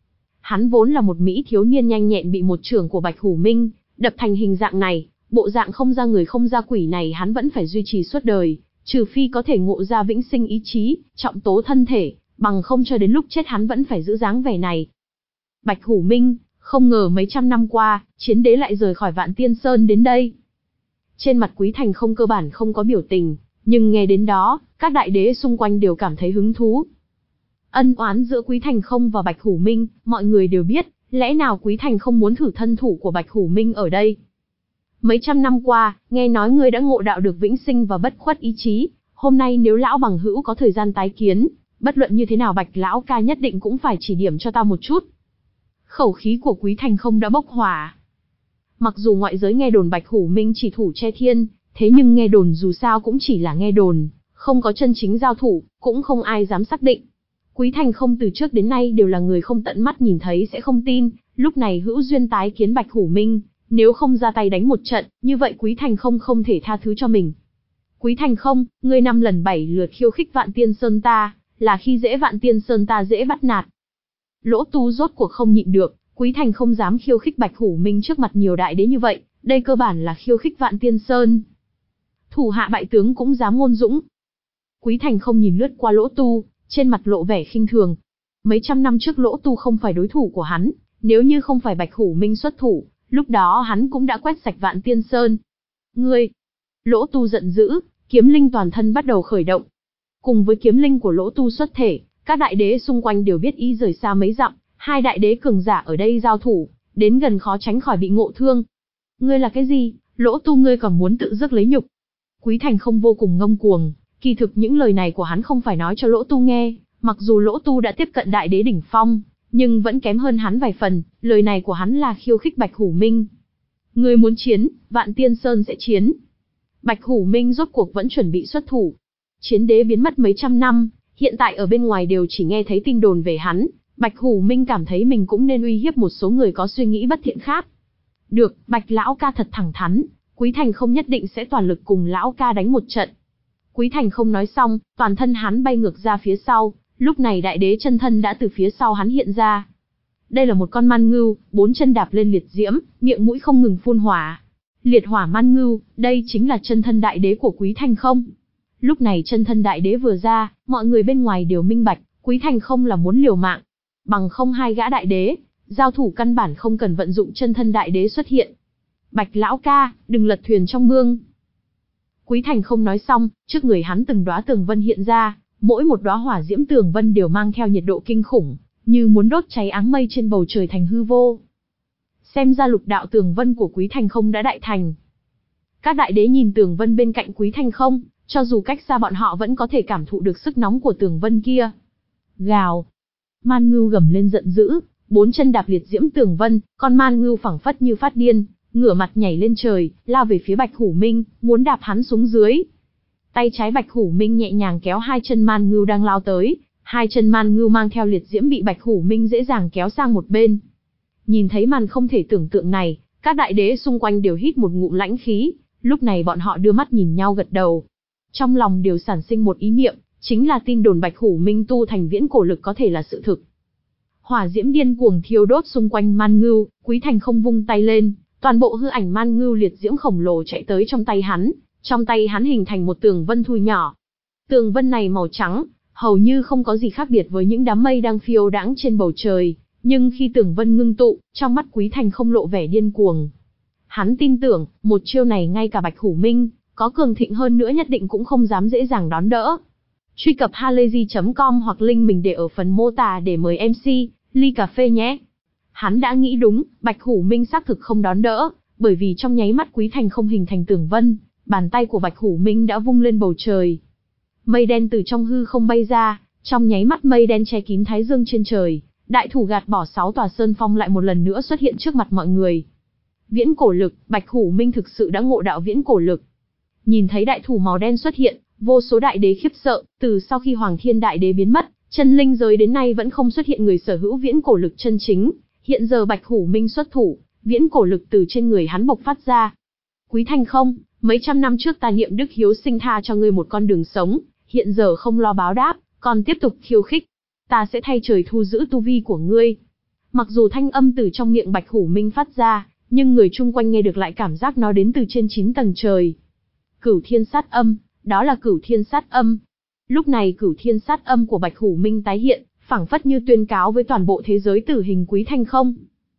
Hắn vốn là một mỹ thiếu niên nhanh nhẹn bị một chưởng của Bạch Hủ Minh đập thành hình dạng này, bộ dạng không ra người không ra quỷ này hắn vẫn phải duy trì suốt đời, trừ phi có thể ngộ ra vĩnh sinh ý chí, trọng tố thân thể, bằng không cho đến lúc chết hắn vẫn phải giữ dáng vẻ này. Bạch Hủ Minh, không ngờ mấy trăm năm qua, chiến đế lại rời khỏi Vạn Tiên Sơn đến đây. Trên mặt Quý Thành Không cơ bản không có biểu tình, nhưng nghe đến đó, các đại đế xung quanh đều cảm thấy hứng thú. Ân oán giữa Quý Thành Không và Bạch Hủ Minh, mọi người đều biết, Lẽ nào Quý Thành không muốn thử thân thủ của Bạch Hủ Minh ở đây? Mấy trăm năm qua, nghe nói ngươi đã ngộ đạo được vĩnh sinh và bất khuất ý chí, hôm nay nếu lão bằng hữu có thời gian tái kiến, bất luận như thế nào Bạch lão ca nhất định cũng phải chỉ điểm cho ta một chút. Khẩu khí của Quý Thành không đã bốc hỏa. Mặc dù ngoại giới nghe đồn Bạch Hủ Minh chỉ thủ che thiên, thế nhưng nghe đồn dù sao cũng chỉ là nghe đồn, không có chân chính giao thủ, cũng không ai dám xác định. Quý Thành không từ trước đến nay đều là người không tận mắt nhìn thấy sẽ không tin, lúc này hữu duyên tái kiến Bạch Hủ Minh, nếu không ra tay đánh một trận, như vậy Quý Thành không không thể tha thứ cho mình. Quý Thành không, ngươi năm lần bảy lượt khiêu khích Vạn Tiên Sơn ta, là khi dễ Vạn Tiên Sơn ta dễ bắt nạt. Lỗ Tu rốt cuộc không nhịn được, Quý Thành không dám khiêu khích Bạch Hủ Minh trước mặt nhiều đại đế như vậy, đây cơ bản là khiêu khích Vạn Tiên Sơn. Thủ hạ bại tướng cũng dám ngôn dũng. Quý Thành không nhìn lướt qua Lỗ Tu, trên mặt lộ vẻ khinh thường. Mấy trăm năm trước Lỗ Tu không phải đối thủ của hắn, nếu như không phải Bạch Hủ Minh xuất thủ, lúc đó hắn cũng đã quét sạch Vạn Tiên Sơn. Ngươi! Lỗ Tu giận dữ, kiếm linh toàn thân bắt đầu khởi động. Cùng với kiếm linh của Lỗ Tu xuất thể, các đại đế xung quanh đều biết ý rời xa mấy dặm, hai đại đế cường giả ở đây giao thủ, đến gần khó tránh khỏi bị ngộ thương. Ngươi là cái gì? Lỗ Tu ngươi còn muốn tự dứt lấy nhục. Quý Thành không vô cùng ngông cuồng, kỳ thực những lời này của hắn không phải nói cho Lỗ Tu nghe, mặc dù Lỗ Tu đã tiếp cận đại đế đỉnh phong, nhưng vẫn kém hơn hắn vài phần, lời này của hắn là khiêu khích Bạch Hủ Minh. Ngươi muốn chiến, Vạn Tiên Sơn sẽ chiến. Bạch Hủ Minh rốt cuộc vẫn chuẩn bị xuất thủ. Chiến đế biến mất mấy trăm năm, hiện tại ở bên ngoài đều chỉ nghe thấy tin đồn về hắn, Bạch Hủ Minh cảm thấy mình cũng nên uy hiếp một số người có suy nghĩ bất thiện khác. Được, Bạch lão ca thật thẳng thắn, Quý Thành không nhất định sẽ toàn lực cùng lão ca đánh một trận. Quý Thành không nói xong, toàn thân hắn bay ngược ra phía sau, lúc này đại đế chân thân đã từ phía sau hắn hiện ra. Đây là một con man ngưu, bốn chân đạp lên liệt diễm, miệng mũi không ngừng phun hỏa. Liệt hỏa man ngưu, đây chính là chân thân đại đế của Quý Thành không? Lúc này chân thân đại đế vừa ra, mọi người bên ngoài đều minh bạch, Quý Thành không là muốn liều mạng. Bằng không hai gã đại đế, giao thủ căn bản không cần vận dụng chân thân đại đế xuất hiện. Bạch lão ca, đừng lật thuyền trong mương. Quý Thành không nói xong, trước người hắn từng đóa tường vân hiện ra, mỗi một đóa hỏa diễm tường vân đều mang theo nhiệt độ kinh khủng, như muốn đốt cháy áng mây trên bầu trời thành hư vô. Xem ra lục đạo tường vân của Quý Thành không đã đại thành. Các đại đế nhìn tường vân bên cạnh Quý Thành không, cho dù cách xa bọn họ vẫn có thể cảm thụ được sức nóng của tường vân kia. Gào! Man ngưu gầm lên giận dữ, bốn chân đạp liệt diễm tường vân, con man ngưu phảng phất như phát điên, ngửa mặt nhảy lên trời, lao về phía Bạch Hủ Minh, muốn đạp hắn xuống dưới. Tay trái Bạch Hủ Minh nhẹ nhàng kéo hai chân man ngưu đang lao tới, hai chân man ngưu mang theo liệt diễm bị Bạch Hủ Minh dễ dàng kéo sang một bên. Nhìn thấy màn không thể tưởng tượng này, các đại đế xung quanh đều hít một ngụm lãnh khí, lúc này bọn họ đưa mắt nhìn nhau gật đầu. Trong lòng đều sản sinh một ý niệm, chính là tin đồn Bạch Hủ Minh tu thành viễn cổ lực có thể là sự thực. Hỏa diễm điên cuồng thiêu đốt xung quanh man ngưu, Quý Thành không vung tay lên, toàn bộ hư ảnh man ngưu liệt diễm khổng lồ chạy tới trong tay hắn, trong tay hắn hình thành một tường vân thu nhỏ. Tường vân này màu trắng, hầu như không có gì khác biệt với những đám mây đang phiêu đãng trên bầu trời, nhưng khi tường vân ngưng tụ, trong mắt Quý Thành không lộ vẻ điên cuồng. Hắn tin tưởng, một chiêu này ngay cả Bạch Hủ Minh, có cường thịnh hơn nữa nhất định cũng không dám dễ dàng đón đỡ. Truy cập halayzi chấm com hoặc link mình để ở phần mô tả để mời em xê, ly cà phê nhé. Hắn đã nghĩ đúng, Bạch Hủ Minh xác thực không đón đỡ, bởi vì trong nháy mắt Quý Thành không hình thành tường vân, bàn tay của Bạch Hủ Minh đã vung lên bầu trời. Mây đen từ trong hư không bay ra, trong nháy mắt mây đen che kín thái dương trên trời, đại thủ gạt bỏ sáu tòa sơn phong lại một lần nữa xuất hiện trước mặt mọi người. Viễn cổ lực, Bạch Hủ Minh thực sự đã ngộ đạo viễn cổ lực. Nhìn thấy đại thủ màu đen xuất hiện, vô số đại đế khiếp sợ, từ sau khi Hoàng Thiên đại đế biến mất, chân linh giới đến nay vẫn không xuất hiện người sở hữu viễn cổ lực chân chính, hiện giờ Bạch Hủ Minh xuất thủ, viễn cổ lực từ trên người hắn bộc phát ra. Quý Thành không, mấy trăm năm trước ta niệm đức hiếu sinh tha cho ngươi một con đường sống, hiện giờ không lo báo đáp, còn tiếp tục khiêu khích, ta sẽ thay trời thu giữ tu vi của ngươi. Mặc dù thanh âm từ trong miệng Bạch Hủ Minh phát ra, nhưng người chung quanh nghe được lại cảm giác nó đến từ trên chín tầng trời. Cửu thiên sát âm, đó là cửu thiên sát âm. Lúc này cửu thiên sát âm của Bạch Hủ Minh tái hiện, phảng phất như tuyên cáo với toàn bộ thế giới tử hình Quý Thành không.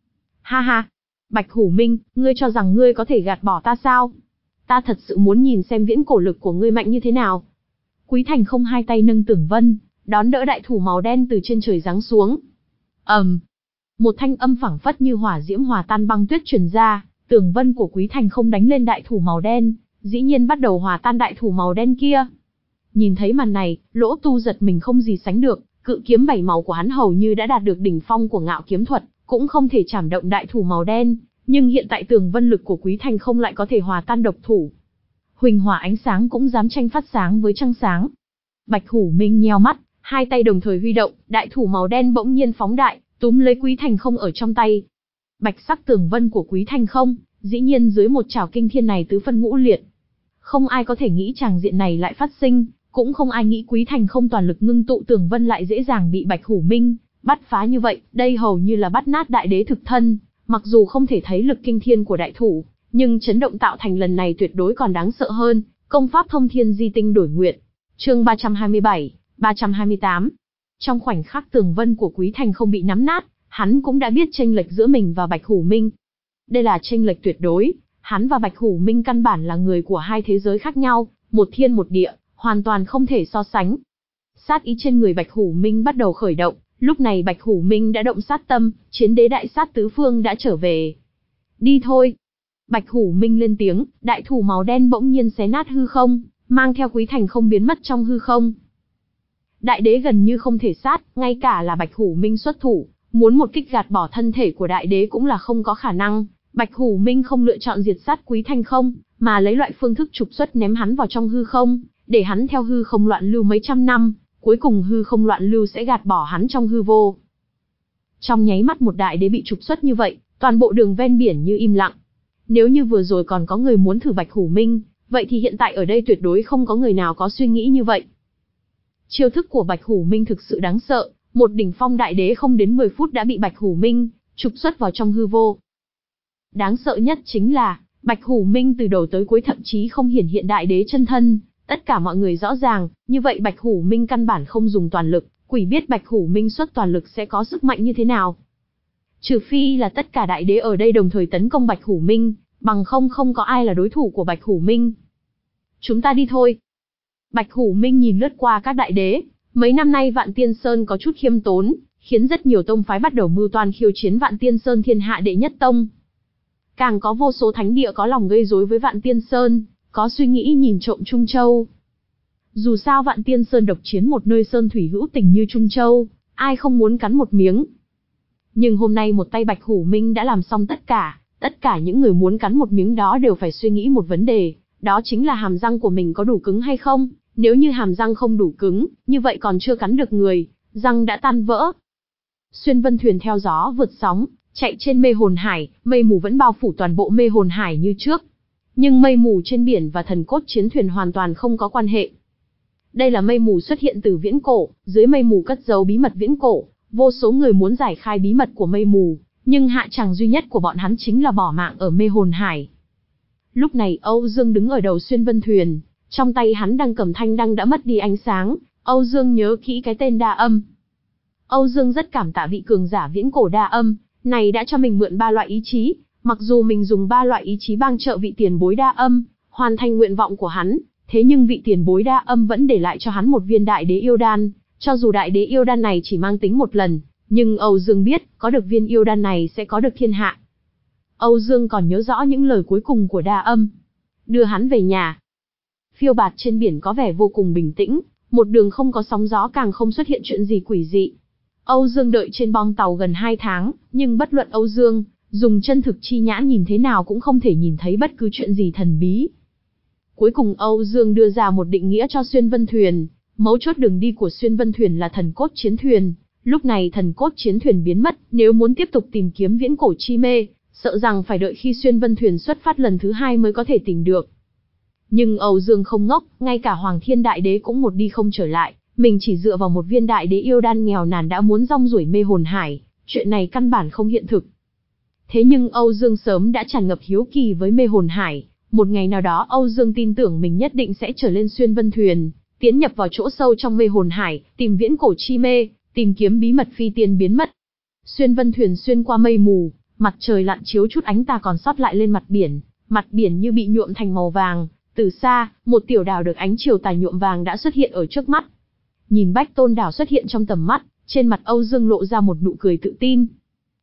Ha ha, Bạch Hủ Minh, ngươi cho rằng ngươi có thể gạt bỏ ta sao? Ta thật sự muốn nhìn xem viễn cổ lực của ngươi mạnh như thế nào. Quý Thành không hai tay nâng tường vân, đón đỡ đại thủ màu đen từ trên trời giáng xuống. ầm, um, Một thanh âm phảng phất như hỏa diễm hòa tan băng tuyết truyền ra, tường vân của Quý Thành không đánh lên đại thủ màu đen, dĩ nhiên bắt đầu hòa tan đại thủ màu đen kia. Nhìn thấy màn này, Lỗ Tu giật mình không gì sánh được, cự kiếm bảy màu của hắn hầu như đã đạt được đỉnh phong của ngạo kiếm thuật, cũng không thể chảm động đại thủ màu đen, nhưng hiện tại tường vân lực của Quý Thành không lại có thể hòa tan độc thủ. Huỳnh hỏa ánh sáng cũng dám tranh phát sáng với trăng sáng. Bạch Hủ Minh nheo mắt, hai tay đồng thời huy động, đại thủ màu đen bỗng nhiên phóng đại, túm lấy Quý Thành không ở trong tay. Bạch sắc tường vân của Quý Thành không, dĩ nhiên dưới một chảo kinh thiên này tứ phân ngũ liệt. Không ai có thể nghĩ tràng diện này lại phát sinh, cũng không ai nghĩ Quý Thành không toàn lực ngưng tụ tường vân lại dễ dàng bị Bạch Hủ Minh bắt phá như vậy, đây hầu như là bắt nát đại đế thực thân, mặc dù không thể thấy lực kinh thiên của đại thủ, nhưng chấn động tạo thành lần này tuyệt đối còn đáng sợ hơn, công pháp thông thiên di tinh đổi nguyện. Chương ba trăm hai mươi bảy, ba trăm hai mươi tám. Trong khoảnh khắc tường vân của Quý Thành không bị nắm nát, hắn cũng đã biết chênh lệch giữa mình và Bạch Hủ Minh. Đây là chênh lệch tuyệt đối, hắn và Bạch Hủ Minh căn bản là người của hai thế giới khác nhau, một thiên một địa, hoàn toàn không thể so sánh. Sát ý trên người Bạch Hủ Minh bắt đầu khởi động, lúc này Bạch Hủ Minh đã động sát tâm, chiến đế đại sát tứ phương đã trở về. Đi thôi. Bạch Hủ Minh lên tiếng, đại thủ màu đen bỗng nhiên xé nát hư không, mang theo Quý Thành không biến mất trong hư không. Đại đế gần như không thể sát, ngay cả là Bạch Hủ Minh xuất thủ, muốn một kích gạt bỏ thân thể của đại đế cũng là không có khả năng. Bạch Hủ Minh không lựa chọn diệt sát Quý Thành không, mà lấy loại phương thức trục xuất ném hắn vào trong hư không, để hắn theo hư không loạn lưu mấy trăm năm, cuối cùng hư không loạn lưu sẽ gạt bỏ hắn trong hư vô. Trong nháy mắt một đại đế bị trục xuất như vậy, toàn bộ đường ven biển như im lặng. Nếu như vừa rồi còn có người muốn thử Bạch Hủ Minh, vậy thì hiện tại ở đây tuyệt đối không có người nào có suy nghĩ như vậy. Chiêu thức của Bạch Hủ Minh thực sự đáng sợ, một đỉnh phong đại đế không đến mười phút đã bị Bạch Hủ Minh trục xuất vào trong hư vô. Đáng sợ nhất chính là, Bạch Hủ Minh từ đầu tới cuối thậm chí không hiển hiện đại đế chân thân, tất cả mọi người rõ ràng, như vậy Bạch Hủ Minh căn bản không dùng toàn lực, quỷ biết Bạch Hủ Minh xuất toàn lực sẽ có sức mạnh như thế nào. Trừ phi là tất cả đại đế ở đây đồng thời tấn công Bạch Hủ Minh, bằng không không có ai là đối thủ của Bạch Hủ Minh. Chúng ta đi thôi. Bạch Hủ Minh nhìn lướt qua các đại đế, mấy năm nay Vạn Tiên Sơn có chút khiêm tốn, khiến rất nhiều tông phái bắt đầu mưu toan khiêu chiến Vạn Tiên Sơn thiên hạ đệ nhất tông. Càng có vô số thánh địa có lòng gây rối với Vạn Tiên Sơn, có suy nghĩ nhìn trộm Trung Châu. Dù sao Vạn Tiên Sơn độc chiến một nơi sơn thủy hữu tình như Trung Châu, ai không muốn cắn một miếng. Nhưng hôm nay một tay Bạch Hủ Minh đã làm xong tất cả, tất cả những người muốn cắn một miếng đó đều phải suy nghĩ một vấn đề, đó chính là hàm răng của mình có đủ cứng hay không, nếu như hàm răng không đủ cứng, như vậy còn chưa cắn được người, răng đã tan vỡ. Xuyên vân thuyền theo gió vượt sóng, chạy trên mê hồn hải, mây mù vẫn bao phủ toàn bộ mê hồn hải như trước. Nhưng mây mù trên biển và thần cốt chiến thuyền hoàn toàn không có quan hệ. Đây là mây mù xuất hiện từ viễn cổ, dưới mây mù cất giấu bí mật viễn cổ, vô số người muốn giải khai bí mật của mây mù, nhưng hạ tràng duy nhất của bọn hắn chính là bỏ mạng ở mê hồn hải. Lúc này Âu Dương đứng ở đầu xuyên vân thuyền, trong tay hắn đang cầm thanh đăng đã mất đi ánh sáng, Âu Dương nhớ kỹ cái tên Đa Âm. Âu Dương rất cảm tạ vị cường giả viễn cổ Đa Âm, này đã cho mình mượn ba loại ý chí, mặc dù mình dùng ba loại ý chí bang trợ vị tiền bối Đa Âm, hoàn thành nguyện vọng của hắn, thế nhưng vị tiền bối Đa Âm vẫn để lại cho hắn một viên đại đế yêu đan, cho dù đại đế yêu đan này chỉ mang tính một lần, nhưng Âu Dương biết, có được viên yêu đan này sẽ có được thiên hạ. Âu Dương còn nhớ rõ những lời cuối cùng của Đa Âm. Đưa hắn về nhà. Phiêu bạt trên biển có vẻ vô cùng bình tĩnh, một đường không có sóng gió càng không xuất hiện chuyện gì quỷ dị. Âu Dương đợi trên bong tàu gần hai tháng, nhưng bất luận Âu Dương dùng chân thực chi nhãn nhìn thế nào cũng không thể nhìn thấy bất cứ chuyện gì thần bí. Cuối cùng Âu Dương đưa ra một định nghĩa cho xuyên vân thuyền, mấu chốt đường đi của xuyên vân thuyền là thần cốt chiến thuyền. Lúc này thần cốt chiến thuyền biến mất, nếu muốn tiếp tục tìm kiếm viễn cổ chi mê, sợ rằng phải đợi khi xuyên vân thuyền xuất phát lần thứ hai mới có thể tìm được. Nhưng Âu Dương không ngốc, ngay cả Hoàng Thiên Đại Đế cũng một đi không trở lại, mình chỉ dựa vào một viên đại đế yêu đan nghèo nàn đã muốn rong ruổi mê hồn hải, chuyện này căn bản không hiện thực. Thế nhưng Âu Dương sớm đã tràn ngập hiếu kỳ với mê hồn hải, một ngày nào đó Âu Dương tin tưởng mình nhất định sẽ trở lên xuyên vân thuyền, tiến nhập vào chỗ sâu trong mê hồn hải, tìm viễn cổ chi mê, tìm kiếm bí mật phi tiên biến mất. Xuyên vân thuyền xuyên qua mây mù, mặt trời lặn chiếu chút ánh tà còn sót lại lên mặt biển, mặt biển như bị nhuộm thành màu vàng, từ xa, một tiểu đảo được ánh chiều tà nhuộm vàng đã xuất hiện ở trước mắt. Nhìn Bách Tôn đảo xuất hiện trong tầm mắt, trên mặt Âu Dương lộ ra một nụ cười tự tin.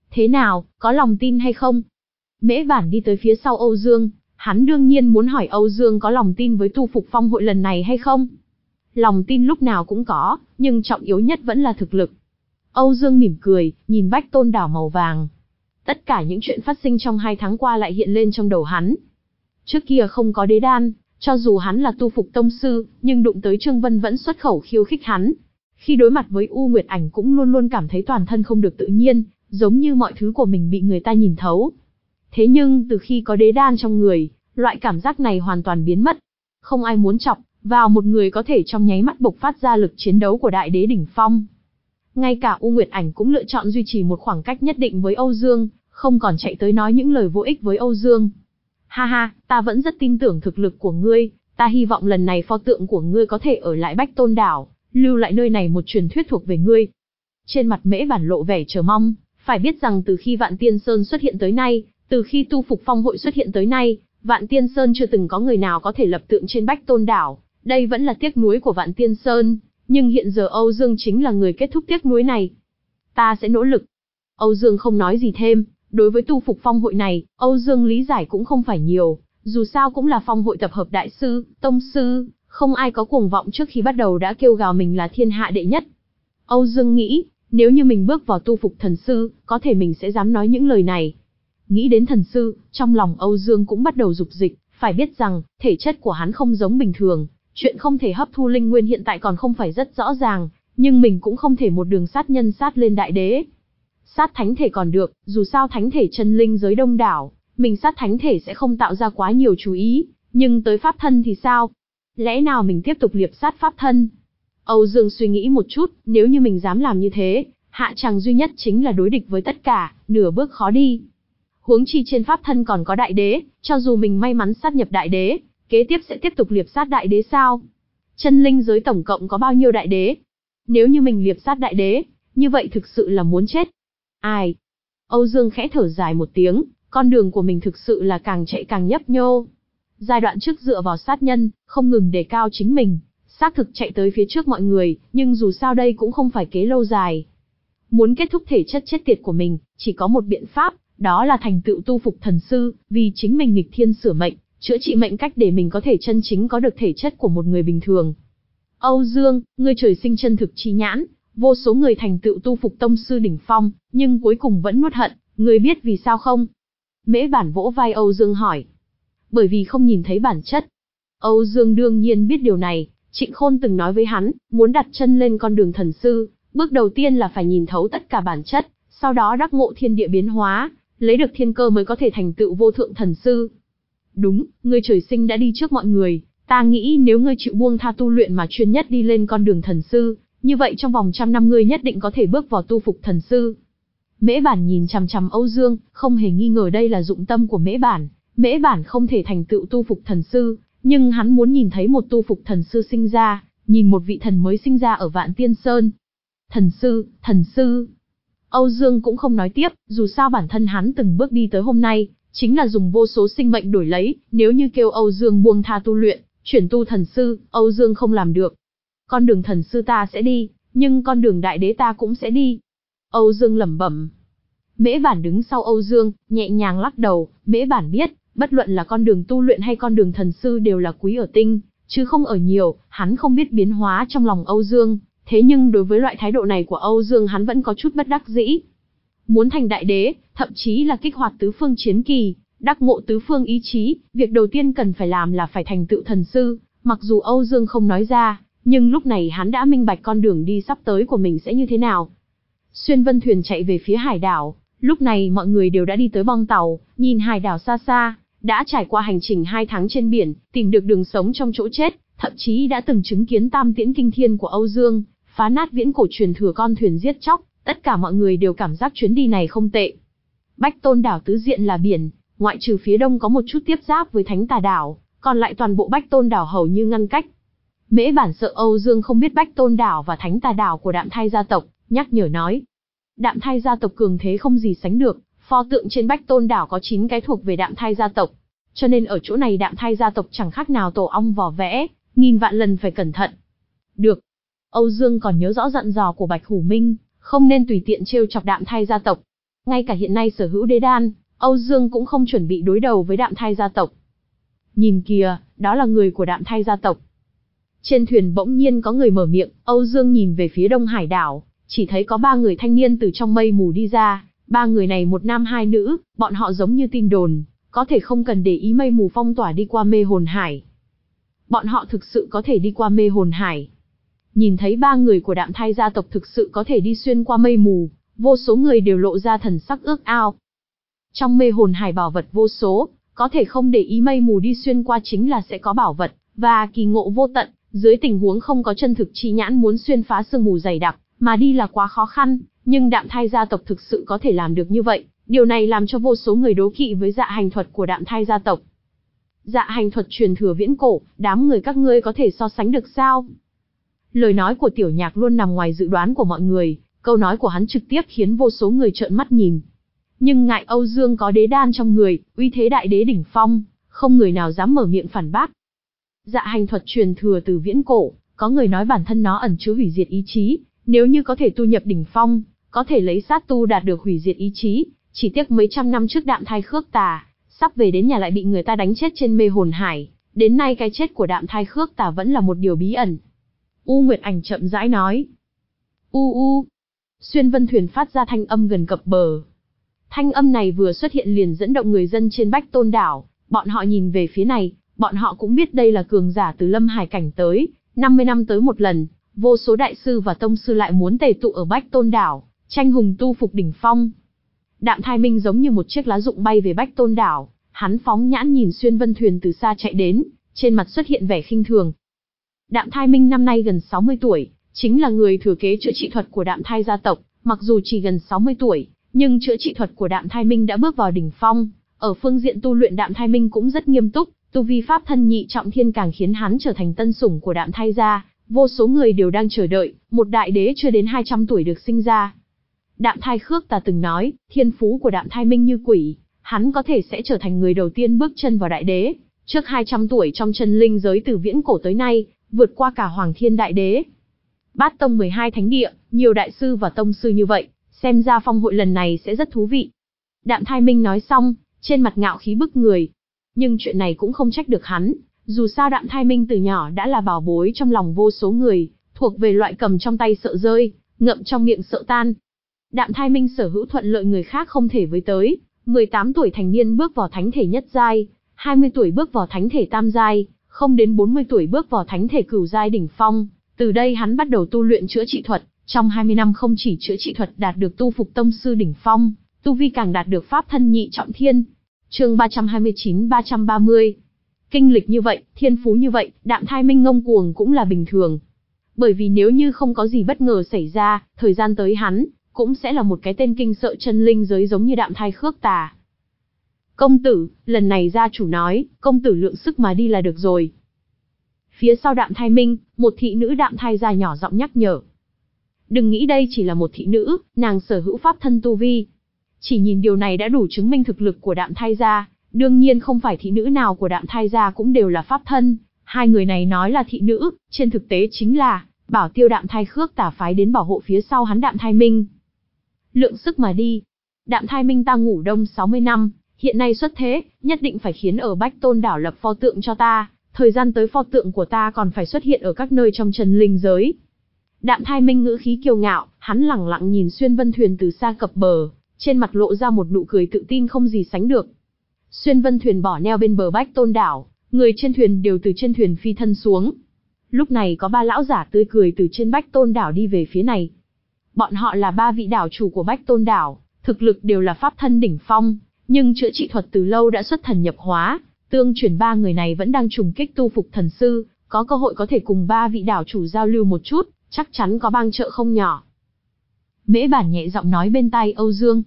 Thế nào, có lòng tin hay không? Mễ Bản đi tới phía sau Âu Dương, hắn đương nhiên muốn hỏi Âu Dương có lòng tin với tu phục phong hội lần này hay không. Lòng tin lúc nào cũng có, nhưng trọng yếu nhất vẫn là thực lực. Âu Dương mỉm cười, nhìn Bách Tôn đảo màu vàng. Tất cả những chuyện phát sinh trong hai tháng qua lại hiện lên trong đầu hắn. Trước kia không có đế đan, cho dù hắn là tu phục tông sư, nhưng đụng tới Trương Vân vẫn xuất khẩu khiêu khích hắn. Khi đối mặt với U Nguyệt Ảnh cũng luôn luôn cảm thấy toàn thân không được tự nhiên, giống như mọi thứ của mình bị người ta nhìn thấu. Thế nhưng từ khi có đế đan trong người, loại cảm giác này hoàn toàn biến mất. Không ai muốn chọc vào một người có thể trong nháy mắt bộc phát ra lực chiến đấu của đại đế đỉnh phong. Ngay cả U Nguyệt Ảnh cũng lựa chọn duy trì một khoảng cách nhất định với Âu Dương, không còn chạy tới nói những lời vô ích với Âu Dương. Ha ha, ta vẫn rất tin tưởng thực lực của ngươi, ta hy vọng lần này pho tượng của ngươi có thể ở lại Bách Tôn đảo, lưu lại nơi này một truyền thuyết thuộc về ngươi. Trên mặt Mễ Bản lộ vẻ chờ mong, phải biết rằng từ khi Vạn Tiên Sơn xuất hiện tới nay, từ khi tu phục phong hội xuất hiện tới nay, Vạn Tiên Sơn chưa từng có người nào có thể lập tượng trên Bách Tôn đảo, đây vẫn là tiếc nuối của Vạn Tiên Sơn, nhưng hiện giờ Âu Dương chính là người kết thúc tiếc nuối này. Ta sẽ nỗ lực. Âu Dương không nói gì thêm, đối với tu phục phong hội này, Âu Dương lý giải cũng không phải nhiều, dù sao cũng là phong hội tập hợp đại sư, tông sư, không ai có cuồng vọng trước khi bắt đầu đã kêu gào mình là thiên hạ đệ nhất. Âu Dương nghĩ, nếu như mình bước vào tu phục thần sư, có thể mình sẽ dám nói những lời này. Nghĩ đến thần sư, trong lòng Âu Dương cũng bắt đầu dục dịch, phải biết rằng, thể chất của hắn không giống bình thường, chuyện không thể hấp thu linh nguyên hiện tại còn không phải rất rõ ràng, nhưng mình cũng không thể một đường sát nhân sát lên đại đế. Sát thánh thể còn được, dù sao thánh thể chân linh giới đông đảo, mình sát thánh thể sẽ không tạo ra quá nhiều chú ý, nhưng tới pháp thân thì sao? Lẽ nào mình tiếp tục liệp sát pháp thân? Âu Dương suy nghĩ một chút, nếu như mình dám làm như thế, hạ tràng duy nhất chính là đối địch với tất cả, nửa bước khó đi. Huống chi trên pháp thân còn có đại đế, cho dù mình may mắn sát nhập đại đế, kế tiếp sẽ tiếp tục liệp sát đại đế sao? Chân linh giới tổng cộng có bao nhiêu đại đế? Nếu như mình liệp sát đại đế, như vậy thực sự là muốn chết. Ai? Âu Dương khẽ thở dài một tiếng, con đường của mình thực sự là càng chạy càng nhấp nhô. Giai đoạn trước dựa vào sát nhân, không ngừng đề cao chính mình, xác thực chạy tới phía trước mọi người, nhưng dù sao đây cũng không phải kế lâu dài. Muốn kết thúc thể chất chết tiệt của mình, chỉ có một biện pháp, đó là thành tựu tu phục thần sư, vì chính mình nghịch thiên sửa mệnh, chữa trị mệnh cách để mình có thể chân chính có được thể chất của một người bình thường. Âu Dương, ngươi trời sinh chân thực chi nhãn, vô số người thành tựu tu phục tông sư đỉnh phong, nhưng cuối cùng vẫn nuốt hận, ngươi biết vì sao không? Mễ Bản vỗ vai Âu Dương hỏi. Bởi vì không nhìn thấy bản chất. Âu Dương đương nhiên biết điều này, Trịnh Khôn từng nói với hắn, muốn đặt chân lên con đường thần sư, bước đầu tiên là phải nhìn thấu tất cả bản chất, sau đó đắc ngộ thiên địa biến hóa, lấy được thiên cơ mới có thể thành tựu vô thượng thần sư. Đúng, ngươi trời sinh đã đi trước mọi người, ta nghĩ nếu ngươi chịu buông tha tu luyện mà chuyên nhất đi lên con đường thần sư, như vậy trong vòng trăm năm ngươi nhất định có thể bước vào tu phục thần sư. Mễ Bản nhìn chằm chằm Âu Dương, không hề nghi ngờ đây là dụng tâm của Mễ Bản. Mễ Bản không thể thành tựu tu phục thần sư, nhưng hắn muốn nhìn thấy một tu phục thần sư sinh ra, nhìn một vị thần mới sinh ra ở Vạn Tiên Sơn. Thần sư, thần sư. Âu Dương cũng không nói tiếp, dù sao bản thân hắn từng bước đi tới hôm nay, chính là dùng vô số sinh mệnh đổi lấy, nếu như kêu Âu Dương buông tha tu luyện, chuyển tu thần sư, Âu Dương không làm được. Con đường thần sư ta sẽ đi, nhưng con đường đại đế ta cũng sẽ đi. Âu Dương lẩm bẩm. Mễ Bản đứng sau Âu Dương, nhẹ nhàng lắc đầu, Mễ Bản biết, bất luận là con đường tu luyện hay con đường thần sư đều là quý ở tinh, chứ không ở nhiều, hắn không biết biến hóa trong lòng Âu Dương, thế nhưng đối với loại thái độ này của Âu Dương hắn vẫn có chút bất đắc dĩ. Muốn thành đại đế, thậm chí là kích hoạt tứ phương chiến kỳ, đắc ngộ tứ phương ý chí, việc đầu tiên cần phải làm là phải thành tựu thần sư, mặc dù Âu Dương không nói ra, nhưng lúc này hắn đã minh bạch con đường đi sắp tới của mình sẽ như thế nào. Xuyên vân thuyền chạy về phía hải đảo, lúc này mọi người đều đã đi tới bong tàu, nhìn hải đảo xa xa, đã trải qua hành trình hai tháng trên biển, tìm được đường sống trong chỗ chết, thậm chí đã từng chứng kiến tam tiễn kinh thiên của Âu Dương, phá nát viễn cổ truyền thừa con thuyền giết chóc, tất cả mọi người đều cảm giác chuyến đi này không tệ. Bách Tôn đảo tứ diện là biển, ngoại trừ phía đông có một chút tiếp giáp với Thánh Tà đảo, còn lại toàn bộ Bách Tôn đảo hầu như ngăn cách. Mễ Bản sợ Âu Dương không biết Bách Tôn đảo và Thánh Tà đảo của Đạm Thai gia tộc, nhắc nhở nói. Đạm Thai gia tộc cường thế không gì sánh được, pho tượng trên Bách Tôn đảo có chín cái thuộc về Đạm Thai gia tộc, cho nên ở chỗ này Đạm Thai gia tộc chẳng khác nào tổ ong vò vẽ, nghìn vạn lần phải cẩn thận. Được. Âu Dương còn nhớ rõ dặn dò của Bạch Hủ Minh, không nên tùy tiện trêu chọc Đạm Thai gia tộc. ngay cả hiện nay sở hữu đế đan, Âu Dương cũng không chuẩn bị đối đầu với Đạm Thai gia tộc. Nhìn kìa, đó là người của Đạm Thai gia tộc. Trên thuyền bỗng nhiên có người mở miệng, Âu Dương nhìn về phía Đông Hải đảo, chỉ thấy có ba người thanh niên từ trong mây mù đi ra, ba người này một nam hai nữ, bọn họ giống như tin đồn, có thể không cần để ý mây mù phong tỏa đi qua mê hồn hải. Bọn họ thực sự có thể đi qua mê hồn hải. Nhìn thấy ba người của Đạm Thai gia tộc thực sự có thể đi xuyên qua mây mù, vô số người đều lộ ra thần sắc ước ao. Trong mê hồn hải bảo vật vô số, có thể không để ý mây mù đi xuyên qua chính là sẽ có bảo vật, và kỳ ngộ vô tận, dưới tình huống không có chân thực chi nhãn muốn xuyên phá sương mù dày đặc, mà đi là quá khó khăn, nhưng Đạm Thai gia tộc thực sự có thể làm được như vậy, điều này làm cho vô số người đố kỵ với dạ hành thuật của Đạm Thai gia tộc. Dạ hành thuật truyền thừa viễn cổ, đám người các ngươi có thể so sánh được sao? Lời nói của Tiểu Nhạc luôn nằm ngoài dự đoán của mọi người, câu nói của hắn trực tiếp khiến vô số người trợn mắt nhìn. Nhưng ngại Âu Dương có đế đan trong người, uy thế đại đế đỉnh phong, không người nào dám mở miệng phản bác. Dạ hành thuật truyền thừa từ viễn cổ, có người nói bản thân nó ẩn chứa hủy diệt ý chí, nếu như có thể tu nhập đỉnh phong, có thể lấy sát tu đạt được hủy diệt ý chí, chỉ tiếc mấy trăm năm trước Đạm Thai Khước Tà, sắp về đến nhà lại bị người ta đánh chết trên mê hồn hải, đến nay cái chết của Đạm Thai Khước Tà vẫn là một điều bí ẩn. U Nguyệt Ảnh chậm rãi nói. U u. Xuyên Vân thuyền phát ra thanh âm gần cập bờ. Thanh âm này vừa xuất hiện liền dẫn động người dân trên Bách Tôn đảo, bọn họ nhìn về phía này, bọn họ cũng biết đây là cường giả từ Lâm Hải cảnh tới, năm mươi năm tới một lần, vô số đại sư và tông sư lại muốn tề tụ ở Bách Tôn đảo, tranh hùng tu phục đỉnh phong. Đạm Thai Minh giống như một chiếc lá rụng bay về Bách Tôn đảo, hắn phóng nhãn nhìn Xuyên Vân thuyền từ xa chạy đến, trên mặt xuất hiện vẻ khinh thường. Đạm Thai Minh năm nay gần sáu mươi tuổi, chính là người thừa kế chữa trị thuật của Đạm Thai gia tộc, mặc dù chỉ gần sáu mươi tuổi, nhưng chữa trị thuật của Đạm Thai Minh đã bước vào đỉnh phong, ở phương diện tu luyện Đạm Thai Minh cũng rất nghiêm túc, tu vi pháp thân nhị trọng thiên càng khiến hắn trở thành tân sủng của Đạm Thai gia, vô số người đều đang chờ đợi, một đại đế chưa đến hai trăm tuổi được sinh ra. Đạm Thai Khước Tà từng nói, thiên phú của Đạm Thai Minh như quỷ, hắn có thể sẽ trở thành người đầu tiên bước chân vào đại đế, trước hai trăm tuổi trong chân linh giới từ viễn cổ tới nay, vượt qua cả Hoàng Thiên đại đế. Bát tông mười hai thánh địa, nhiều đại sư và tông sư như vậy, xem ra phong hội lần này sẽ rất thú vị. Đạm Thai Minh nói xong, trên mặt ngạo khí bức người. Nhưng chuyện này cũng không trách được hắn, dù sao Đạm Thai Minh từ nhỏ đã là bảo bối trong lòng vô số người, thuộc về loại cầm trong tay sợ rơi, ngậm trong miệng sợ tan. Đạm Thai Minh sở hữu thuận lợi người khác không thể với tới, mười tám tuổi thành niên bước vào thánh thể nhất giai, hai mươi tuổi bước vào thánh thể tam giai, không đến bốn mươi tuổi bước vào thánh thể cửu giai đỉnh phong. Từ đây hắn bắt đầu tu luyện chữa trị thuật, trong hai mươi năm không chỉ chữa trị thuật đạt được tu phục tông sư đỉnh phong, tu vi càng đạt được pháp thân nhị trọng thiên. Chương ba trăm hai mươi chín ba trăm ba mươi. Kinh lịch như vậy, thiên phú như vậy, Đạm Thai Minh ngông cuồng cũng là bình thường. Bởi vì nếu như không có gì bất ngờ xảy ra, thời gian tới hắn cũng sẽ là một cái tên kinh sợ chân linh giới giống như Đạm Thai Khước Tà. Công tử, lần này gia chủ nói, công tử lượng sức mà đi là được rồi. Phía sau Đạm Thai Minh, một thị nữ Đạm Thai gia nhỏ giọng nhắc nhở. Đừng nghĩ đây chỉ là một thị nữ, nàng sở hữu pháp thân tu vi. Chỉ nhìn điều này đã đủ chứng minh thực lực của Đạm Thai gia, đương nhiên không phải thị nữ nào của Đạm Thai gia cũng đều là pháp thân. Hai người này nói là thị nữ, trên thực tế chính là bảo tiêu Đạm Thai Khước Tà phái đến bảo hộ phía sau hắn Đạm Thai Minh. Lượng sức mà đi. Đạm Thai Minh ta ngủ đông sáu mươi năm, hiện nay xuất thế, nhất định phải khiến ở Bách Tôn đảo lập pho tượng cho ta, thời gian tới pho tượng của ta còn phải xuất hiện ở các nơi trong chân linh giới. Đạm Thai Minh ngữ khí kiêu ngạo, hắn lẳng lặng nhìn Xuyên Vân thuyền từ xa cập bờ, trên mặt lộ ra một nụ cười tự tin không gì sánh được. Xuyên Vân thuyền bỏ neo bên bờ Bách Tôn đảo, người trên thuyền đều từ trên thuyền phi thân xuống. Lúc này có ba lão giả tươi cười từ trên Bách Tôn đảo đi về phía này. Bọn họ là ba vị đảo chủ của Bách Tôn đảo, thực lực đều là pháp thân đỉnh phong, nhưng chữa trị thuật từ lâu đã xuất thần nhập hóa, tương truyền ba người này vẫn đang trùng kích tu phục thần sư, có cơ hội có thể cùng ba vị đảo chủ giao lưu một chút, chắc chắn có bang trợ không nhỏ. Mễ Bản nhẹ giọng nói bên tai Âu Dương.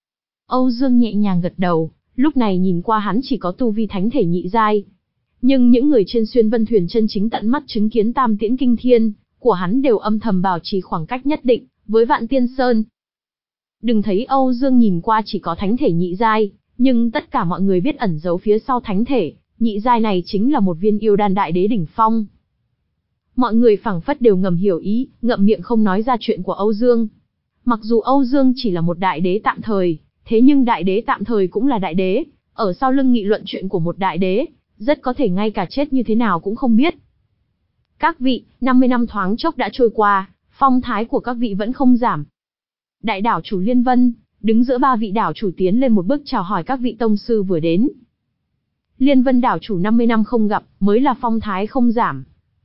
Âu Dương nhẹ nhàng gật đầu, lúc này nhìn qua hắn chỉ có tu vi thánh thể nhị giai. Nhưng những người trên Xuyên Vân thuyền chân chính tận mắt chứng kiến tam tiễn kinh thiên của hắn đều âm thầm bảo trì khoảng cách nhất định với Vạn Tiên Sơn. Đừng thấy Âu Dương nhìn qua chỉ có thánh thể nhị giai, nhưng tất cả mọi người biết ẩn giấu phía sau thánh thể nhị giai này chính là một viên yêu đan đại đế đỉnh phong. Mọi người phảng phất đều ngầm hiểu ý, ngậm miệng không nói ra chuyện của Âu Dương. Mặc dù Âu Dương chỉ là một đại đế tạm thời, Thế nhưng đại đế tạm thời cũng là đại đế, ở sau lưng nghị luận chuyện của một đại đế, rất có thể ngay cả chết như thế nào cũng không biết. Các vị, năm mươi năm thoáng chốc đã trôi qua, phong thái của các vị vẫn không giảm. Đại đảo chủ Liên Vân, đứng giữa ba vị đảo chủ tiến lên một bước chào hỏi các vị tông sư vừa đến. Liên Vân đảo chủ năm mươi năm không gặp, mới là phong thái không giảm.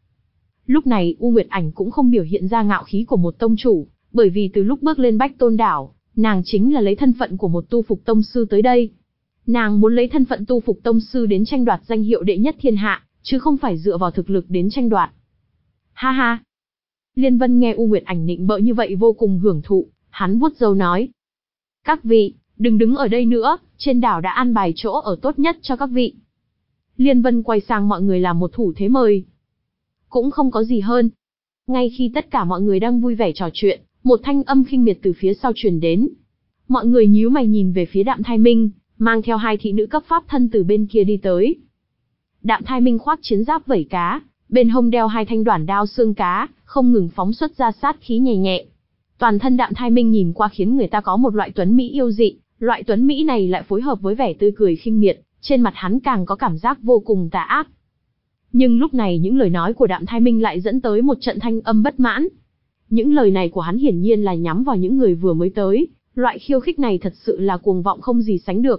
Lúc này U Nguyệt Ảnh cũng không biểu hiện ra ngạo khí của một tông chủ, bởi vì từ lúc bước lên Bách Tôn đảo, nàng chính là lấy thân phận của một tu phục tông sư tới đây. Nàng muốn lấy thân phận tu phục tông sư đến tranh đoạt danh hiệu đệ nhất thiên hạ, chứ không phải dựa vào thực lực đến tranh đoạt. Ha ha! Liên Vân nghe U Nguyệt Ảnh nịnh bợ như vậy vô cùng hưởng thụ, hắn vuốt râu nói. Các vị, đừng đứng ở đây nữa, trên đảo đã an bài chỗ ở tốt nhất cho các vị. Liên Vân quay sang mọi người làm một thủ thế mời. Cũng không có gì hơn. Ngay khi tất cả mọi người đang vui vẻ trò chuyện, một thanh âm khinh miệt từ phía sau truyền đến. Mọi người nhíu mày nhìn về phía Đạm Thai Minh, mang theo hai thị nữ cấp pháp thân từ bên kia đi tới. Đạm Thai Minh khoác chiến giáp vảy cá, bên hông đeo hai thanh đoản đao xương cá, không ngừng phóng xuất ra sát khí nhẹ nhẹ. Toàn thân Đạm Thai Minh nhìn qua khiến người ta có một loại tuấn mỹ yêu dị, loại tuấn mỹ này lại phối hợp với vẻ tươi cười khinh miệt, trên mặt hắn càng có cảm giác vô cùng tà ác. Nhưng lúc này những lời nói của Đạm Thai Minh lại dẫn tới một trận thanh âm bất mãn. Những lời này của hắn hiển nhiên là nhắm vào những người vừa mới tới, loại khiêu khích này thật sự là cuồng vọng không gì sánh được.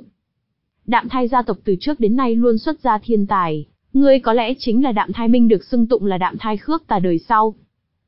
Đạm Thai gia tộc từ trước đến nay luôn xuất ra thiên tài, ngươi có lẽ chính là Đạm Thai Minh được xưng tụng là Đạm Thai Khước Tà đời sau.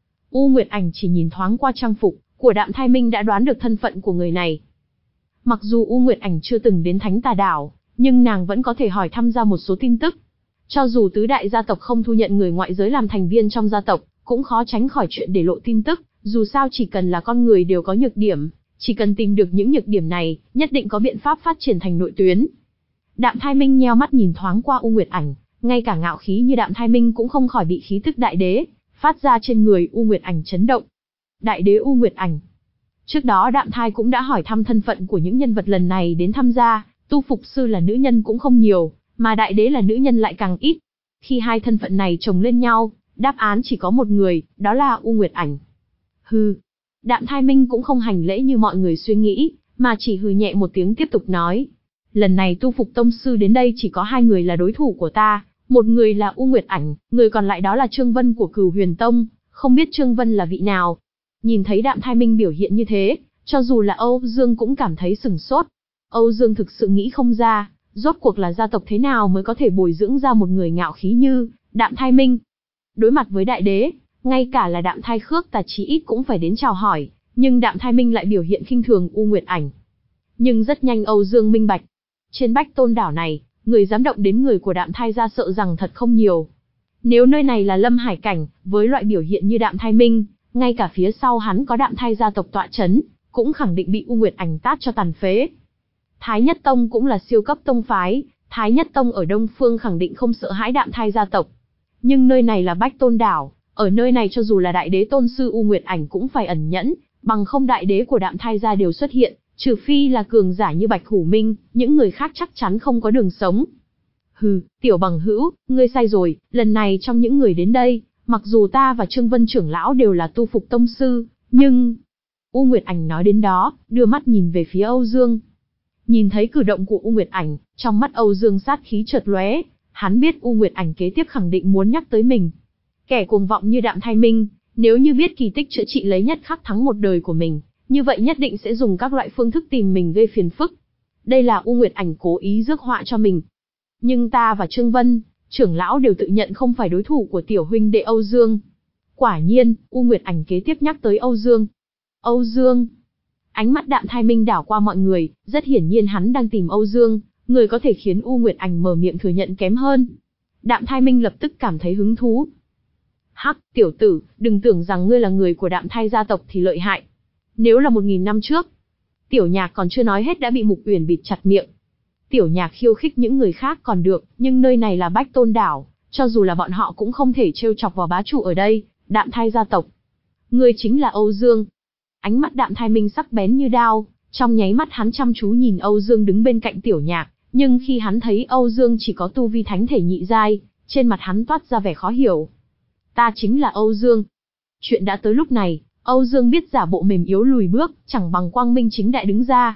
U Nguyệt Ảnh chỉ nhìn thoáng qua trang phục của Đạm Thai Minh đã đoán được thân phận của người này. Mặc dù U Nguyệt Ảnh chưa từng đến Thánh Tà Đảo, nhưng nàng vẫn có thể hỏi thăm ra một số tin tức. Cho dù tứ đại gia tộc không thu nhận người ngoại giới làm thành viên trong gia tộc, cũng khó tránh khỏi chuyện để lộ tin tức, dù sao chỉ cần là con người đều có nhược điểm, chỉ cần tìm được những nhược điểm này, nhất định có biện pháp phát triển thành nội tuyến. Đạm Thai Minh nheo mắt nhìn thoáng qua U Nguyệt Ảnh, ngay cả ngạo khí như Đạm Thai Minh cũng không khỏi bị khí tức đại đế phát ra trên người U Nguyệt Ảnh chấn động. Đại đế U Nguyệt Ảnh. Trước đó Đạm Thai cũng đã hỏi thăm thân phận của những nhân vật lần này đến tham gia, tu phục sư là nữ nhân cũng không nhiều, mà đại đế là nữ nhân lại càng ít. Khi hai thân phận này chồng lên nhau, đáp án chỉ có một người, đó là U Nguyệt Ảnh. Hừ. Đạm Thai Minh cũng không hành lễ như mọi người suy nghĩ, mà chỉ hừ nhẹ một tiếng tiếp tục nói. Lần này tu phục tông sư đến đây chỉ có hai người là đối thủ của ta, một người là U Nguyệt Ảnh, người còn lại đó là Trương Vân của Cửu Huyền Tông, không biết Trương Vân là vị nào. Nhìn thấy Đạm Thai Minh biểu hiện như thế, cho dù là Âu Dương cũng cảm thấy sửng sốt. Âu Dương thực sự nghĩ không ra, rốt cuộc là gia tộc thế nào mới có thể bồi dưỡng ra một người ngạo khí như Đạm Thai Minh. Đối mặt với đại đế, ngay cả là Đạm Thai Khước Tà chí ít cũng phải đến chào hỏi, nhưng Đạm Thai Minh lại biểu hiện khinh thường U Nguyệt Ảnh. Nhưng rất nhanh Âu Dương minh bạch, trên Bách Tôn đảo này, người dám động đến người của Đạm Thai gia sợ rằng thật không nhiều. Nếu nơi này là Lâm Hải cảnh, với loại biểu hiện như Đạm Thai Minh, ngay cả phía sau hắn có Đạm Thai gia tộc tọa chấn, cũng khẳng định bị U Nguyệt Ảnh tát cho tàn phế. Thái Nhất Tông cũng là siêu cấp tông phái, Thái Nhất Tông ở Đông Phương khẳng định không sợ hãi Đạm Thai gia tộc. Nhưng nơi này là Bách Tôn đảo, ở nơi này cho dù là đại đế tôn sư U Nguyệt Ảnh cũng phải ẩn nhẫn, bằng không đại đế của Đạm Thai gia đều xuất hiện, trừ phi là cường giả như Bạch Hủ Minh, những người khác chắc chắn không có đường sống. Hừ, tiểu bằng hữu, ngươi sai rồi, lần này trong những người đến đây, mặc dù ta và Trương Vân trưởng lão đều là tu phục tông sư, nhưng... U Nguyệt Ảnh nói đến đó, đưa mắt nhìn về phía Âu Dương. Nhìn thấy cử động của U Nguyệt Ảnh, trong mắt Âu Dương sát khí chợt lóe, hắn biết U Nguyệt Ảnh kế tiếp khẳng định muốn nhắc tới mình. Kẻ cuồng vọng như Đạm Thai Minh, nếu như biết kỳ tích chữa trị lấy nhất khắc thắng một đời của mình, như vậy nhất định sẽ dùng các loại phương thức tìm mình gây phiền phức. Đây là U Nguyệt Ảnh cố ý rước họa cho mình. Nhưng ta và Trương Vân, trưởng lão đều tự nhận không phải đối thủ của tiểu huynh đệ Âu Dương. Quả nhiên, U Nguyệt Ảnh kế tiếp nhắc tới Âu Dương. Âu Dương. Ánh mắt Đạm Thai Minh đảo qua mọi người, rất hiển nhiên hắn đang tìm Âu Dương, người có thể khiến U Nguyệt Ảnh mở miệng thừa nhận kém hơn. Đạm Thai Minh lập tức cảm thấy hứng thú. Hắc, tiểu tử, đừng tưởng rằng ngươi là người của Đạm Thai gia tộc thì lợi hại. Nếu là một nghìn năm trước, Tiểu Nhạc còn chưa nói hết đã bị Mục Uyển bịt chặt miệng. Tiểu Nhạc khiêu khích những người khác còn được, nhưng nơi này là Bách Tôn đảo, cho dù là bọn họ cũng không thể trêu chọc vào bá chủ ở đây, Đạm Thai gia tộc. Ngươi chính là Âu Dương. Ánh mắt Đạm Thai Minh sắc bén như đao, trong nháy mắt hắn chăm chú nhìn Âu Dương đứng bên cạnh Tiểu Nhạc, nhưng khi hắn thấy Âu Dương chỉ có tu vi thánh thể nhị giai, trên mặt hắn toát ra vẻ khó hiểu. Ta chính là Âu Dương. Chuyện đã tới lúc này, Âu Dương biết giả bộ mềm yếu lùi bước, chẳng bằng quang minh chính đại đứng ra.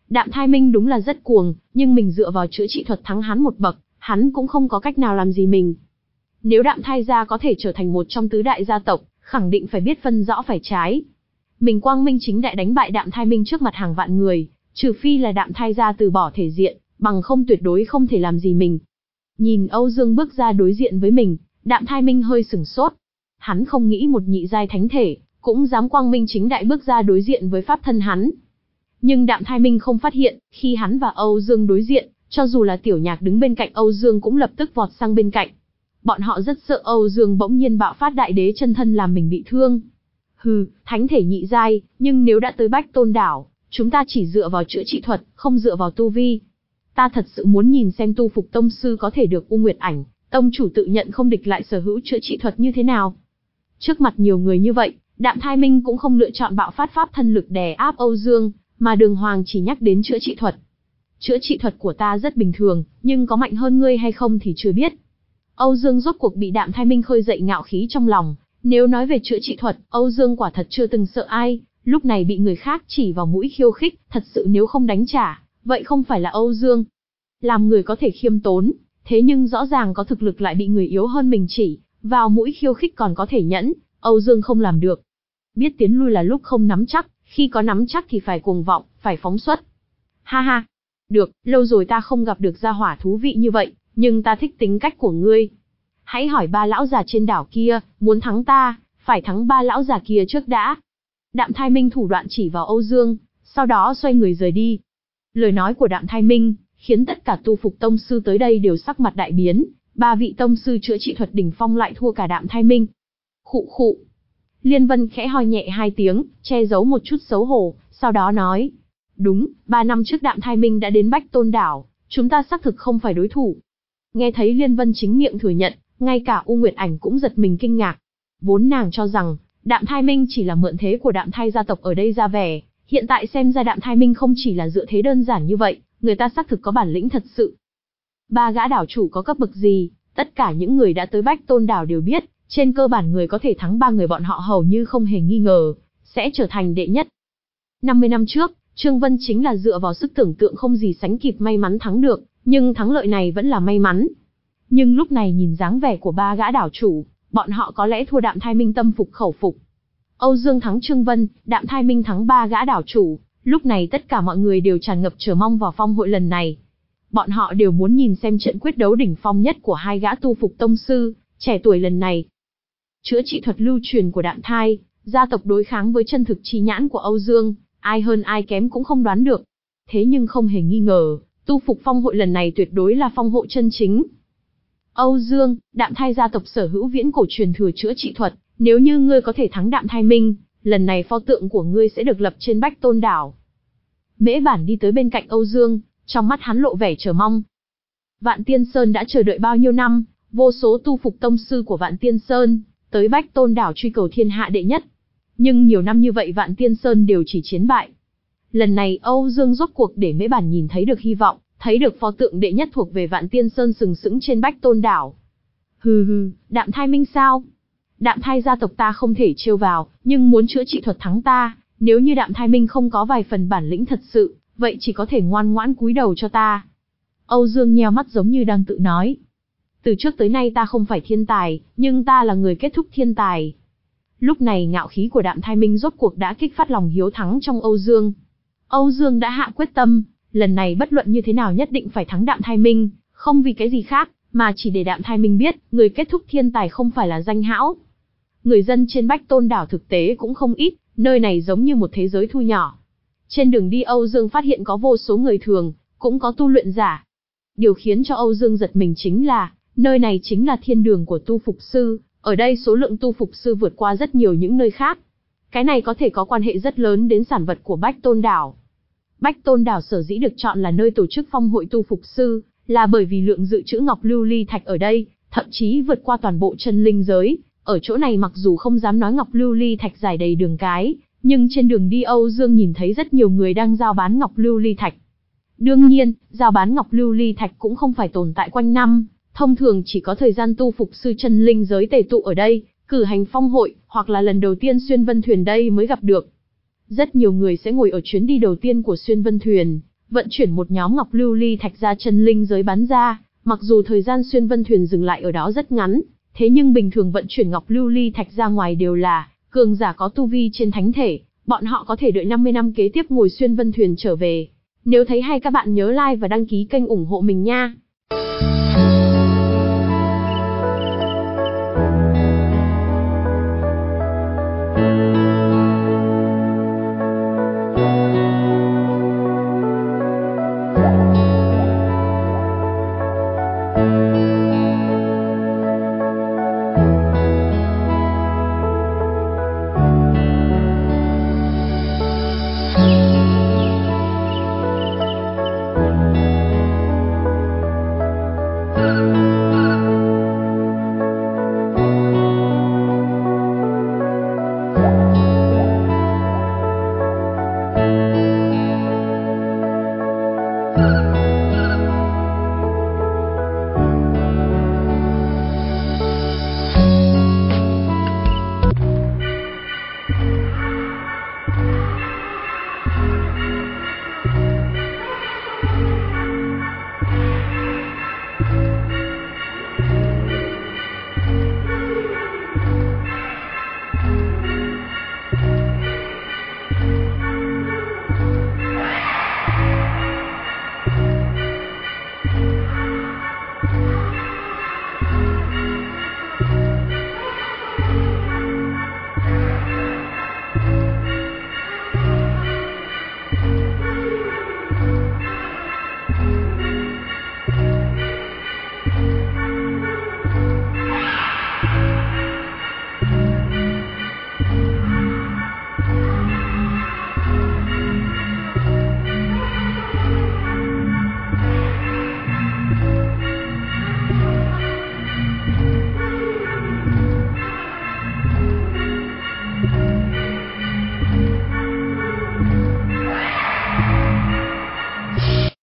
Đạm Thai Minh đúng là rất cuồng, nhưng mình dựa vào chữa trị thuật thắng hắn một bậc, hắn cũng không có cách nào làm gì mình. Nếu Đạm Thai gia có thể trở thành một trong tứ đại gia tộc, khẳng định phải biết phân rõ phải trái. Mình quang minh chính đại đánh bại Đạm Thai Minh trước mặt hàng vạn người, trừ phi là Đạm Thai gia từ bỏ thể diện, bằng không tuyệt đối không thể làm gì mình. Nhìn Âu Dương bước ra đối diện với mình, Đạm Thai Minh hơi sửng sốt. Hắn không nghĩ một nhị giai thánh thể, cũng dám quang minh chính đại bước ra đối diện với pháp thân hắn. Nhưng Đạm Thai Minh không phát hiện, khi hắn và Âu Dương đối diện, cho dù là Tiểu Nhạc đứng bên cạnh Âu Dương cũng lập tức vọt sang bên cạnh. Bọn họ rất sợ Âu Dương bỗng nhiên bạo phát đại đế chân thân làm mình bị thương. Hừ, thánh thể nhị giai, nhưng nếu đã tới Bách Tôn đảo, chúng ta chỉ dựa vào chữa trị thuật, không dựa vào tu vi. Ta thật sự muốn nhìn xem tu phục tông sư có thể được U Nguyệt Ảnh, tông chủ tự nhận không địch lại sở hữu chữa trị thuật như thế nào. Trước mặt nhiều người như vậy, Đạm Thai Minh cũng không lựa chọn bạo phát pháp thân lực đè áp Âu Dương, mà đường hoàng chỉ nhắc đến chữa trị thuật. Chữa trị thuật của ta rất bình thường, nhưng có mạnh hơn ngươi hay không thì chưa biết. Âu Dương rốt cuộc bị Đạm Thai Minh khơi dậy ngạo khí trong lòng. Nếu nói về chữa trị thuật, Âu Dương quả thật chưa từng sợ ai, lúc này bị người khác chỉ vào mũi khiêu khích, thật sự nếu không đánh trả, vậy không phải là Âu Dương. Làm người có thể khiêm tốn, thế nhưng rõ ràng có thực lực lại bị người yếu hơn mình chỉ vào mũi khiêu khích còn có thể nhẫn, Âu Dương không làm được. Biết tiến lui là lúc không nắm chắc, khi có nắm chắc thì phải cuồng vọng, phải phóng xuất. Ha ha, được, lâu rồi ta không gặp được gia hỏa thú vị như vậy, nhưng ta thích tính cách của ngươi. Hãy hỏi ba lão già trên đảo kia, muốn thắng ta, phải thắng ba lão già kia trước đã. Đạm Thai Minh thủ đoạn chỉ vào Âu Dương, sau đó xoay người rời đi. Lời nói của Đạm Thai Minh khiến tất cả tu phục tông sư tới đây đều sắc mặt đại biến, ba vị tông sư chữa trị thuật đỉnh phong lại thua cả Đạm Thai Minh. Khụ khụ. Liên Vân khẽ ho nhẹ hai tiếng, che giấu một chút xấu hổ, sau đó nói. Đúng, ba năm trước Đạm Thai Minh đã đến Bách Tôn đảo, chúng ta xác thực không phải đối thủ. Nghe thấy Liên Vân chính miệng thừa nhận, ngay cả U Nguyệt Ảnh cũng giật mình kinh ngạc. Vốn nàng cho rằng, Đạm Thai Minh chỉ là mượn thế của Đạm Thai gia tộc ở đây ra vẻ, hiện tại xem ra Đạm Thai Minh không chỉ là dựa thế đơn giản như vậy, người ta xác thực có bản lĩnh thật sự. Ba gã đảo chủ có cấp bậc gì, tất cả những người đã tới Bách Tôn đảo đều biết, trên cơ bản người có thể thắng ba người bọn họ hầu như không hề nghi ngờ, sẽ trở thành đệ nhất. năm mươi năm trước, Trương Vân chính là dựa vào sức tưởng tượng không gì sánh kịp may mắn thắng được, nhưng thắng lợi này vẫn là may mắn. Nhưng lúc này nhìn dáng vẻ của ba gã đảo chủ, bọn họ có lẽ thua Đạm Thai Minh tâm phục khẩu phục. Âu Dương thắng Trương Vân, Đạm Thai Minh thắng ba gã đảo chủ, lúc này tất cả mọi người đều tràn ngập chờ mong vào phong hội lần này. Bọn họ đều muốn nhìn xem trận quyết đấu đỉnh phong nhất của hai gã tu phục tông sư, trẻ tuổi lần này. Chữa trị thuật lưu truyền của Đạm Thai, gia tộc đối kháng với chân thực chi nhãn của Âu Dương, ai hơn ai kém cũng không đoán được. Thế nhưng không hề nghi ngờ, tu phục phong hội lần này tuyệt đối là phong hội chân chính. Âu Dương, Đạm Thai gia tộc sở hữu viễn cổ truyền thừa chữa trị thuật, nếu như ngươi có thể thắng Đạm Thai Minh, lần này pho tượng của ngươi sẽ được lập trên Bách Tôn đảo. Mễ Bản đi tới bên cạnh Âu Dương, trong mắt hắn lộ vẻ chờ mong. Vạn Tiên Sơn đã chờ đợi bao nhiêu năm, vô số tu phục tông sư của Vạn Tiên Sơn, tới Bách Tôn đảo truy cầu thiên hạ đệ nhất. Nhưng nhiều năm như vậy Vạn Tiên Sơn đều chỉ chiến bại. Lần này Âu Dương rốt cuộc để Mễ Bản nhìn thấy được hy vọng, thấy được pho tượng đệ nhất thuộc về Vạn Tiên Sơn sừng sững trên Bách Tôn đảo. Hừ hừ, Đạm Thai Minh sao? Đạm Thai gia tộc ta không thể trêu vào, nhưng muốn chữa trị thuật thắng ta, nếu như Đạm Thai Minh không có vài phần bản lĩnh thật sự, vậy chỉ có thể ngoan ngoãn cúi đầu cho ta. Âu Dương nheo mắt giống như đang tự nói. Từ trước tới nay ta không phải thiên tài, nhưng ta là người kết thúc thiên tài. Lúc này ngạo khí của Đạm Thai Minh rốt cuộc đã kích phát lòng hiếu thắng trong Âu Dương. Âu Dương đã hạ quyết tâm, lần này bất luận như thế nào nhất định phải thắng Đạm Thai Minh, không vì cái gì khác, mà chỉ để Đạm Thai Minh biết, người kết thúc thiên tài không phải là danh hão. Người dân trên Bách Tôn đảo thực tế cũng không ít, nơi này giống như một thế giới thu nhỏ. Trên đường đi Âu Dương phát hiện có vô số người thường, cũng có tu luyện giả. Điều khiến cho Âu Dương giật mình chính là, nơi này chính là thiên đường của tu phục sư, ở đây số lượng tu phục sư vượt qua rất nhiều những nơi khác. Cái này có thể có quan hệ rất lớn đến sản vật của Bách Tôn đảo. Bách Tôn đảo sở dĩ được chọn là nơi tổ chức phong hội tu phục sư, là bởi vì lượng dự trữ ngọc lưu ly thạch ở đây, thậm chí vượt qua toàn bộ chân linh giới. Ở chỗ này mặc dù không dám nói ngọc lưu ly thạch dài đầy đường cái, nhưng trên đường đi Âu Dương nhìn thấy rất nhiều người đang giao bán ngọc lưu ly thạch. Đương nhiên, giao bán ngọc lưu ly thạch cũng không phải tồn tại quanh năm, thông thường chỉ có thời gian tu phục sư chân linh giới tề tụ ở đây, cử hành phong hội, hoặc là lần đầu tiên xuyên vân thuyền đây mới gặp được. Rất nhiều người sẽ ngồi ở chuyến đi đầu tiên của xuyên vân thuyền, vận chuyển một nhóm ngọc lưu ly thạch ra chân linh giới bán ra. Mặc dù thời gian xuyên vân thuyền dừng lại ở đó rất ngắn, thế nhưng bình thường vận chuyển ngọc lưu ly thạch ra ngoài đều là cường giả có tu vi trên thánh thể, bọn họ có thể đợi năm mươi năm kế tiếp ngồi xuyên vân thuyền trở về. Nếu thấy hay các bạn nhớ like và đăng ký kênh ủng hộ mình nha. Thank you.